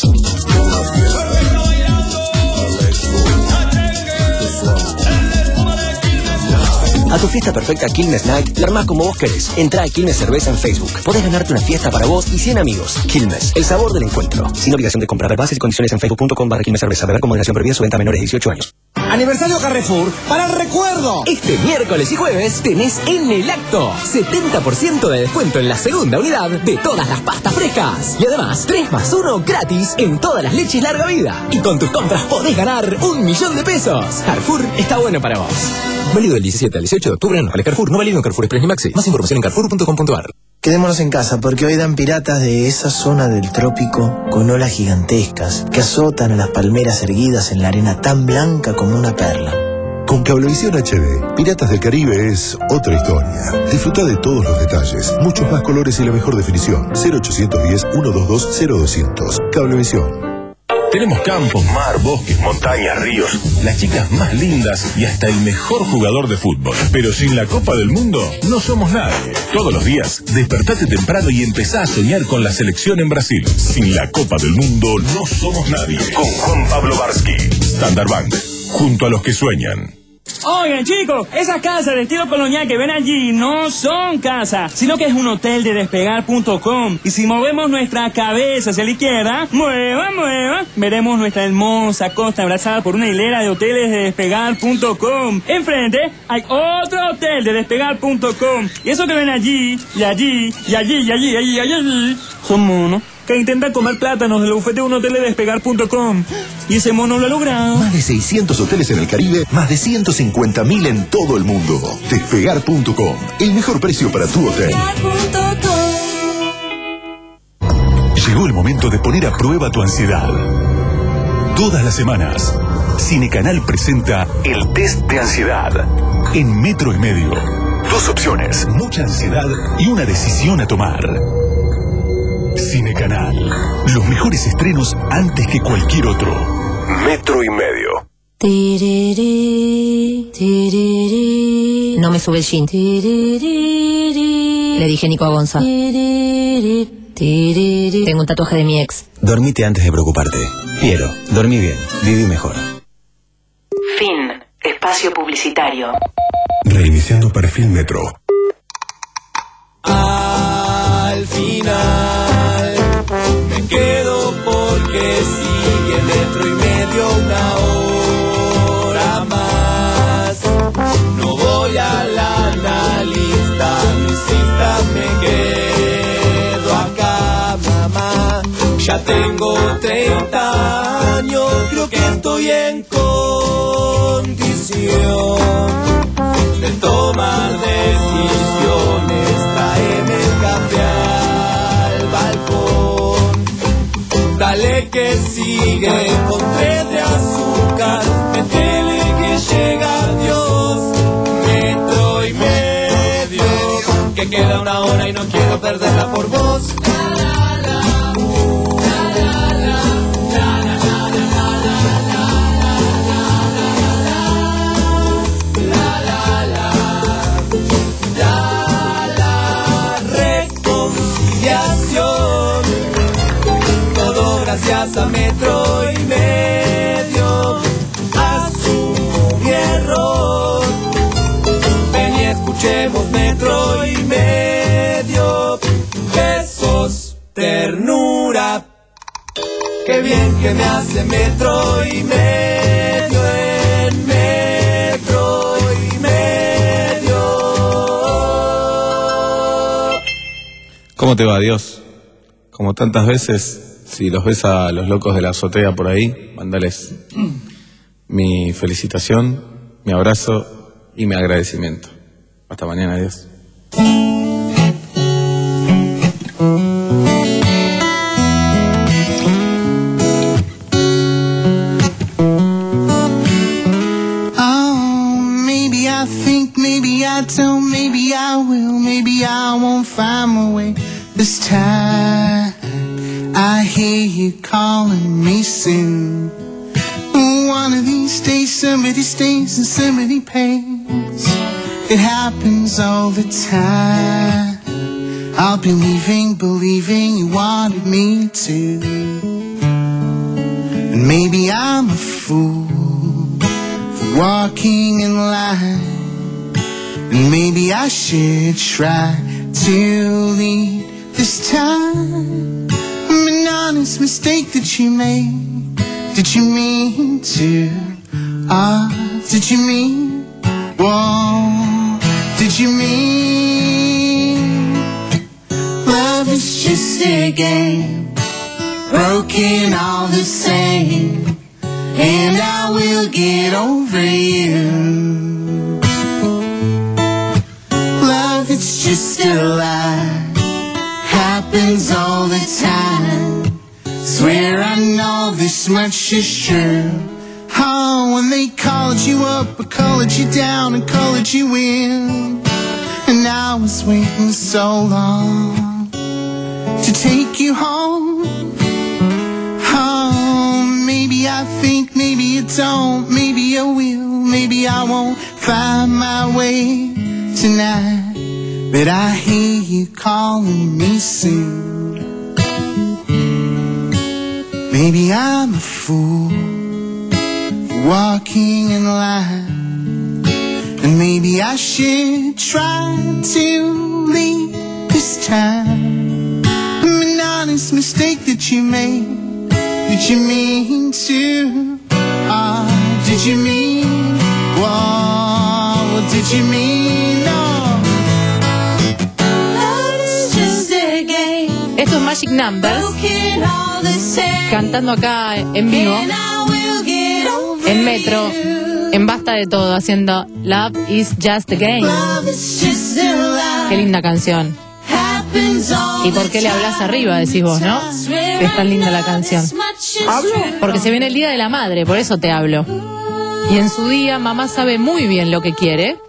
A tu fiesta perfecta Quilmes Night, la armás como vos querés. Entrá a Quilmes Cerveza en Facebook. Podés ganarte una fiesta para vos y cien amigos. Quilmes, el sabor del encuentro. Sin obligación de comprar. Bases y condiciones en facebook punto com barra Quilmes Cerveza. Beber con moderación prohibida, su venta a menores de dieciocho años. Aniversario Carrefour para el recuerdo. Este miércoles y jueves tenés en el acto setenta por ciento de descuento en la segunda unidad de todas las pastas frescas. Y además, tres más uno gratis en todas las leches larga vida. Y con tus compras podés ganar un millón de pesos. Carrefour está bueno para vos. Válido del diecisiete al dieciocho de octubre en locales Carrefour. No válido en Carrefour Express ni Maxi. Más información en carrefour punto com punto ar. Quedémonos en casa porque hoy dan piratas de esa zona del trópico con olas gigantescas que azotan a las palmeras erguidas en la arena tan blanca como una perla. Con Cablevisión H D, Piratas del Caribe es otra historia. Disfruta de todos los detalles, muchos más colores y la mejor definición. cero ochocientos diez, ciento veintidós, cero doscientos. Cablevisión. Tenemos campos, mar, bosques, montañas, ríos, las chicas más lindas y hasta el mejor jugador de fútbol. Pero sin la Copa del Mundo no somos nadie. Todos los días, despertate temprano y empezá a soñar con la selección en Brasil. Sin la Copa del Mundo no somos nadie. Con Juan Pablo Barsky, Standard Bank, junto a los que sueñan. Oigan, chicos, esas casas de estilo colonial que ven allí no son casas, sino que es un hotel de despegar punto com. Y si movemos nuestra cabeza hacia la izquierda, mueva, mueva, veremos nuestra hermosa costa abrazada por una hilera de hoteles de despegar punto com. Enfrente hay otro hotel de despegar punto com. Y eso que ven allí, y allí, y allí, y allí, y allí, y allí, y allí son monos que intentan comer plátanos del bufete de un hotel de despegar punto com. Y ese mono lo ha logrado. Más de seiscientos hoteles en el Caribe, más de ciento cincuenta mil en todo el mundo. Despegar punto com, el mejor precio para tu hotel. Llegó el momento de poner a prueba tu ansiedad. Todas las semanas, Cinecanal presenta el test de ansiedad en Metro y Medio. Dos opciones, mucha ansiedad y una decisión a tomar. Cinecanal, los mejores estrenos antes que cualquier otro. Metro y Medio. No me sube el jean. Le dije Nico a Gonza. Tengo un tatuaje de mi ex. Dormite antes de preocuparte. Piero, dormí bien, viví mejor. Fin. Espacio publicitario. Reiniciando perfil Metro. Al final me quedo porque sigue Metro y Medio una hora más. No voy a la analista, no insistas, me quedo acá, mamá. Ya tengo treinta años, creo que estoy en condición de tomar decisiones. Tráeme el café al balcón, dale que sigue con tres de azúcar, métele que llega Dios. Metro y Medio, que queda una hora y no quiero perderla por vos. Gracias a Metro y Medio, asumo mi error. Ven y escuchemos Metro y Medio. Besos, ternura. Qué bien que me hace Metro y Medio en Metro y Medio. ¿Cómo te va, Dios? Como tantas veces si los ves a los locos de la azotea por ahí, mandales mi felicitación, mi abrazo y mi agradecimiento. Hasta mañana, adiós. Maybe I will, maybe I won't find my way this time. I hear you calling me soon. One of these days somebody stays and somebody pays. It happens all the time. I'll be leaving, believing you wanted me to. And maybe I'm a fool for walking in line. And maybe I should try to lead this time. An honest mistake that you made. Did you mean to? Ah, uh, did you mean? Whoa, did you mean? Love is just a game, broken all the same. And I will get over you. It's just a lie, happens all the time. Swear I know this much is true. Oh, when they called you up or colored you down and colored you in. And I was waiting so long to take you home. Oh, maybe I think, maybe I don't, maybe I will, maybe I won't find my way tonight. But I hear you calling me soon. Maybe I'm a fool walking in line. And maybe I should try to leave this time. An honest mistake that you made. Did you mean to? Ah, uh, did you mean? Whoa, what did you mean? No. Esto es Magic Numbers, cantando acá en vivo, en Metro, en Basta de Todo, haciendo Love is Just a Game. Qué linda canción. ¿Y por qué le hablas arriba, decís vos, no? Que es tan linda la canción. Porque se viene el Día de la Madre, por eso te hablo. Y en su día, mamá sabe muy bien lo que quiere.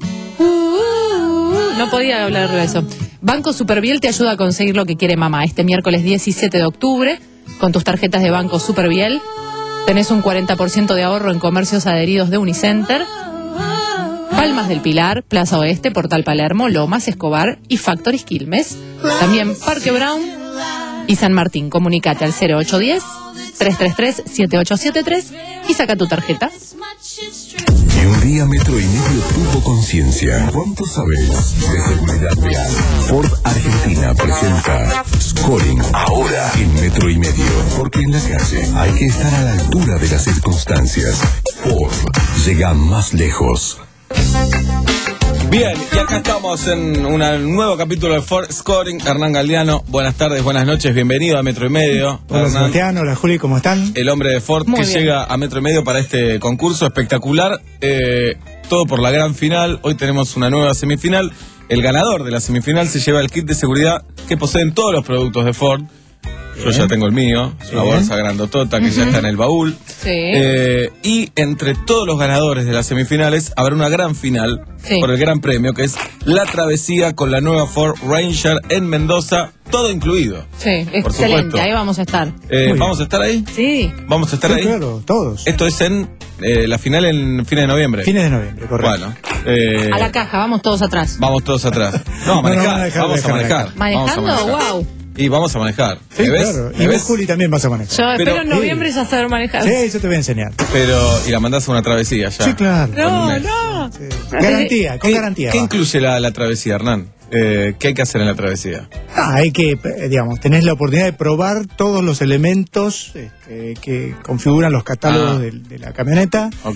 No podía hablar de eso. Banco Superviel te ayuda a conseguir lo que quiere mamá. Este miércoles diecisiete de octubre, con tus tarjetas de Banco Superviel, tenés un cuarenta por ciento de ahorro en comercios adheridos de Unicenter, Palmas del Pilar, Plaza Oeste, Portal Palermo, Lomas, Escobar y Factory Quilmes. También Parque Brown y San Martín. Comunicate al cero ocho uno cero, tres tres tres, siete ocho siete tres y saca tu tarjeta. Y un día Metro y Medio tuvo conciencia. ¿Cuánto sabes de seguridad real? Ford Argentina presenta Scoring ahora en Metro y Medio. Porque en la calle hay que estar a la altura de las circunstancias. Ford llega más lejos. Bien, y acá estamos en un nuevo capítulo de Ford Scoring. Hernán Galdiano, buenas tardes, buenas noches, bienvenido a Metro y Medio. Hola Sebastián, hola Juli, ¿cómo están? El hombre de Ford Muy que bien. llega a Metro y Medio para este concurso espectacular. Eh, todo por la gran final. Hoy tenemos una nueva semifinal. El ganador de la semifinal se lleva el kit de seguridad que poseen todos los productos de Ford. Yo ya tengo el mío, es una bolsa grandotota que ya está en el baúl. Sí. Eh, y entre todos los ganadores de las semifinales habrá una gran final Sí. por el gran premio, que es la travesía con la nueva Ford Ranger en Mendoza, todo incluido. Sí, Por excelente, supuesto. ahí vamos a estar. Eh, ¿Vamos a estar ahí? Sí. ¿Vamos a estar Sí, ahí? claro, todos. Esto es en eh, la final en fines de noviembre. Fines de noviembre, correcto. Bueno, eh, A la caja, vamos todos atrás. vamos todos atrás. No, a No, no, manejar, manejar, vamos a manejar, manejar. ¿Manejando? Vamos a manejar. Wow. Y vamos a manejar. Sí, ¿Me ves? claro. ¿Me Y vos, ves? Juli, también vas a manejar. Yo espero Pero- en noviembre ya saber manejar. Sí, yo te voy a enseñar. Pero, y la mandás a una travesía ya. Sí, claro. Con un No, mes. no. Garantía, con ¿Qué- garantía. ¿Qué va. incluye la, la travesía, Hernán? Eh, ¿Qué hay que hacer en la travesía? Ah, hay que, eh, digamos, tenés la oportunidad de probar todos los elementos este, que configuran los catálogos Ah. de, de la camioneta. Ok.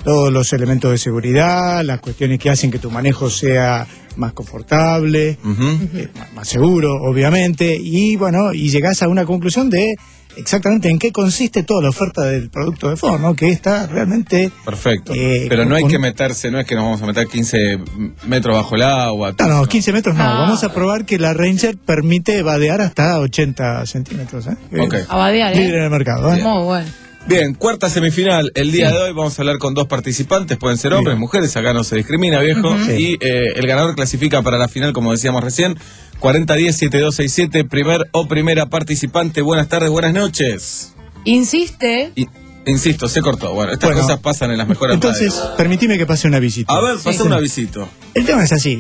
todos los elementos de seguridad, las cuestiones que hacen que tu manejo sea más confortable, Uh-huh. eh, más, más seguro, obviamente, y bueno, y llegás a una conclusión de exactamente en qué consiste toda la oferta del producto de Ford, ¿no? Que está realmente... Perfecto. Eh, Pero no hay con- que meterse, no es que nos vamos a meter quince metros bajo el agua. No, no, quince metros no. Vamos a probar que la Ranger permite vadear hasta ochenta centímetros. ¿eh? Ok. A vadear, ¿eh? Líder en el mercado. ¿eh? Muy bueno. Bien, cuarta semifinal. El día de hoy vamos a hablar con dos participantes, pueden ser hombres, mujeres, acá no se discrimina, viejo. Ujú. Y eh, el ganador clasifica para la final, como decíamos recién, cuarenta diez, setenta y dos sesenta y siete, primer o primera participante. Buenas tardes, buenas noches. Insiste. Y, insisto, se cortó. Bueno, estas Bueno, cosas pasan en las mejores Entonces, radios. permitime que pase una visita. A ver, pasa Sí. una visita. El tema es así.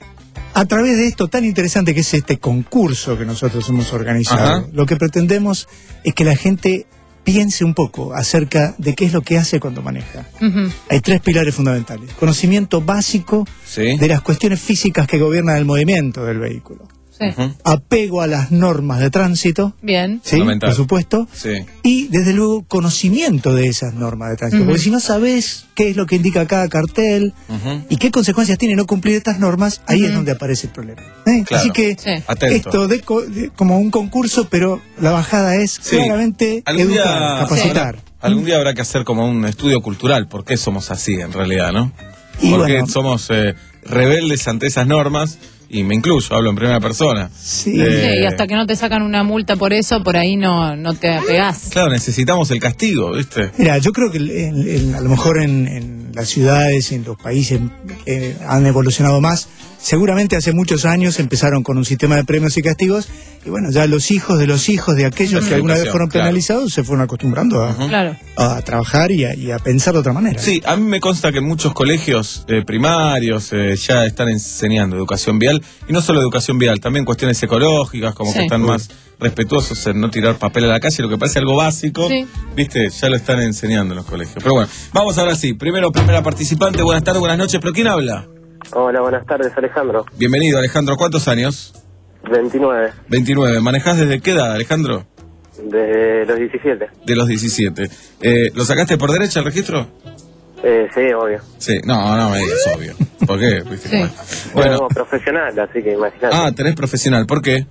A través de esto tan interesante que es este concurso que nosotros hemos organizado, Ajá. lo que pretendemos es que la gente piense un poco acerca de qué es lo que hace cuando maneja. Ujú. Hay tres pilares fundamentales. Conocimiento básico Sí. de las cuestiones físicas que gobiernan el movimiento del vehículo. Sí. Apego a las normas de tránsito, Bien. ¿sí? Fundamental. Por supuesto. Sí. Y desde luego conocimiento de esas normas de tránsito. Ujú. Porque si no sabes qué es lo que indica cada cartel Ujú. y qué consecuencias tiene no cumplir estas normas, ahí es donde aparece el problema. ¿eh? Claro. Así que Sí. Atento. esto de, co- de- como un concurso, pero la bajada es Sí. claramente Algún educar, día, capacitar. habrá- algún día habrá que hacer como un estudio cultural, por qué somos así en realidad, ¿no? Y Porque bueno. somos eh, rebeldes ante esas normas, y me incluyo, hablo en primera persona. Sí. Eh, Sí, y hasta que no te sacan una multa por eso, por ahí no, no te apegás. Claro, necesitamos el castigo, ¿viste? Mira, yo creo que en- en- a lo mejor en, en las ciudades, en los países que han evolucionado más, seguramente hace muchos años empezaron con un sistema de premios y castigos, y bueno, ya los hijos de los hijos de aquellos que alguna vez fueron Claro. penalizados se fueron acostumbrando a, Claro. a trabajar y a, y a pensar de otra manera. Sí, a mí me consta que en muchos colegios eh, primarios eh, ya están enseñando educación vial, y no solo educación vial, también cuestiones ecológicas, como Sí. que están más respetuosos en no tirar papel a la calle, lo que parece algo básico, Sí. viste, ya lo están enseñando en los colegios. Pero bueno, vamos ahora sí, primero, primera participante, buenas tardes, buenas noches, pero ¿quién habla? Hola, buenas tardes, Alejandro. Bienvenido, Alejandro, ¿cuántos años? veintinueve, veintinueve, ¿manejás desde qué edad, Alejandro? de los diecisiete. De los diecisiete. Eh, ¿Lo sacaste por derecha el registro? Eh, sí, obvio. Sí, no, no me digas, obvio. ¿Por qué? ¿Viste Sí. cómo es? Bueno, Como profesional, así que imagínate. ah, tenés profesional, ¿por qué?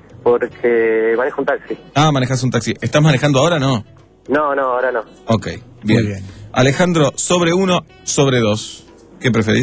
Porque manejo un taxi. Ah, manejas un taxi. ¿Estás manejando ahora no? No, no, ahora no. Ok, bien. Muy bien. Alejandro, sobre uno, sobre dos. ¿Qué preferís?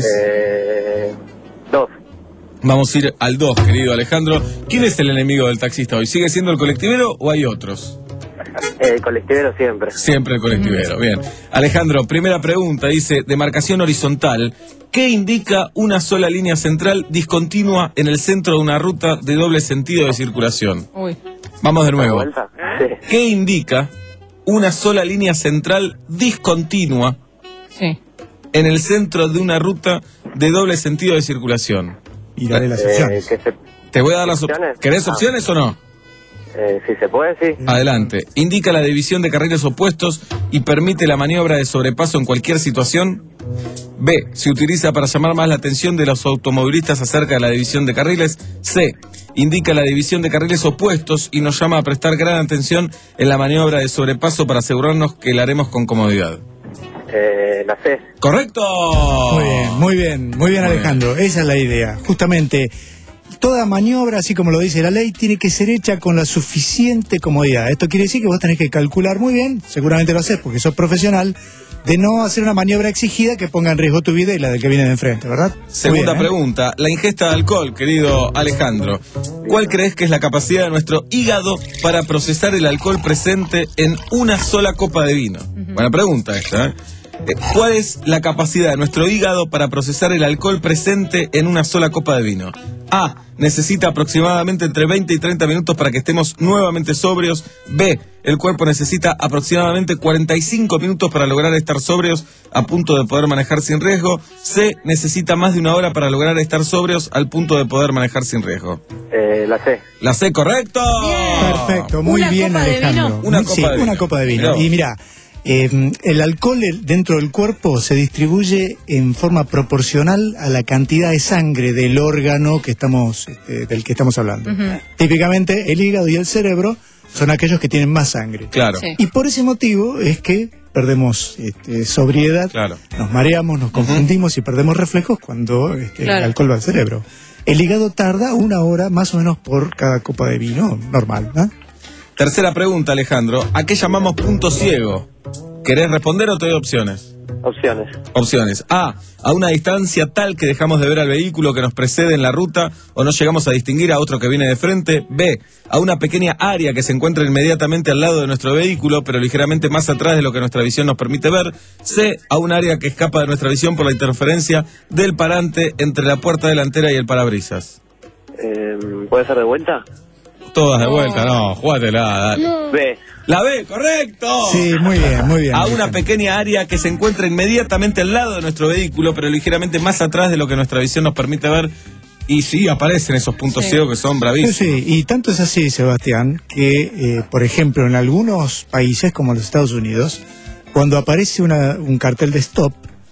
Eh, dos. Vamos a ir al dos, querido Alejandro. ¿Quién es el enemigo del taxista hoy? ¿Sigue siendo el colectivero o hay otros? Eh, colectivero siempre. Siempre el colectivero, bien. Alejandro, primera pregunta, dice, demarcación horizontal. ¿Qué indica una sola línea central discontinua en el centro de una ruta de doble sentido de circulación? Uy. Vamos de nuevo. ¿Vuelta? Sí. ¿Qué indica una sola línea central discontinua Sí. en el centro de una ruta de doble sentido de circulación? Y daré las Eh, opciones. que se, Te voy a dar las opciones. ¿Opciones? ¿Querés Ah. opciones o no? eh, si se puede, sí. Adelante. Indica la división de carriles opuestos y permite la maniobra de sobrepaso en cualquier situación. B. Se utiliza para llamar más la atención de los automovilistas acerca de la división de carriles. C. Indica la división de carriles opuestos y nos llama a prestar gran atención en la maniobra de sobrepaso para asegurarnos que la haremos con comodidad. Eh, la C. ¡Correcto! Muy bien, muy bien, muy bien, Muy Alejandro. Esa es la idea. Justamente, toda maniobra, así como lo dice la ley, tiene que ser hecha con la suficiente comodidad. Esto quiere decir que vos tenés que calcular muy bien, seguramente lo haces porque sos profesional, de no hacer una maniobra exigida que ponga en riesgo tu vida y la del que viene de enfrente, ¿verdad? Muy Segunda bien, ¿eh? pregunta, la ingesta de alcohol, querido Alejandro. ¿Cuál crees que es la capacidad de nuestro hígado para procesar el alcohol presente en una sola copa de vino? Buena pregunta esta, ¿eh? Eh, ¿Cuál es la capacidad de nuestro hígado para procesar el alcohol presente en una sola copa de vino? A. Necesita aproximadamente entre veinte y treinta minutos para que estemos nuevamente sobrios. B. El cuerpo necesita aproximadamente cuarenta y cinco minutos para lograr estar sobrios a punto de poder manejar sin riesgo. C. Necesita más de una hora para lograr estar sobrios al punto de poder manejar sin riesgo. Eh, la C. La C, correcto. Perfecto, muy ¿Una bien, copa de Alejandro. vino? Una Muy- copa sí, de vino. una copa de vino. Mirá. Y mira, eh, el alcohol el- dentro del cuerpo se distribuye en forma proporcional a la cantidad de sangre del órgano que estamos, este, del que estamos hablando. Ujú. Típicamente el hígado y el cerebro son aquellos que tienen más sangre. Claro. Sí. Y por ese motivo es que perdemos este, sobriedad, Claro. nos mareamos, nos confundimos y perdemos reflejos cuando este, Claro. el alcohol va al cerebro. El hígado tarda una hora más o menos por cada copa de vino, normal, ¿no? Tercera pregunta, Alejandro. ¿A qué llamamos punto ciego? ¿Querés responder o te doy opciones? Opciones. Opciones. A. A una distancia tal que dejamos de ver al vehículo que nos precede en la ruta o no llegamos a distinguir a otro que viene de frente. B. A una pequeña área que se encuentra inmediatamente al lado de nuestro vehículo, pero ligeramente más atrás de lo que nuestra visión nos permite ver. C. A un área que escapa de nuestra visión por la interferencia del parante entre la puerta delantera y el parabrisas. Eh, ¿Puede ser de vuelta? Todas de vuelta, no, jugátela. dale. B. La B, correcto. Sí, muy bien, muy bien. A una pequeña área que se encuentra inmediatamente al lado de nuestro vehículo, pero ligeramente más atrás de lo que nuestra visión nos permite ver. Y sí, aparecen esos puntos Sí. ciegos que son bravísimos. Sí, sí, y tanto es así, Sebastián, que, eh, por ejemplo, en algunos países como los Estados Unidos, cuando aparece una, un cartel de stop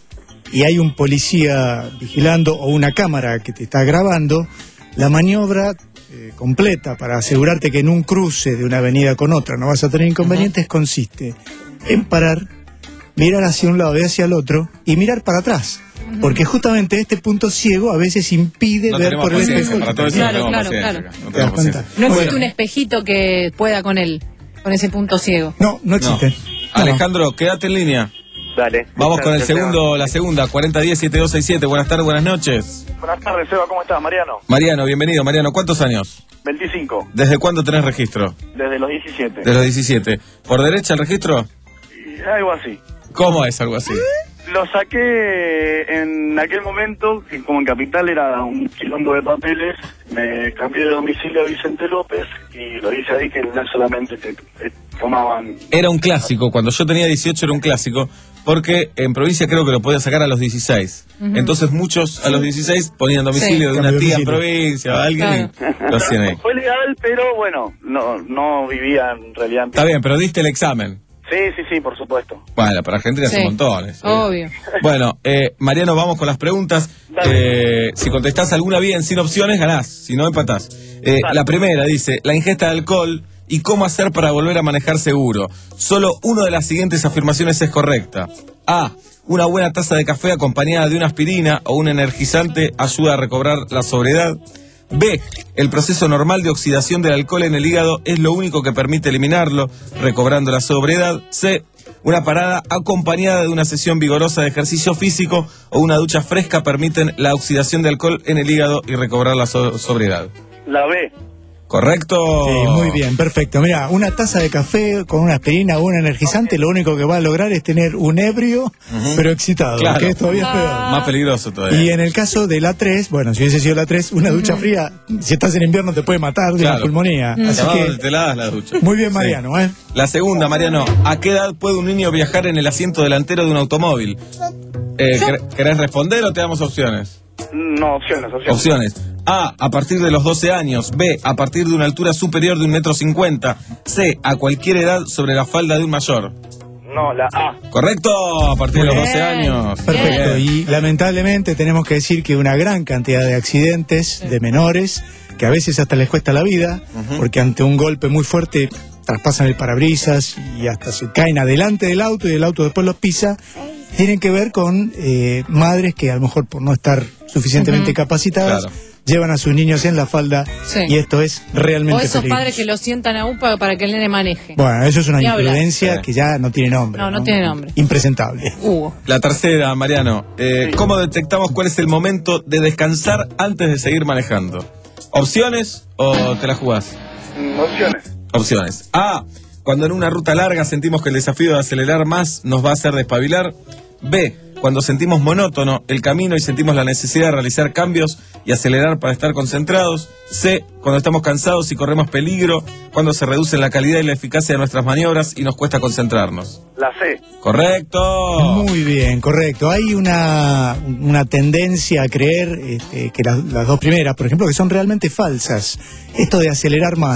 y hay un policía vigilando o una cámara que te está grabando, la maniobra eh, completa para asegurarte que en un cruce de una avenida con otra no vas a tener inconvenientes consiste en parar, mirar hacia un lado y hacia el otro y mirar para atrás. Porque justamente este punto ciego a veces impide No ver tenemos por el paciencia, espejo. para todo eso Claro, no tenemos claro, paciencia claro. acá, no ¿Te das tenemos cuenta? paciencia. No Bueno. existe un espejito que pueda con él, con ese punto ciego. No, no existe. No. Alejandro, quédate en línea. Dale. Vamos con el Gracias, segundo, la segunda, cuarenta diez siete dos seis siete. Buenas tardes, buenas noches. Buenas tardes, Seba, ¿cómo estás? Mariano. Mariano, bienvenido. Mariano, ¿cuántos años? veinticinco, ¿Desde cuándo tenés registro? desde los diecisiete. De los diecisiete. ¿Por derecha el registro? Y algo así. ¿Cómo es algo así? Lo saqué en aquel momento, que como en Capital era un quilombo de papeles, me cambié de domicilio a Vicente López y lo hice ahí que no solamente te, te tomaban... Era un clásico, cuando yo tenía dieciocho era un clásico, porque en provincia creo que lo podía sacar a los dieciséis. Ujú. Entonces muchos a los dieciséis ponían domicilio Sí. de una Cambio de tía en domicilio. provincia, o alguien, y lo hacían ahí. Fue legal, pero bueno, no, no vivía en realidad... en- Está bien, pero diste el examen. Sí, sí, sí, por supuesto. Bueno, para Argentina Sí. son montones. Obvio. Bueno, eh, Mariano, vamos con las preguntas. Eh, si contestás alguna bien sin opciones, ganás. Si no, empatás. Eh, la primera dice, la ingesta de alcohol y cómo hacer para volver a manejar seguro. Solo una de las siguientes afirmaciones es correcta. A. Una buena taza de café acompañada de una aspirina o un energizante ayuda a recobrar la sobriedad. B. El proceso normal de oxidación del alcohol en el hígado es lo único que permite eliminarlo, recobrando la sobriedad. C. Una parada acompañada de una sesión vigorosa de ejercicio físico o una ducha fresca permiten la oxidación de alcohol en el hígado y recobrar la so- sobriedad. La B. ¿Correcto? Sí, muy bien, perfecto. Mira, una taza de café con una aspirina o un energizante, lo único que va a lograr es tener un ebrio, pero excitado, Claro. que es todavía peor. Más peligroso todavía. Y en el caso de la tres, bueno, si hubiese sido la tres, una ducha fría, si estás en invierno te puede matar de Claro. una pulmonía. Así Llamado que, donde te la das la ducha. muy bien, Sí. Mariano, ¿eh? La segunda, Mariano. ¿A qué edad puede un niño viajar en el asiento delantero de un automóvil? Eh, ¿quer- ¿Querés responder o te damos opciones? No, opciones, opciones. Opciones. A, a partir de los doce años. B, a partir de una altura superior de un metro cincuenta. C, a cualquier edad sobre la falda de un mayor. No, la A. ¿Correcto? A partir de los doce años. Perfecto, Bien. y lamentablemente tenemos que decir que una gran cantidad de accidentes de menores, que a veces hasta les cuesta la vida, porque ante un golpe muy fuerte traspasan el parabrisas y hasta se caen adelante del auto y el auto después los pisa, tienen que ver con eh, madres que a lo mejor por no estar suficientemente Ujú. capacitadas, Claro. llevan a sus niños en la falda Sí. y esto es O realmente esos peligroso. padres que lo sientan a UPA para que el nene maneje. Bueno, eso es una Ni hablar. imprudencia Sí. que ya no tiene nombre. No, no tiene nombre. Impresentable. Hugo. La tercera, Mariano. Eh, ¿Cómo detectamos cuál es el momento de descansar antes de seguir manejando? ¿Opciones o te la jugás? Mm, opciones. Opciones. A. Cuando en una ruta larga sentimos que el desafío de acelerar más nos va a hacer despabilar. B. Cuando sentimos monótono el camino y sentimos la necesidad de realizar cambios y acelerar para estar concentrados. C. Cuando estamos cansados y corremos peligro, cuando se reduce la calidad y la eficacia de nuestras maniobras y nos cuesta concentrarnos. La C. Correcto. Muy bien, correcto. Hay una, una tendencia a creer este, que las, las dos primeras, por ejemplo, que son realmente falsas. Esto de acelerar más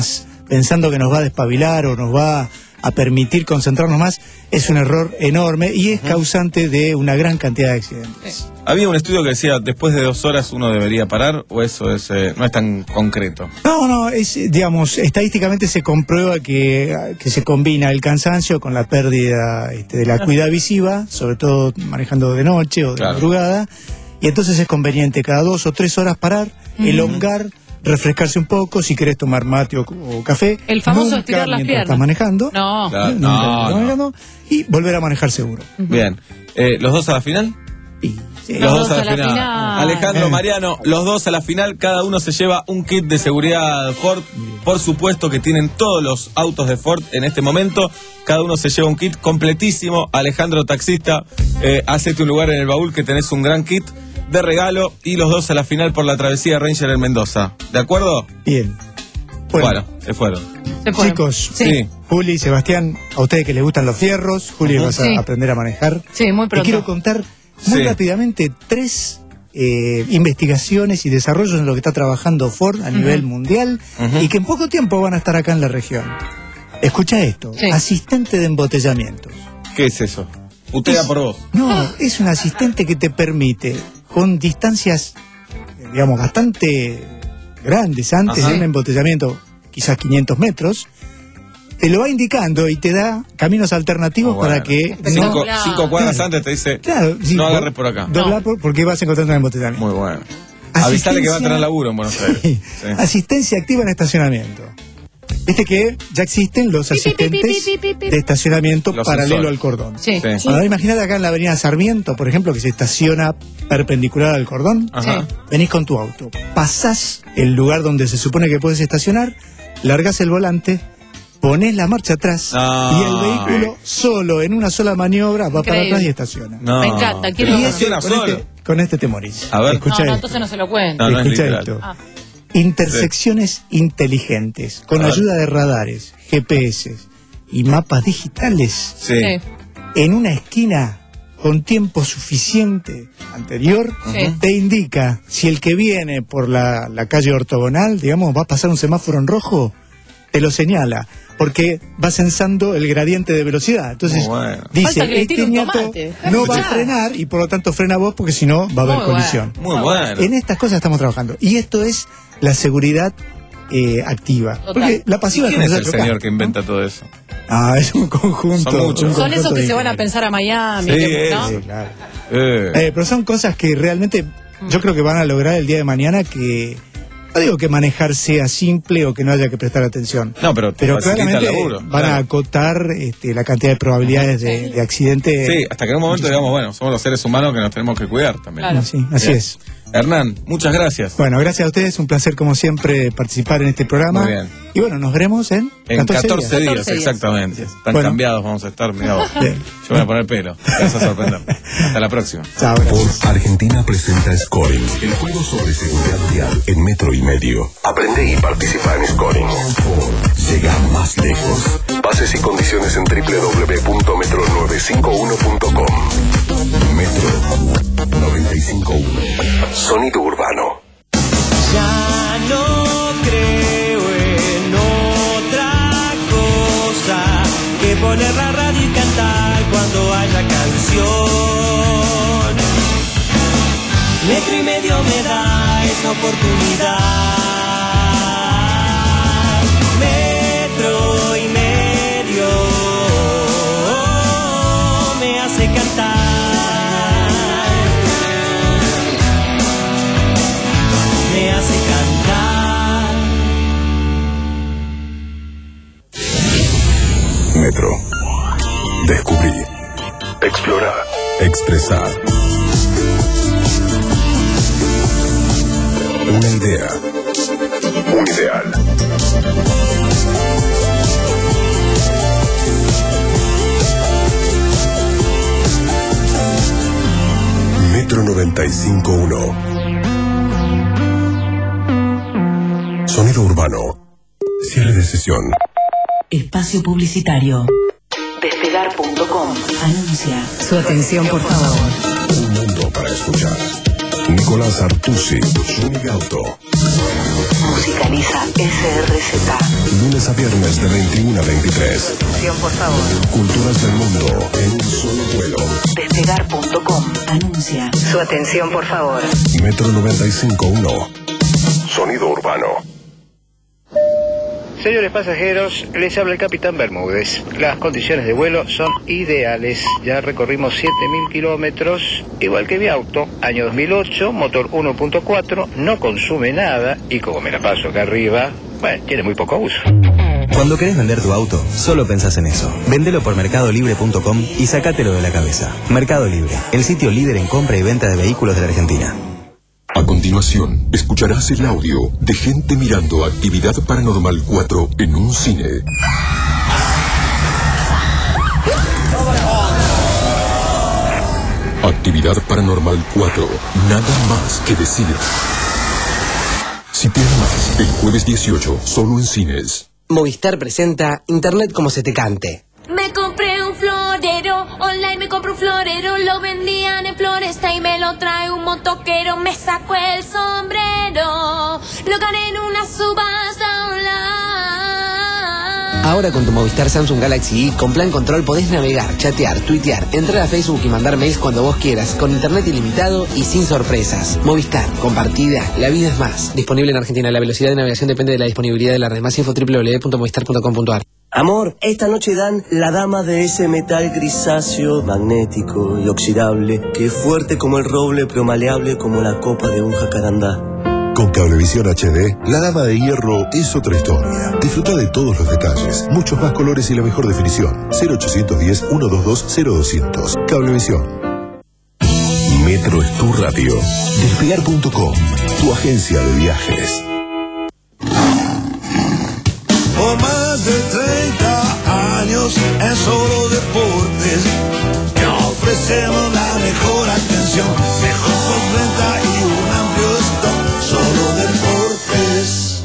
pensando que nos va a despabilar o nos va a permitir concentrarnos más, es un error enorme y es causante de una gran cantidad de accidentes. Había un estudio que decía, después de dos horas uno debería parar, o eso es eh, no es tan concreto. No, no, es, digamos, estadísticamente se comprueba que, que se combina el cansancio con la pérdida este, de la acuidad visiva, sobre todo manejando de noche o de Claro. madrugada, y entonces es conveniente cada dos o tres horas parar, Ujú. elongar, refrescarse un poco, si querés tomar mate o, o café. El famoso nunca estirar las mientras piernas. estás manejando. No. Claro, Nunca no, mientras estás no. manejando, y volver a manejar seguro. Bien. Eh, ¿Los dos a la final? Sí. Los dos a la final. Alejandro, Eh. Mariano, los dos a la final, cada uno se lleva un kit de seguridad Ford. Por supuesto que tienen todos los autos de Ford en este momento. Cada uno se lleva un kit completísimo. Alejandro, taxista, eh, hacete un lugar en el baúl que tenés un gran kit de regalo. Y los dos a la final por la travesía Ranger en Mendoza. ¿De acuerdo? Bien. Bueno, se fueron. Se fueron. Chicos, Sí. Juli, Sebastián, a ustedes que les gustan los fierros, Juli, Ujú. vas a Sí. aprender a manejar. Sí, muy Te pronto. quiero contar muy Sí. rápidamente tres eh, investigaciones y desarrollos en lo que está trabajando Ford a nivel mundial Ujú. y que en poco tiempo van a estar acá en la región. Escucha esto, Sí. asistente de embotellamientos. ¿Qué es eso? Putea por vos. No, es un asistente que te permite, con distancias, eh, digamos, bastante grandes antes Ajá. de un embotellamiento, quizás quinientos metros, te lo va indicando y te da caminos alternativos Oh, bueno. para que Cinco, Claro. cinco cuadras Claro. antes te dice, Claro, sí, no vos- agarres por acá. dobla por- porque vas a encontrar un embotellamiento. Muy bueno. Avisale que va a tener laburo en Buenos Aires. Sí. Sí. Asistencia activa en estacionamiento. Viste que ya existen los asistentes de estacionamiento Los paralelo sensores. al cordón. Sí. Sí. Ahora imagínate acá en la avenida Sarmiento, por ejemplo, que se estaciona perpendicular al cordón. Ajá. Sí. Venís con tu auto, pasás el lugar donde se supone que puedes estacionar, largás el volante, ponés la marcha atrás No. y el vehículo solo, en una sola maniobra, va para Increíble. atrás y estaciona. No. Me encanta, quiero- Pero Y estaciona con, solo. este, con este te morís. A ver. Escucha No, no, esto. entonces no se lo cuento. No, no es Escucha literal. esto. Ah. Intersecciones inteligentes, con A ver. ayuda de radares, G P S y mapas digitales, Sí. Sí. en una esquina con tiempo suficiente anterior, Sí. te indica si el que viene por la, la calle ortogonal, digamos, va a pasar un semáforo en rojo, te lo señala, porque va censando el gradiente de velocidad. Entonces, Muy bueno. dice, Falta que le tire este un ñato tomate. no va a Escuchá. frenar y por lo tanto frena vos porque si no va a haber Muy colisión. Muy bueno. En estas cosas estamos trabajando. Y esto es la seguridad eh, activa. Total. Porque la pasiva ¿Quién es es como el se choca. señor que inventa todo eso? Ah, es un conjunto. Son muchos. un Son conjunto esos que de se van a ingenieros. pensar a Miami, Sí, que- ¿no? Sí, claro. Eh. Eh, pero son cosas que realmente yo creo que van a lograr el día de mañana que... No digo que manejar sea simple o que no haya que prestar atención. No, pero te Pero facilita el claramente laburo. van a claro. acotar este, la cantidad de probabilidades de, de accidente. Sí, hasta que en un momento digamos, bueno, somos los seres humanos que nos tenemos que cuidar también. Claro. Sí, así Bien. es. Hernán, muchas gracias. Bueno, gracias a ustedes, un placer como siempre participar en este programa. Muy bien. Y bueno, nos veremos en En catorce, catorce días, catorce días. exactamente. Tan Bueno. cambiados vamos a estar, mirá vos. Bien. Yo me voy a poner pelo, te vas a sorprender. Hasta la próxima. Chao, gracias. Ford Argentina presenta Scoring, el juego sobre seguridad vial en metro y medio. Aprende y participa en Scoring. Ford llega más lejos. Bases y condiciones en doble u doble u doble u punto metro nueve cinco uno punto com. Metro noventa y cinco punto uno. Sonido urbano. Ya no creo en otra cosa que poner la radio y cantar cuando haya canción. Metro y medio me da esa oportunidad. Metro y medio me hace cantar. Me hace cantar. Metro. Descubrir. Explorar. Expresar. Una idea. Un ideal. Metro noventa y cinco punto uno. Sonido urbano. Cierre de sesión. Espacio publicitario. Despegar punto com. Anuncia. Su atención, por favor. Un mundo para escuchar. Nicolás Artusi, Zúñiga Auto. Música Realiza S R Z. Lunes a viernes de veintiuno a veintitrés. Atención, por favor. Culturas del mundo en un solo vuelo. Despegar punto com anuncia. Su atención, por favor. Metro noventa y cinco punto uno. Sonido urbano. Señores pasajeros, les habla el capitán Bermúdez. Las condiciones de vuelo son ideales. Ya recorrimos siete mil kilómetros, igual que mi auto. Año dos mil ocho, motor uno punto cuatro, no consume nada y como me la paso acá arriba, bueno, tiene muy poco uso. Cuando querés vender tu auto, solo pensás en eso. Vendelo por mercado libre punto com y sacátelo de la cabeza. Mercado Libre, el sitio líder en compra y venta de vehículos de la Argentina. A continuación, escucharás el audio de gente mirando Actividad Paranormal cuatro en un cine. Actividad Paranormal cuatro, nada más que decir. Si te amas, el jueves dieciocho, solo en cines. Movistar presenta Internet como se te cante. Me compré un florero, online me compré un florero, lo vendían en Floresta y me lo trae un motoquero, me sacó el sombrero, lo gané en una subasta online. Ahora con tu Movistar Samsung Galaxy I con plan control podés navegar, chatear, tuitear, entrar a Facebook y mandar mails cuando vos quieras, con internet ilimitado y sin sorpresas. Movistar, compartida, la vida es más. Disponible en Argentina, la velocidad de navegación depende de la disponibilidad de la red. Más info doble u doble u doble u punto movistar punto com punto a r. Amor, esta noche dan la dama de ese metal grisáceo, magnético y oxidable, que es fuerte como el roble pero maleable como la copa de un jacarandá. Con Cablevisión H D, la dama de hierro es otra historia. Disfruta de todos los detalles, muchos más colores y la mejor definición. cero ochocientos diez, ciento veintidós, cero doscientos. Cablevisión. Metro es tu radio. Despegar punto com, tu agencia de viajes. Por más de treinta años en Solo Deportes, te ofrecemos la mejor atención, mejor postventa y un amplio stock. Solo Deportes.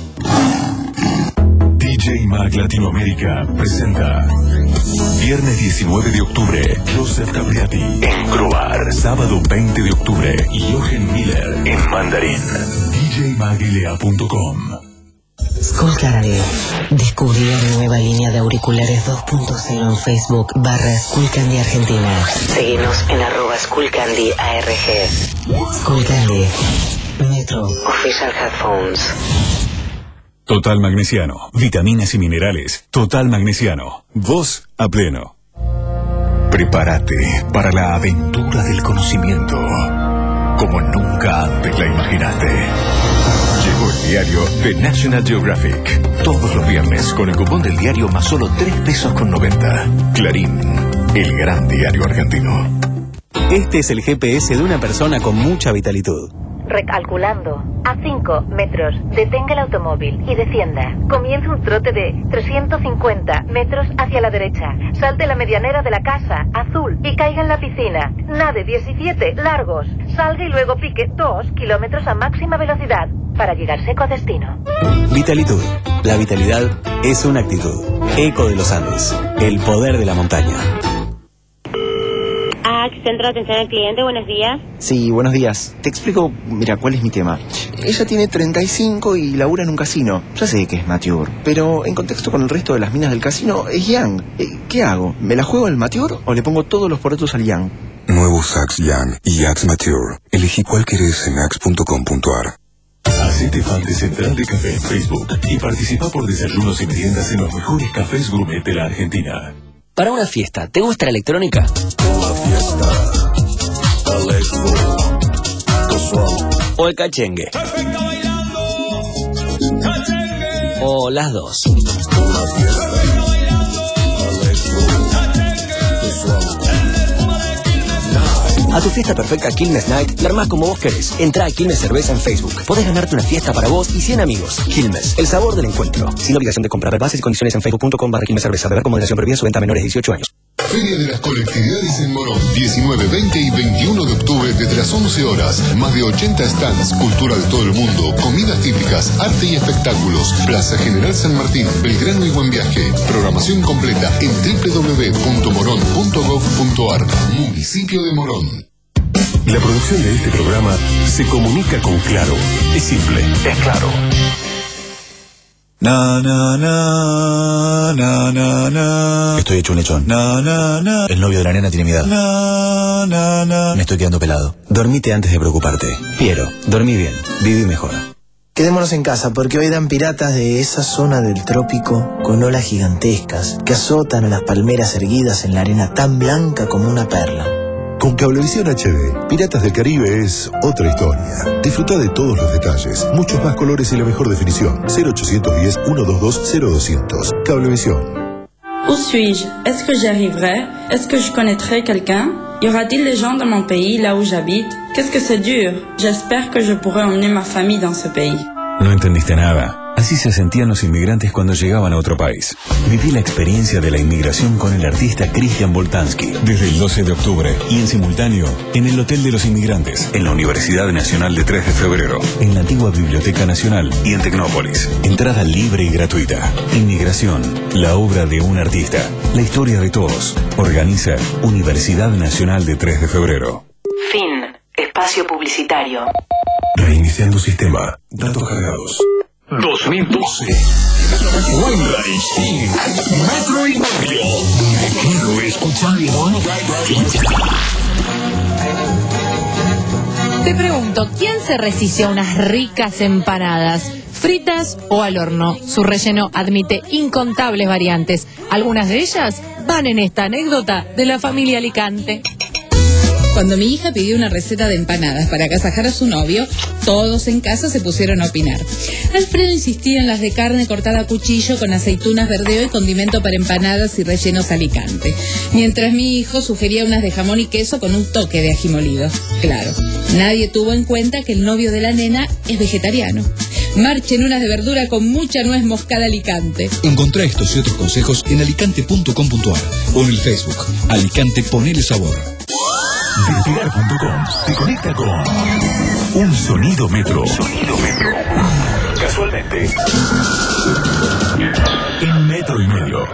D J Mag Latinoamérica presenta viernes diecinueve de octubre, Joseph Capriati en Croar. Sábado veinte de octubre, Jochen Miller en Mandarín. D J magilea punto com. Skullcandy. Descubrí la nueva línea de auriculares dos punto cero en Facebook barra Skullcandy Argentina. Seguinos en arroba Skullcandy A R G. Skullcandy. Metro. Official Headphones. Total Magnesiano. Vitaminas y minerales. Total Magnesiano. Voz a pleno. Prepárate para la aventura del conocimiento, como nunca antes la imaginaste. Llegó el diario de National Geographic. Todos los viernes con el cupón del diario más solo tres pesos con noventa. Clarín, el gran diario argentino. Este es el G P S de una persona con mucha vitalitud. Recalculando. A cinco metros, detenga el automóvil y descienda. Comience un trote de trescientos cincuenta metros hacia la derecha. Salte la medianera de la casa, azul, y caiga en la piscina. Nade diecisiete largos. Salga y luego pique dos kilómetros a máxima velocidad para llegar seco a destino. Vitalitud. La vitalidad es una actitud. Eco de los Andes. El poder de la montaña. Centro de Atención al Cliente, buenos días. Sí, buenos días. Te explico, mira, cuál es mi tema. Ella tiene treinta y cinco y labura en un casino. Ya sé que es mature, pero en contexto con el resto de las minas del casino es young. ¿Qué hago? ¿Me la juego al mature o le pongo todos los porotos al young? Nuevos Axe Young y Axe Mature. Elegí cuál querés en axe punto com punto a r. Hacete fan de Central de Café en Facebook y participa por desayunos y meriendas en los mejores cafés gourmet de la Argentina. Para una fiesta, ¿te gusta la electrónica? ¿O el cachengue? ¿O las dos? A tu fiesta perfecta Quilmes Night la armás como vos querés. Entrá a Quilmes Cerveza en Facebook. Podés ganarte una fiesta para vos y cien amigos. Quilmes, el sabor del encuentro. Sin obligación de comprar. Bases y condiciones en facebook punto com barra Quilmes Cerveza. Beber con moderación, prohibida su venta a menores de dieciocho años. Feria de las Colectividades en Morón, diecinueve, veinte y veintiuno de octubre desde las once horas. Más de ochenta stands, cultura de todo el mundo, comidas típicas, arte y espectáculos. Plaza General San Martín, Belgrano y Buen Viaje. Programación completa en doble u doble u doble u punto morón punto gov punto a r. Municipio de Morón. La producción de este programa se comunica con Claro. Es simple, es claro. Na, na, na, na, na, na. Estoy hecho un lechón. Na, na, na. El novio de la nena tiene mi edad. Na, na, na. Me estoy quedando pelado. Dormite antes de preocuparte. Piero, dormí bien. Viví mejor. Quedémonos en casa porque hoy dan piratas de esa zona del trópico con olas gigantescas que azotan a las palmeras erguidas en la arena tan blanca como una perla. Con Cablevisión H D, Piratas del Caribe es otra historia. Disfruta de todos los detalles, muchos más colores y la mejor definición. cero ochocientos diez, ciento veintidós, cero doscientos. Cablevisión. Où suis-je? Est-ce que j'y arriverai? Est-ce que je connaîtrai quelqu'un? Y aura-t-il des gens dans mon pays, là où j'habite? Qu'est-ce que c'est dur? J'espère que je pourrai emmener ma famille dans ce pays. No entendiste nada. Así se sentían los inmigrantes cuando llegaban a otro país. Viví la experiencia de la inmigración con el artista Cristian Boltanski desde el doce de octubre y en simultáneo en el Hotel de los Inmigrantes, en la Universidad Nacional de tres de febrero, en la antigua Biblioteca Nacional y en Tecnópolis. Entrada libre y gratuita. Inmigración, la obra de un artista. La historia de todos. Organiza Universidad Nacional de tres de febrero. Fin. Espacio publicitario. Reiniciando sistema. Datos cargados. dos mil doce. Wainwright Metro Inmobiliario. Quiero escucharlo. Te pregunto, ¿quién se resistió a unas ricas empanadas? ¿Fritas o al horno? Su relleno admite incontables variantes. Algunas de ellas van en esta anécdota de la familia Alicante. Cuando mi hija pidió una receta de empanadas para agasajar a su novio, todos en casa se pusieron a opinar. Alfredo insistía en las de carne cortada a cuchillo con aceitunas, verdeo y condimento para empanadas y rellenos Alicante. Mientras mi hijo sugería unas de jamón y queso con un toque de ají molido. Claro, nadie tuvo en cuenta que el novio de la nena es vegetariano. Marchen unas de verdura con mucha nuez moscada Alicante. Encontrá estos y otros consejos en alicante punto com punto a r o en el Facebook. Alicante, ponele sabor. Despegar punto com te conecta con un sonido metro. Sonido metro. Casualmente. En metro y medio.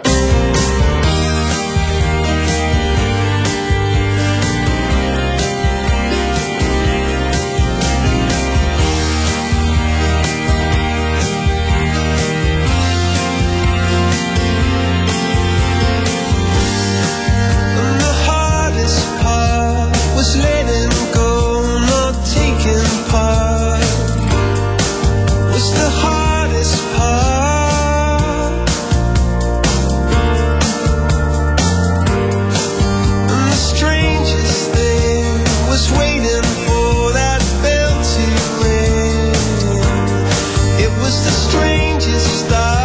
Letting go, not taking part. What's the hardest part? And the strangest thing was waiting for that bell to ring. It was the strangest start.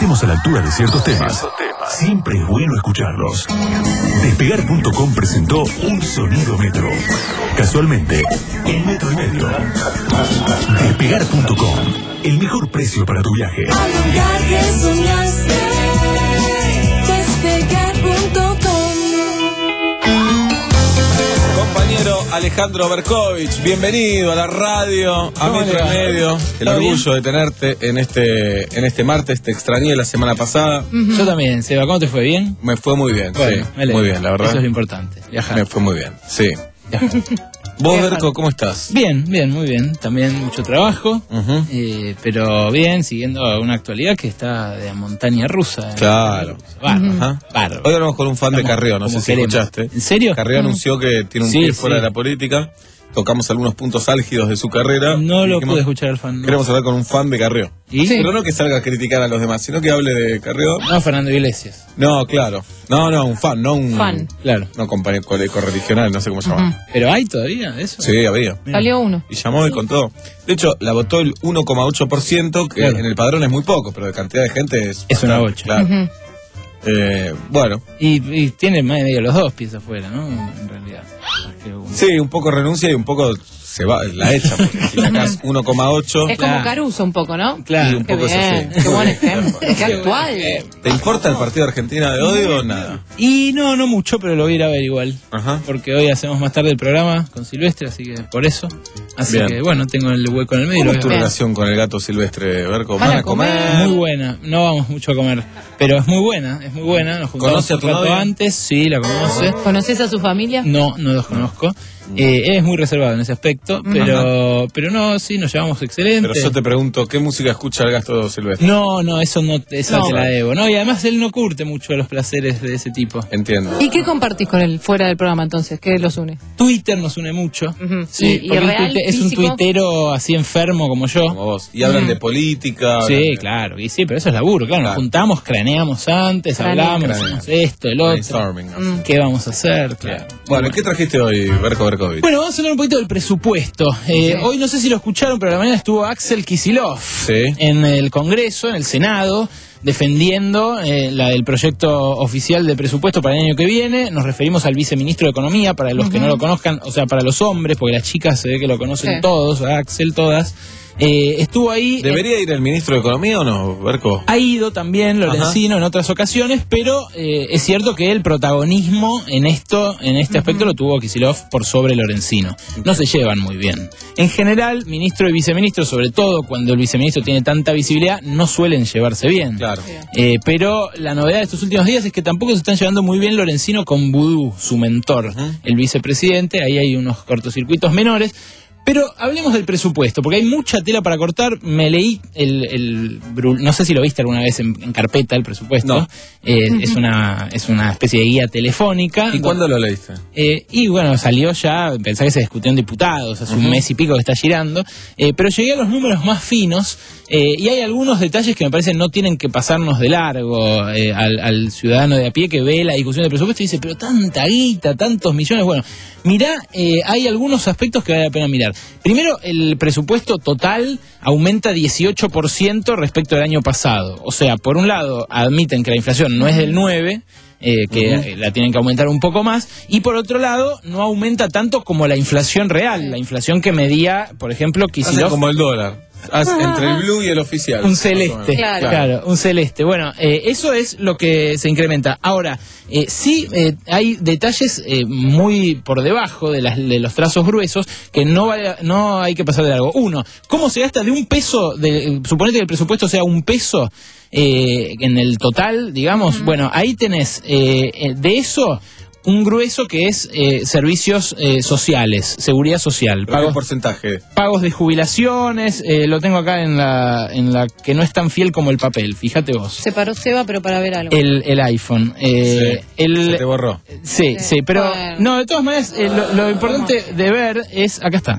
estemos a la altura de ciertos temas, siempre es bueno escucharlos. Despegar punto com presentó Un Sonido Metro. Casualmente, el metro y medio. Despegar punto com, el mejor precio para tu viaje. Al lugar que soñaste, despegar punto com. Compañero Alejandro Berkovich, bienvenido a la radio, a Metro y Medio. El orgullo bien? de tenerte en este en este martes. Te extrañé la semana pasada. Uh-huh. Yo también, Seba, ¿cómo te fue? ¿Bien? Me fue muy bien, bueno, sí, muy bien, la verdad. Eso es lo importante, viajar. Me fue muy bien, sí. ¿Vos, Berko, cómo estás? Bien, bien, muy bien. También mucho trabajo, uh-huh. eh, pero bien, siguiendo una actualidad que está de montaña rusa. Claro. Bárbaro. Uh-huh. Bárbaro. Hoy hablamos con un fan Estamos de Carrió, no sé si queremos. escuchaste. ¿En serio? Carrió uh-huh. anunció que tiene un sí, pie fuera sí. de la política. Tocamos algunos puntos álgidos de su carrera. No lo dijimos, pude escuchar al fan. No. Queremos hablar con un fan de Carrió. ¿Y? Pero no que salga a criticar a los demás, sino que hable de Carrió. No, Fernando Iglesias. No, claro. No, no, un fan, no un... Fan. Claro. No, compañero correligional, no sé cómo se llama. Uh-huh. ¿Pero hay todavía eso? Sí, había. Mira. Salió uno. Y llamó y contó. De hecho, la votó el uno coma ocho por ciento, que claro. en el padrón es muy poco, pero de cantidad de gente es... Es una bocha. Claro. Uh-huh. Eh, bueno. Y, y tiene más de medio los dos pies afuera, ¿no? En realidad. Sí, un poco renuncia y un poco se va, la echa, porque si sacas uno coma ocho... Es como Caruso un poco, ¿no? Claro. Y un poco Qué bien, eso sí. Qué buen ejemplo. Qué actual. ¿Te importa el partido de Argentina de hoy o nada? Y no, no mucho, pero lo voy a ir a ver igual. Ajá. Porque hoy hacemos más tarde el programa con Silvestre, así que por eso. Así bien. que bueno, tengo el hueco en el medio. ¿Cómo es tu bien. relación con el gato silvestre, Berko? ¿Van a comer? Muy buena, no vamos mucho a comer, pero es muy buena, es muy buena. Nos juntamos ¿Conoce a tu un rato novia? antes, sí, la conoce. ¿Conoces a su familia? No, no los conozco. Eh, él es muy reservado en ese aspecto, pero pero no, sí, nos llevamos excelente. Pero yo te pregunto, ¿qué música escucha el gato silvestre? No, no, eso no, esa No. te la debo. No, y además él no curte mucho los placeres de ese tipo. Entiendo. ¿Y qué compartís con él fuera del programa entonces? ¿Qué los une? Twitter nos une mucho. Uh-huh. Sí, ¿Y, y porque real, tuite- es un físico? tuitero así enfermo como yo. Como vos. Y hablan Mm. de política. Sí, hablan de- claro, y sí, pero eso es laburo, claro, nos Claro. juntamos, craneamos antes, Craneamos. hablamos, hacemos esto, el otro, Brainstorming, ¿no? qué vamos a hacer, claro. Bueno, ¿qué trajiste hoy, Berko Berkovich? Bueno, vamos a hablar un poquito del presupuesto. Eh, Sí. Hoy no sé si lo escucharon, pero a la mañana estuvo Axel Kicillof Sí. en el Congreso, en el Senado, defendiendo eh, la, el proyecto oficial de presupuesto para el año que viene. Nos referimos al viceministro de Economía, para los que no lo conozcan, o sea, para los hombres, porque las chicas se ve que lo conocen Sí. todos, a Axel todas. Eh, estuvo ahí... ¿Debería ir el ministro de Economía o no, Berko? Ha ido también Lorenzino en otras ocasiones, pero eh, es cierto que el protagonismo en esto, en este aspecto, lo tuvo Kicillof por sobre Lorenzino. No se llevan muy bien. En general, ministro y viceministro, sobre todo cuando el viceministro tiene tanta visibilidad, no suelen llevarse bien. Claro. Eh, pero la novedad de estos últimos días es que tampoco se están llevando muy bien Lorenzino con Vudú, su mentor, Uh-huh. el vicepresidente. Ahí hay unos cortocircuitos menores. Pero hablemos del presupuesto, porque hay mucha tela para cortar. Me leí el, el bru- no sé si lo viste alguna vez en, en carpeta el presupuesto. No. Eh, es una es una especie de guía telefónica. ¿Y cuándo lo leíste? Eh, y bueno, salió ya, pensá que se discutió en diputados, hace un Ujú. mes y pico que está girando, eh, pero llegué a los números más finos, eh, y hay algunos detalles que me parecen no tienen que pasarnos de largo eh, al, al ciudadano de a pie que ve la discusión del presupuesto y dice, pero tanta guita, tantos millones. Bueno, mirá, eh, hay algunos aspectos que vale la pena mirar. Primero, el presupuesto total aumenta dieciocho por ciento respecto del año pasado. O sea, por un lado, admiten que la inflación no es del nueve, eh, que uh-huh. la tienen que aumentar un poco más, y por otro lado, no aumenta tanto como la inflación real, la inflación que medía, por ejemplo, Kicillof. Hace como el dólar. Haz entre el blue y el oficial. Un celeste, claro. claro, un celeste. Bueno, eh, eso es lo que se incrementa. Ahora, eh, sí eh, hay detalles eh, muy por debajo de, las, de los trazos gruesos que no, vaya, no hay que pasar de largo. Uno, ¿cómo se gasta de un peso? De, suponete que el presupuesto sea un peso eh, en el total, digamos. Mm. Bueno, ahí tenés eh, de eso un grueso que es eh, servicios eh, sociales, seguridad social. Pagos, ¿qué porcentaje? Pagos de jubilaciones, eh, lo tengo acá en la en la que no es tan fiel como el papel, fíjate vos. Se paró Seba, pero para ver algo. El, el iPhone. Eh, sí, el, se te borró. Sí, sí, sí pero bueno. No, de todas maneras, eh, lo, lo importante de ver es, acá está.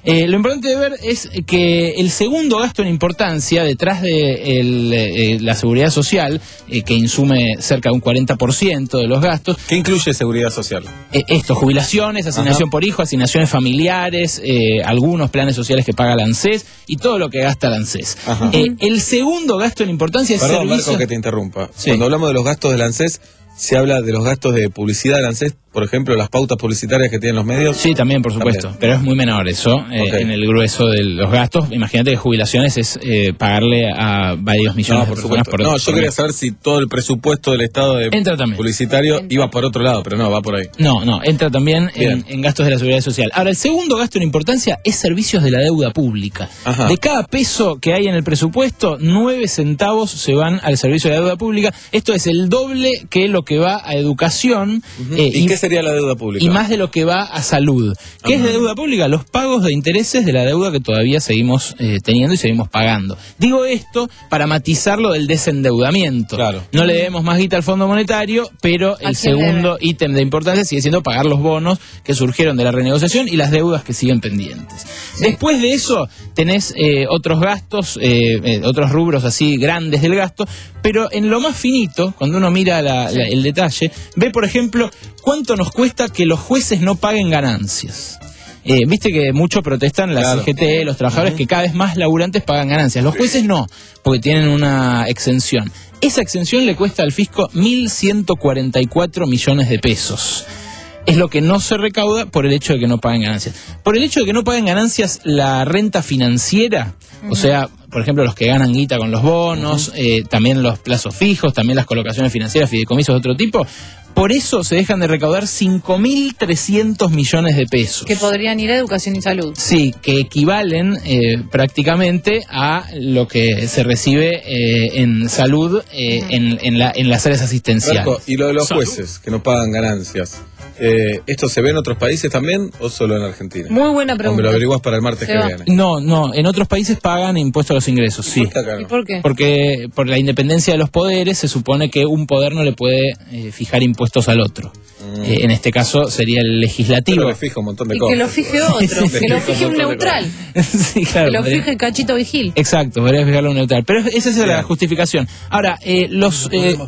Eh, lo importante de ver es que el segundo gasto en importancia, detrás de el, eh, la seguridad social, eh, que insume cerca de un cuarenta por ciento de los gastos. ¿Qué incluye seguridad social? Eh, esto, jubilaciones, asignación Ajá. por hijo, asignaciones familiares, eh, algunos planes sociales que paga la ANSES y todo lo que gasta la ANSES. Eh, el segundo gasto en importancia es Perdón, servicios... Marco, que te interrumpa. Sí. Cuando hablamos de los gastos de la ANSES, se habla de los gastos de publicidad de la ANSES, por ejemplo, las pautas publicitarias que tienen los medios. Sí, también, por supuesto, también. Pero es muy menor eso, eh, okay. en el grueso de los gastos. Imagínate que jubilaciones es eh, pagarle a varios millones no, por de personas supuesto. por No, por yo quería saber si todo el presupuesto del Estado de publicitario entra. iba por otro lado, pero no, va por ahí. No, no, entra también en, en gastos de la seguridad social. Ahora, el segundo gasto en importancia es servicios de la deuda pública. Ajá. De cada peso que hay en el presupuesto, nueve centavos se van al servicio de la deuda pública. Esto es el doble que lo que va a educación. Uh-huh. eh, ¿Y, ¿Y qué sería la deuda pública? Y más de lo que va a salud. ¿Qué Ajá. es la deuda pública? Los pagos de intereses de la deuda que todavía seguimos eh, teniendo y seguimos pagando. Digo esto para matizar lo del desendeudamiento. Claro. No le debemos más guita al Fondo Monetario, pero el segundo ítem de importancia sigue siendo pagar los bonos que surgieron de la renegociación y las deudas que siguen pendientes. Sí. Después de eso tenés eh, otros gastos, eh, eh, otros rubros así grandes del gasto, pero en lo más finito, cuando uno mira la, la, el detalle, ve por ejemplo cuánto nos cuesta que los jueces no paguen ganancias. Eh, Viste que mucho protestan la claro. C G T, los trabajadores, uh-huh. que cada vez más laburantes pagan ganancias. Los jueces no, porque tienen una exención. Esa exención le cuesta al fisco mil ciento cuarenta y cuatro millones de pesos. Es lo que no se recauda por el hecho de que no paguen ganancias. Por el hecho de que no paguen ganancias la renta financiera, uh-huh. o sea, por ejemplo, los que ganan guita con los bonos, uh-huh. eh, también los plazos fijos, también las colocaciones financieras, fideicomisos de otro tipo. Por eso se dejan de recaudar cinco mil trescientos millones de pesos. Que podrían ir a educación y salud. Sí, que equivalen eh, prácticamente a lo que se recibe eh, en salud eh, uh-huh. en, en, la, en las áreas asistenciales. Marco, y lo de los jueces que no pagan ganancias. Eh, ¿Esto se ve en otros países también o solo en Argentina? Muy buena pregunta. O me lo averiguas para el martes se que va. viene. No, no, en otros países pagan impuesto a los ingresos, sí. ¿Y por qué? Porque por la independencia de los poderes se supone que un poder no le puede eh, fijar impuestos al otro. Mm. Eh, en este caso sería el legislativo. Pero le fija un montón de y cosas. que lo fije otro, que lo fije un neutral. Sí, claro, que lo podría... fije Cachito Vigil. Exacto, podría fijarlo un neutral. Pero esa es la justificación. Ahora, eh, los... Eh,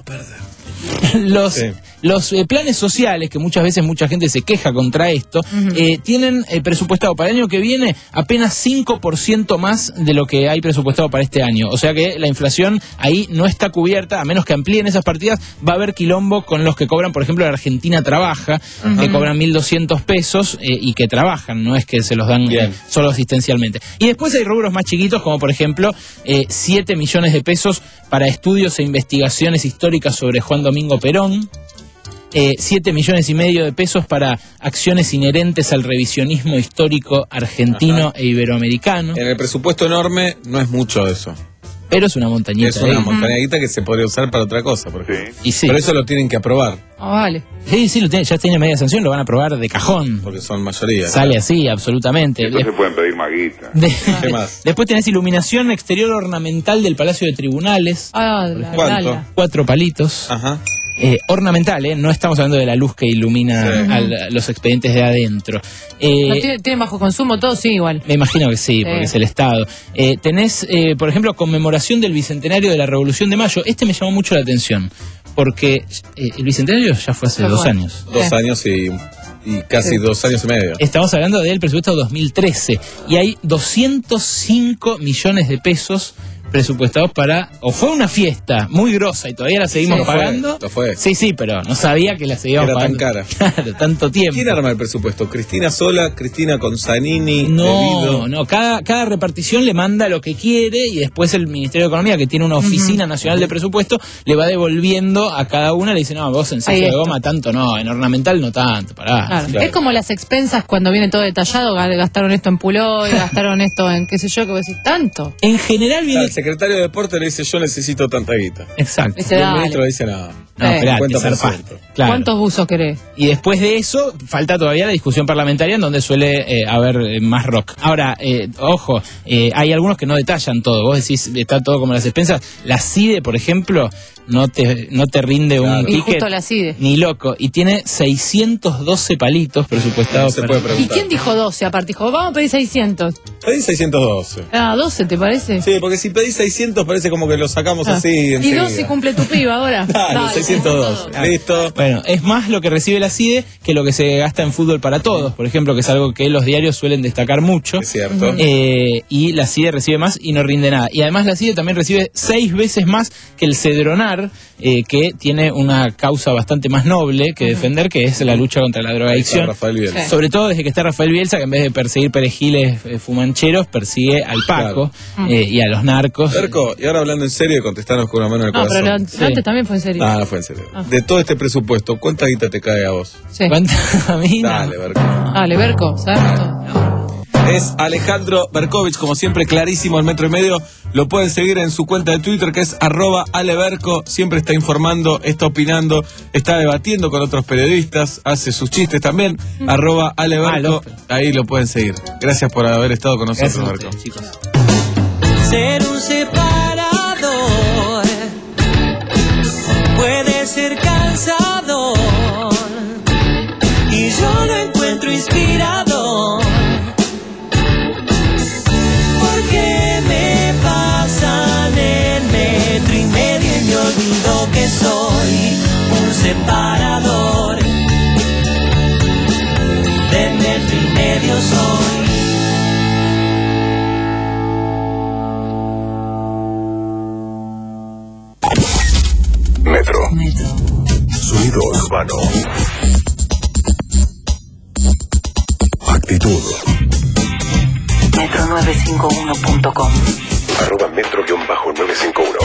los sí. los eh, planes sociales, que muchas veces mucha gente se queja contra esto, uh-huh. eh, tienen eh, presupuestado para el año que viene apenas cinco por ciento más de lo que hay presupuestado para este año. O sea que la inflación ahí no está cubierta, a menos que amplíen esas partidas, va a haber quilombo con los que cobran, por ejemplo, la Argentina Trabaja, uh-huh. que cobran mil doscientos pesos eh, y que trabajan, no es que se los dan eh, solo asistencialmente. Y después hay rubros más chiquitos, como por ejemplo eh, siete millones de pesos para estudios e investigaciones históricas sobre Juan Domingo Perón. Eh, siete millones y medio de pesos para acciones inherentes al revisionismo histórico argentino Ajá. e iberoamericano. En el presupuesto enorme no es mucho eso. Pero es una montañita. Es una montañita que se podría usar para otra cosa, por ejemplo. Sí. Y sí. Pero eso lo tienen que aprobar. Ah, vale. Sí, sí, lo tiene, ya tiene media sanción, lo van a aprobar de cajón. Porque son mayoría. Sale ¿no? así, absolutamente. Entonces pueden pedir más guita. De... ¿Qué más? Después tenés iluminación exterior ornamental del Palacio de Tribunales. Ah, la, ¿Cuánto? La. Cuatro palitos. Ajá. Eh, ornamental, ¿eh? No estamos hablando de la luz que ilumina sí. al, los expedientes de adentro. Eh, ¿No tiene, tiene bajo consumo todo? Sí, igual. Me imagino que sí, porque eh. es el Estado. Eh, tenés, eh, por ejemplo, conmemoración del Bicentenario de la Revolución de Mayo. Este me llamó mucho la atención, porque eh, el Bicentenario ya fue hace no dos fue. años. Dos años y... Y casi sí. dos años y medio. Estamos hablando del presupuesto dos mil trece. Y hay doscientos cinco millones de pesos presupuestados para... O fue una fiesta muy grosa y todavía la seguimos sí, pagando. Fue, lo fue. Sí, sí, pero no sabía que la seguíamos Era pagando. Era tan cara. Claro, tanto tiempo. ¿Quién arma el presupuesto? ¿Cristina sola? ¿Cristina con Zanini? No, Debido? no. Cada, cada repartición le manda lo que quiere y después el Ministerio de Economía, que tiene una oficina uh-huh. nacional de presupuesto, le va devolviendo a cada una. Le dice, no, vos en sello de goma tanto no, en ornamental no tanto, pará. Claro. Claro. Es como las expensas cuando viene todo detallado, gastaron esto en Puloy, gastaron esto en qué sé yo, que vos decís, ¿tanto? En general viene... El secretario de Deporte le dice, yo necesito tanta guita. Exacto. Ese y el dale. ministro le dice, no. No, Eh. esperate, cincuenta por zarpaste. ciento. Claro. ¿Cuántos buzos querés? Y después de eso, falta todavía la discusión parlamentaria en donde suele eh, haber eh, más rock. Ahora, eh, ojo, eh, hay algunos que no detallan todo. Vos decís, está todo como las expensas. La CIDE, por ejemplo, no te, no te rinde un Y ticket justo la CIDE. ni loco. Y tiene seiscientos doce palitos presupuestados. Se para- puede ¿Y preguntar. quién dijo doce aparte? Dijo, vamos a pedir seiscientos. Pedí seiscientos doce. Ah, doce, ¿te parece? Sí, porque si pedís seiscientos parece como que lo sacamos Ah. así Y enseguida. doce cumple tu piba ahora. Claro, Dale, seiscientos doce. Claro. Listo. Bueno, es más lo que recibe la CIDE que lo que se gasta en fútbol para todos, por ejemplo, que es algo que los diarios suelen destacar mucho. Es cierto. Eh, y la CIDE recibe más y no rinde nada. Y además la CIDE también recibe seis veces más que el Cedronar, eh, que tiene una causa bastante más noble que defender, que es la lucha contra la drogadicción. Ahí está Rafael Bielsa. Sí. Sobre todo desde que está Rafael Bielsa, que en vez de perseguir perejiles eh, fumancheros, persigue al Paco Claro. eh, y a los narcos. Berco, y ahora hablando en serio, contestanos con una mano en el No, pero corazón. lo- lo antes también fue en serio. No, no fue en serio. Ah. De todo este presupuesto, ¿cuánta guita te cae a vos? Sí. ¿Cuánto? A mí no. Dale, Berco. Dale, Berco, ¿sabes todo? Es Alejandro Berkovich, como siempre, clarísimo el metro y medio. Lo pueden seguir en su cuenta de Twitter, que es arroba aleberco. Siempre está informando, está opinando, está debatiendo con otros periodistas, hace sus chistes también. Arroba aleberco, ahí lo pueden seguir. Gracias por haber estado con nosotros, Gracias a Berco. ustedes, chicos. Ser un separador puede ser cansador y yo lo encuentro inspirador. Porque me pasan el metro y medio y me olvido que soy un separador. Del metro y medio soy. Metro. Sonido urbano. Actitud. metro novecientos cincuenta y uno punto com. Arroba metro nueve cinco uno.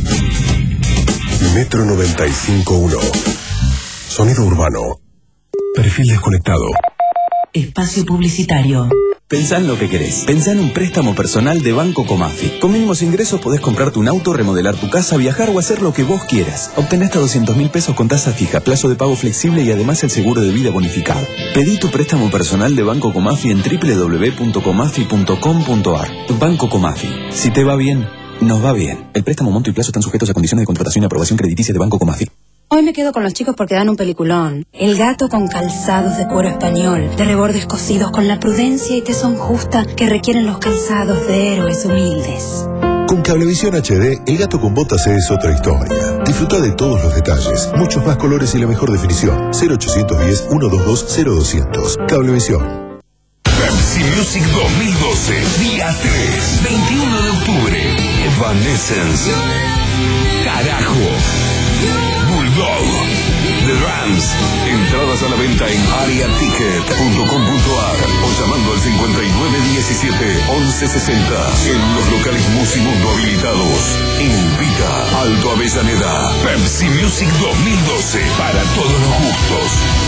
Metro noventa y cinco punto uno. Sonido urbano. Perfil desconectado. Espacio publicitario. Pensá en lo que querés. Pensá en un préstamo personal de Banco Comafi. Con mínimos ingresos podés comprarte un auto, remodelar tu casa, viajar o hacer lo que vos quieras. Obtenés hasta doscientos mil pesos con tasa fija, plazo de pago flexible y además el seguro de vida bonificado. Pedí tu préstamo personal de Banco Comafi en doble u doble u doble u punto comafi punto com punto ar. Banco Comafi. Si te va bien, nos va bien. El préstamo, monto y plazo están sujetos a condiciones de contratación y aprobación crediticia de Banco Comafi. Hoy me quedo con los chicos porque dan un peliculón. El gato con calzados de cuero español, de rebordes cosidos con la prudencia y tesón justa que requieren los calzados de héroes humildes. Con Cablevisión H D, el gato con botas es otra historia. Disfruta de todos los detalles, muchos más colores y la mejor definición. cero ochocientos diez, ciento veintidós, cero doscientos. Cablevisión. Pepsi Music dos mil doce, día tres, veintiuno de octubre. Evanescence. Carajo. Bulldog. The Rams. Entradas a la venta en aria ticket punto com punto ar o llamando al cincuenta y nueve diecisiete, once sesenta. En los locales Musimundo habilitados. Invita Alto Avellaneda. Pepsi Music dos mil doce. Para todos los gustos.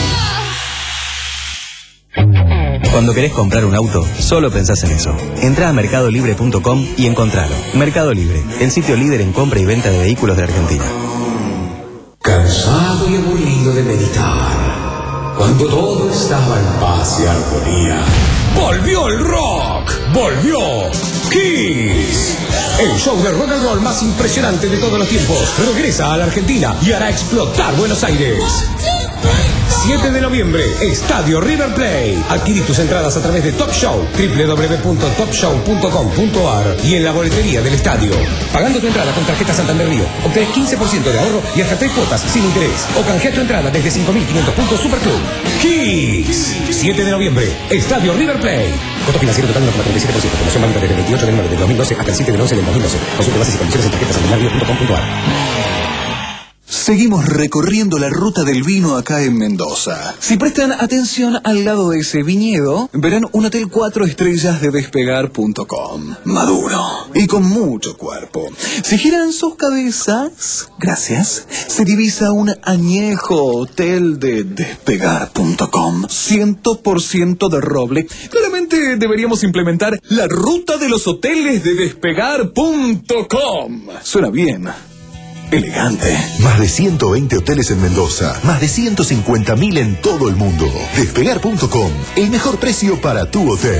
Cuando querés comprar un auto, solo pensás en eso. Entrá a mercado libre punto com y encontralo. Mercado Libre, el sitio líder en compra y venta de vehículos de Argentina. Cansado y aburrido de meditar, cuando todo estaba en paz y armonía, ¡volvió el rock! ¡Volvió Kiss! El show de rock and roll más impresionante de todos los tiempos regresa a la Argentina y hará explotar Buenos Aires. siete de noviembre, Estadio River Plate. Adquirí tus entradas a través de Top Show, doble u doble u doble u punto top show punto com punto ar y en la boletería del estadio. Pagando tu entrada con tarjeta Santander Río, obtenés quince por ciento de ahorro y hasta tres cuotas sin interés. O canjea tu entrada desde cinco mil quinientos puntos Superclub. Kiss. siete de noviembre, Estadio River Plate. Costo financiero total uno coma treinta y siete por ciento. Promoción válida desde el veintiocho de enero del dos mil doce hasta el siete de once del dos mil doce. Consulte bases y condiciones en tarjeta santander río punto com punto ar. Seguimos recorriendo la ruta del vino acá en Mendoza. Si prestan atención al lado de ese viñedo, verán un hotel cuatro estrellas de despegar punto com. Maduro y con mucho cuerpo. Si giran sus cabezas, gracias, se divisa un añejo hotel de despegar punto com. cien por ciento de roble. Claramente deberíamos implementar la ruta de los hoteles de despegar punto com. Suena bien. elegante. Más de ciento veinte hoteles en Mendoza. Más de ciento cincuenta mil en todo el mundo. Despegar punto com. El mejor precio para tu hotel.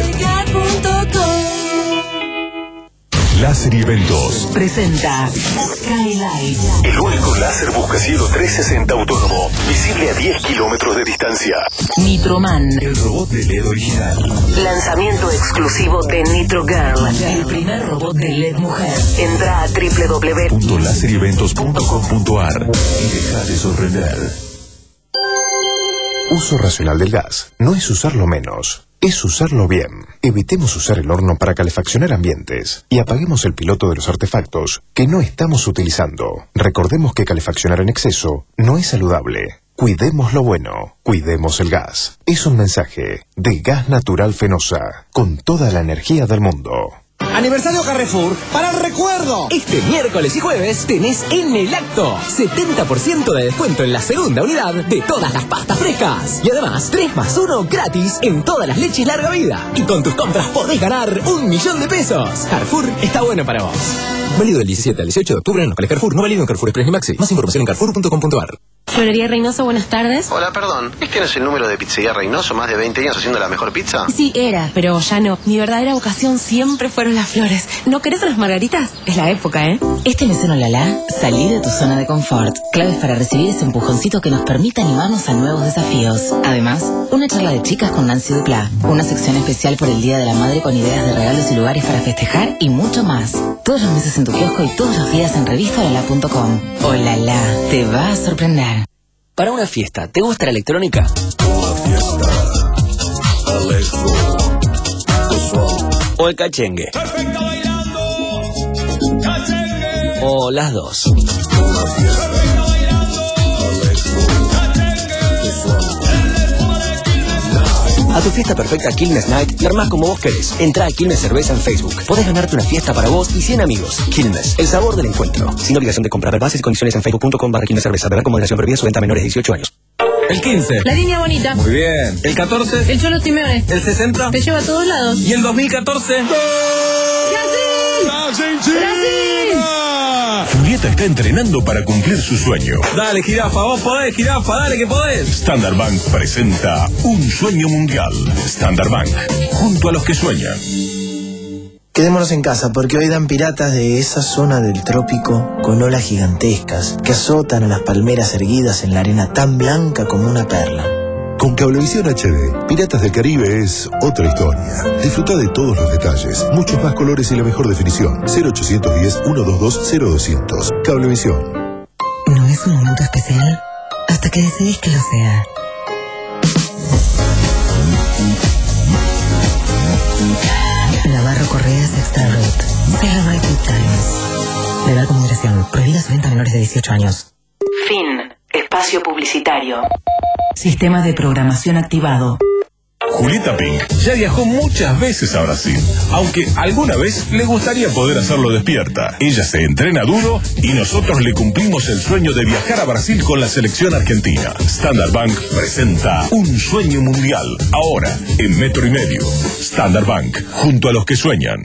Láser y Eventos presenta Skylight. El único láser buscacielos trescientos sesenta autónomo, visible a diez kilómetros de distancia. Nitroman. El robot de L E D original. Lanzamiento exclusivo de Nitro Girl. El primer robot de L E D mujer. Entra a doble u doble u doble u punto láser y eventos punto com punto a r y deja de sorprender. Uso racional del gas no es usarlo menos, es usarlo bien. Evitemos usar el horno para calefaccionar ambientes y apaguemos el piloto de los artefactos que no estamos utilizando. Recordemos que calefaccionar en exceso no es saludable. Cuidemos lo bueno, cuidemos el gas. Es un mensaje de Gas Natural Fenosa, con toda la energía del mundo. Aniversario Carrefour para el recuerdo. Este miércoles y jueves tenés en el acto setenta por ciento de descuento en la segunda unidad de todas las pastas frescas. Y además tres más uno gratis en todas las leches larga vida. Y con tus compras podés ganar un millón de pesos. Carrefour está bueno para vos. Válido del diecisiete al dieciocho de octubre en locales Carrefour. No válido en Carrefour Express ni Maxi. Más información en carrefour punto com punto a r. Florería Reynoso, buenas tardes. Hola, perdón. ¿Este no es el número de Pizzería Reynoso? ¿Más de veinte años haciendo la mejor pizza? Sí, era, pero ya no. Mi verdadera vocación siempre fueron las flores. ¿No querés unas margaritas? Es la época, ¿eh? Este mesero Lala, salí de tu zona de confort. Claves para recibir ese empujoncito que nos permite animarnos a nuevos desafíos. Además, una charla de chicas con Nancy Duplá. Una sección especial por el Día de la Madre con ideas de regalos y lugares para festejar y mucho más. Todos los meses en tu kiosco y todos los días en revista olala punto com. Olala, te va a sorprender. Para una fiesta, ¿te gusta la electrónica? Una fiesta. Electro. ¿O el cachengue? ¿O las dos? Una fiesta. A tu fiesta perfecta Quilmes Night, la armás como vos querés. Entrá a Quilmes Cerveza en Facebook. Podés ganarte una fiesta para vos y cien amigos. Quilmes, el sabor del encuentro. Sin obligación de comprar. Ver bases y condiciones en facebook punto com barra Quilmes Cerveza. Beber con moderación prohibida, su venta a menores de dieciocho años. El quince. La línea bonita. Muy bien. El catorce. El Cholo Simeone. El sesenta. Te lleva a todos lados. Y el dos mil catorce. ¡Brasil! ¡Brasil! Julieta está entrenando para cumplir su sueño. Dale, jirafa, vos podés, jirafa, dale que podés. Standard Bank presenta Un Sueño Mundial. Standard Bank, junto a los que sueñan. Quedémonos en casa porque hoy dan piratas de esa zona del trópico con olas gigantescas que azotan a las palmeras erguidas en la arena tan blanca como una perla. Con Cablevisión H D, Piratas del Caribe es otra historia. Disfruta de todos los detalles, muchos más colores y la mejor definición. cero ochocientos diez, ciento veintidós, cero doscientos. Cablevisión. ¿No es un momento especial? Hasta que decidís que lo sea. Navarro Correa Sexta Route. Celebrate Good Times. La edad con moderación. Prohibida su venta a menores de dieciocho años. Fin. Espacio publicitario. Sistema de programación activado. Julieta Pink ya viajó muchas veces a Brasil, aunque alguna vez le gustaría poder hacerlo despierta. Ella se entrena duro y nosotros le cumplimos el sueño de viajar a Brasil con la selección argentina. Standard Bank presenta Un Sueño Mundial, ahora en metro y medio. Standard Bank, junto a los que sueñan.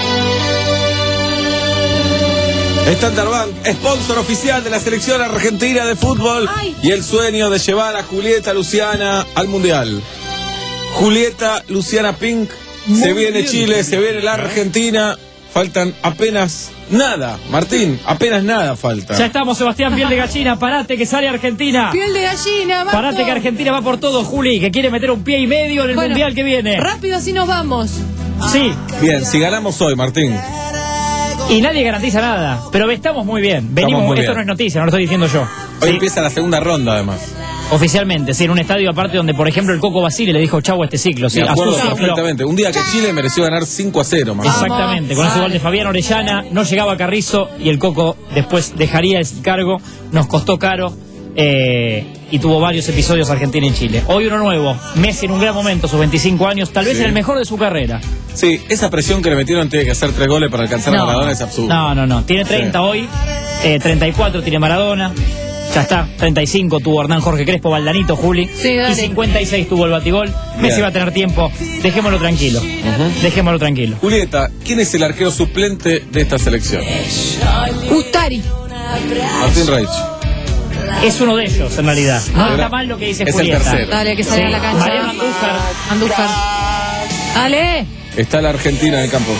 Standard Bank, sponsor oficial de la selección argentina de fútbol. Ay. Y el sueño de llevar a Julieta Luciana al Mundial. Julieta Luciana Pink, muy se viene bien. Chile, se viene la Argentina. Faltan apenas nada, Martín, apenas nada falta. Ya estamos, Sebastián, piel de gallina, parate que sale Argentina. Piel de gallina, Marco. Parate que Argentina va por todo, Juli, que quiere meter un pie y medio en el bueno, Mundial que viene. Rápido, así nos vamos. Sí. Bien, si ganamos hoy, Martín. Y nadie garantiza nada, pero estamos muy bien. Venimos, muy esto bien. no es noticia, no lo estoy diciendo yo. Hoy ¿sí? Empieza la segunda ronda, además. Oficialmente, sí, en un estadio aparte donde, por ejemplo, el Coco Basile le dijo chau a este ciclo. Sí, me acuerdo Azul, perfectamente. Un día que Chile mereció ganar cinco a cero. Más exactamente, con ese gol de Fabián Orellana, no llegaba Carrizo y el Coco después dejaría el cargo, nos costó caro eh, y tuvo varios episodios Argentina en Chile. Hoy uno nuevo, Messi en un gran momento, sus veinticinco años, tal vez sí. en el mejor de su carrera. Sí, esa presión que le metieron, tiene que hacer tres goles para alcanzar no, a Maradona, es absurdo. No, no, no, tiene treinta sí. hoy, eh, treinta y cuatro tiene Maradona. Ya está, treinta y cinco tuvo Hernán Jorge Crespo, Valdanito, Juli. Sí, y cincuenta y seis tuvo el batigol. Messi va a tener tiempo. Dejémoslo tranquilo. Uh-huh. Dejémoslo tranquilo. Julieta, ¿quién es el arquero suplente de esta selección? Ustari. Martín Reich. Es uno de ellos, en realidad. No está mal lo que dice Es el Julieta. tercero. Dale, que salga Sí. a la cancha. Mariano Andújar. Andújar. Dale. Está la Argentina en el campo.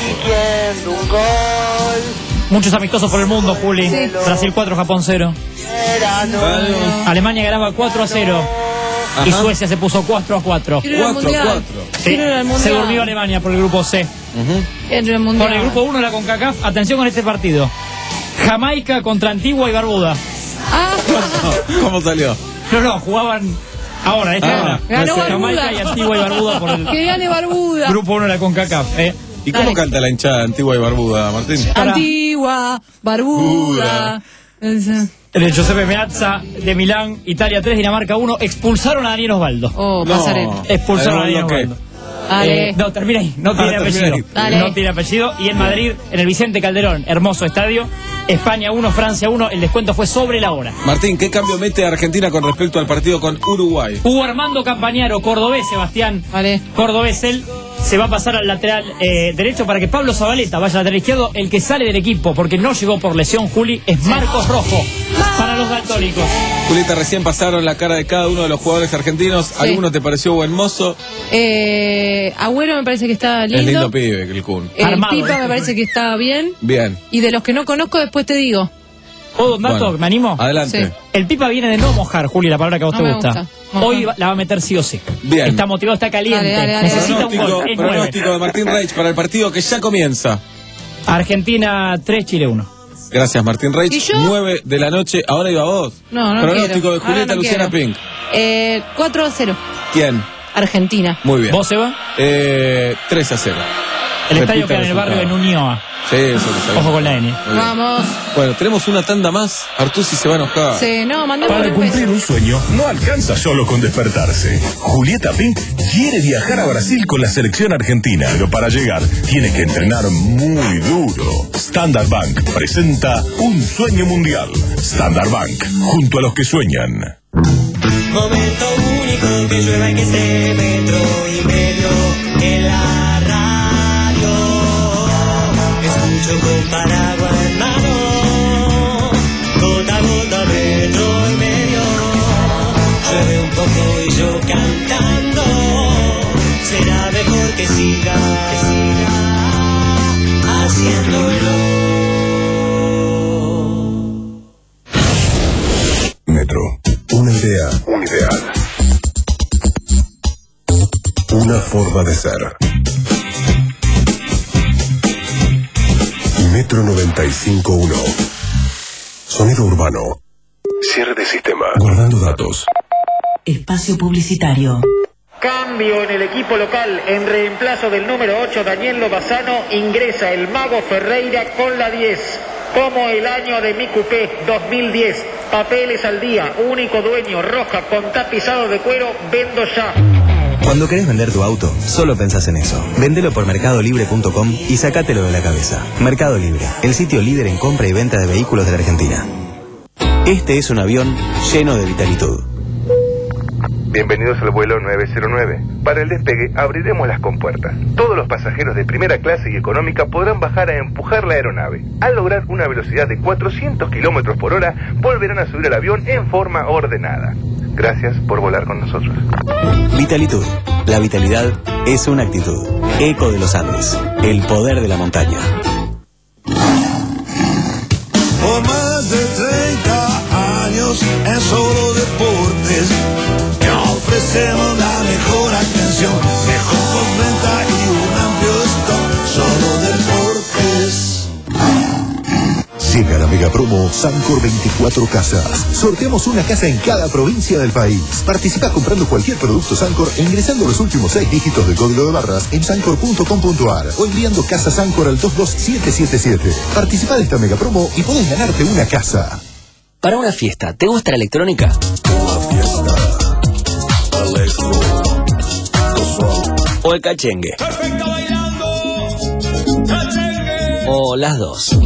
Muchos amistosos por el mundo, Juli. Sí. Brasil cuatro, Japón cero. Alemania ganaba cuatro a cero. Y Ajá. Suecia se puso cuatro a cuatro. Quiero ir al cuatro, mundial. cuatro. Sí. Quiero ir al Se mundial. durmió Alemania por el grupo C. Quiero ir al Por mundial. el grupo uno de la CONCACAF, atención con este partido. Jamaica contra Antigua y Barbuda. Ah, ¿Cómo salió? No, no, jugaban ahora, esta Ah, hora. ganó Jamaica Barbuda. y Antigua y Barbuda por el que gane Barbuda. grupo uno de la CONCACAF. ¿eh? ¿Y cómo Dale. canta la hinchada antigua y barbuda, Martín? Antigua, Barbuda. Ese. En el Giuseppe Meazza de Milán, Italia tres, Dinamarca uno, expulsaron a Daniel Osvaldo. Oh, No. pasarela. Expulsaron a ¿Daniel Daniel Osvaldo Osvaldo. Dale. Eh, no, termina ahí, no tiene Ah, termina apellido. ahí. Dale. No tiene apellido. Y en Madrid, en el Vicente Calderón, hermoso estadio, España uno, Francia uno, el descuento fue sobre la hora. Martín, ¿qué cambio mete Argentina con respecto al partido con Uruguay? Hugo Armando Campañaro, cordobés, Sebastián. Vale. Cordobés, él se va a pasar al lateral eh, derecho para que Pablo Zabaleta vaya al lateral izquierdo. El que sale del equipo, porque no llegó por lesión, Juli, es Marcos Rojo, para los daltónicos. Julieta, recién pasaron la cara de cada uno de los jugadores argentinos. ¿Alguno te pareció buen mozo? Eh, Agüero me parece que está lindo. Es lindo pibe, el Kun. El Armado, Pipa eh. me parece que está bien. Bien. Y de los que no conozco, después te digo. ¿Puedo un dato? Bueno, ¿Me animo? adelante. Sí. El Pipa viene de no mojar, Juli, la palabra que a vos No te me gusta. gusta. Mojar. Hoy va- la va a meter sí o sí. Bien. Está motivado, está caliente. Dale, dale, dale, Necesita un Pronóstico, gol. Es nueve. pronóstico de Martín Reich para el partido que ya comienza. Argentina tres, Chile uno. Gracias, Martín Reich. ¿Y yo? nueve de la noche. Ahora iba vos. No, no Pronóstico quiero. de Julieta Ahora no Luciana quiero. Pink. Eh, cuatro a cero. ¿Quién? Argentina. Muy bien. ¿Vos, Seba? Eh, tres a cero. El Repita estadio queda en el barrio de resultado. Nuñoa. Sí, eso lo sabemos. Ojo con la N. Muy bien. Vamos. Bueno, tenemos una tanda más. Artusi se va a enojar. Sí, no, mandemos Para un cumplir beso. un sueño, no alcanza solo con despertarse. Julieta Pink quiere viajar a Brasil con la selección argentina, pero para llegar tiene que entrenar muy duro. Standard Bank presenta Un Sueño Mundial. Standard Bank, junto a los que sueñan. Momento único que llueva y que esté metro y medio en la radio. Escucho con paraguas en mano, gota a gota, metro y medio. Llueve un poco y yo cantando. Será mejor que siga, que siga haciéndolo. Metro. Una idea. Un ideal. Una forma de ser. Metro noventa y cinco punto uno. Sonido urbano. Cierre de sistema. Guardando datos. Espacio publicitario. Cambio en el equipo local. En reemplazo del número ocho, Daniel Lobazano, ingresa el Mago Ferreira con la diez. Como el año de mi cupé, dos mil diez. Papeles al día, único dueño, roja, con tapizado de cuero, vendo ya. Cuando querés vender tu auto, solo pensás en eso. Vendelo por mercado libre punto com y sacátelo de la cabeza. Mercado Libre, el sitio líder en compra y venta de vehículos de la Argentina. Este es un avión lleno de vitalitud. Bienvenidos al vuelo nueve cero nueve. Para el despegue abriremos las compuertas. Todos los pasajeros de primera clase y económica podrán bajar a empujar la aeronave. Al lograr una velocidad de cuatrocientos kilómetros por hora, volverán a subir al avión en forma ordenada. Gracias por volar con nosotros. Vitalitud. La vitalidad es una actitud. Eco de los Andes. El poder de la montaña. Por más de treinta años en Solo Deportes te ofrecemos la mejor atención, mejor postventa y un amplio stock. Solo Deportes. Llega la mega promo Sancor veinticuatro Casas. Sorteamos una casa en cada provincia del país. Participa comprando cualquier producto Sancor e ingresando los últimos seis dígitos del código de barras en sancor punto com punto ar o enviando casa Sancor al dos dos siete siete siete. Participa de esta mega promo y podés ganarte una casa. Para una fiesta, ¿te gusta la electrónica? Una fiesta. Electro. ¿O el cachengue? ¿O las dos?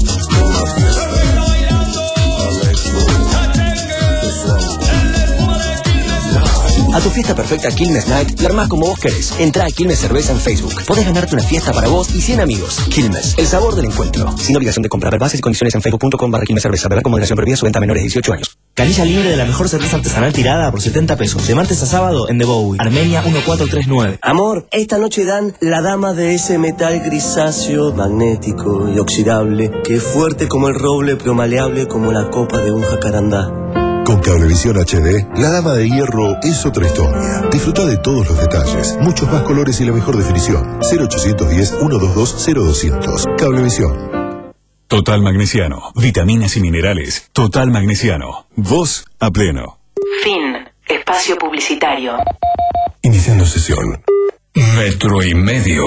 A tu fiesta perfecta Quilmes Night la armás como vos querés. Entrá a Quilmes Cerveza en Facebook. Podés ganarte una fiesta para vos y cien amigos. Quilmes, el sabor del encuentro. Sin obligación de compra. Ver bases y condiciones en facebook punto com barra Quilmes Cerveza. Beber con moderación prohibida. Su venta a menores de dieciocho años. Canilla libre de la mejor cerveza artesanal tirada por setenta pesos. De martes a sábado en The Bowie. Armenia uno cuatro tres nueve. Amor, esta noche dan la dama de ese metal grisáceo, magnético y oxidable, que es fuerte como el roble pero maleable como la copa de un jacarandá. Con Cablevisión H D, la dama de hierro es otra historia. Disfruta de todos los detalles, muchos más colores y la mejor definición. cero ochocientos diez, ciento veintidós, cero doscientos. Cablevisión. Total Magnesiano. Vitaminas y minerales. Total Magnesiano. Voz a pleno. Fin. Espacio publicitario. Iniciando sesión. Metro y medio.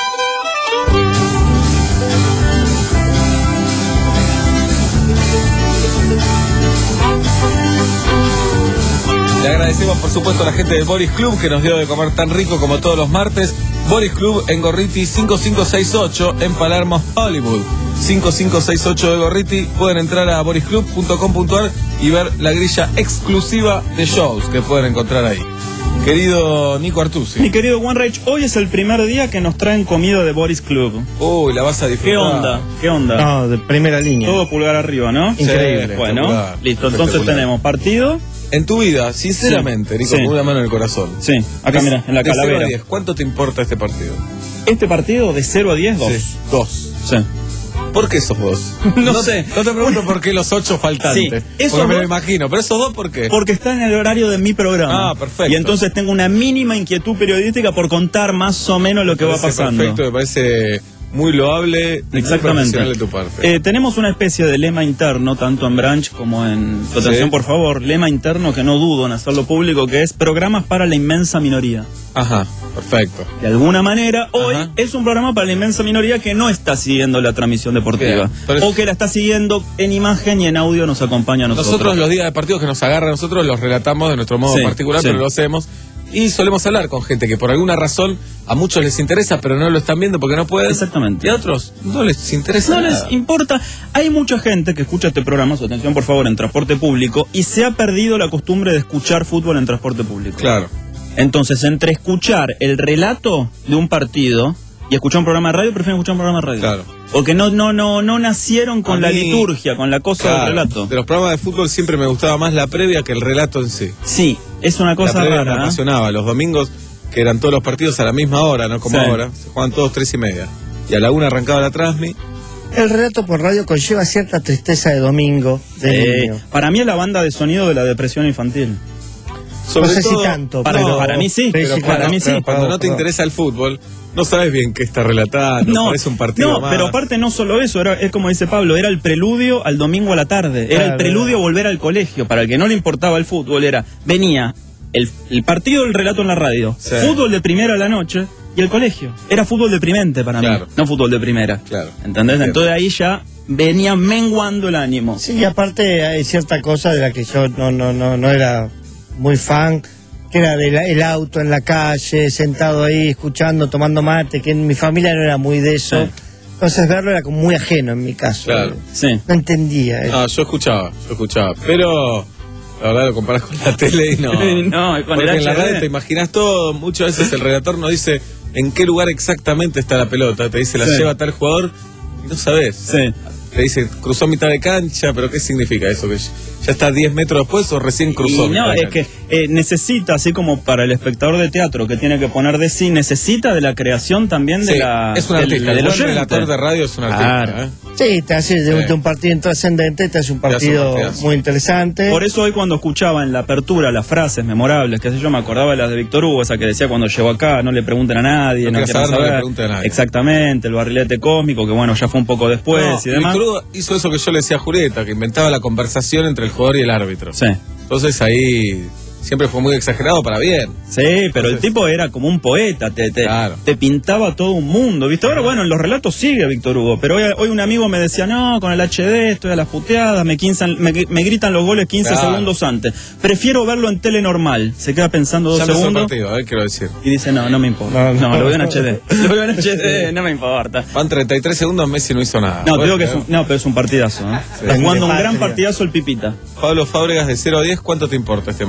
Le agradecemos por supuesto a la gente de Boris Club que nos dio de comer tan rico como todos los martes. Boris Club en Gorriti cinco cinco seis ocho en Palermo, Hollywood. cinco cinco seis ocho de Gorriti. Pueden entrar a boris club punto com punto ar y ver la grilla exclusiva de shows que pueden encontrar ahí. Querido Nico Artusi. Mi querido One Rage, hoy es el primer día que nos traen comida de Boris Club. Uy, la vas a disfrutar. ¿Qué onda? ¿Qué onda? No, de primera línea. Todo pulgar arriba, ¿no? Increíble. Sí, bueno, listo. Entonces tenemos partido. En tu vida, sinceramente, sí, Nico, sí. con una mano en el corazón. Sí, acá de, mira, en la de calavera. cero a diez, ¿cuánto te importa este partido? Este partido de cero a diez, dos. Sí, dos. Sí. ¿Por qué esos dos? No, no sé. No te pregunto por qué los ocho faltantes. Sí, porque me dos, lo imagino. Pero esos dos, ¿por qué? Porque está en el horario de mi programa. Ah, perfecto. Y entonces tengo una mínima inquietud periodística por contar más o menos lo que va pasando. Perfecto, me parece muy loable y exactamente muy profesional de tu parte. Eh, tenemos una especie de lema interno, tanto en Branch como en Atención, sí. Por favor, lema interno que no dudo en hacerlo público, que es programas para la inmensa minoría. Ajá, perfecto. De alguna manera, hoy Ajá. es un programa para la inmensa minoría que no está siguiendo la transmisión deportiva. Bien, o que la está siguiendo en imagen y en audio nos acompaña a nosotros. Nosotros los días de partidos que nos agarran, nosotros los relatamos de nuestro modo sí, particular, sí. pero lo hacemos. Y solemos hablar con gente que por alguna razón a muchos les interesa, pero no lo están viendo porque no pueden. Exactamente. Y a otros no les interesa No nada. les importa. Hay mucha gente que escucha este programa, su atención por favor, en transporte público, y se ha perdido la costumbre de escuchar fútbol en transporte público. Claro. Entonces, entre escuchar el relato de un partido y escuchar un programa de radio, prefieren escuchar un programa de radio. Claro. Porque no, no, no, no nacieron con a la mí, liturgia, con la cosa claro, del relato. De los programas de fútbol siempre me gustaba más la previa que el relato en sí. Sí, es una cosa la previa rara. me apasionaba. Los domingos, que eran todos los partidos a la misma hora, no como sí. ahora, se juegan todos tres y media. Y a la una arrancaba la transmi. El relato por radio conlleva cierta tristeza de domingo, de eh, Para mí es la banda de sonido de la depresión infantil. Sobre no sé todo, si tanto, para, pero, para mí sí. Pero pero para mí pero sí. Cuando no te interesa el fútbol, no sabes bien qué está relatando, no, parece un partido no, más. Pero aparte no solo eso, era, es como dice Pablo, era el preludio al domingo a la tarde, era claro, el preludio a volver al colegio. Para el que no le importaba el fútbol, era, venía el, el partido del relato en la radio, sí. fútbol de primera a la noche y el colegio. Era fútbol deprimente para claro. mí, no fútbol de primera. Claro. ¿Entendés? Entiendo. Entonces ahí ya venía menguando el ánimo. Sí, y aparte hay cierta cosa de la que yo no, no, no, no era muy fan, que era del el auto en la calle, sentado ahí, escuchando, tomando mate, que en mi familia no era muy de eso. Sí. Entonces verlo era como muy ajeno en mi caso. Claro. Sí. No entendía. No, yo escuchaba, yo escuchaba, pero la verdad lo comparás con la tele y no. no, con Porque el en la radio te imaginas todo, muchas veces el redactor no dice en qué lugar exactamente está la pelota, te dice la sí. lleva tal jugador y no sabes. Sí. Te dice, cruzó mitad de cancha, pero ¿qué significa eso? ¿Que ya está diez metros después o recién cruzó? Y no, es que eh, necesita, así como para el espectador de teatro que tiene que poner de sí, necesita de la creación también de sí, la... es un artista, el buen relator de radio es un artista. Claro. ¿eh? Sí, te hace de, sí. de un partido intrascendente, te hace un partido hace un muy interesante. Por eso hoy cuando escuchaba en la apertura las frases memorables, que sé yo, me acordaba de las de Víctor Hugo, esa que decía cuando llegó acá, no le pregunten a nadie, no, no quieren saber. No le pregunten a nadie. Exactamente, el barrilete cósmico, que bueno, ya fue un poco después no, y demás. Víctor Hugo hizo eso que yo le decía a Julieta, que inventaba la conversación entre el jugador y el árbitro. Sí. Entonces ahí siempre fue muy exagerado para bien. Sí, pero Entonces, el tipo era como un poeta, te, te, claro. te pintaba todo un mundo, ¿viste? Ahora, bueno, en los relatos sigue Víctor Hugo, pero hoy, hoy un amigo me decía, no, con el H D estoy a las puteadas, me, quinzan, me, me gritan los goles quince claro. segundos antes. Prefiero verlo en tele normal. Se queda pensando dos ya segundos. Partido, eh, quiero decir. Y dice, no, no me importa. No, no, lo veo en H D. Lo veo en H D, no me importa. Van treinta y tres segundos, Messi no hizo nada. No, te digo que es un, no, pero es un partidazo, ¿eh? Sí. Está jugando un gran partidazo el Pipita. Pablo Fábregas, de cero a diez, ¿cuánto te importa este match?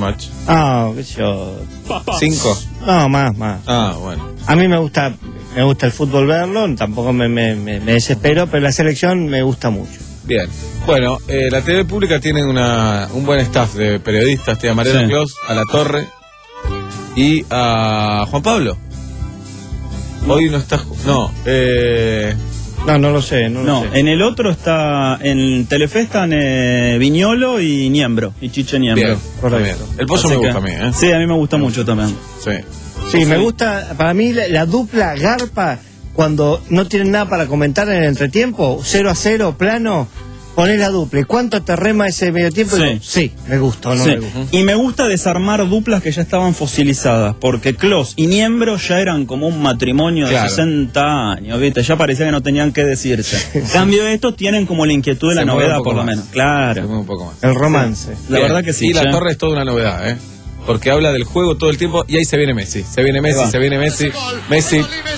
Ah, qué sé yo. ¿Cinco? No, más, más. Ah, bueno. A mí me gusta, me gusta el fútbol verlo, tampoco me, me, me, me desespero, pero la selección me gusta mucho. Bien. Bueno, eh, la T V pública tiene una, un buen staff de periodistas. Tiene a Mariano Sí. Clos, a La Torre y a Juan Pablo. Hoy no está... No, eh... No, no lo sé, no, No, lo sé. en el otro está, en Telefe están eh, Viñolo y Niembro, y Chiche Niembro. Bien, correcto. El pollo Así me que- gusta a mí, ¿eh? Sí, a mí me gusta mucho también. Sí. Sí, me gusta, para mí la, la dupla garpa, cuando no tienen nada para comentar en el entretiempo, cero a cero, plano, poner la dupla. ¿Y cuánto te rema ese medio tiempo? Sí. Digo, sí, me gusta o no Sí. me gusta. Y me gusta desarmar duplas que ya estaban fosilizadas, porque Clos y Niembro ya eran como un matrimonio Claro. de sesenta años, ¿viste? Ya parecía que no tenían que decirse. En cambio, estos tienen como la inquietud de la Se mueve novedad, un poco por lo más. menos. Claro. Se mueve un poco más. El romance. La Bien. verdad que sí. Y La che. Torre es toda una novedad, ¿eh? Porque habla del juego todo el tiempo y ahí se viene Messi. Se viene Messi, va. se viene Messi. Messi.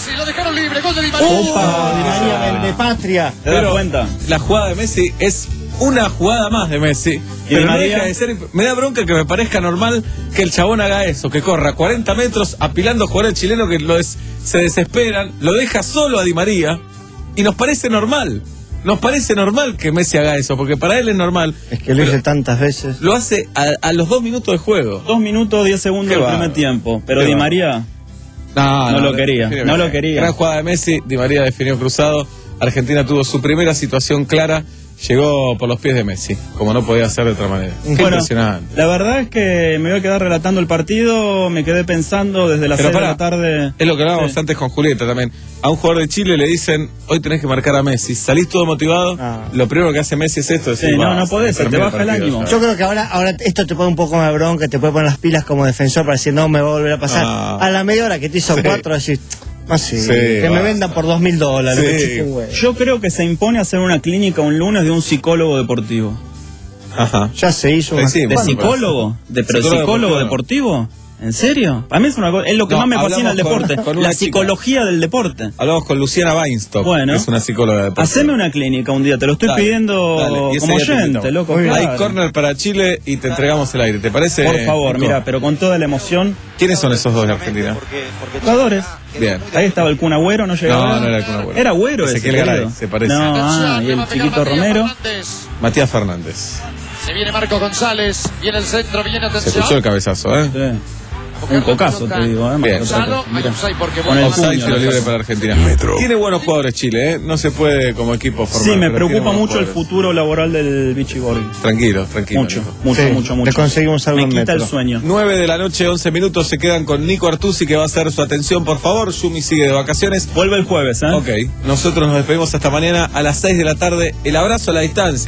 Opa, María de patria. ¿Te das Pero cuenta? la jugada de Messi es una jugada más de Messi. Pero de no María? deja de ser, me da bronca que me parezca normal que el chabón haga eso, que corra cuarenta metros apilando jugadores chilenos que lo des- se desesperan, lo deja solo a Di María y nos parece normal. Nos parece normal que Messi haga eso, porque para él es normal. Es que lo hice tantas veces. Lo hace a, a los dos minutos de juego. Dos minutos, diez segundos Qué del bárbaro. primer tiempo. Pero Qué Di bárbaro. María No, No lo quería, definitivamente. no lo quería. Gran jugada de Messi, Di María definió cruzado. Argentina tuvo su primera situación clara, llegó por los pies de Messi, como no podía ser de otra manera. Qué Bueno, impresionante. la verdad es que me voy a quedar relatando el partido, me quedé pensando desde las Pero seis de pará, la tarde. Es lo que hablábamos Sí. antes con Julieta también. A un jugador de Chile le dicen, hoy tenés que marcar a Messi. Salís todo motivado, Ah. lo primero que hace Messi es esto. Decir, Sí, no, "Basta, no podés, se te termina baja el partido ánimo". ya". Yo creo que ahora, ahora esto te pone un poco más de bronca, te puede poner las pilas como defensor para decir, no, me va a volver a pasar. Ah. A la media hora que te hizo Sí. cuatro, decís, no sé, Sí, que me basta. vendan por dos mil dólares. Sí. me chupa un huevo. Yo creo que se impone hacer una clínica un lunes de un psicólogo deportivo. Ajá. Ya se hizo Sí, una... sí, ¿De bueno, psicólogo? ¿De pero Psicólogo psicólogo deportivo. deportivo? ¿En serio? A mí es, una, co- es lo que No, más me fascina del hablamos con- deporte. con una la chica. psicología del deporte. Hablamos con Luciana Weinstock, Bueno. que es una psicóloga de deporte. Haceme una clínica un día, te lo estoy Dale, pidiendo dale. Y ese como día te oyente, invitamos. loco. Muy bien. claro. Hay corner para Chile y te entregamos el aire, ¿te parece? Por favor, Nico? mira, pero con toda la emoción. ¿Quiénes son esos dos de Argentina? Jugadores. Bien. Ahí estaba el Kun Agüero, no llegaba. No, no era el Kun Agüero. Era Agüero ese, Ezequiel Garay, querido. se parece. No, ah, y el chiquito Romero. Matías Fernández. Se viene Marco González, viene el centro, viene Se atención. escuchó el cabezazo, ¿eh? Sí. Un cocazo, te digo, ¿eh? Bien. Mira. Hay un offside porque Con el Offside, puño, tiro lo libre pasó. para Argentina. Metro. Tiene buenos jugadores Chile, ¿eh? No se puede como equipo formar. Sí, me pero tiene preocupa buenos mucho el jugadores. futuro laboral del Vichy Borghi. Tranquilo, tranquilo. Mucho, Nico. mucho, Sí, mucho, mucho. le conseguimos algo Me en quita Metro. el sueño. nueve de la noche, once minutos, se quedan con Nico Artusi, que va a hacer su atención, por favor. Yumi sigue de vacaciones. Vuelve el jueves, ¿eh? Ok, nosotros nos despedimos hasta mañana a las seis de la tarde. El abrazo a la distancia.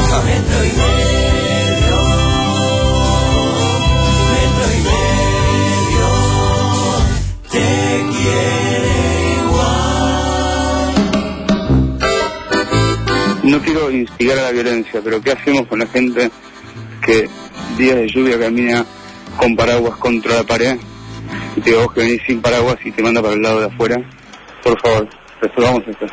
No quiero instigar a la violencia, pero ¿qué hacemos con la gente que días de lluvia camina con paraguas contra la pared y te digo vos que venís sin paraguas y te manda para el lado de afuera? Por favor, resolvamos esto.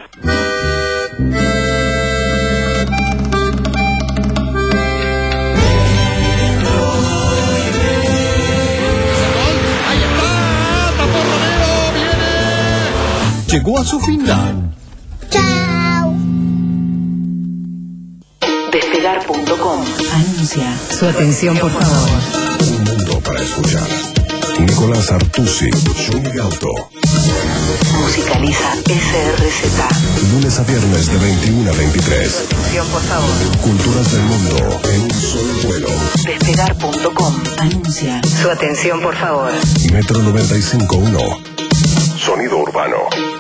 Llegó a su final. Despegar punto com anuncia su atención, por favor. Un mundo para escuchar. Nicolás Artusi, Yumi Gauto. Musicaliza S R Z. Lunes a viernes de veintiuno a veintitrés. Atención, por favor. Culturas del mundo en un solo vuelo. Despegar punto com anuncia su atención, por favor. Metro noventa y cinco punto uno. Sonido urbano.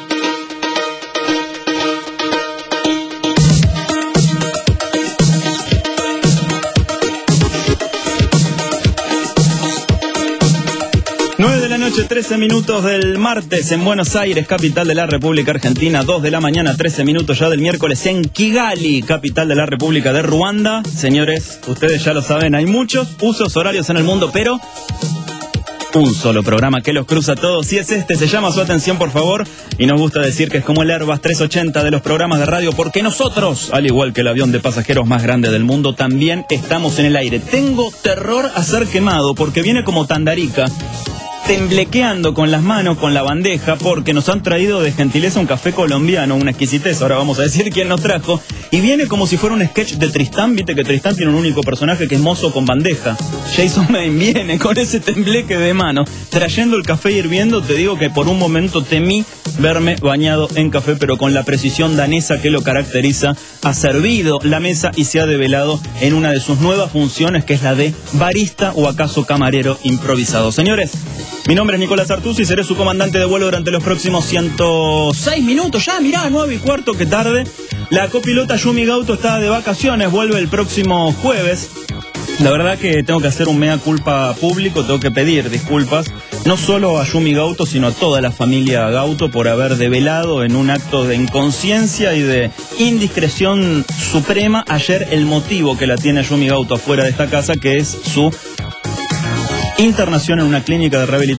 nueve de la noche, trece minutos del martes en Buenos Aires, capital de la República Argentina. dos de la mañana, trece minutos ya del miércoles en Kigali, capital de la República de Ruanda. Señores, ustedes ya lo saben, hay muchos usos horarios en el mundo, pero Un solo programa que los cruza a todos y es este, se llama Su Atención por favor, y nos gusta decir que es como el Airbus trescientos ochenta de los programas de radio, porque nosotros, al igual que el avión de pasajeros más grande del mundo, también estamos en el aire. Tengo terror a ser quemado porque viene como Tandarica, temblequeando con las manos, con la bandeja, porque nos han traído de gentileza un café colombiano, una exquisitez, ahora vamos a decir quién nos trajo, y viene como si fuera un sketch de Tristán, viste que Tristán tiene un único personaje que es mozo con bandeja. Jason Maine viene con ese tembleque de mano, trayendo el café hirviendo. Te digo que por un momento temí verme bañado en café, pero con la precisión danesa que lo caracteriza, ha servido la mesa y se ha develado en una de sus nuevas funciones, que es la de barista o acaso camarero improvisado. Señores, mi nombre es Nicolás Artusi y seré su comandante de vuelo durante los próximos ciento seis minutos. Ya, mirá, nueve y cuarto, qué tarde. La copilota Yumi Gauto está de vacaciones, vuelve el próximo jueves. La verdad que tengo que hacer un mea culpa público, tengo que pedir disculpas, no solo a Yumi Gauto, sino a toda la familia Gauto por haber develado en un acto de inconsciencia y de indiscreción suprema ayer el motivo que la tiene Yumi Gauto afuera de esta casa, que es su internación en una clínica de rehabilitación